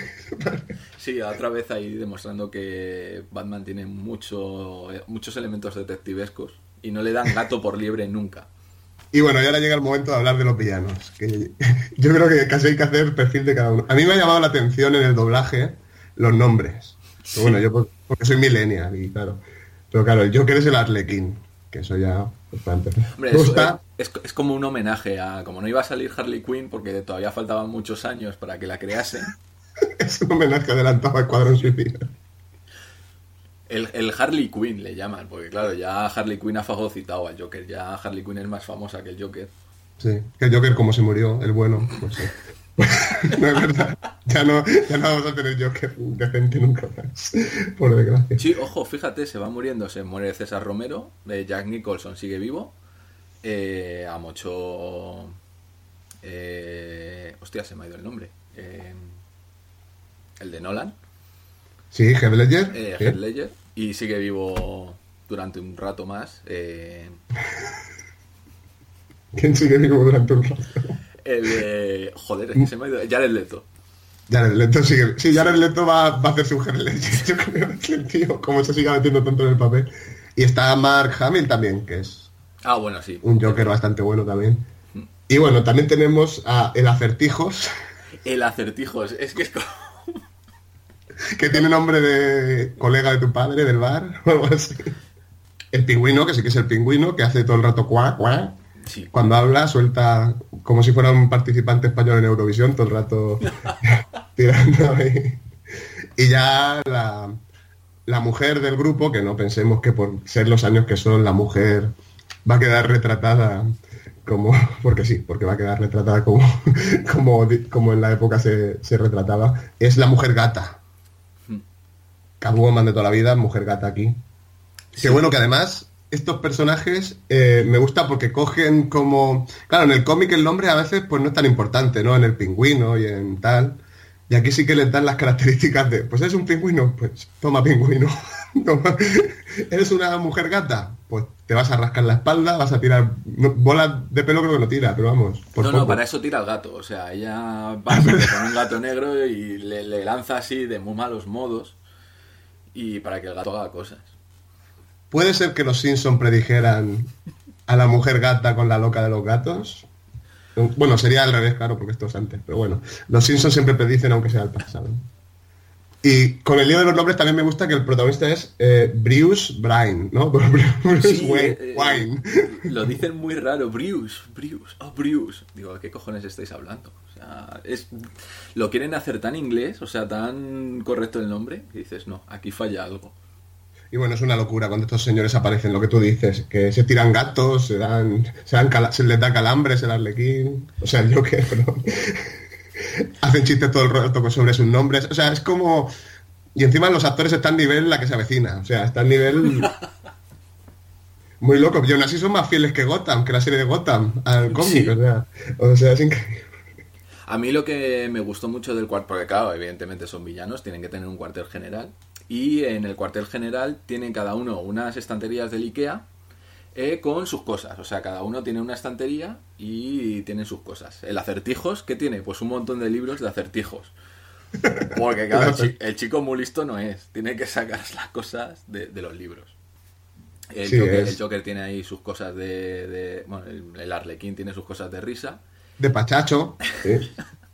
Sí, otra vez ahí demostrando que Batman tiene mucho, muchos elementos detectivescos y no le dan gato por liebre nunca. Y bueno, y ahora llega el momento de hablar de los villanos, que yo creo que casi hay que hacer perfil de cada uno. A mí me ha llamado la atención en el doblaje los nombres. Pero bueno, yo porque soy millennial y claro. Pero claro, el Joker es el Arlequín, que eso ya... Pues, para empezar. Hombre, es, es, es como un homenaje a... Como no iba a salir Harley Quinn porque todavía faltaban muchos años para que la creasen. Es un homenaje adelantado a Escuadrón Suicida. El, el Harley Quinn le llaman, porque claro, ya Harley Quinn ha fagocitado al Joker, ya Harley Quinn es más famosa que el Joker. Sí, que el Joker como se murió, el bueno, pues sí. No es verdad, ya no, ya no vamos a tener Joker decente nunca más, por desgracia. Sí, ojo, fíjate, se va muriendo, se muere César Romero, eh, Jack Nicholson sigue vivo, eh, a Mocho... Eh, hostia, se me ha ido el nombre. Eh, el de Nolan. Sí, Heath Ledger. Eh, ¿Sí? Heath Ledger. Y sigue vivo durante un rato más. Eh... ¿Quién sigue vivo durante un rato? El, eh... Joder, es que se me ha ido. Jared Leto. Jared Leto sigue. Sí, Jared Leto va, va a hacer su Heath Ledger. Yo creo que el tío, como se siga metiendo tanto en el papel. Y está Mark Hamill también, que es... Ah, bueno, sí. Un Joker bastante bueno también. Y bueno, también tenemos a El Acertijos. El Acertijos, es que es como... que tiene nombre de colega de tu padre del bar o algo así. El Pingüino, que sí que es el Pingüino, que hace todo el rato cuac, cuac. Sí. Cuando habla, suelta como si fuera un participante español en Eurovisión, todo el rato tirando ahí. Y ya la, la mujer del grupo, que no pensemos que por ser los años que son, la mujer va a quedar retratada como... Porque sí, porque va a quedar retratada como, como, como en la época se, se retrataba. Es la mujer gata. Catwoman de toda la vida, mujer gata aquí. Sí. Que bueno, que además estos personajes eh, me gusta porque cogen como... Claro, en el cómic el nombre a veces pues no es tan importante, ¿no? En el Pingüino y en tal. Y aquí sí que les dan las características de... Pues es un pingüino, pues toma pingüino. No, ¿eres una mujer gata? Pues te vas a rascar la espalda, vas a tirar... No, bolas de pelo creo que no tira, pero vamos. Por no, poco. no, para eso tira el gato. O sea, ella va con un gato negro y le, le lanza así de muy malos modos y para que el gato haga cosas. ¿Puede ser que los Simpson predijeran a la mujer gata con la loca de los gatos? Bueno, sería al revés, claro, porque esto es antes. Pero bueno, los Simpsons siempre predicen aunque sea el pasado. Y con el lío de los nombres también me gusta que el protagonista es eh, Bruce Brine, ¿no? Bruce Sí, Wayne. eh, Wayne. Lo dicen muy raro, Bruce, Bruce, oh Bruce. Digo, ¿de qué cojones estáis hablando? O sea, es, lo quieren hacer tan inglés, o sea, tan correcto el nombre, que dices, no, aquí falla algo. Y bueno, es una locura cuando estos señores aparecen, lo que tú dices, que se tiran gatos, se dan, se, dan cala, se les da calambres el Arlequín, o sea, el Joker, perdón. Hacen chistes todo el rato sobre sus nombres, o sea, es como... Y encima los actores están a nivel la que se avecina, o sea, está a nivel... Muy loco, y aún así son más fieles que Gotham, que la serie de Gotham, al cómic, sí. o sea, o sea, es increíble. A mí lo que me gustó mucho del cuartel, porque claro, evidentemente son villanos, tienen que tener un cuartel general, y en el cuartel general tienen cada uno unas estanterías del IKEA, Eh, con sus cosas, o sea, cada uno tiene una estantería y tienen sus cosas. El Acertijos, ¿qué tiene? Pues un montón de libros de acertijos. Porque claro, el, chi el chico muy listo no es, tiene que sacar las cosas de, de los libros. El, sí, Joker, es... el Joker tiene ahí sus cosas de... de bueno, el, el Arlequín tiene sus cosas de risa. De pachacho. Sí.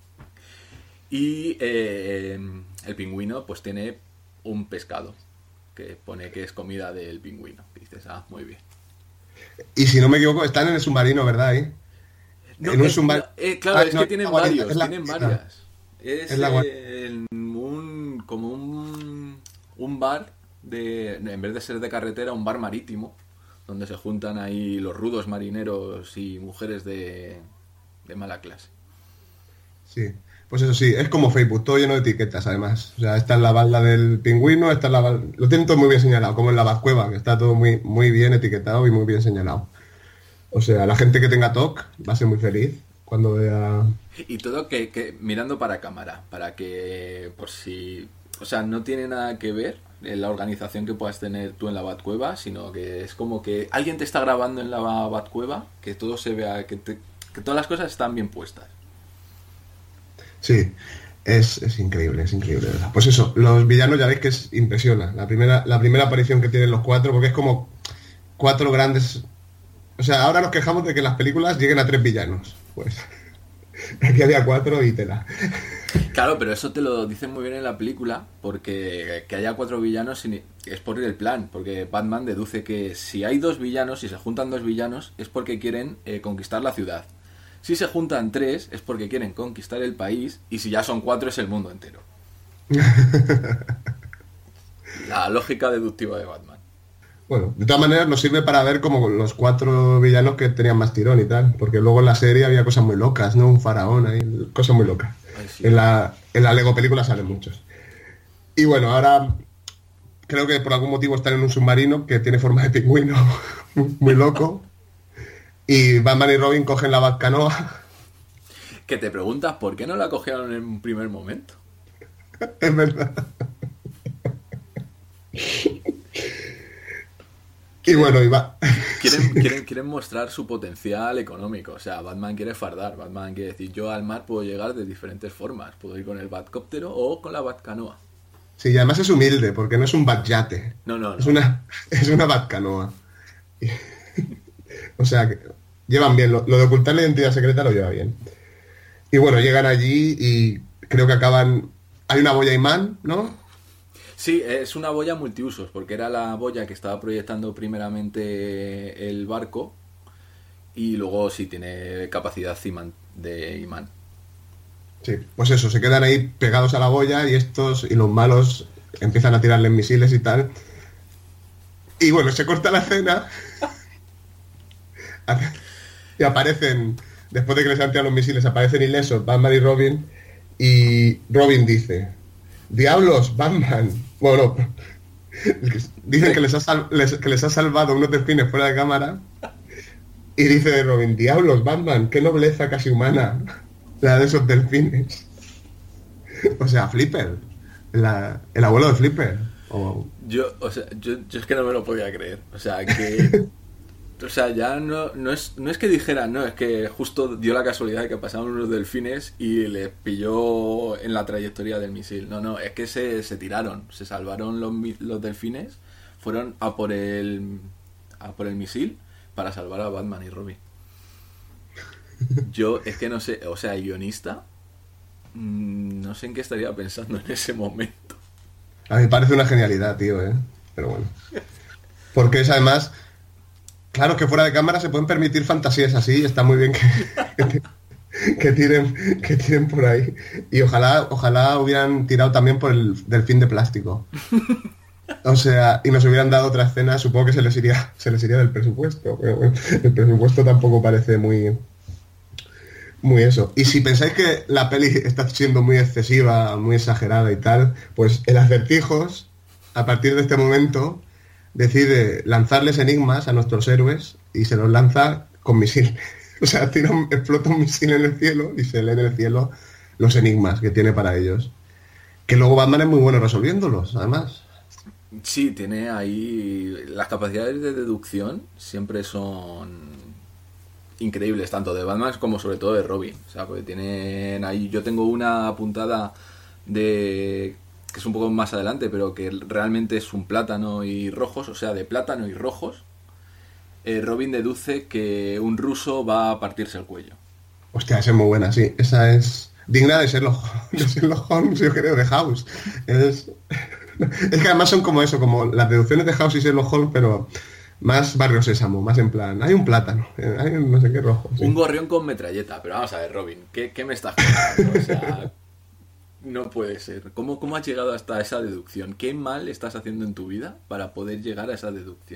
Y eh, el Pingüino pues tiene un pescado, que pone que es comida del pingüino. Y dices, ah, muy bien. Y si no me equivoco, están en el submarino, ¿verdad? ¿Eh? No, en un es, submarino. No, eh, claro, ah, es no, que tienen guarida, varios, es la... tienen varias. Es, es la... eh, un, como un, un bar, de en vez de ser de carretera, un bar marítimo, donde se juntan ahí los rudos marineros y mujeres de, de mala clase. Sí, pues eso sí, es como Facebook, todo lleno de etiquetas además. O sea, esta es la balda del pingüino, esta es la balda... Lo tienen todo muy bien señalado, como en la Batcueva, que está todo muy, muy bien etiquetado y muy bien señalado. O sea, la gente que tenga T O C va a ser muy feliz cuando vea... Y todo que, que mirando para cámara, para que por si... O sea, no tiene nada que ver en la organización que puedas tener tú en la Batcueva, sino que es como que alguien te está grabando en la Batcueva, que todo se vea, que, te, que todas las cosas están bien puestas. Sí, es, es increíble, es increíble, ¿verdad? Pues eso, los villanos ya veis que es, impresiona. La primera, la primera aparición que tienen los cuatro, porque es como cuatro grandes... O sea, ahora nos quejamos de que las películas lleguen a tres villanos. Pues aquí había cuatro y tela. Claro, pero eso te lo dicen muy bien en la película, porque que haya cuatro villanos es por el plan, porque Batman deduce que si hay dos villanos, si se juntan dos villanos, es porque quieren eh, conquistar la ciudad. Si se juntan tres, es porque quieren conquistar el país, y si ya son cuatro, es el mundo entero. La lógica deductiva de Batman. Bueno, de todas maneras nos sirve para ver como los cuatro villanos que tenían más tirón y tal, porque luego en la serie había cosas muy locas, ¿no? Un faraón ahí, cosas muy locas. Ay, sí. En la, en la Lego película salen muchos. Y bueno, ahora creo que por algún motivo están en un submarino que tiene forma de pingüino, muy loco. Y Batman y Robin cogen la Batcanoa. Que te preguntas por qué no la cogieron en un primer momento. Es verdad. Y bueno, y va. Quieren, quieren, quieren mostrar su potencial económico. O sea, Batman quiere fardar. Batman quiere decir, yo al mar puedo llegar de diferentes formas. Puedo ir con el Batcóptero o con la Batcanoa. Sí, y además es humilde, porque no es un Batyate. No, no, no. Es una, es una Batcanoa. O sea, que llevan bien. Lo, lo de ocultar la identidad secreta lo lleva bien. Y bueno, llegan allí y creo que acaban... Hay una boya imán, ¿no? Sí, es una boya multiusos, porque era la boya que estaba proyectando primeramente el barco y luego sí tiene capacidad de imán. Sí, pues eso, se quedan ahí pegados a la boya y estos y los malos empiezan a tirarles misiles y tal. Y bueno, se corta la escena y aparecen, después de que les han tirado los misiles, aparecen ilesos Batman y Robin, y Robin dice: ¡Diablos, Batman! Bueno, dicen que les, ha sal les, que les ha salvado unos delfines fuera de cámara. Y dice Robin: ¡Diablos, Batman! ¡Qué nobleza casi humana la de esos delfines! O sea, Flipper, la, el abuelo de Flipper. O... Yo, o sea, yo, yo es que no me lo podía creer. O sea, que... O sea, ya no, no, es, no es que dijera, no, es que justo dio la casualidad de que pasaron unos delfines y les pilló en la trayectoria del misil. No, no, es que se, se tiraron, se salvaron los, los delfines, fueron a por el a por el misil para salvar a Batman y Robin. Yo es que no sé, o sea, el guionista, mmm, no sé en qué estaría pensando en ese momento. A mí me parece una genialidad, tío, ¿eh? Pero bueno. Porque es además... Claro que fuera de cámara se pueden permitir fantasías así, está muy bien que, que, que tiren que tiren por ahí. Y ojalá ojalá hubieran tirado también por el delfín de plástico. O sea, y nos hubieran dado otra escena, supongo que se les iría se les iría del presupuesto, pero bueno, el presupuesto tampoco parece muy muy eso. Y si pensáis que la peli está siendo muy excesiva, muy exagerada y tal, pues el Acertijos, a partir de este momento, decide lanzarles enigmas a nuestros héroes y se los lanza con misil. O sea, tira un, explota un misil en el cielo y se leen en el cielo los enigmas que tiene para ellos. Que luego Batman es muy bueno resolviéndolos, además. Sí, tiene ahí... Las capacidades de deducción siempre son increíbles, tanto de Batman como sobre todo de Robin. O sea, porque tienen ahí... Yo tengo una apuntada de... que es un poco más adelante, pero que realmente es un plátano y rojos, o sea, de plátano y rojos, eh, Robin deduce que un ruso va a partirse el cuello. Hostia, esa es muy buena, sí. Esa es digna de Sherlock, de Sherlock Holmes, yo creo, de House. Es... es que además son como eso, como las deducciones de House y Sherlock Holmes, pero más Barrio Sésamo, más en plan, hay un plátano, hay un no sé qué rojo. Sí. Un gorrión con metralleta, pero vamos a ver, Robin, ¿qué, qué me estás contando? O sea... No puede ser. ¿Cómo, ¿Cómo has llegado hasta esa deducción? ¿Qué mal estás haciendo en tu vida para poder llegar a esa deducción?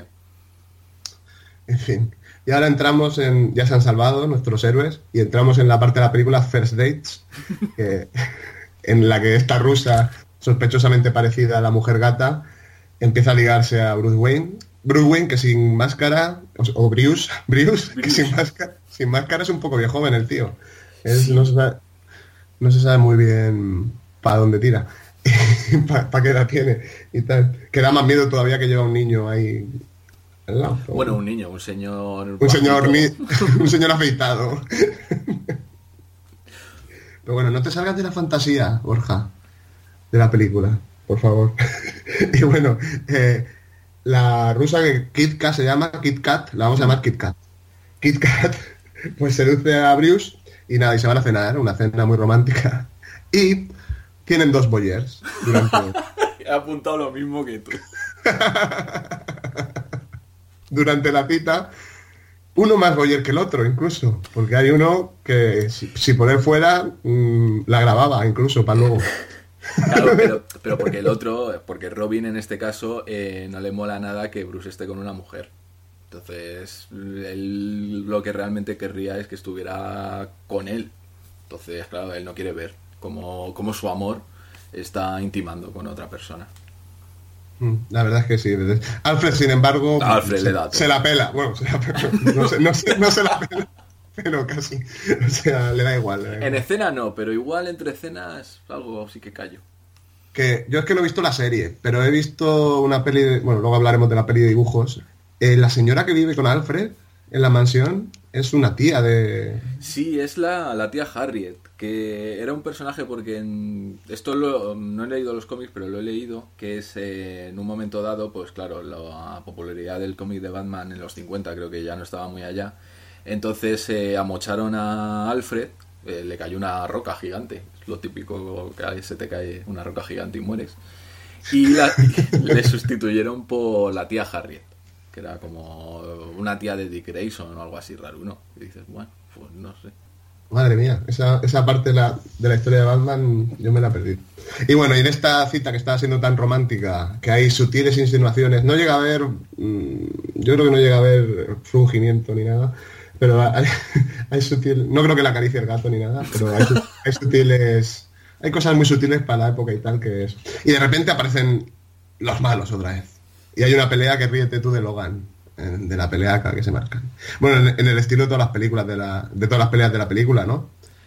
En fin. Y ahora entramos en... Ya se han salvado nuestros héroes y entramos en la parte de la película First Dates, que, en la que esta rusa, sospechosamente parecida a la mujer gata, empieza a ligarse a Bruce Wayne. Bruce Wayne, que sin máscara... O, o Bruce, Bruce, Bruce, que sin máscara, sin máscara es un poco viejo joven el tío. Es, sí. no se sabe, no se sabe muy bien para dónde tira, para pa qué edad tiene y tal. Que da más miedo todavía que lleva un niño ahí al lado. Bueno, un niño, un señor... Un señor, un señor afeitado. Pero bueno, no te salgas de la fantasía, Borja, de la película, por favor. Y bueno, eh, la rusa que Kit Kat se llama, Kit Kat, la vamos a llamar Kit Kat. Kit Kat, pues seduce a Bruce y nada, y se van a cenar, una cena muy romántica. Y tienen dos boyers durante... He apuntado lo mismo que tú. Durante la cita, uno más boyer que el otro, incluso. Porque hay uno que, si, si por él fuera, mmm, la grababa, incluso, para luego. Claro, pero, pero porque el otro, porque Robin en este caso, eh, no le mola nada que Bruce esté con una mujer. Entonces, él lo que realmente querría es que estuviera con él. Entonces, claro, él no quiere ver cómo, cómo su amor está intimando con otra persona. La verdad es que sí. Alfred, sin embargo, Alfred se, le da todo. se la pela. Bueno, se la pela. No, se, no, se, no se la pela, pero casi. O sea, le da igual. Le da igual. En escena no, pero igual entre escenas algo sí que callo. Que yo es que no he visto la serie, pero he visto una peli de... Bueno, luego hablaremos de la peli de dibujos. Eh, la señora que vive con Alfred en la mansión es una tía de... Sí, es la, la tía Harriet, que era un personaje porque en, esto lo, no he leído los cómics, pero lo he leído, que es eh, en un momento dado, pues claro, la popularidad del cómic de Batman en los cincuenta creo que ya no estaba muy allá. Entonces eh, amocharon a Alfred, eh, le cayó una roca gigante, es lo típico que se te cae una roca gigante y mueres. Y, la, y le sustituyeron por la tía Harriet, que era como una tía de Dick Grayson o algo así raro, ¿no? Y dices, bueno, pues no sé. Madre mía, esa, esa parte de la, de la historia de Batman yo me la perdí. Y bueno, y en esta cita que estaba siendo tan romántica, que hay sutiles insinuaciones, no llega a haber, mmm, yo creo que no llega a haber frungimiento ni nada, pero hay, hay sutiles, no creo que la acaricie el gato ni nada, pero hay, hay sutiles, hay cosas muy sutiles para la época y tal que es. Y de repente aparecen los malos otra vez. Y hay una pelea que ríete tú de Logan, de la pelea que se marcan. Bueno, en, en el estilo de todas las películas de la, de todas las peleas de la película, ¿no?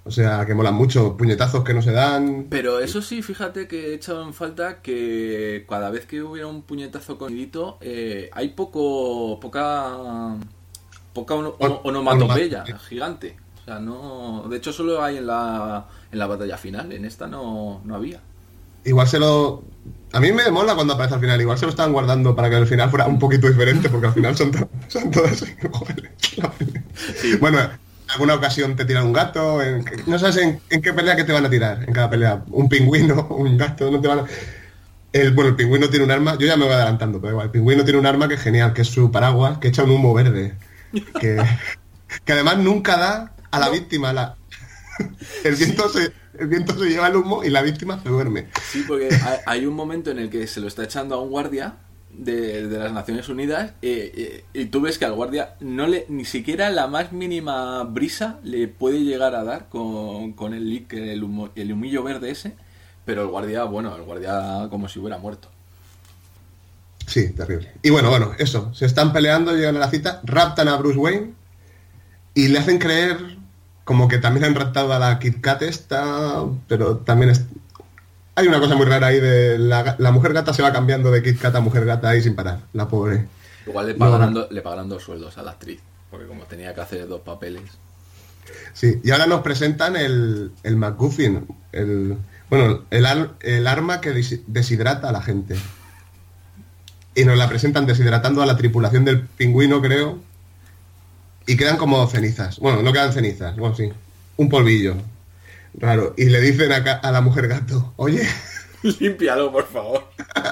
O sea, que molan mucho, puñetazos que no se dan. Pero eso sí, fíjate que he echado en falta que cada vez que hubiera un puñetazo con hilito, eh, hay poco, poca, poca ono, ono, onomatopeya gigante. O sea, no, de hecho solo hay en la, en la batalla final, en esta no, no había. Igual se lo... A mí me mola cuando aparece al final, igual se lo estaban guardando para que al final fuera un poquito diferente, porque al final son, to son todas iguales. Sí. Bueno, en alguna ocasión te tiran un gato, en, no sabes en, en qué pelea que te van a tirar, en cada pelea. Un pingüino, un gato, no te van a... El, bueno, el pingüino tiene un arma, yo ya me voy adelantando, pero igual, el pingüino tiene un arma que es genial, que es su paraguas, que echa un humo verde. Que, que además nunca da a la no. víctima, la... el viento sí. se... El viento se lleva el humo y la víctima se duerme. Sí, porque hay, hay un momento en el que se lo está echando a un guardia de, de las Naciones Unidas eh, eh, y tú ves que al guardia no le ni siquiera la más mínima brisa le puede llegar a dar con, con el, el, humo, el humillo verde ese, pero el guardia, bueno, el guardia como si hubiera muerto. Sí, terrible. Y bueno, bueno, eso, se están peleando, llegan a la cita, raptan a Bruce Wayne y le hacen creer... Como que también han raptado a la Kit Kat esta, pero también es... hay una cosa muy rara ahí de la, la mujer gata se va cambiando de Kit Kat a mujer gata ahí sin parar, la pobre. Igual le pagarán, no, le pagarán dos sueldos a la actriz, porque como tenía que hacer dos papeles. Sí, y ahora nos presentan el, el MacGuffin, el, bueno, el, ar, el arma que deshidrata a la gente. Y nos la presentan deshidratando a la tripulación del pingüino, creo. Y quedan como cenizas. Bueno, no quedan cenizas, bueno, sí. Un polvillo. Raro. Y le dicen a, a la mujer gato, oye... Límpialo, por favor.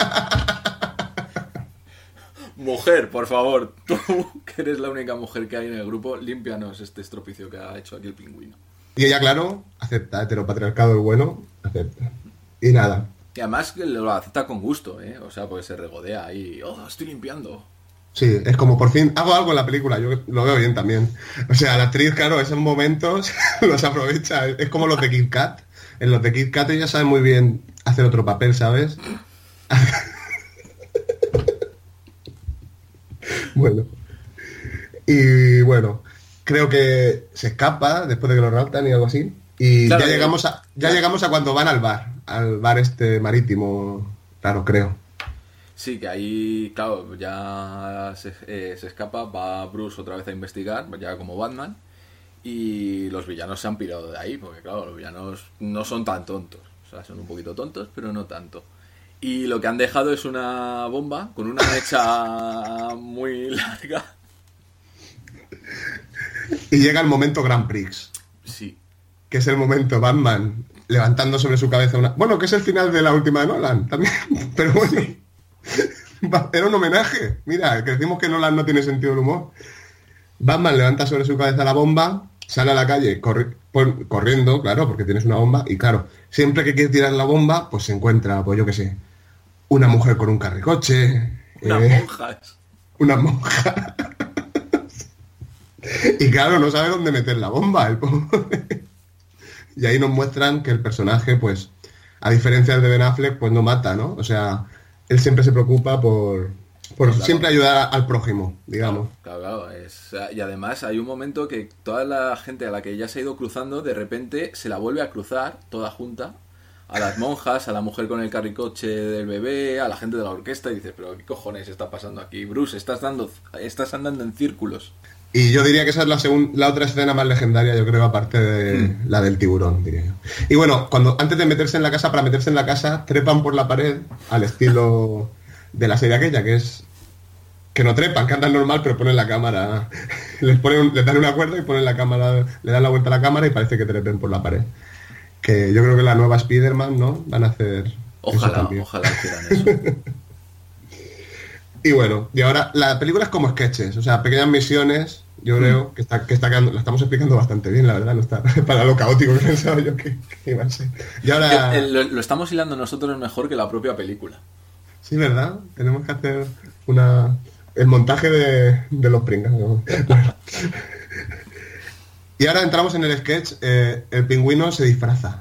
Mujer, por favor. Tú, que eres la única mujer que hay en el grupo, límpianos este estropicio que ha hecho aquí el pingüino. Y ella, claro, acepta. Heteropatriarcado el bueno, acepta. Y nada. Y además lo acepta con gusto, ¿eh? O sea, porque se regodea ahí. Oh, estoy limpiando. Sí, es como por fin hago algo en la película, yo lo veo bien también. O sea, la actriz, claro, esos momentos los aprovecha. Es como los de Kit Kat. En los de Kit Kat ella sabe muy bien hacer otro papel, ¿sabes? Bueno. Y bueno, creo que se escapa después de que lo raptan y algo así. Y claro, ya llegamos a ya llegamos a cuando van al bar, al bar este marítimo, claro, creo. Sí, que ahí, claro, ya se, eh, se escapa, va Bruce otra vez a investigar, ya como Batman, y los villanos se han pirado de ahí, porque claro, los villanos no son tan tontos, o sea, son un poquito tontos, pero no tanto. Y lo que han dejado es una bomba con una mecha muy larga. Y llega el momento Grand Prix. Sí. Que es el momento Batman levantando sobre su cabeza una... Bueno, que es el final de la última de Nolan, también, pero bueno... Sí. Era un homenaje. Mira, que decimos que Nolan no tiene sentido del humor. Batman levanta sobre su cabeza la bomba, sale a la calle corri por, corriendo, claro, porque tienes una bomba. Y claro, siempre que quiere tirar la bomba, pues se encuentra, pues yo qué sé, una mujer con un carricoche. Unas eh, monjas. Unas monjas. Y claro, no sabe dónde meter la bomba, el pobre. Y ahí nos muestran que el personaje, pues, a diferencia del de Ben Affleck, pues no mata, ¿no? O sea... Él siempre se preocupa por, por claro. siempre ayudar al prójimo, digamos. Claro, claro. Es, y además hay un momento que toda la gente a la que ya se ha ido cruzando, de repente se la vuelve a cruzar, toda junta, a las monjas, a la mujer con el carricoche del bebé, a la gente de la orquesta, y dices, pero ¿qué cojones está pasando aquí? Bruce, estás, dando, estás andando en círculos. Y yo diría que esa es la, segun, la otra escena más legendaria, yo creo, aparte de mm. la del tiburón, diría yo. Y bueno, cuando antes de meterse en la casa, para meterse en la casa, trepan por la pared al estilo de la serie aquella, que es que no trepan, que andan normal, pero ponen la cámara, les ponen, les dan una cuerda y ponen la cámara, le dan la vuelta a la cámara y parece que trepen por la pared. Que yo creo que la nueva Spider-Man, ¿no? Van a hacer Ojalá, ojalá hicieran eso. Y bueno, y ahora la película es como sketches, o sea, pequeñas misiones, yo creo que está que está quedando, la estamos explicando bastante bien, la verdad, no está para lo caótico que pensaba yo que, que iba a ser. Y ahora... lo, lo estamos hilando nosotros mejor que la propia película. Sí, ¿verdad? Tenemos que hacer una el montaje de, de los pringas, ¿no? Bueno. Y ahora entramos en el sketch, eh, el pingüino se disfraza.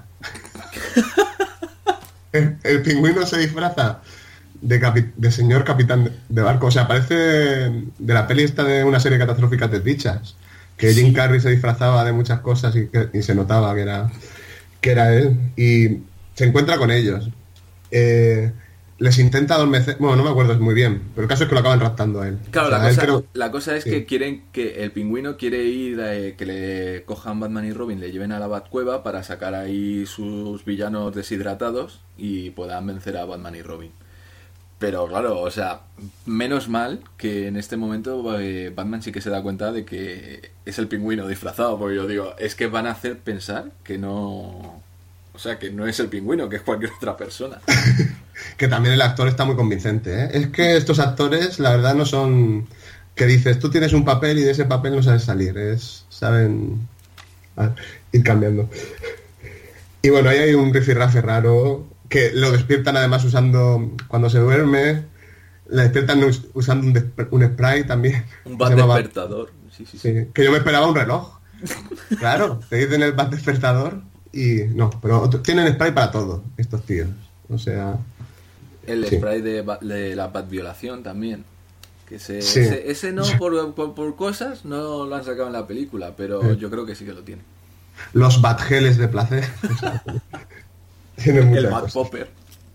el, el pingüino se disfraza de, capi de señor capitán de barco. O sea, parece de la peli esta de una serie catastrófica de dichas. que Jim Carrey se disfrazaba de muchas cosas y, que, y se notaba que era, que era él, y se encuentra con ellos. Eh, les intenta adormecer, bueno, no me acuerdo muy bien, pero el caso es que lo acaban raptando a él. Claro, O sea, la, él cosa, creo- la cosa es sí. que quieren que el pingüino quiere ir, eh, que le cojan Batman y Robin, le lleven a la Batcueva para sacar ahí sus villanos deshidratados y puedan vencer a Batman y Robin. Pero claro, o sea, menos mal que en este momento eh, Batman sí que se da cuenta de que es el pingüino disfrazado, porque yo digo, es que van a hacer pensar que no... O sea, que no es el pingüino, que es cualquier otra persona. Que también el actor está muy convincente, ¿eh? Es que estos actores, la verdad, no son... Que dices, tú tienes un papel y de ese papel no sabes salir. Es... Saben... ah, ir cambiando. Y bueno, ahí hay un rifirrafe raro que lo despiertan además usando... Cuando se duerme, le despiertan us- usando un, desp- un spray también. Un bat Se llama despertador. Sí, sí, sí. Sí, que yo me esperaba un reloj. Claro, te dicen el bat despertador y... No, pero otro- tienen spray para todo, estos tíos. O sea... El Sí. spray de, ba- de la Batviolación también. Que ese, Sí. ese, ese no, por, por, por cosas, no lo han sacado en la película, pero Sí. yo creo que sí que lo tiene. Los batgeles de placer. Tienen El muchas Bat cosas. Popper.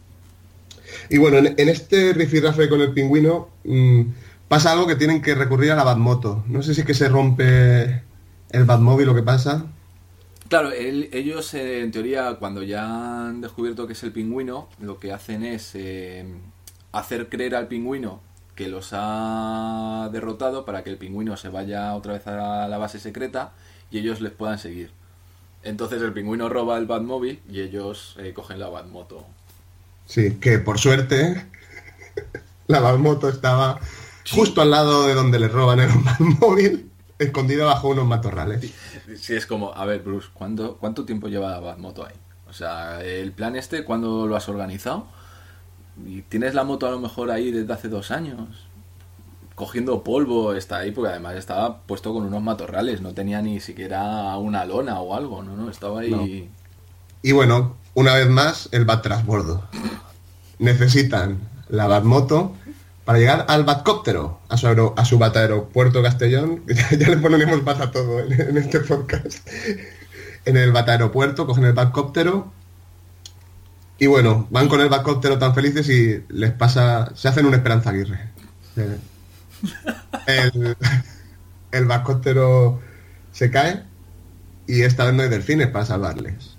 Y bueno, en, en este rifirrafe con el pingüino mmm, pasa algo que tienen que recurrir a la Batmoto. No sé si es que se rompe el Batmóvil o qué pasa. Claro, él- ellos eh, en teoría cuando ya han descubierto que es el pingüino, lo que hacen es eh, hacer creer al pingüino que los ha derrotado para que el pingüino se vaya otra vez a la base secreta y ellos les puedan seguir. Entonces el pingüino roba el Batmóvil y ellos eh, cogen la Batmoto. Sí, que por suerte la Batmoto estaba justo al lado de donde le roban el Batmóvil, escondida bajo unos matorrales. Sí, es como, a ver, Bruce, ¿cuánto, cuánto tiempo lleva la Batmoto ahí? O sea, el plan este, ¿cuándo lo has organizado? Y tienes la moto a lo mejor ahí desde hace dos años. Cogiendo polvo, está ahí, porque además estaba puesto con unos matorrales, no tenía ni siquiera una lona o algo, no, no, estaba ahí... No. Y bueno, una vez más, el Bat transbordo. Necesitan la Batmoto para llegar al Batcóptero, a su, aero- a su Bataeropuerto Castellón. Ya, ya le ponemos Bat a todo en, en este podcast. En el Bataeropuerto cogen el Batcóptero y bueno, van con el Batcóptero tan felices y les pasa... Se hacen un Esperanza Aguirre. Eh, El, el Batcóptero se cae y esta vez no hay delfines para salvarles.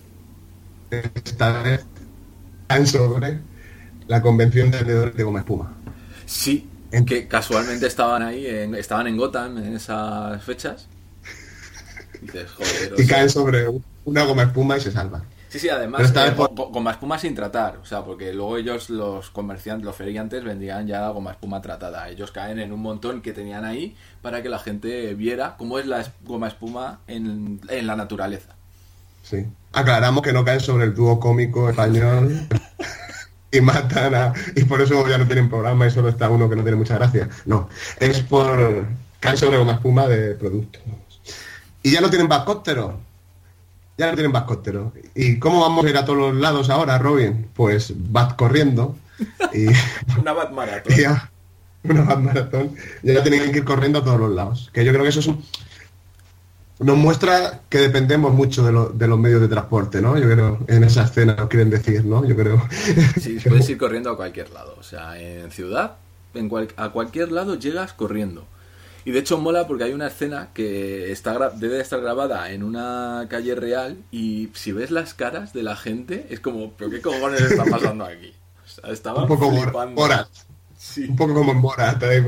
Esta vez caen sobre la convención de vendedores de goma espuma. Sí, que casualmente estaban ahí, en- estaban en Gotham en esas fechas. Y dices, joder, o Y sea- caen sobre una goma espuma y se salvan. Sí, sí, además, Pero esta eh, vez por- con, con goma espuma sin tratar, o sea, porque luego ellos, los comerciantes, los feriantes, vendían ya goma espuma tratada. Ellos caen en un montón que tenían ahí para que la gente viera cómo es la es- goma espuma en, en la naturaleza. Sí. Aclaramos que no caen sobre el dúo cómico español y matan a... Y por eso ya no tienen programa y solo está uno que no tiene mucha gracia. No, es por... Caen sobre goma espuma de producto. Y ya no tienen Batcóptero. Ya no tienen Batcóptero. ¿Y cómo vamos a ir a todos los lados ahora, Robin? Pues Bat corriendo. Y Una Bat Maratón. y ya, una Bat maratón. Y ya tienen que ir corriendo a todos los lados. Que yo creo que eso es un... Nos muestra que dependemos mucho de, lo- de los medios de transporte, ¿no? Yo creo, en esa escena nos quieren decir, ¿no? Yo creo. Sí, puedes ir corriendo a cualquier lado. O sea, en ciudad, en cual- a cualquier lado llegas corriendo. Y de hecho mola porque hay una escena que está gra- debe de estar grabada en una calle real y si ves las caras de la gente es como, ¿pero qué cojones está pasando aquí? O sea, estaban Un poco Bor- flipando. Borat. Sí. Un poco como en Borat. ahí.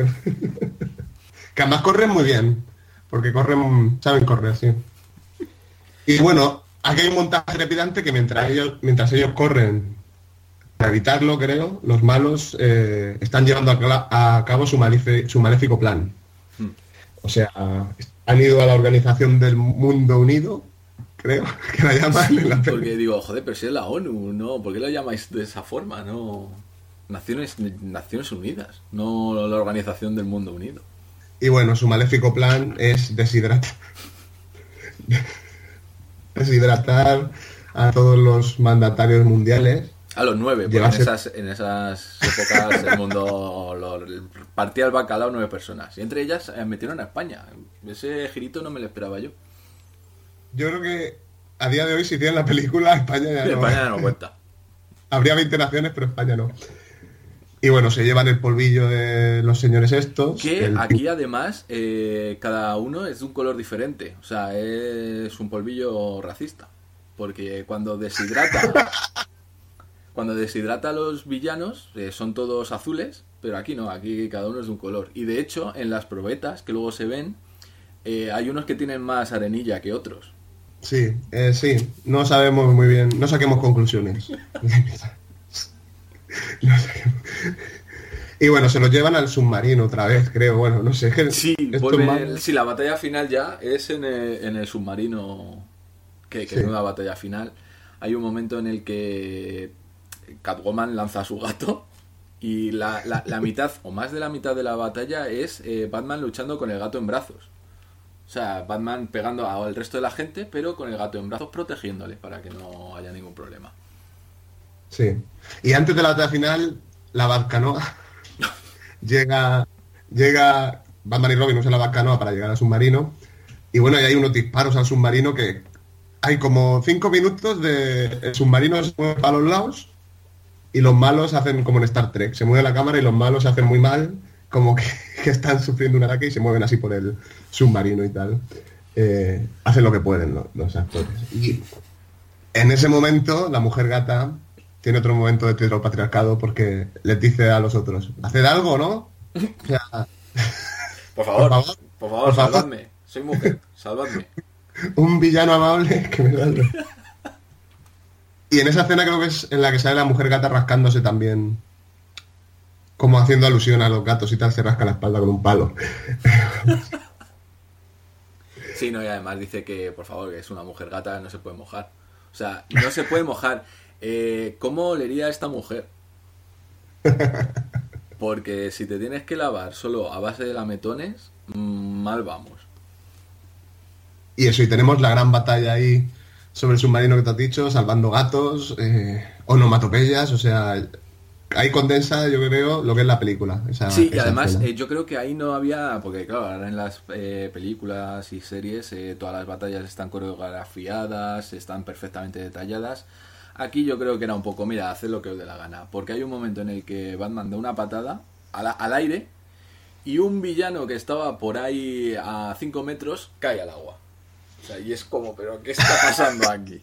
Que además corren muy bien. Porque corren, saben correr, sí. Y bueno, aquí hay un montaje trepidante que mientras ellos, mientras ellos corren para evitarlo, creo, los malos eh, están llevando a, cla- a cabo su, malefe- su maléfico plan. Hmm. O sea, han ido a la Organización del Mundo Unido, creo, que la llaman Sí, en la peli. porque digo, joder, pero si es la ONU, ¿no? ¿Por qué lo llamáis de esa forma? No, Naciones, Naciones Unidas, no la Organización del Mundo Unido. Y bueno, su maléfico plan es deshidratar deshidratar a todos los mandatarios mundiales. A los nueve, porque Llevarse- en esas, en esas épocas el mundo lo, partía el bacalao nueve personas. Y entre ellas eh, metieron a España. Ese girito no me lo esperaba yo. Yo creo que a día de hoy, si hicieran la película, España ya no... España ya no cuenta. Habría veinte naciones, pero España no. Y bueno, se llevan el polvillo de los señores estos. Que el- aquí además eh, cada uno es de un color diferente. O sea, es un polvillo racista. Porque cuando deshidrata... Cuando deshidrata a los villanos eh, son todos azules, pero aquí no, aquí cada uno es de un color. Y de hecho, en las probetas que luego se ven, eh, hay unos que tienen más arenilla que otros. Sí, eh, sí, no sabemos muy bien, no saquemos conclusiones. No saquemos- Y bueno, se los llevan al submarino otra vez, creo, bueno, no sé. Es que Sí, estos vuelve malos- el- sí, la batalla final ya es en el, en el submarino, que, que Sí. es una batalla final. Hay un momento en el que Catwoman lanza a su gato y la, la- la mitad o más de la mitad de la batalla es eh, Batman luchando con el gato en brazos. O sea, Batman pegando al resto de la gente, pero con el gato en brazos protegiéndole para que no haya ningún problema. Sí. Y antes de la batalla final, la Batcanoa llega, llega Batman y Robin usan la Batcanoa para llegar al submarino. Y bueno, y hay unos disparos al submarino que hay como cinco minutos de el submarino se mueve para los lados y los malos hacen como en Star Trek, se mueve la cámara y los malos se hacen muy mal, como que, que están sufriendo un ataque y se mueven así por el submarino y tal. Eh, hacen lo que pueden los, los actores. Y en ese momento la mujer gata tiene otro momento de heteropatriarcado porque les dice a los otros, haced algo, ¿no? O sea, Por favor, Por favor, por favor, por favor. salvadme. Soy mujer, salvadme. un villano amable que me da el- Y en esa escena creo que es en la que sale la mujer gata rascándose también, como haciendo alusión a los gatos y tal, se rasca la espalda con un palo. Sí, no, y además dice que, por favor, que es una mujer gata, no se puede mojar. O sea, no se puede mojar. Eh, ¿Cómo olería esta mujer? Porque si te tienes que lavar solo a base de lametones, mm, mal vamos. Y eso, y tenemos la gran batalla ahí sobre el submarino que te has dicho, salvando gatos, eh, onomatopeyas, o sea, ahí condensa, yo creo, lo que es la película. Esa, Sí, y esa además escena. eh, yo creo que ahí no había, porque claro, ahora en las eh, películas y series eh, todas las batallas están coreografiadas, están perfectamente detalladas. Aquí yo creo que era un poco, mira, haced lo que os dé la gana, porque hay un momento en el que Batman da una patada al, al aire y un villano que estaba por ahí a cinco metros cae al agua. O sea, y es como, pero ¿qué está pasando aquí?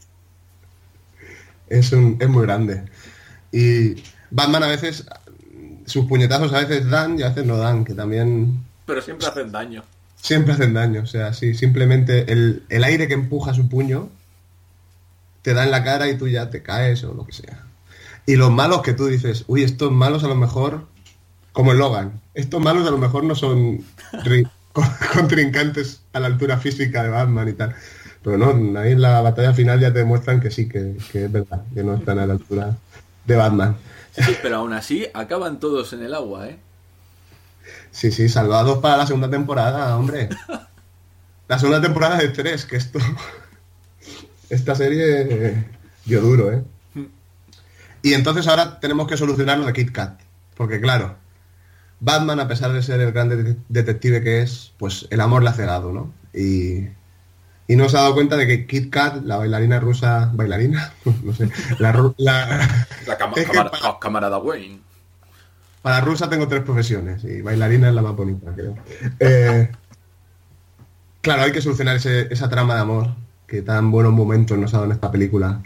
Es, un, es muy grande. Y Batman a veces, sus puñetazos a veces dan y a veces no dan, que también Pero siempre hacen daño. siempre hacen daño. O sea, sí, simplemente el, el aire que empuja su puño te da en la cara y tú ya te caes o lo que sea. Y los malos que tú dices, uy, estos malos a lo mejor, como el Logan, estos malos a lo mejor no son ri- contrincantes a la altura física de Batman y tal. Pero no, ahí en la batalla final ya te demuestran que sí, que, que es verdad, que no están a la altura de Batman. Sí, pero aún así acaban todos en el agua, ¿eh? Sí, sí, salvados para la segunda temporada, hombre. La segunda temporada de tres, que esto... Esta serie eh, dio duro, ¿eh? Y entonces ahora tenemos que solucionar lo de Kit Kat. Porque claro, Batman, a pesar de ser el gran de- detective que es, pues el amor le ha cegado, ¿no? Y, y no se ha dado cuenta de que Kit Kat, la bailarina rusa... ¿Bailarina? No sé. La, ru- la- La cama- Es que camara- para- camarada Wayne. Para rusa tengo tres profesiones y bailarina es la más bonita, creo. Eh, claro, hay que solucionar ese- esa trama de amor que tan buenos momentos nos ha dado en esta película.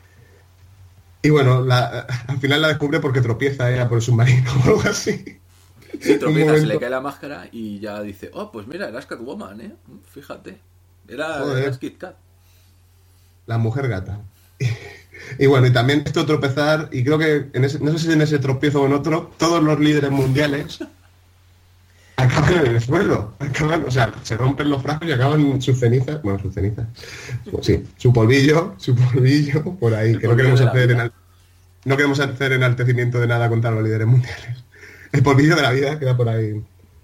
Y bueno, la- al final la descubre porque tropieza ella por el submarino o algo así. Sí, Un tropieza, se momento- le cae la máscara y ya dice, oh, pues mira, eras Catwoman, ¿eh? Fíjate. Era, Joder. eras Kit Kat. La mujer gata. Y bueno, y también esto tropezar, y creo que en ese, no sé si en ese tropiezo o en otro, todos los líderes mundiales acaban en el suelo. Acaban, o sea, se rompen los frascos y acaban sus cenizas. Bueno, sus cenizas. Pues sí, su polvillo, su polvillo por ahí, El que no polvillo queremos de la hacer vida. enal- no queremos hacer enaltecimiento de nada contra los líderes mundiales. El polvillo de la vida queda por ahí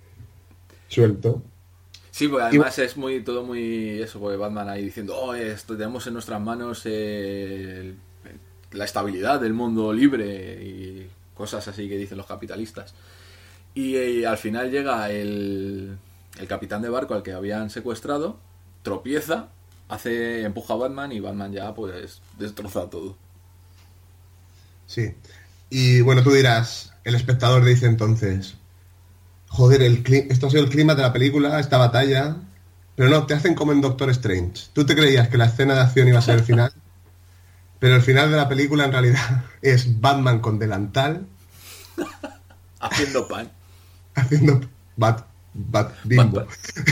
suelto. Sí, porque además es muy todo muy eso, porque Batman ahí diciendo, oh, esto tenemos en nuestras manos el, la estabilidad del mundo libre y cosas así que dicen los capitalistas. Y, y al final llega el, el capitán de barco al que habían secuestrado, tropieza, hace empuja a Batman y Batman ya pues destroza todo. Sí. Y bueno, tú dirás, el espectador dice entonces, joder, el cli- esto ha sido el clima de la película, esta batalla, pero no, te hacen como en Doctor Strange. Tú te creías que la escena de acción iba a ser el final, pero el final de la película en realidad es Batman con delantal haciendo pan. Haciendo bat, bat bimbo.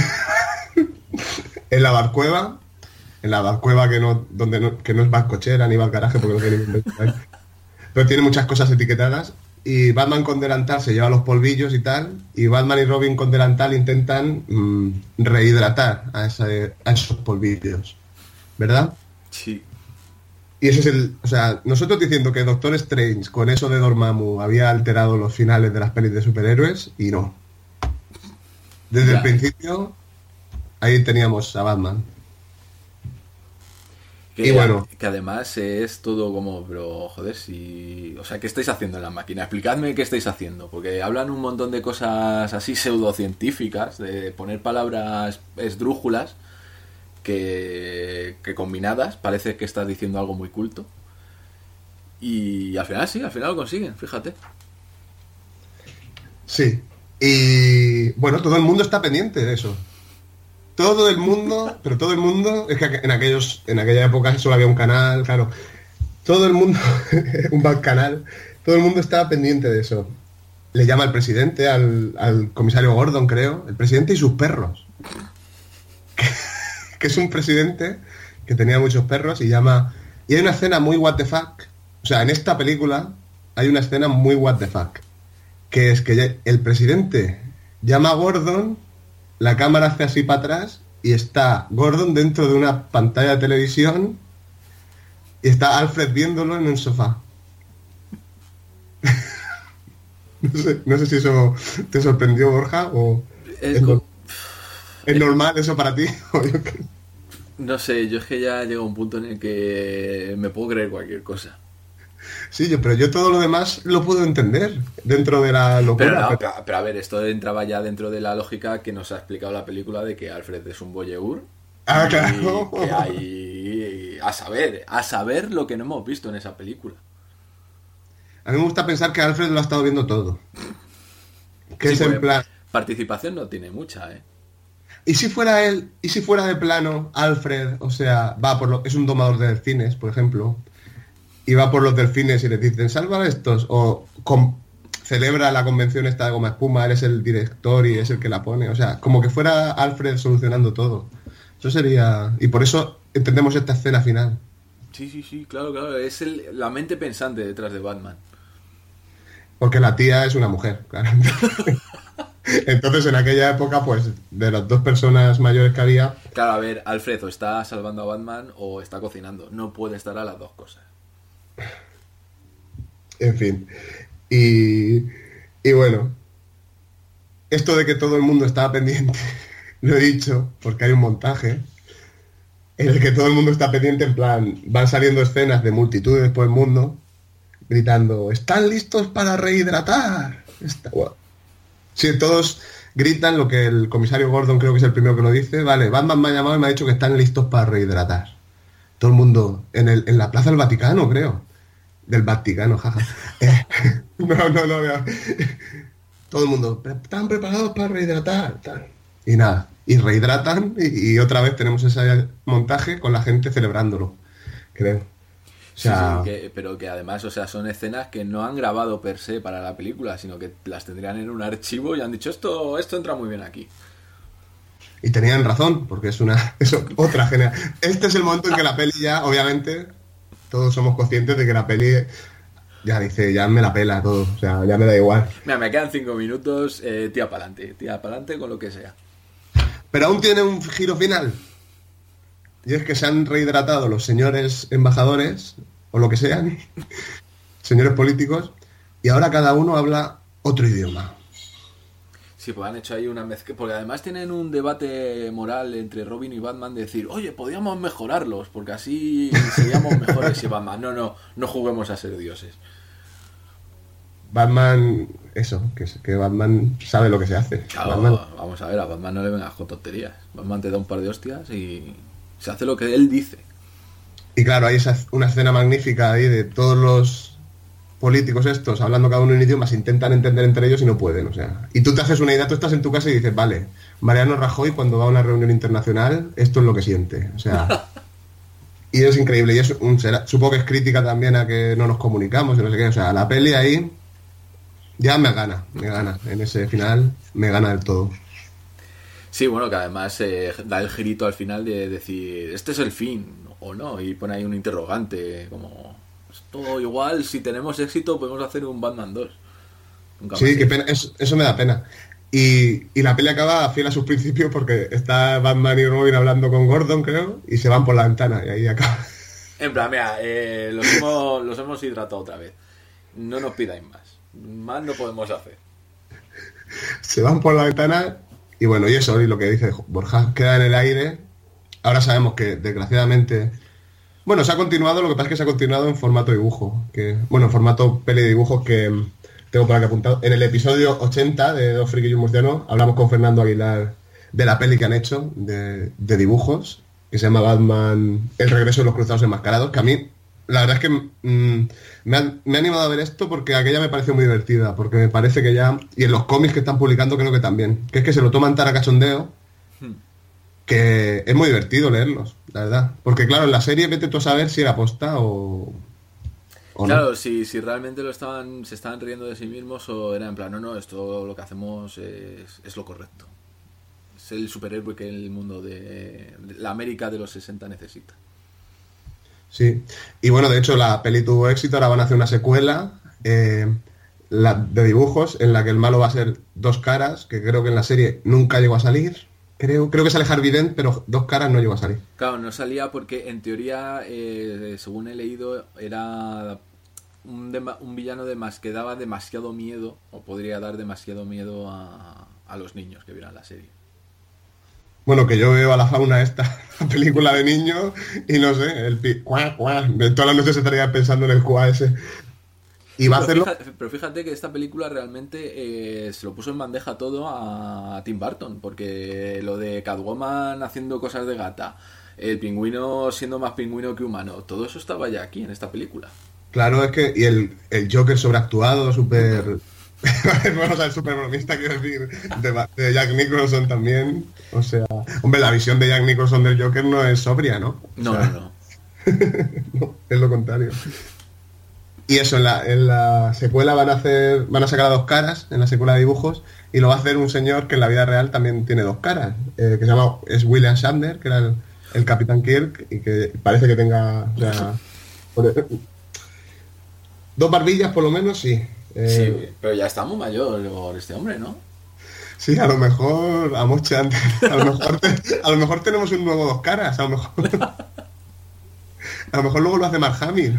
En la barcueva, en la barcueva que no, donde no, que no es barcochera ni bargaraje porque no tiene ningún detalle. Pero tiene muchas cosas etiquetadas. Y Batman con delantal se lleva los polvillos y tal. Y Batman y Robin con delantal intentan mmm, rehidratar a, ese, a esos polvillos. ¿Verdad? Sí. Y ese es el... O sea, nosotros diciendo que Doctor Strange con eso de Dormammu había alterado los finales de las pelis de superhéroes, y no. Desde ya. el principio, ahí teníamos a Batman. Que, y bueno, que además es todo como, pero joder, si... O sea, ¿qué estáis haciendo en la máquina? Explicadme qué estáis haciendo, porque hablan un montón de cosas así pseudocientíficas, de poner palabras esdrújulas, que, que combinadas parece que estás diciendo algo muy culto. Y al final sí, al final lo consiguen, fíjate. Sí, y bueno, todo el mundo está pendiente de eso. Todo el mundo, pero todo el mundo, es que en aquellos, en aquella época solo había un canal, claro. Todo el mundo, un bad canal, todo el mundo estaba pendiente de eso. Le llama al presidente, al, al comisario Gordon, creo, el presidente y sus perros. Que, que es un presidente que tenía muchos perros y llama... Y hay una escena muy what the fuck. O sea, en esta película hay una escena muy what the fuck. Que es que el presidente llama a Gordon... La cámara hace así para atrás y está Gordon dentro de una pantalla de televisión y está Alfred viéndolo en un sofá. no, sé, no sé si eso te sorprendió, Borja, o es, es, no, ¿es normal eso para ti. No sé, yo es que ya llega un punto en el que me puedo creer cualquier cosa. Sí, yo, pero yo todo lo demás lo puedo entender dentro de la locura. Pero, no, pero, pero a ver, esto entraba ya dentro de la lógica que nos ha explicado la película de que Alfred es un voyeur. Ah, claro. Que hay a saber, a saber lo que no hemos visto en esa película. A mí me gusta pensar que Alfred lo ha estado viendo todo. Que sí, es en plan... Participación no tiene mucha, ¿eh? ¿Y si fuera él, y si fuera de plano Alfred, o sea, va por lo, es un domador de delfines, por ejemplo, y va por los delfines y les dicen, salva a estos, o com, celebra la convención esta de Goma Espuma, él es el director y es el que la pone, o sea, como que fuera Alfred solucionando todo. Eso sería... Y por eso entendemos esta escena final. Sí, sí, sí, claro, claro, es el, la mente pensante detrás de Batman. Porque la tía es una mujer, claro. Entonces, en aquella época, pues, de las dos personas mayores que había... Claro, a ver, Alfred o está salvando a Batman o está cocinando. No puede estar a las dos cosas. En fin. Y, y bueno, esto de que todo el mundo estaba pendiente, lo he dicho, porque hay un montaje en el que todo el mundo está pendiente, en plan, van saliendo escenas de multitudes por el mundo, gritando, ¿están listos para rehidratar? Está guau. Sí, todos gritan lo que el comisario Gordon creo que es el primero que lo dice, vale, Batman me ha llamado y me ha dicho que están listos para rehidratar. Todo el mundo, en, el, en la Plaza del Vaticano, creo. Del Vaticano, jaja. Eh, no, no, no, no. Todo el mundo, ¿están preparados para rehidratar? Tal. Y nada, y rehidratan y, y otra vez tenemos ese montaje con la gente celebrándolo, creo. O sea... sí, sí, que, pero que además, o sea, son escenas que no han grabado per se para la película, sino que las tendrían en un archivo y han dicho, esto, esto entra muy bien aquí. Y tenían razón, porque es una es otra genial. Este es el momento en que la peli ya, obviamente, todos somos conscientes de que la peli ya dice, ya me la pela todo, o sea, ya me da igual. Mira, me quedan cinco minutos, eh, tía pa'lante, tía pa'lante con lo que sea. Pero aún tiene un giro final. Y es que se han rehidratado los señores embajadores, o lo que sean, señores políticos, y ahora cada uno habla otro idioma. Sí, pues han hecho ahí una mezcla, porque además tienen un debate moral entre Robin y Batman de decir, oye, podríamos mejorarlos, porque así seríamos mejores si Batman. No, no, no juguemos a ser dioses. Batman, eso, que, que Batman sabe lo que se hace. Claro, Batman... vamos a ver, a Batman no le vengas con tonterías. Batman te da un par de hostias y se hace lo que él dice. Y claro, hay esa, una escena magnífica ahí de todos los políticos estos hablando cada uno en idiomas, intentan entender entre ellos y no pueden, o sea. Y tú te haces una idea, tú estás en tu casa y dices, vale, Mariano Rajoy cuando va a una reunión internacional, esto es lo que siente, o sea. Y es increíble, y es un, será, supongo que es crítica también a que no nos comunicamos y no sé qué, o sea, la peli ahí ya me gana, me gana, en ese final me gana del todo. Sí, bueno, que además eh, da el girito al final de decir, este es el fin, o no, y pone ahí un interrogante, como... Todo igual, si tenemos éxito podemos hacer un Batman dos. Nunca sí, qué pena, eso, eso me da pena. Y, y la peli acaba fiel a sus principios porque está Batman y Robin hablando con Gordon, creo, y se van por la ventana y ahí acaba. En plan, mira, eh, los, hemos, los hemos hidratado otra vez. No nos pidáis más. Más no podemos hacer. Se van por la ventana y bueno, y eso, y lo que dice Borja, queda en el aire. Ahora sabemos que, desgraciadamente... Bueno, se ha continuado, lo que pasa es que se ha continuado en formato dibujo. Que, bueno, en formato peli de dibujos que tengo por aquí apuntado. En el episodio ochenta de Dos Frikis y un Murciano hablamos con Fernando Aguilar de la peli que han hecho de, de dibujos, que se llama Batman, El regreso de los cruzados enmascarados, que a mí, la verdad es que mmm, me, ha, me ha animado a ver esto porque aquella me pareció muy divertida, porque me parece que ya, y en los cómics que están publicando creo que también, que es que se lo toman tan a cachondeo, que es muy divertido leerlos, la verdad. Porque claro, en la serie vete tú a saber si era posta o... o claro, no. si, si realmente lo estaban se estaban riendo de sí mismos o era en plan, no, no, esto lo que hacemos es, es lo correcto. Es el superhéroe que el mundo de, de la América de los sesenta necesita. Sí, y bueno, de hecho la peli tuvo éxito, ahora van a hacer una secuela eh, la, de dibujos en la que el malo va a ser Dos Caras, que creo que en la serie nunca llegó a salir. Creo, creo que sale Harvey Dent, pero Dos Caras no llegó a salir. Claro, no salía porque en teoría, eh, según he leído, era un, de, un villano de más, que daba demasiado miedo, o podría dar demasiado miedo a, a los niños que vieran la serie. Bueno, que yo veo a la fauna esta película de niños y no sé, el pi... cuá, cuá, de todas las noches estaría pensando en el cuá ese. Y va a hacerlo... Fíjate, pero fíjate que esta película realmente eh, se lo puso en bandeja todo a Tim Burton, porque lo de Catwoman haciendo cosas de gata, el pingüino siendo más pingüino que humano, todo eso estaba ya aquí en esta película. Claro, es que... Y el, el Joker sobreactuado, súper... Vamos a ver, súper bromista, quiero decir, de, de Jack Nicholson también. O sea... Hombre, la visión de Jack Nicholson del Joker no es sobria, ¿no? O no, sea, no, no. No, es lo contrario. Y eso, en la, en la secuela van a hacer, van a sacar a Dos Caras, en la secuela de dibujos, y lo va a hacer un señor que en la vida real también tiene dos caras, eh, que se llama, es William Shatner, que era el, el Capitán Kirk, y que parece que tenga, o sea, por, dos barbillas por lo menos, sí. Eh, sí, pero ya está muy mayor este hombre, ¿no? Sí, a lo mejor, a mucha, a lo mejor, te, a lo mejor tenemos un nuevo Dos Caras, a lo mejor... A lo mejor luego lo hace Mark Hamill.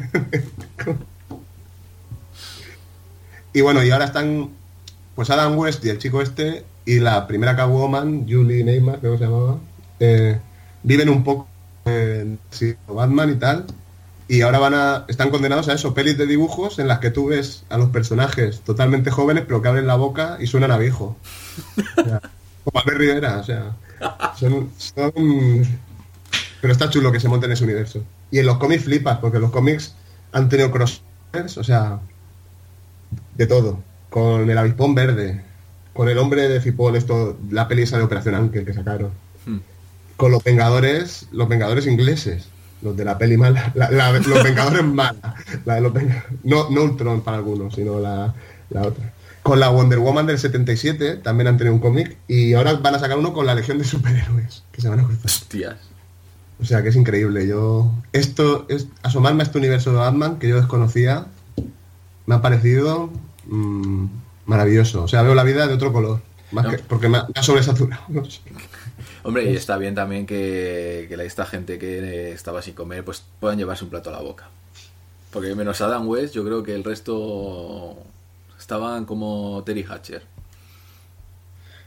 Y bueno, y ahora están pues Adam West y el chico este y la primera Catwoman, Julie Neymar, creo que se llamaba, eh, viven un poco en sí, Batman y tal, y ahora van a están condenados a eso, pelis de dibujos en las que tú ves a los personajes totalmente jóvenes pero que abren la boca y suenan a viejo. O sea, como Albert Rivera, o sea, son, son... Pero está chulo que se monte en ese universo. Y en los cómics flipas, porque los cómics han tenido crossovers, o sea, de todo. Con el avispón verde, con el hombre de Cipoll, esto, la peli esa de Operación Ángel que sacaron. Hmm. Con los Vengadores, los Vengadores ingleses, los de la peli mala, la, la, los Vengadores mala, la de los Vengadores, no, no Ultron para algunos, sino la, la otra. Con la Wonder Woman del setenta y siete también han tenido un cómic, y ahora van a sacar uno con la Legión de Superhéroes, que se van a cruzar. Hostias. O sea, que es increíble. Yo esto es asomarme a este universo de Batman que yo desconocía, me ha parecido mmm, maravilloso. O sea, veo la vida de otro color, más no. que, porque me ha, me ha sobresaturado. No sé. Hombre, y está bien también que, que esta gente que estaba sin comer pues puedan llevarse un plato a la boca. Porque menos Adam West, yo creo que el resto estaban como Terry Hatcher.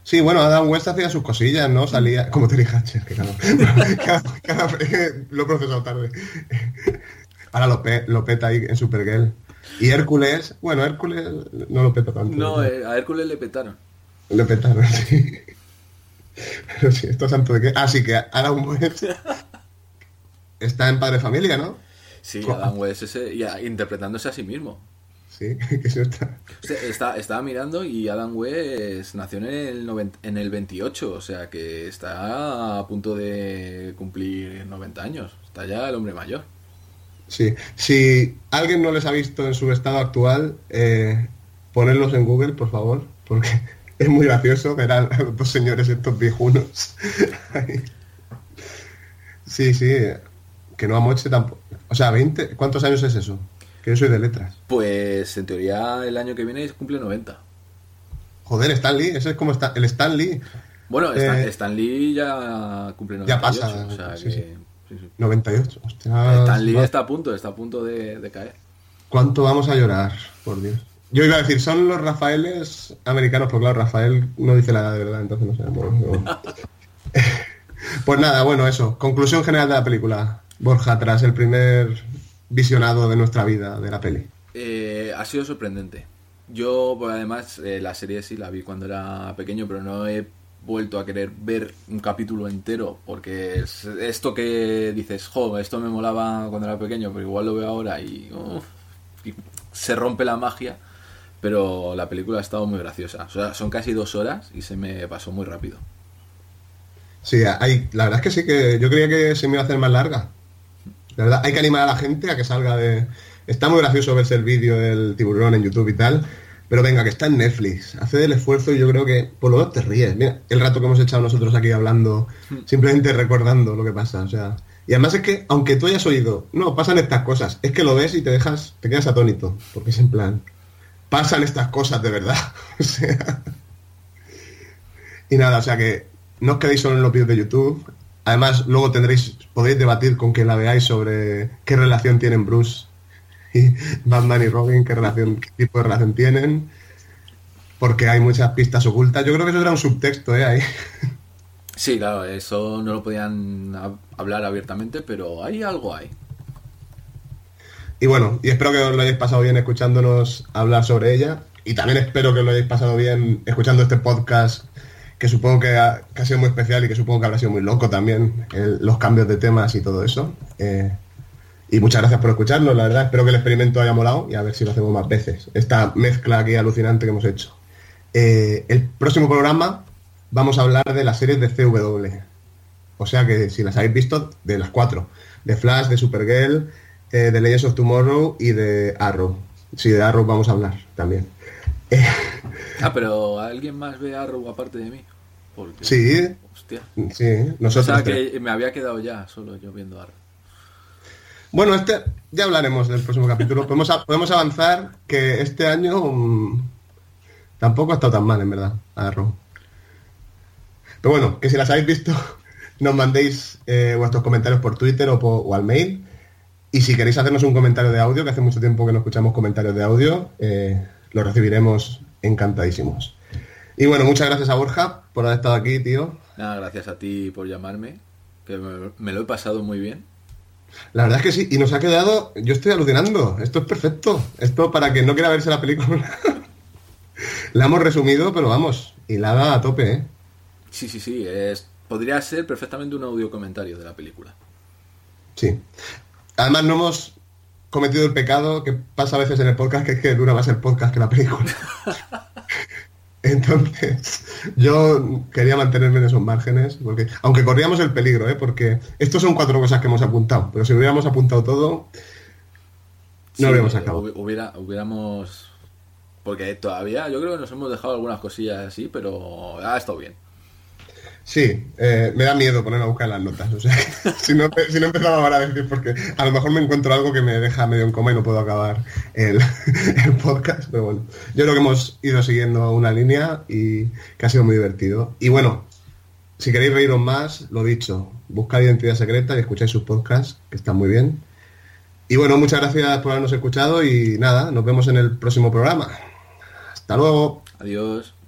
Sí, bueno, Adam West hacía sus cosillas, ¿no? Salía como Terry Hatcher, que claro, cada, cada, lo he procesado tarde. Ahora lo, pe, lo peta ahí en Supergirl. Y Hércules, bueno, Hércules no lo peta tanto. No, eh, a Hércules le petaron. Le petaron, sí. Pero sí, esto santo de qué. Ah, sí, que Adam West está en Padre Familia, ¿no? Sí, Adam West ese, ya, interpretándose a sí mismo. Sí, que eso está. está. Estaba mirando y Adam West nació en el, noventa, en el veintiocho, o sea que está a punto de cumplir noventa años. Está ya el hombre mayor. Sí, si alguien no les ha visto en su estado actual, eh, ponerlos en Google, por favor, porque es muy gracioso ver a los dos señores estos viejunos. Sí, sí, que no amoche tampoco. O sea, veinte, ¿cuántos años es eso? Que yo soy de letras. Pues en teoría el año que viene cumple noventa. Joder, Stan Lee, ese es como está, el Stan Lee. Bueno, Stan, eh, Stan Lee ya cumple noventa y ocho. Ya pasa, o sea sí, que, sí. Sí, sí. noventa y ocho, hostia. Stan Lee va. está a punto, está a punto de, de caer. ¿Cuánto vamos a llorar? Por Dios. Yo iba a decir, son los Rafaeles americanos, pero claro, Rafael no dice la edad de verdad, entonces no sé. Bueno, pues nada, bueno, eso. Conclusión general de la película. Borja, tras el primer visionado de nuestra vida de la peli. Eh, ha sido sorprendente. Yo, pues además, eh, la serie sí la vi cuando era pequeño, pero no he vuelto a querer ver un capítulo entero, porque es esto que dices, jo, esto me molaba cuando era pequeño, pero igual lo veo ahora y, uf, y se rompe la magia. Pero la película ha estado muy graciosa. O sea, son casi dos horas y se me pasó muy rápido. Sí, hay, la verdad es que sí, que yo creía que se me iba a hacer más larga. La verdad, hay que animar a la gente a que salga de... Está muy gracioso verse el vídeo del tiburón en YouTube y tal, pero venga, que está en Netflix. Hace el esfuerzo y yo creo que por lo menos te ríes. Mira, el rato que hemos echado nosotros aquí hablando, simplemente recordando lo que pasa, o sea... Y además es que, aunque tú hayas oído, no, pasan estas cosas, es que lo ves y te dejas, te quedas atónito, porque es en plan... Pasan estas cosas de verdad. O sea... Y nada, o sea que no os quedéis solo en los vídeos de YouTube. Además, luego tendréis, podréis debatir con quien la veáis sobre qué relación tienen Bruce y Batman y Robin, qué relación, qué tipo de relación tienen. Porque hay muchas pistas ocultas. Yo creo que eso era un subtexto, ¿eh? Ahí. Sí, claro, eso no lo podían hablar abiertamente, pero hay algo ahí. Y bueno, y espero que os lo hayáis pasado bien escuchándonos hablar sobre ella. Y también espero que os lo hayáis pasado bien escuchando este podcast, que supongo que ha, que ha sido muy especial y que supongo que habrá sido muy loco también, el, los cambios de temas y todo eso. Eh, y muchas gracias por escucharnos, la verdad. Espero que el experimento haya molado y a ver si lo hacemos más veces. Esta mezcla aquí alucinante que hemos hecho. Eh, el próximo programa vamos a hablar de las series de C W. O sea que si las habéis visto, de las cuatro. De Flash, de Supergirl... Eh, de Legends of Tomorrow y de Arrow. Sí, de Arrow vamos a hablar también. Eh, ah, pero ¿alguien más ve Arrow aparte de mí? Porque, sí, hostia. Sí, nosotros. O sea, que me había quedado ya solo yo viendo Arrow. Bueno, este ya hablaremos del próximo capítulo. Podemos, a, podemos avanzar que este año mmm, tampoco ha estado tan mal, en verdad, Arrow. Pero bueno, que si las habéis visto, nos mandéis eh, vuestros comentarios por Twitter o, por, o al mail. Y si queréis hacernos un comentario de audio, que hace mucho tiempo que no escuchamos comentarios de audio, eh, lo recibiremos encantadísimos. Y bueno, muchas gracias a Borja por haber estado aquí, tío. Nada, gracias a ti por llamarme, que me, me lo he pasado muy bien. La verdad es que sí, y nos ha quedado... Yo estoy alucinando, esto es perfecto. Esto para quien no quiera verse la película. La hemos resumido, pero vamos, hilada a tope, ¿eh? Sí, sí, sí, es, podría ser perfectamente un audio comentario de la película. Sí. Además no hemos cometido el pecado que pasa a veces en el podcast, que es que dura más el podcast que la película. Entonces, yo quería mantenerme en esos márgenes, porque aunque corríamos el peligro, ¿eh? Porque estos son cuatro cosas que hemos apuntado, pero si hubiéramos apuntado todo, no sí, habríamos acabado. Hubiera, hubiéramos... Porque todavía yo creo que nos hemos dejado algunas cosillas así, pero ha estado bien. Sí, eh, me da miedo ponerme a buscar las notas, o sea, si no, si no empezaba ahora a decir, porque a lo mejor me encuentro algo que me deja medio en coma y no puedo acabar el, el podcast, pero bueno, yo creo que hemos ido siguiendo una línea y que ha sido muy divertido. Y bueno, si queréis reíros más, lo dicho, buscad Identidad Secreta y escucháis sus podcasts, que están muy bien. Y bueno, muchas gracias por habernos escuchado y nada, nos vemos en el próximo programa. Hasta luego. Adiós.